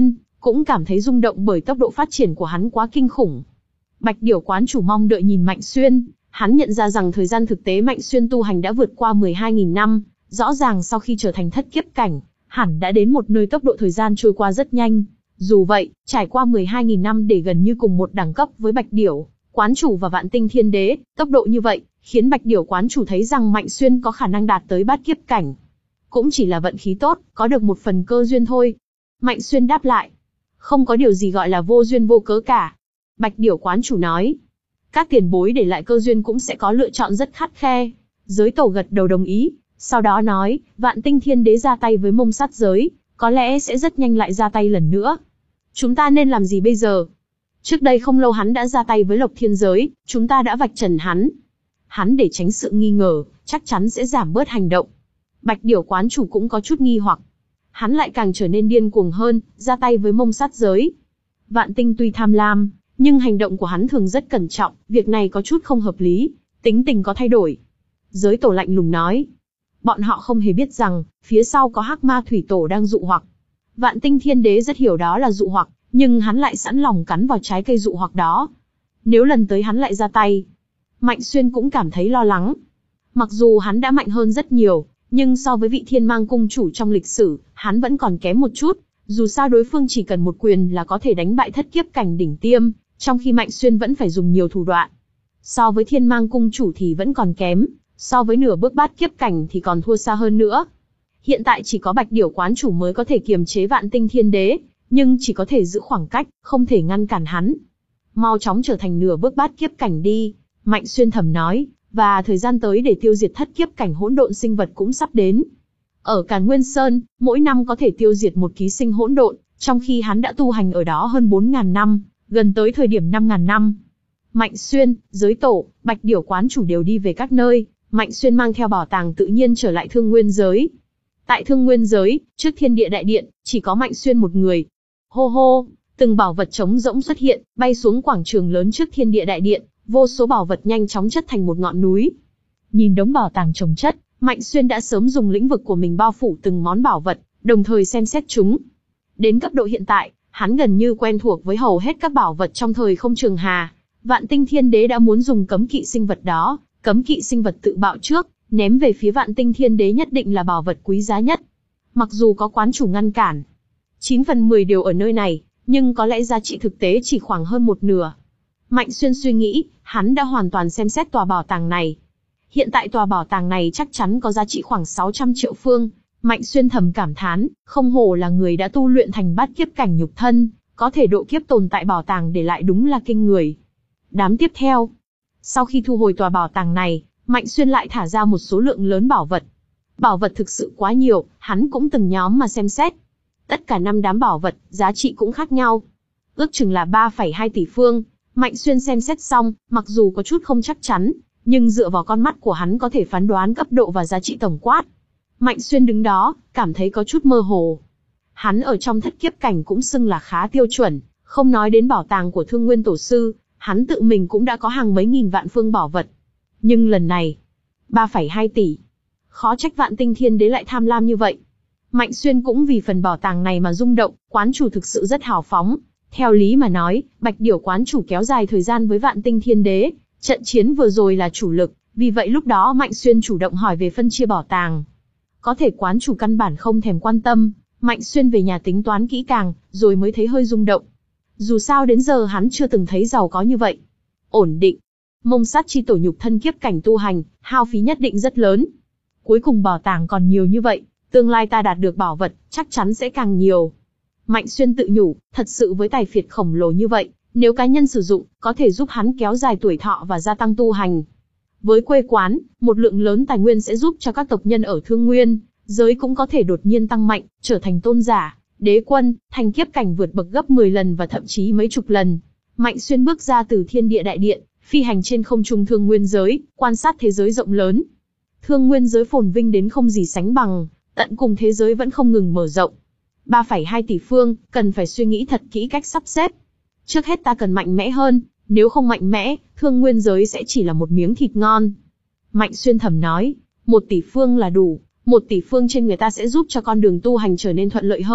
Speaker 1: cũng cảm thấy rung động bởi tốc độ phát triển của hắn quá kinh khủng. Bạch Điểu quán chủ mong đợi nhìn Mạnh Xuyên, hắn nhận ra rằng thời gian thực tế Mạnh Xuyên tu hành đã vượt qua mười hai nghìn năm, rõ ràng sau khi trở thành thất kiếp cảnh, hẳn đã đến một nơi tốc độ thời gian trôi qua rất nhanh. Dù vậy, trải qua mười hai nghìn năm để gần như cùng một đẳng cấp với Bạch Điểu quán chủ và Vạn Tinh Thiên Đế, tốc độ như vậy, khiến Bạch Điểu quán chủ thấy rằng Mạnh Xuyên có khả năng đạt tới bát kiếp cảnh. Cũng chỉ là vận khí tốt, có được một phần cơ duyên thôi. Mạnh Xuyên đáp lại. Không có điều gì gọi là vô duyên vô cớ cả. Bạch Điểu quán chủ nói. Các tiền bối để lại cơ duyên cũng sẽ có lựa chọn rất khắt khe. Giới tổ gật đầu đồng ý, sau đó nói, Vạn Tinh Thiên Đế ra tay với Mông Sát giới, có lẽ sẽ rất nhanh lại ra tay lần nữa. Chúng ta nên làm gì bây giờ? Trước đây không lâu hắn đã ra tay với Lộc Thiên giới, chúng ta đã vạch trần hắn. Hắn để tránh sự nghi ngờ, chắc chắn sẽ giảm bớt hành động. Bạch Điểu quán chủ cũng có chút nghi hoặc. Hắn lại càng trở nên điên cuồng hơn, ra tay với Mông Sát giới. Vạn Tinh tuy tham lam, nhưng hành động của hắn thường rất cẩn trọng, việc này có chút không hợp lý, tính tình có thay đổi. Giới tổ lạnh lùng nói. Bọn họ không hề biết rằng, phía sau có Hắc Ma Thủy Tổ đang dụ hoặc. Vạn Tinh Thiên Đế rất hiểu đó là dụ hoặc, nhưng hắn lại sẵn lòng cắn vào trái cây dụ hoặc đó. Nếu lần tới hắn lại ra tay, Mạnh Xuyên cũng cảm thấy lo lắng. Mặc dù hắn đã mạnh hơn rất nhiều, nhưng so với vị Thiên Mang cung chủ trong lịch sử, hắn vẫn còn kém một chút. Dù sao đối phương chỉ cần một quyền là có thể đánh bại thất kiếp cảnh đỉnh tiêm, trong khi Mạnh Xuyên vẫn phải dùng nhiều thủ đoạn. So với Thiên Mang cung chủ thì vẫn còn kém, so với nửa bước bát kiếp cảnh thì còn thua xa hơn nữa. Hiện tại chỉ có Bạch Điểu quán chủ mới có thể kiềm chế Vạn Tinh Thiên Đế, nhưng chỉ có thể giữ khoảng cách, không thể ngăn cản hắn. Mau chóng trở thành nửa bước bát kiếp cảnh đi, Mạnh Xuyên thầm nói, và thời gian tới để tiêu diệt thất kiếp cảnh hỗn độn sinh vật cũng sắp đến. Ở Càn Nguyên Sơn, mỗi năm có thể tiêu diệt một ký sinh hỗn độn, trong khi hắn đã tu hành ở đó hơn bốn nghìn năm, gần tới thời điểm năm nghìn năm. Mạnh Xuyên, Giới Tổ, Bạch Điểu quán chủ đều đi về các nơi, Mạnh Xuyên mang theo bảo tàng tự nhiên trở lại Thương Nguyên giới. Tại Thương Nguyên giới, trước Thiên Địa Đại Điện, chỉ có Mạnh Xuyên một người. Hô hô, từng bảo vật trống rỗng xuất hiện, bay xuống quảng trường lớn trước Thiên Địa Đại Điện, vô số bảo vật nhanh chóng chất thành một ngọn núi. Nhìn đống bảo tàng chồng chất, Mạnh Xuyên đã sớm dùng lĩnh vực của mình bao phủ từng món bảo vật, đồng thời xem xét chúng. Đến cấp độ hiện tại, hắn gần như quen thuộc với hầu hết các bảo vật trong thời không trường hà. Vạn Tinh Thiên Đế đã muốn dùng cấm kỵ sinh vật đó, cấm kỵ sinh vật tự bạo trước, ném về phía Vạn Tinh Thiên Đế nhất định là bảo vật quý giá nhất. Mặc dù có quán chủ ngăn cản, chín phần mười đều ở nơi này, nhưng có lẽ giá trị thực tế chỉ khoảng hơn một nửa. Mạnh Xuyên suy nghĩ, hắn đã hoàn toàn xem xét tòa bảo tàng này. Hiện tại tòa bảo tàng này chắc chắn có giá trị khoảng sáu trăm triệu phương. Mạnh Xuyên thầm cảm thán, không hổ là người đã tu luyện thành bát kiếp cảnh nhục thân, có thể độ kiếp tồn tại bảo tàng để lại đúng là kinh người. Đám tiếp theo. Sau khi thu hồi tòa bảo tàng này, Mạnh Xuyên lại thả ra một số lượng lớn bảo vật. Bảo vật thực sự quá nhiều, hắn cũng từng nhóm mà xem xét. Tất cả năm đám bảo vật, giá trị cũng khác nhau. Ước chừng là ba phẩy hai tỷ phương. Mạnh Xuyên xem xét xong, mặc dù có chút không chắc chắn, nhưng dựa vào con mắt của hắn có thể phán đoán cấp độ và giá trị tổng quát. Mạnh Xuyên đứng đó, cảm thấy có chút mơ hồ. Hắn ở trong thất kiếp cảnh cũng xưng là khá tiêu chuẩn, không nói đến bảo tàng của Thương Nguyên Tổ Sư, hắn tự mình cũng đã có hàng mấy nghìn vạn phương bảo vật. Nhưng lần này, ba phẩy hai tỷ. Khó trách Vạn Tinh Thiên Đế lại tham lam như vậy. Mạnh Xuyên cũng vì phần bảo tàng này mà rung động, quán chủ thực sự rất hào phóng. Theo lý mà nói, Bạch Điểu quán chủ kéo dài thời gian với Vạn Tinh Thiên Đế, trận chiến vừa rồi là chủ lực, vì vậy lúc đó Mạnh Xuyên chủ động hỏi về phân chia bảo tàng. Có thể quán chủ căn bản không thèm quan tâm, Mạnh Xuyên về nhà tính toán kỹ càng, rồi mới thấy hơi rung động. Dù sao đến giờ hắn chưa từng thấy giàu có như vậy. Ổn định. Mông Sát chi tổ nhục thân kiếp cảnh tu hành, hao phí nhất định rất lớn. Cuối cùng bảo tàng còn nhiều như vậy, tương lai ta đạt được bảo vật, chắc chắn sẽ càng nhiều. Mạnh Xuyên tự nhủ, thật sự với tài phiệt khổng lồ như vậy, nếu cá nhân sử dụng, có thể giúp hắn kéo dài tuổi thọ và gia tăng tu hành. Với quê quán, một lượng lớn tài nguyên sẽ giúp cho các tộc nhân ở Thương Nguyên giới cũng có thể đột nhiên tăng mạnh, trở thành tôn giả, đế quân, thành kiếp cảnh vượt bậc gấp mười lần và thậm chí mấy chục lần. Mạnh Xuyên bước ra từ Thiên Địa Đại Điện, phi hành trên không trung Thương Nguyên giới, quan sát thế giới rộng lớn. Thương Nguyên giới phồn vinh đến không gì sánh bằng, tận cùng thế giới vẫn không ngừng mở rộng. ba phẩy hai tỷ phương, cần phải suy nghĩ thật kỹ cách sắp xếp. Trước hết ta cần mạnh mẽ hơn, nếu không mạnh mẽ, Thương Nguyên giới sẽ chỉ là một miếng thịt ngon. Mạnh Xuyên thầm nói, một tỷ phương là đủ, một tỷ phương trên người ta sẽ giúp cho con đường tu hành trở nên thuận lợi hơn,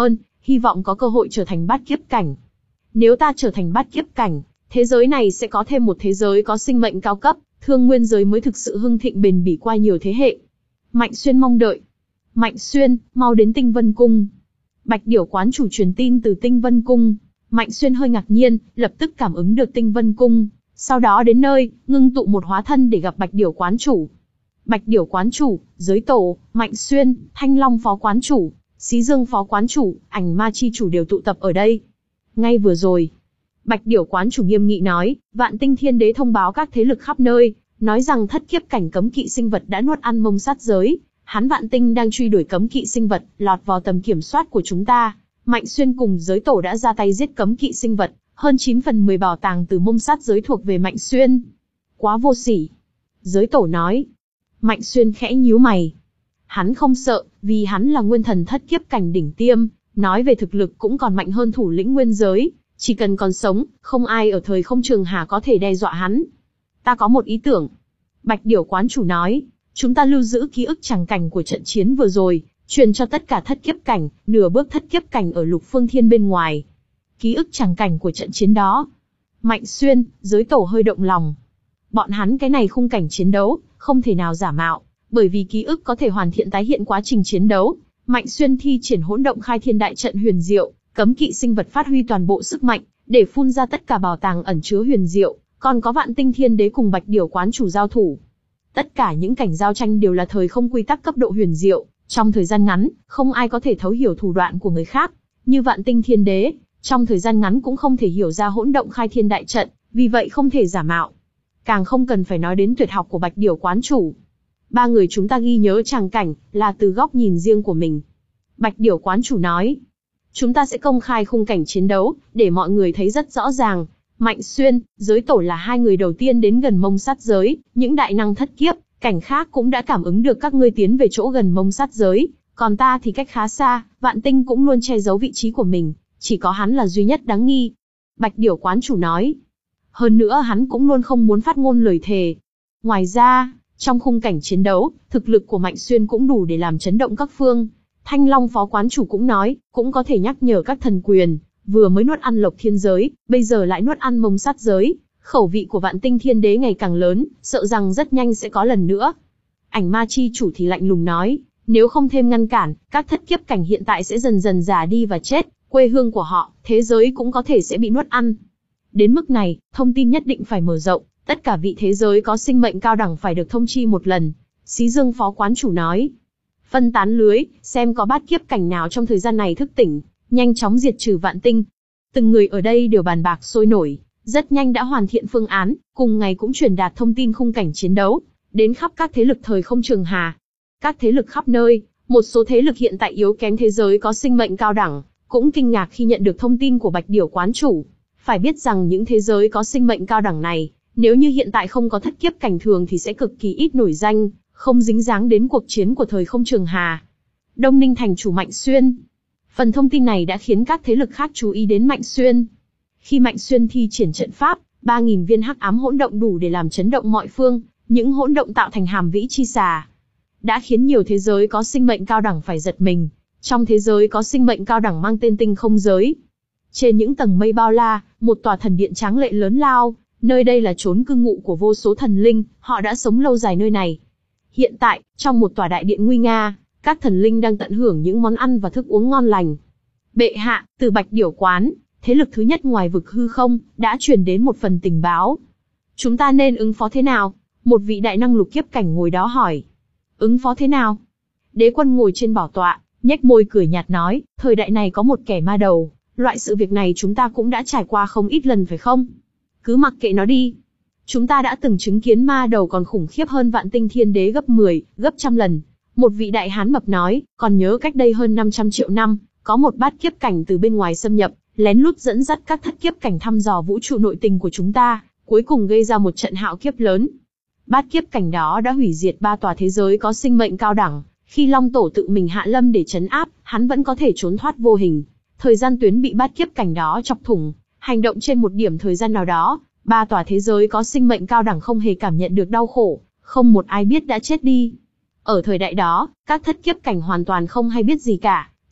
Speaker 1: hy vọng có cơ hội trở thành bát kiếp cảnh. Nếu ta trở thành bát kiếp cảnh, thế giới này sẽ có thêm một thế giới có sinh mệnh cao cấp, thương nguyên giới mới thực sự hưng thịnh bền bỉ qua nhiều thế hệ. Mạnh Xuyên mong đợi. Mạnh Xuyên, mau đến Tinh Vân Cung. Bạch Điểu quán chủ truyền tin từ Tinh Vân Cung. Mạnh Xuyên hơi ngạc nhiên, lập tức cảm ứng được Tinh Vân Cung, sau đó đến nơi, ngưng tụ một hóa thân để gặp Bạch Điểu quán chủ. Bạch Điểu quán chủ, Giới Tổ, Mạnh Xuyên, Thanh Long phó quán chủ, Xí Dương phó quán chủ, Ảnh Ma chi chủ đều tụ tập ở đây. Ngay vừa rồi, Bạch Điểu quán chủ nghiêm nghị nói, Vạn Tinh Thiên Đế thông báo các thế lực khắp nơi, nói rằng thất kiếp cảnh cấm kỵ sinh vật đã nuốt ăn mông sát giới, hắn Vạn Tinh đang truy đuổi cấm kỵ sinh vật, lọt vào tầm kiểm soát của chúng ta. Mạnh Xuyên cùng Giới Tổ đã ra tay giết cấm kỵ sinh vật, hơn chín phần mười bảo tàng từ mông sát giới thuộc về Mạnh Xuyên. Quá vô sỉ. Giới Tổ nói. Mạnh Xuyên khẽ nhíu mày. Hắn không sợ, vì hắn là nguyên thần thất kiếp cảnh đỉnh tiêm, nói về thực lực cũng còn mạnh hơn thủ lĩnh nguyên giới, chỉ cần còn sống, không ai ở thời không trường hà có thể đe dọa hắn. Ta có một ý tưởng. Bạch Điểu quán chủ nói, chúng ta lưu giữ ký ức tràng cảnh của trận chiến vừa rồi, truyền cho tất cả thất kiếp cảnh, nửa bước thất kiếp cảnh ở lục phương thiên bên ngoài. Ký ức tràng cảnh của trận chiến đó. Mạnh Xuyên, Giới Tổ hơi động lòng. Bọn hắn cái này khung cảnh chiến đấu, không thể nào giả mạo, bởi vì ký ức có thể hoàn thiện tái hiện quá trình chiến đấu. Mạnh Xuyên thi triển hỗn động khai thiên đại trận huyền diệu, cấm kỵ sinh vật phát huy toàn bộ sức mạnh, để phun ra tất cả bảo tàng ẩn chứa huyền diệu, còn có Vạn Tinh Thiên Đế cùng Bạch Điểu quán chủ giao thủ. Tất cả những cảnh giao tranh đều là thời không quy tắc cấp độ huyền diệu, trong thời gian ngắn, không ai có thể thấu hiểu thủ đoạn của người khác, như Vạn Tinh Thiên Đế, trong thời gian ngắn cũng không thể hiểu ra hỗn động khai thiên đại trận, vì vậy không thể giả mạo. Càng không cần phải nói đến tuyệt học của Bạch Điểu quán chủ. Ba người chúng ta ghi nhớ tràng cảnh, là từ góc nhìn riêng của mình. Bạch Điểu quán chủ nói. Chúng ta sẽ công khai khung cảnh chiến đấu, để mọi người thấy rất rõ ràng. Mạnh Xuyên, Giới Tổ là hai người đầu tiên đến gần mông sát giới, những đại năng thất kiếp, cảnh khác cũng đã cảm ứng được các ngươi tiến về chỗ gần mông sát giới, còn ta thì cách khá xa, Vạn Tinh cũng luôn che giấu vị trí của mình, chỉ có hắn là duy nhất đáng nghi. Bạch Điểu quán chủ nói. Hơn nữa hắn cũng luôn không muốn phát ngôn lời thề. Ngoài ra, trong khung cảnh chiến đấu, thực lực của Mạnh Xuyên cũng đủ để làm chấn động các phương. Thanh Long phó quán chủ cũng nói, cũng có thể nhắc nhở các thần quyền, vừa mới nuốt ăn lộc thiên giới, bây giờ lại nuốt ăn mông sát giới, khẩu vị của Vạn Tinh Thiên Đế ngày càng lớn, sợ rằng rất nhanh sẽ có lần nữa. Ảnh Ma chi chủ thì lạnh lùng nói, nếu không thêm ngăn cản, các thất kiếp cảnh hiện tại sẽ dần dần già đi và chết, quê hương của họ, thế giới cũng có thể sẽ bị nuốt ăn. Đến mức này, thông tin nhất định phải mở rộng, tất cả vị thế giới có sinh mệnh cao đẳng phải được thông chi một lần. Xí Dương phó quán chủ nói. Phân tán lưới, xem có bát kiếp cảnh nào trong thời gian này thức tỉnh, nhanh chóng diệt trừ Vạn Tinh. Từng người ở đây đều bàn bạc sôi nổi, rất nhanh đã hoàn thiện phương án, cùng ngày cũng truyền đạt thông tin khung cảnh chiến đấu, đến khắp các thế lực thời không trường hà. Các thế lực khắp nơi, một số thế lực hiện tại yếu kém thế giới có sinh mệnh cao đẳng, cũng kinh ngạc khi nhận được thông tin của Bạch Điểu quán chủ. Phải biết rằng những thế giới có sinh mệnh cao đẳng này, nếu như hiện tại không có thất kiếp cảnh thường thì sẽ cực kỳ ít nổi danh, không dính dáng đến cuộc chiến của thời không trường hà. Đông Ninh thành chủ Mạnh Xuyên. Phần thông tin này đã khiến các thế lực khác chú ý đến Mạnh Xuyên. Khi Mạnh Xuyên thi triển trận pháp, ba nghìn viên hắc ám hỗn động đủ để làm chấn động mọi phương, những hỗn động tạo thành hàm vĩ chi xà, đã khiến nhiều thế giới có sinh mệnh cao đẳng phải giật mình. Trong thế giới có sinh mệnh cao đẳng mang tên tinh không giới, trên những tầng mây bao la, một tòa thần điện tráng lệ lớn lao, nơi đây là chốn cư ngụ của vô số thần linh, họ đã sống lâu dài nơi này. Hiện tại, trong một tòa đại điện nguy nga, các thần linh đang tận hưởng những món ăn và thức uống ngon lành. Bệ hạ, từ Bạch Điểu quán, thế lực thứ nhất ngoài vực hư không, đã truyền đến một phần tình báo. Chúng ta nên ứng phó thế nào? Một vị đại năng lục kiếp cảnh ngồi đó hỏi. Ứng phó thế nào? Đế quân ngồi trên bảo tọa, nhếch môi cười nhạt nói, thời đại này có một kẻ ma đầu, loại sự việc này chúng ta cũng đã trải qua không ít lần phải không? Cứ mặc kệ nó đi. Chúng ta đã từng chứng kiến ma đầu còn khủng khiếp hơn Vạn Tinh Thiên Đế gấp mười, gấp trăm lần. Một vị đại hán mập nói, còn nhớ cách đây hơn năm trăm triệu năm, có một bát kiếp cảnh từ bên ngoài xâm nhập, lén lút dẫn dắt các thất kiếp cảnh thăm dò vũ trụ nội tình của chúng ta, cuối cùng gây ra một trận hạo kiếp lớn. Bát kiếp cảnh đó đã hủy diệt ba tòa thế giới có sinh mệnh cao đẳng, khi Long Tổ tự mình hạ lâm để trấn áp, hắn vẫn có thể trốn thoát vô hình. Thời gian tuyến bị bát kiếp cảnh đó chọc thủng, hành động trên một điểm thời gian nào đó, ba tòa thế giới có sinh mệnh cao đẳng không hề cảm nhận được đau khổ, không một ai biết đã chết đi. Ở thời đại đó, các thất kiếp cảnh hoàn toàn không hay biết gì cả,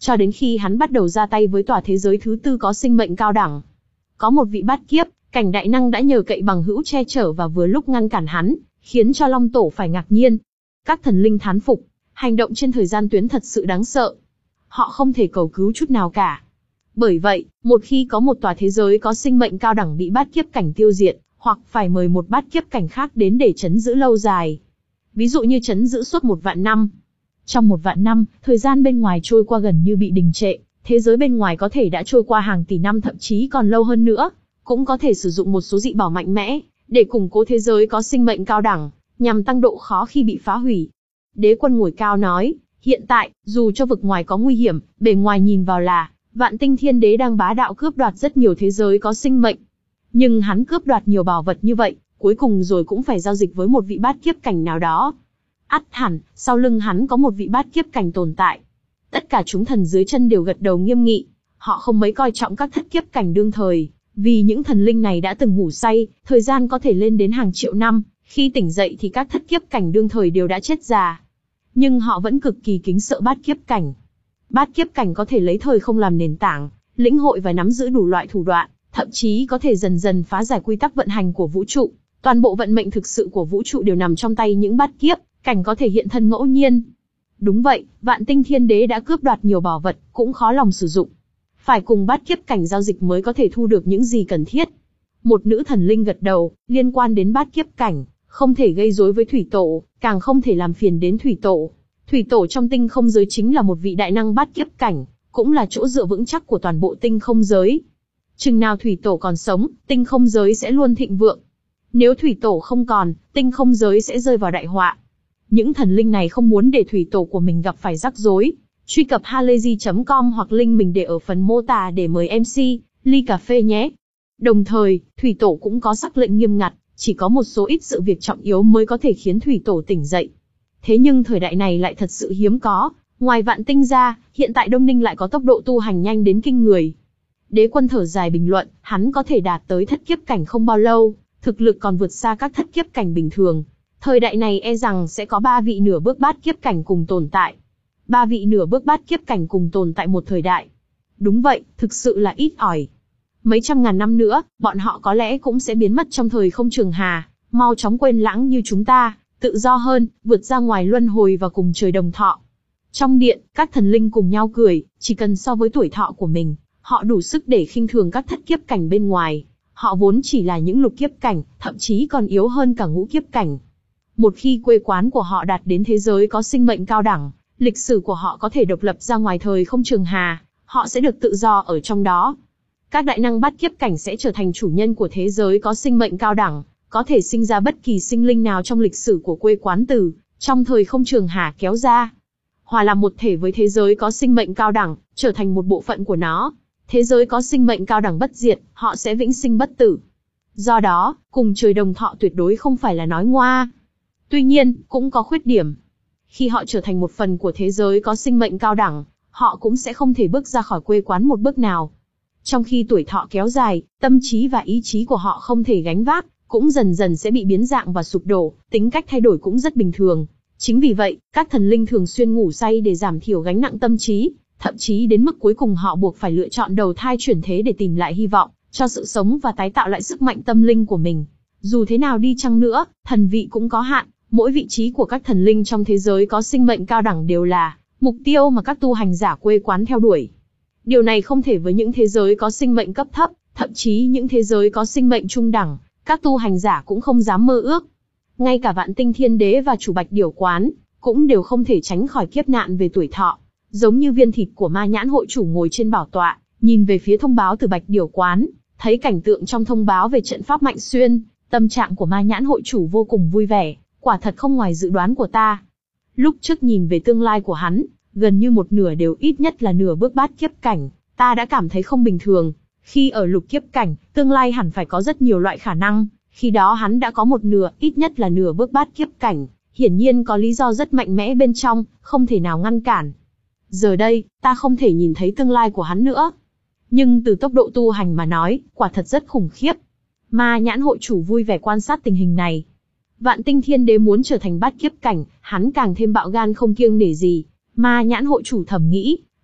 Speaker 1: cho đến khi hắn bắt đầu ra tay với tòa thế giới thứ tư có sinh mệnh cao đẳng. Có một vị bát kiếp cảnh đại năng đã nhờ cậy bằng hữu che chở và vừa lúc ngăn cản hắn, khiến cho Long Tổ phải ngạc nhiên. Các thần linh thán phục, hành động trên thời gian tuyến thật sự đáng sợ. Họ không thể cầu cứu chút nào cả. Bởi vậy, một khi có một tòa thế giới có sinh mệnh cao đẳng bị bát kiếp cảnh tiêu diệt, hoặc phải mời một bát kiếp cảnh khác đến để trấn giữ lâu dài. Ví dụ như trấn giữ suốt một vạn năm. Trong một vạn năm, thời gian bên ngoài trôi qua gần như bị đình trệ, thế giới bên ngoài có thể đã trôi qua hàng tỷ năm thậm chí còn lâu hơn nữa. Cũng có thể sử dụng một số dị bảo mạnh mẽ, để củng cố thế giới có sinh mệnh cao đẳng, nhằm tăng độ khó khi bị phá hủy. Đế quân ngồi cao nói, hiện tại, dù cho vực ngoài có nguy hiểm, bề ngoài nhìn vào là, Vạn Tinh Thiên Đế đang bá đạo cướp đoạt rất nhiều thế giới có sinh mệnh. Nhưng hắn cướp đoạt nhiều bảo vật như vậy, cuối cùng rồi cũng phải giao dịch với một vị bát kiếp cảnh nào đó. Ắt hẳn, sau lưng hắn có một vị bát kiếp cảnh tồn tại. Tất cả chúng thần dưới chân đều gật đầu nghiêm nghị, họ không mấy coi trọng các thất kiếp cảnh đương thời, vì những thần linh này đã từng ngủ say, thời gian có thể lên đến hàng triệu năm, khi tỉnh dậy thì các thất kiếp cảnh đương thời đều đã chết già. Nhưng họ vẫn cực kỳ kính sợ bát kiếp cảnh. Bát kiếp cảnh có thể lấy thời không làm nền tảng, lĩnh hội và nắm giữ đủ loại thủ đoạn, thậm chí có thể dần dần phá giải quy tắc vận hành của vũ trụ. Toàn bộ vận mệnh thực sự của vũ trụ đều nằm trong tay những bát kiếp cảnh có thể hiện thân ngẫu nhiên. Đúng vậy, Vạn Tinh Thiên Đế đã cướp đoạt nhiều bảo vật, cũng khó lòng sử dụng. Phải cùng bát kiếp cảnh giao dịch mới có thể thu được những gì cần thiết. Một nữ thần linh gật đầu, liên quan đến bát kiếp cảnh, không thể gây rối với thủy tổ, càng không thể làm phiền đến thủy tổ. Thủy tổ trong tinh không giới chính là một vị đại năng bát kiếp cảnh, cũng là chỗ dựa vững chắc của toàn bộ tinh không giới. Chừng nào thủy tổ còn sống, tinh không giới sẽ luôn thịnh vượng. Nếu thủy tổ không còn, tinh không giới sẽ rơi vào đại họa. Những thần linh này không muốn để thủy tổ của mình gặp phải rắc rối. Truy cập halayzi chấm com hoặc link mình để ở phần mô tả để mời em xê, ly cà phê nhé. Đồng thời, thủy tổ cũng có sắc lệnh nghiêm ngặt, chỉ có một số ít sự việc trọng yếu mới có thể khiến thủy tổ tỉnh dậy. Thế nhưng thời đại này lại thật sự hiếm có, ngoài Vạn Tinh ra, hiện tại Đông Ninh lại có tốc độ tu hành nhanh đến kinh người. Đế quân thở dài bình luận, hắn có thể đạt tới thất kiếp cảnh không bao lâu, thực lực còn vượt xa các thất kiếp cảnh bình thường. Thời đại này e rằng sẽ có ba vị nửa bước bát kiếp cảnh cùng tồn tại. Ba vị nửa bước bát kiếp cảnh cùng tồn tại một thời đại. Đúng vậy, thực sự là ít ỏi. Mấy trăm ngàn năm nữa, bọn họ có lẽ cũng sẽ biến mất trong thời không trường hà, mau chóng quên lãng như chúng ta, tự do hơn, vượt ra ngoài luân hồi và cùng trời đồng thọ. Trong điện, các thần linh cùng nhau cười, chỉ cần so với tuổi thọ của mình, họ đủ sức để khinh thường các thất kiếp cảnh bên ngoài. Họ vốn chỉ là những lục kiếp cảnh, thậm chí còn yếu hơn cả ngũ kiếp cảnh. Một khi quê quán của họ đạt đến thế giới có sinh mệnh cao đẳng, lịch sử của họ có thể độc lập ra ngoài thời không trường hà, họ sẽ được tự do ở trong đó. Các đại năng bát kiếp cảnh sẽ trở thành chủ nhân của thế giới có sinh mệnh cao đẳng, có thể sinh ra bất kỳ sinh linh nào trong lịch sử của quê quán từ trong thời không trường hà kéo ra. Hòa làm một thể với thế giới có sinh mệnh cao đẳng, trở thành một bộ phận của nó. Thế giới có sinh mệnh cao đẳng bất diệt, họ sẽ vĩnh sinh bất tử. Do đó, cùng trời đồng thọ tuyệt đối không phải là nói ngoa. Tuy nhiên, cũng có khuyết điểm. Khi họ trở thành một phần của thế giới có sinh mệnh cao đẳng, họ cũng sẽ không thể bước ra khỏi quê quán một bước nào. Trong khi tuổi thọ kéo dài, tâm trí và ý chí của họ không thể gánh vác, cũng dần dần sẽ bị biến dạng và sụp đổ, tính cách thay đổi cũng rất bình thường. Chính vì vậy, các thần linh thường xuyên ngủ say để giảm thiểu gánh nặng tâm trí, thậm chí đến mức cuối cùng họ buộc phải lựa chọn đầu thai chuyển thế để tìm lại hy vọng cho sự sống và tái tạo lại sức mạnh tâm linh của mình. Dù thế nào đi chăng nữa, thần vị cũng có hạn, mỗi vị trí của các thần linh trong thế giới có sinh mệnh cao đẳng đều là mục tiêu mà các tu hành giả quê quán theo đuổi. Điều này không thể với những thế giới có sinh mệnh cấp thấp, thậm chí những thế giới có sinh mệnh trung đẳng, các tu hành giả cũng không dám mơ ước. Ngay cả Vạn Tinh Thiên Đế và chủ Bạch Điểu Quán cũng đều không thể tránh khỏi kiếp nạn về tuổi thọ. Giống như viên thịt của Ma Nhãn hội chủ ngồi trên bảo tọa, nhìn về phía thông báo từ Bạch Điểu Quán, thấy cảnh tượng trong thông báo về trận pháp Mạnh Xuyên, tâm trạng của Ma Nhãn hội chủ vô cùng vui vẻ, quả thật không ngoài dự đoán của ta. Lúc trước nhìn về tương lai của hắn, gần như một nửa đều ít nhất là nửa bước bát kiếp cảnh, ta đã cảm thấy không bình thường. Khi ở lục kiếp cảnh, tương lai hẳn phải có rất nhiều loại khả năng, khi đó hắn đã có một nửa, ít nhất là nửa bước bát kiếp cảnh, hiển nhiên có lý do rất mạnh mẽ bên trong, không thể nào ngăn cản. Giờ đây, ta không thể nhìn thấy tương lai của hắn nữa. Nhưng từ tốc độ tu hành mà nói, quả thật rất khủng khiếp. Ma Nhãn hội chủ vui vẻ quan sát tình hình này. Vạn Tinh Thiên Đế muốn trở thành bát kiếp cảnh, hắn càng thêm bạo gan không kiêng nể gì. Ma Nhãn hội chủ thầm nghĩ,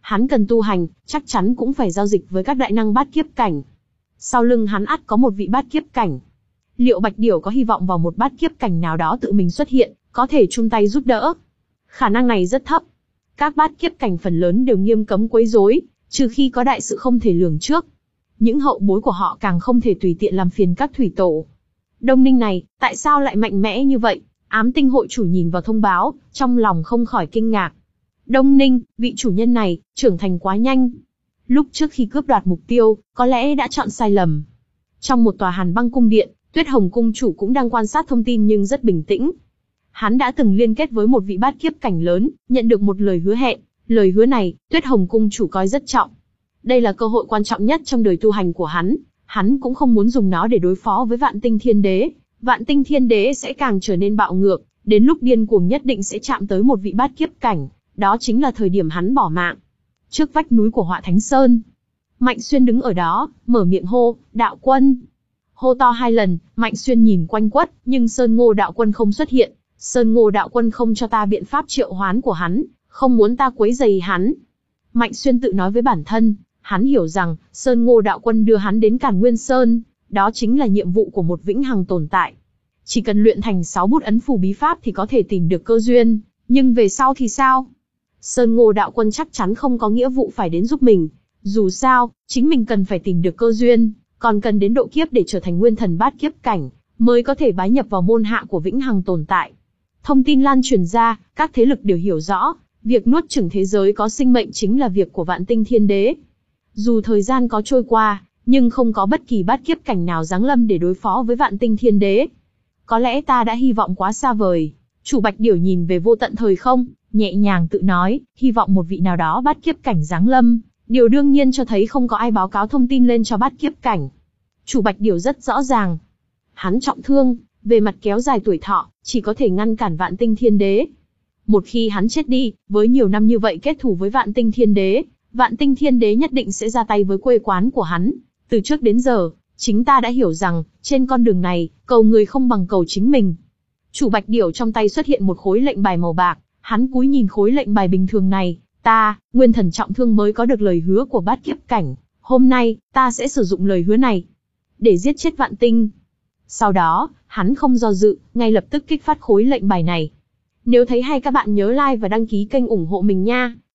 Speaker 1: Hắn cần tu hành, chắc chắn cũng phải giao dịch với các đại năng bát kiếp cảnh. Sau lưng hắn ắt có một vị bát kiếp cảnh. Liệu Bạch Điểu có hy vọng vào một bát kiếp cảnh nào đó tự mình xuất hiện, có thể chung tay giúp đỡ? Khả năng này rất thấp. Các bát kiếp cảnh phần lớn đều nghiêm cấm quấy rối, trừ khi có đại sự không thể lường trước. Những hậu bối của họ càng không thể tùy tiện làm phiền các thủy tổ. Đông Ninh này, tại sao lại mạnh mẽ như vậy? Ám Tinh hội chủ nhìn vào thông báo, trong lòng không khỏi kinh ngạc. Đông Ninh, vị chủ nhân này, trưởng thành quá nhanh. Lúc trước khi cướp đoạt mục tiêu, có lẽ đã chọn sai lầm. Trong một tòa Hàn Băng cung điện, Tuyết Hồng cung chủ cũng đang quan sát thông tin nhưng rất bình tĩnh. Hắn đã từng liên kết với một vị bát kiếp cảnh lớn, nhận được một lời hứa hẹn. Lời hứa này, Tuyết Hồng cung chủ coi rất trọng. Đây là cơ hội quan trọng nhất trong đời tu hành của hắn. Hắn cũng không muốn dùng nó để đối phó với Vạn Tinh Thiên Đế. Vạn Tinh Thiên Đế sẽ càng trở nên bạo ngược, đến lúc điên cuồng nhất định sẽ chạm tới một vị bát kiếp cảnh. Đó chính là thời điểm hắn bỏ mạng. Trước vách núi của Họa Thánh Sơn, Mạnh Xuyên đứng ở đó, mở miệng hô, đạo quân. Hô to hai lần, Mạnh Xuyên nhìn quanh quất, nhưng Sơn Ngô đạo quân không xuất hiện. Sơn Ngô đạo quân không cho ta biện pháp triệu hoán của hắn, không muốn ta quấy rầy hắn. Mạnh Xuyên tự nói với bản thân, hắn hiểu rằng, Sơn Ngô đạo quân đưa hắn đến Càn Nguyên Sơn, đó chính là nhiệm vụ của một vĩnh hằng tồn tại. Chỉ cần luyện thành sáu bút ấn phù bí pháp thì có thể tìm được cơ duyên, nhưng về sau thì sao? Sơn Ngô đạo quân chắc chắn không có nghĩa vụ phải đến giúp mình. Dù sao, chính mình cần phải tìm được cơ duyên, còn cần đến độ kiếp để trở thành nguyên thần bát kiếp cảnh, mới có thể bái nhập vào môn hạ của vĩnh hằng tồn tại. Thông tin lan truyền ra, các thế lực đều hiểu rõ, việc nuốt chửng thế giới có sinh mệnh chính là việc của Vạn Tinh Thiên Đế. Dù thời gian có trôi qua, nhưng không có bất kỳ bát kiếp cảnh nào giáng lâm để đối phó với Vạn Tinh Thiên Đế. Có lẽ ta đã hy vọng quá xa vời. Chủ Bạch Điểu nhìn về vô tận thời không, nhẹ nhàng tự nói, hy vọng một vị nào đó bát kiếp cảnh giáng lâm. Điều đương nhiên cho thấy không có ai báo cáo thông tin lên cho bát kiếp cảnh. Chủ Bạch Điểu rất rõ ràng. Hắn trọng thương, về mặt kéo dài tuổi thọ, chỉ có thể ngăn cản Vạn Tinh Thiên Đế. Một khi hắn chết đi, với nhiều năm như vậy kết thù với Vạn Tinh Thiên Đế, Vạn Tinh Thiên Đế nhất định sẽ ra tay với quê quán của hắn. Từ trước đến giờ, chính ta đã hiểu rằng, trên con đường này, cầu người không bằng cầu chính mình. Chủ Bạch Điểu trong tay xuất hiện một khối lệnh bài màu bạc, hắn cúi nhìn khối lệnh bài bình thường này, ta, nguyên thần trọng thương mới có được lời hứa của bát kiếp cảnh, hôm nay, ta sẽ sử dụng lời hứa này để giết chết Vạn Tinh. Sau đó, hắn không do dự, ngay lập tức kích phát khối lệnh bài này. Nếu thấy hay các bạn nhớ like và đăng ký kênh ủng hộ mình nha.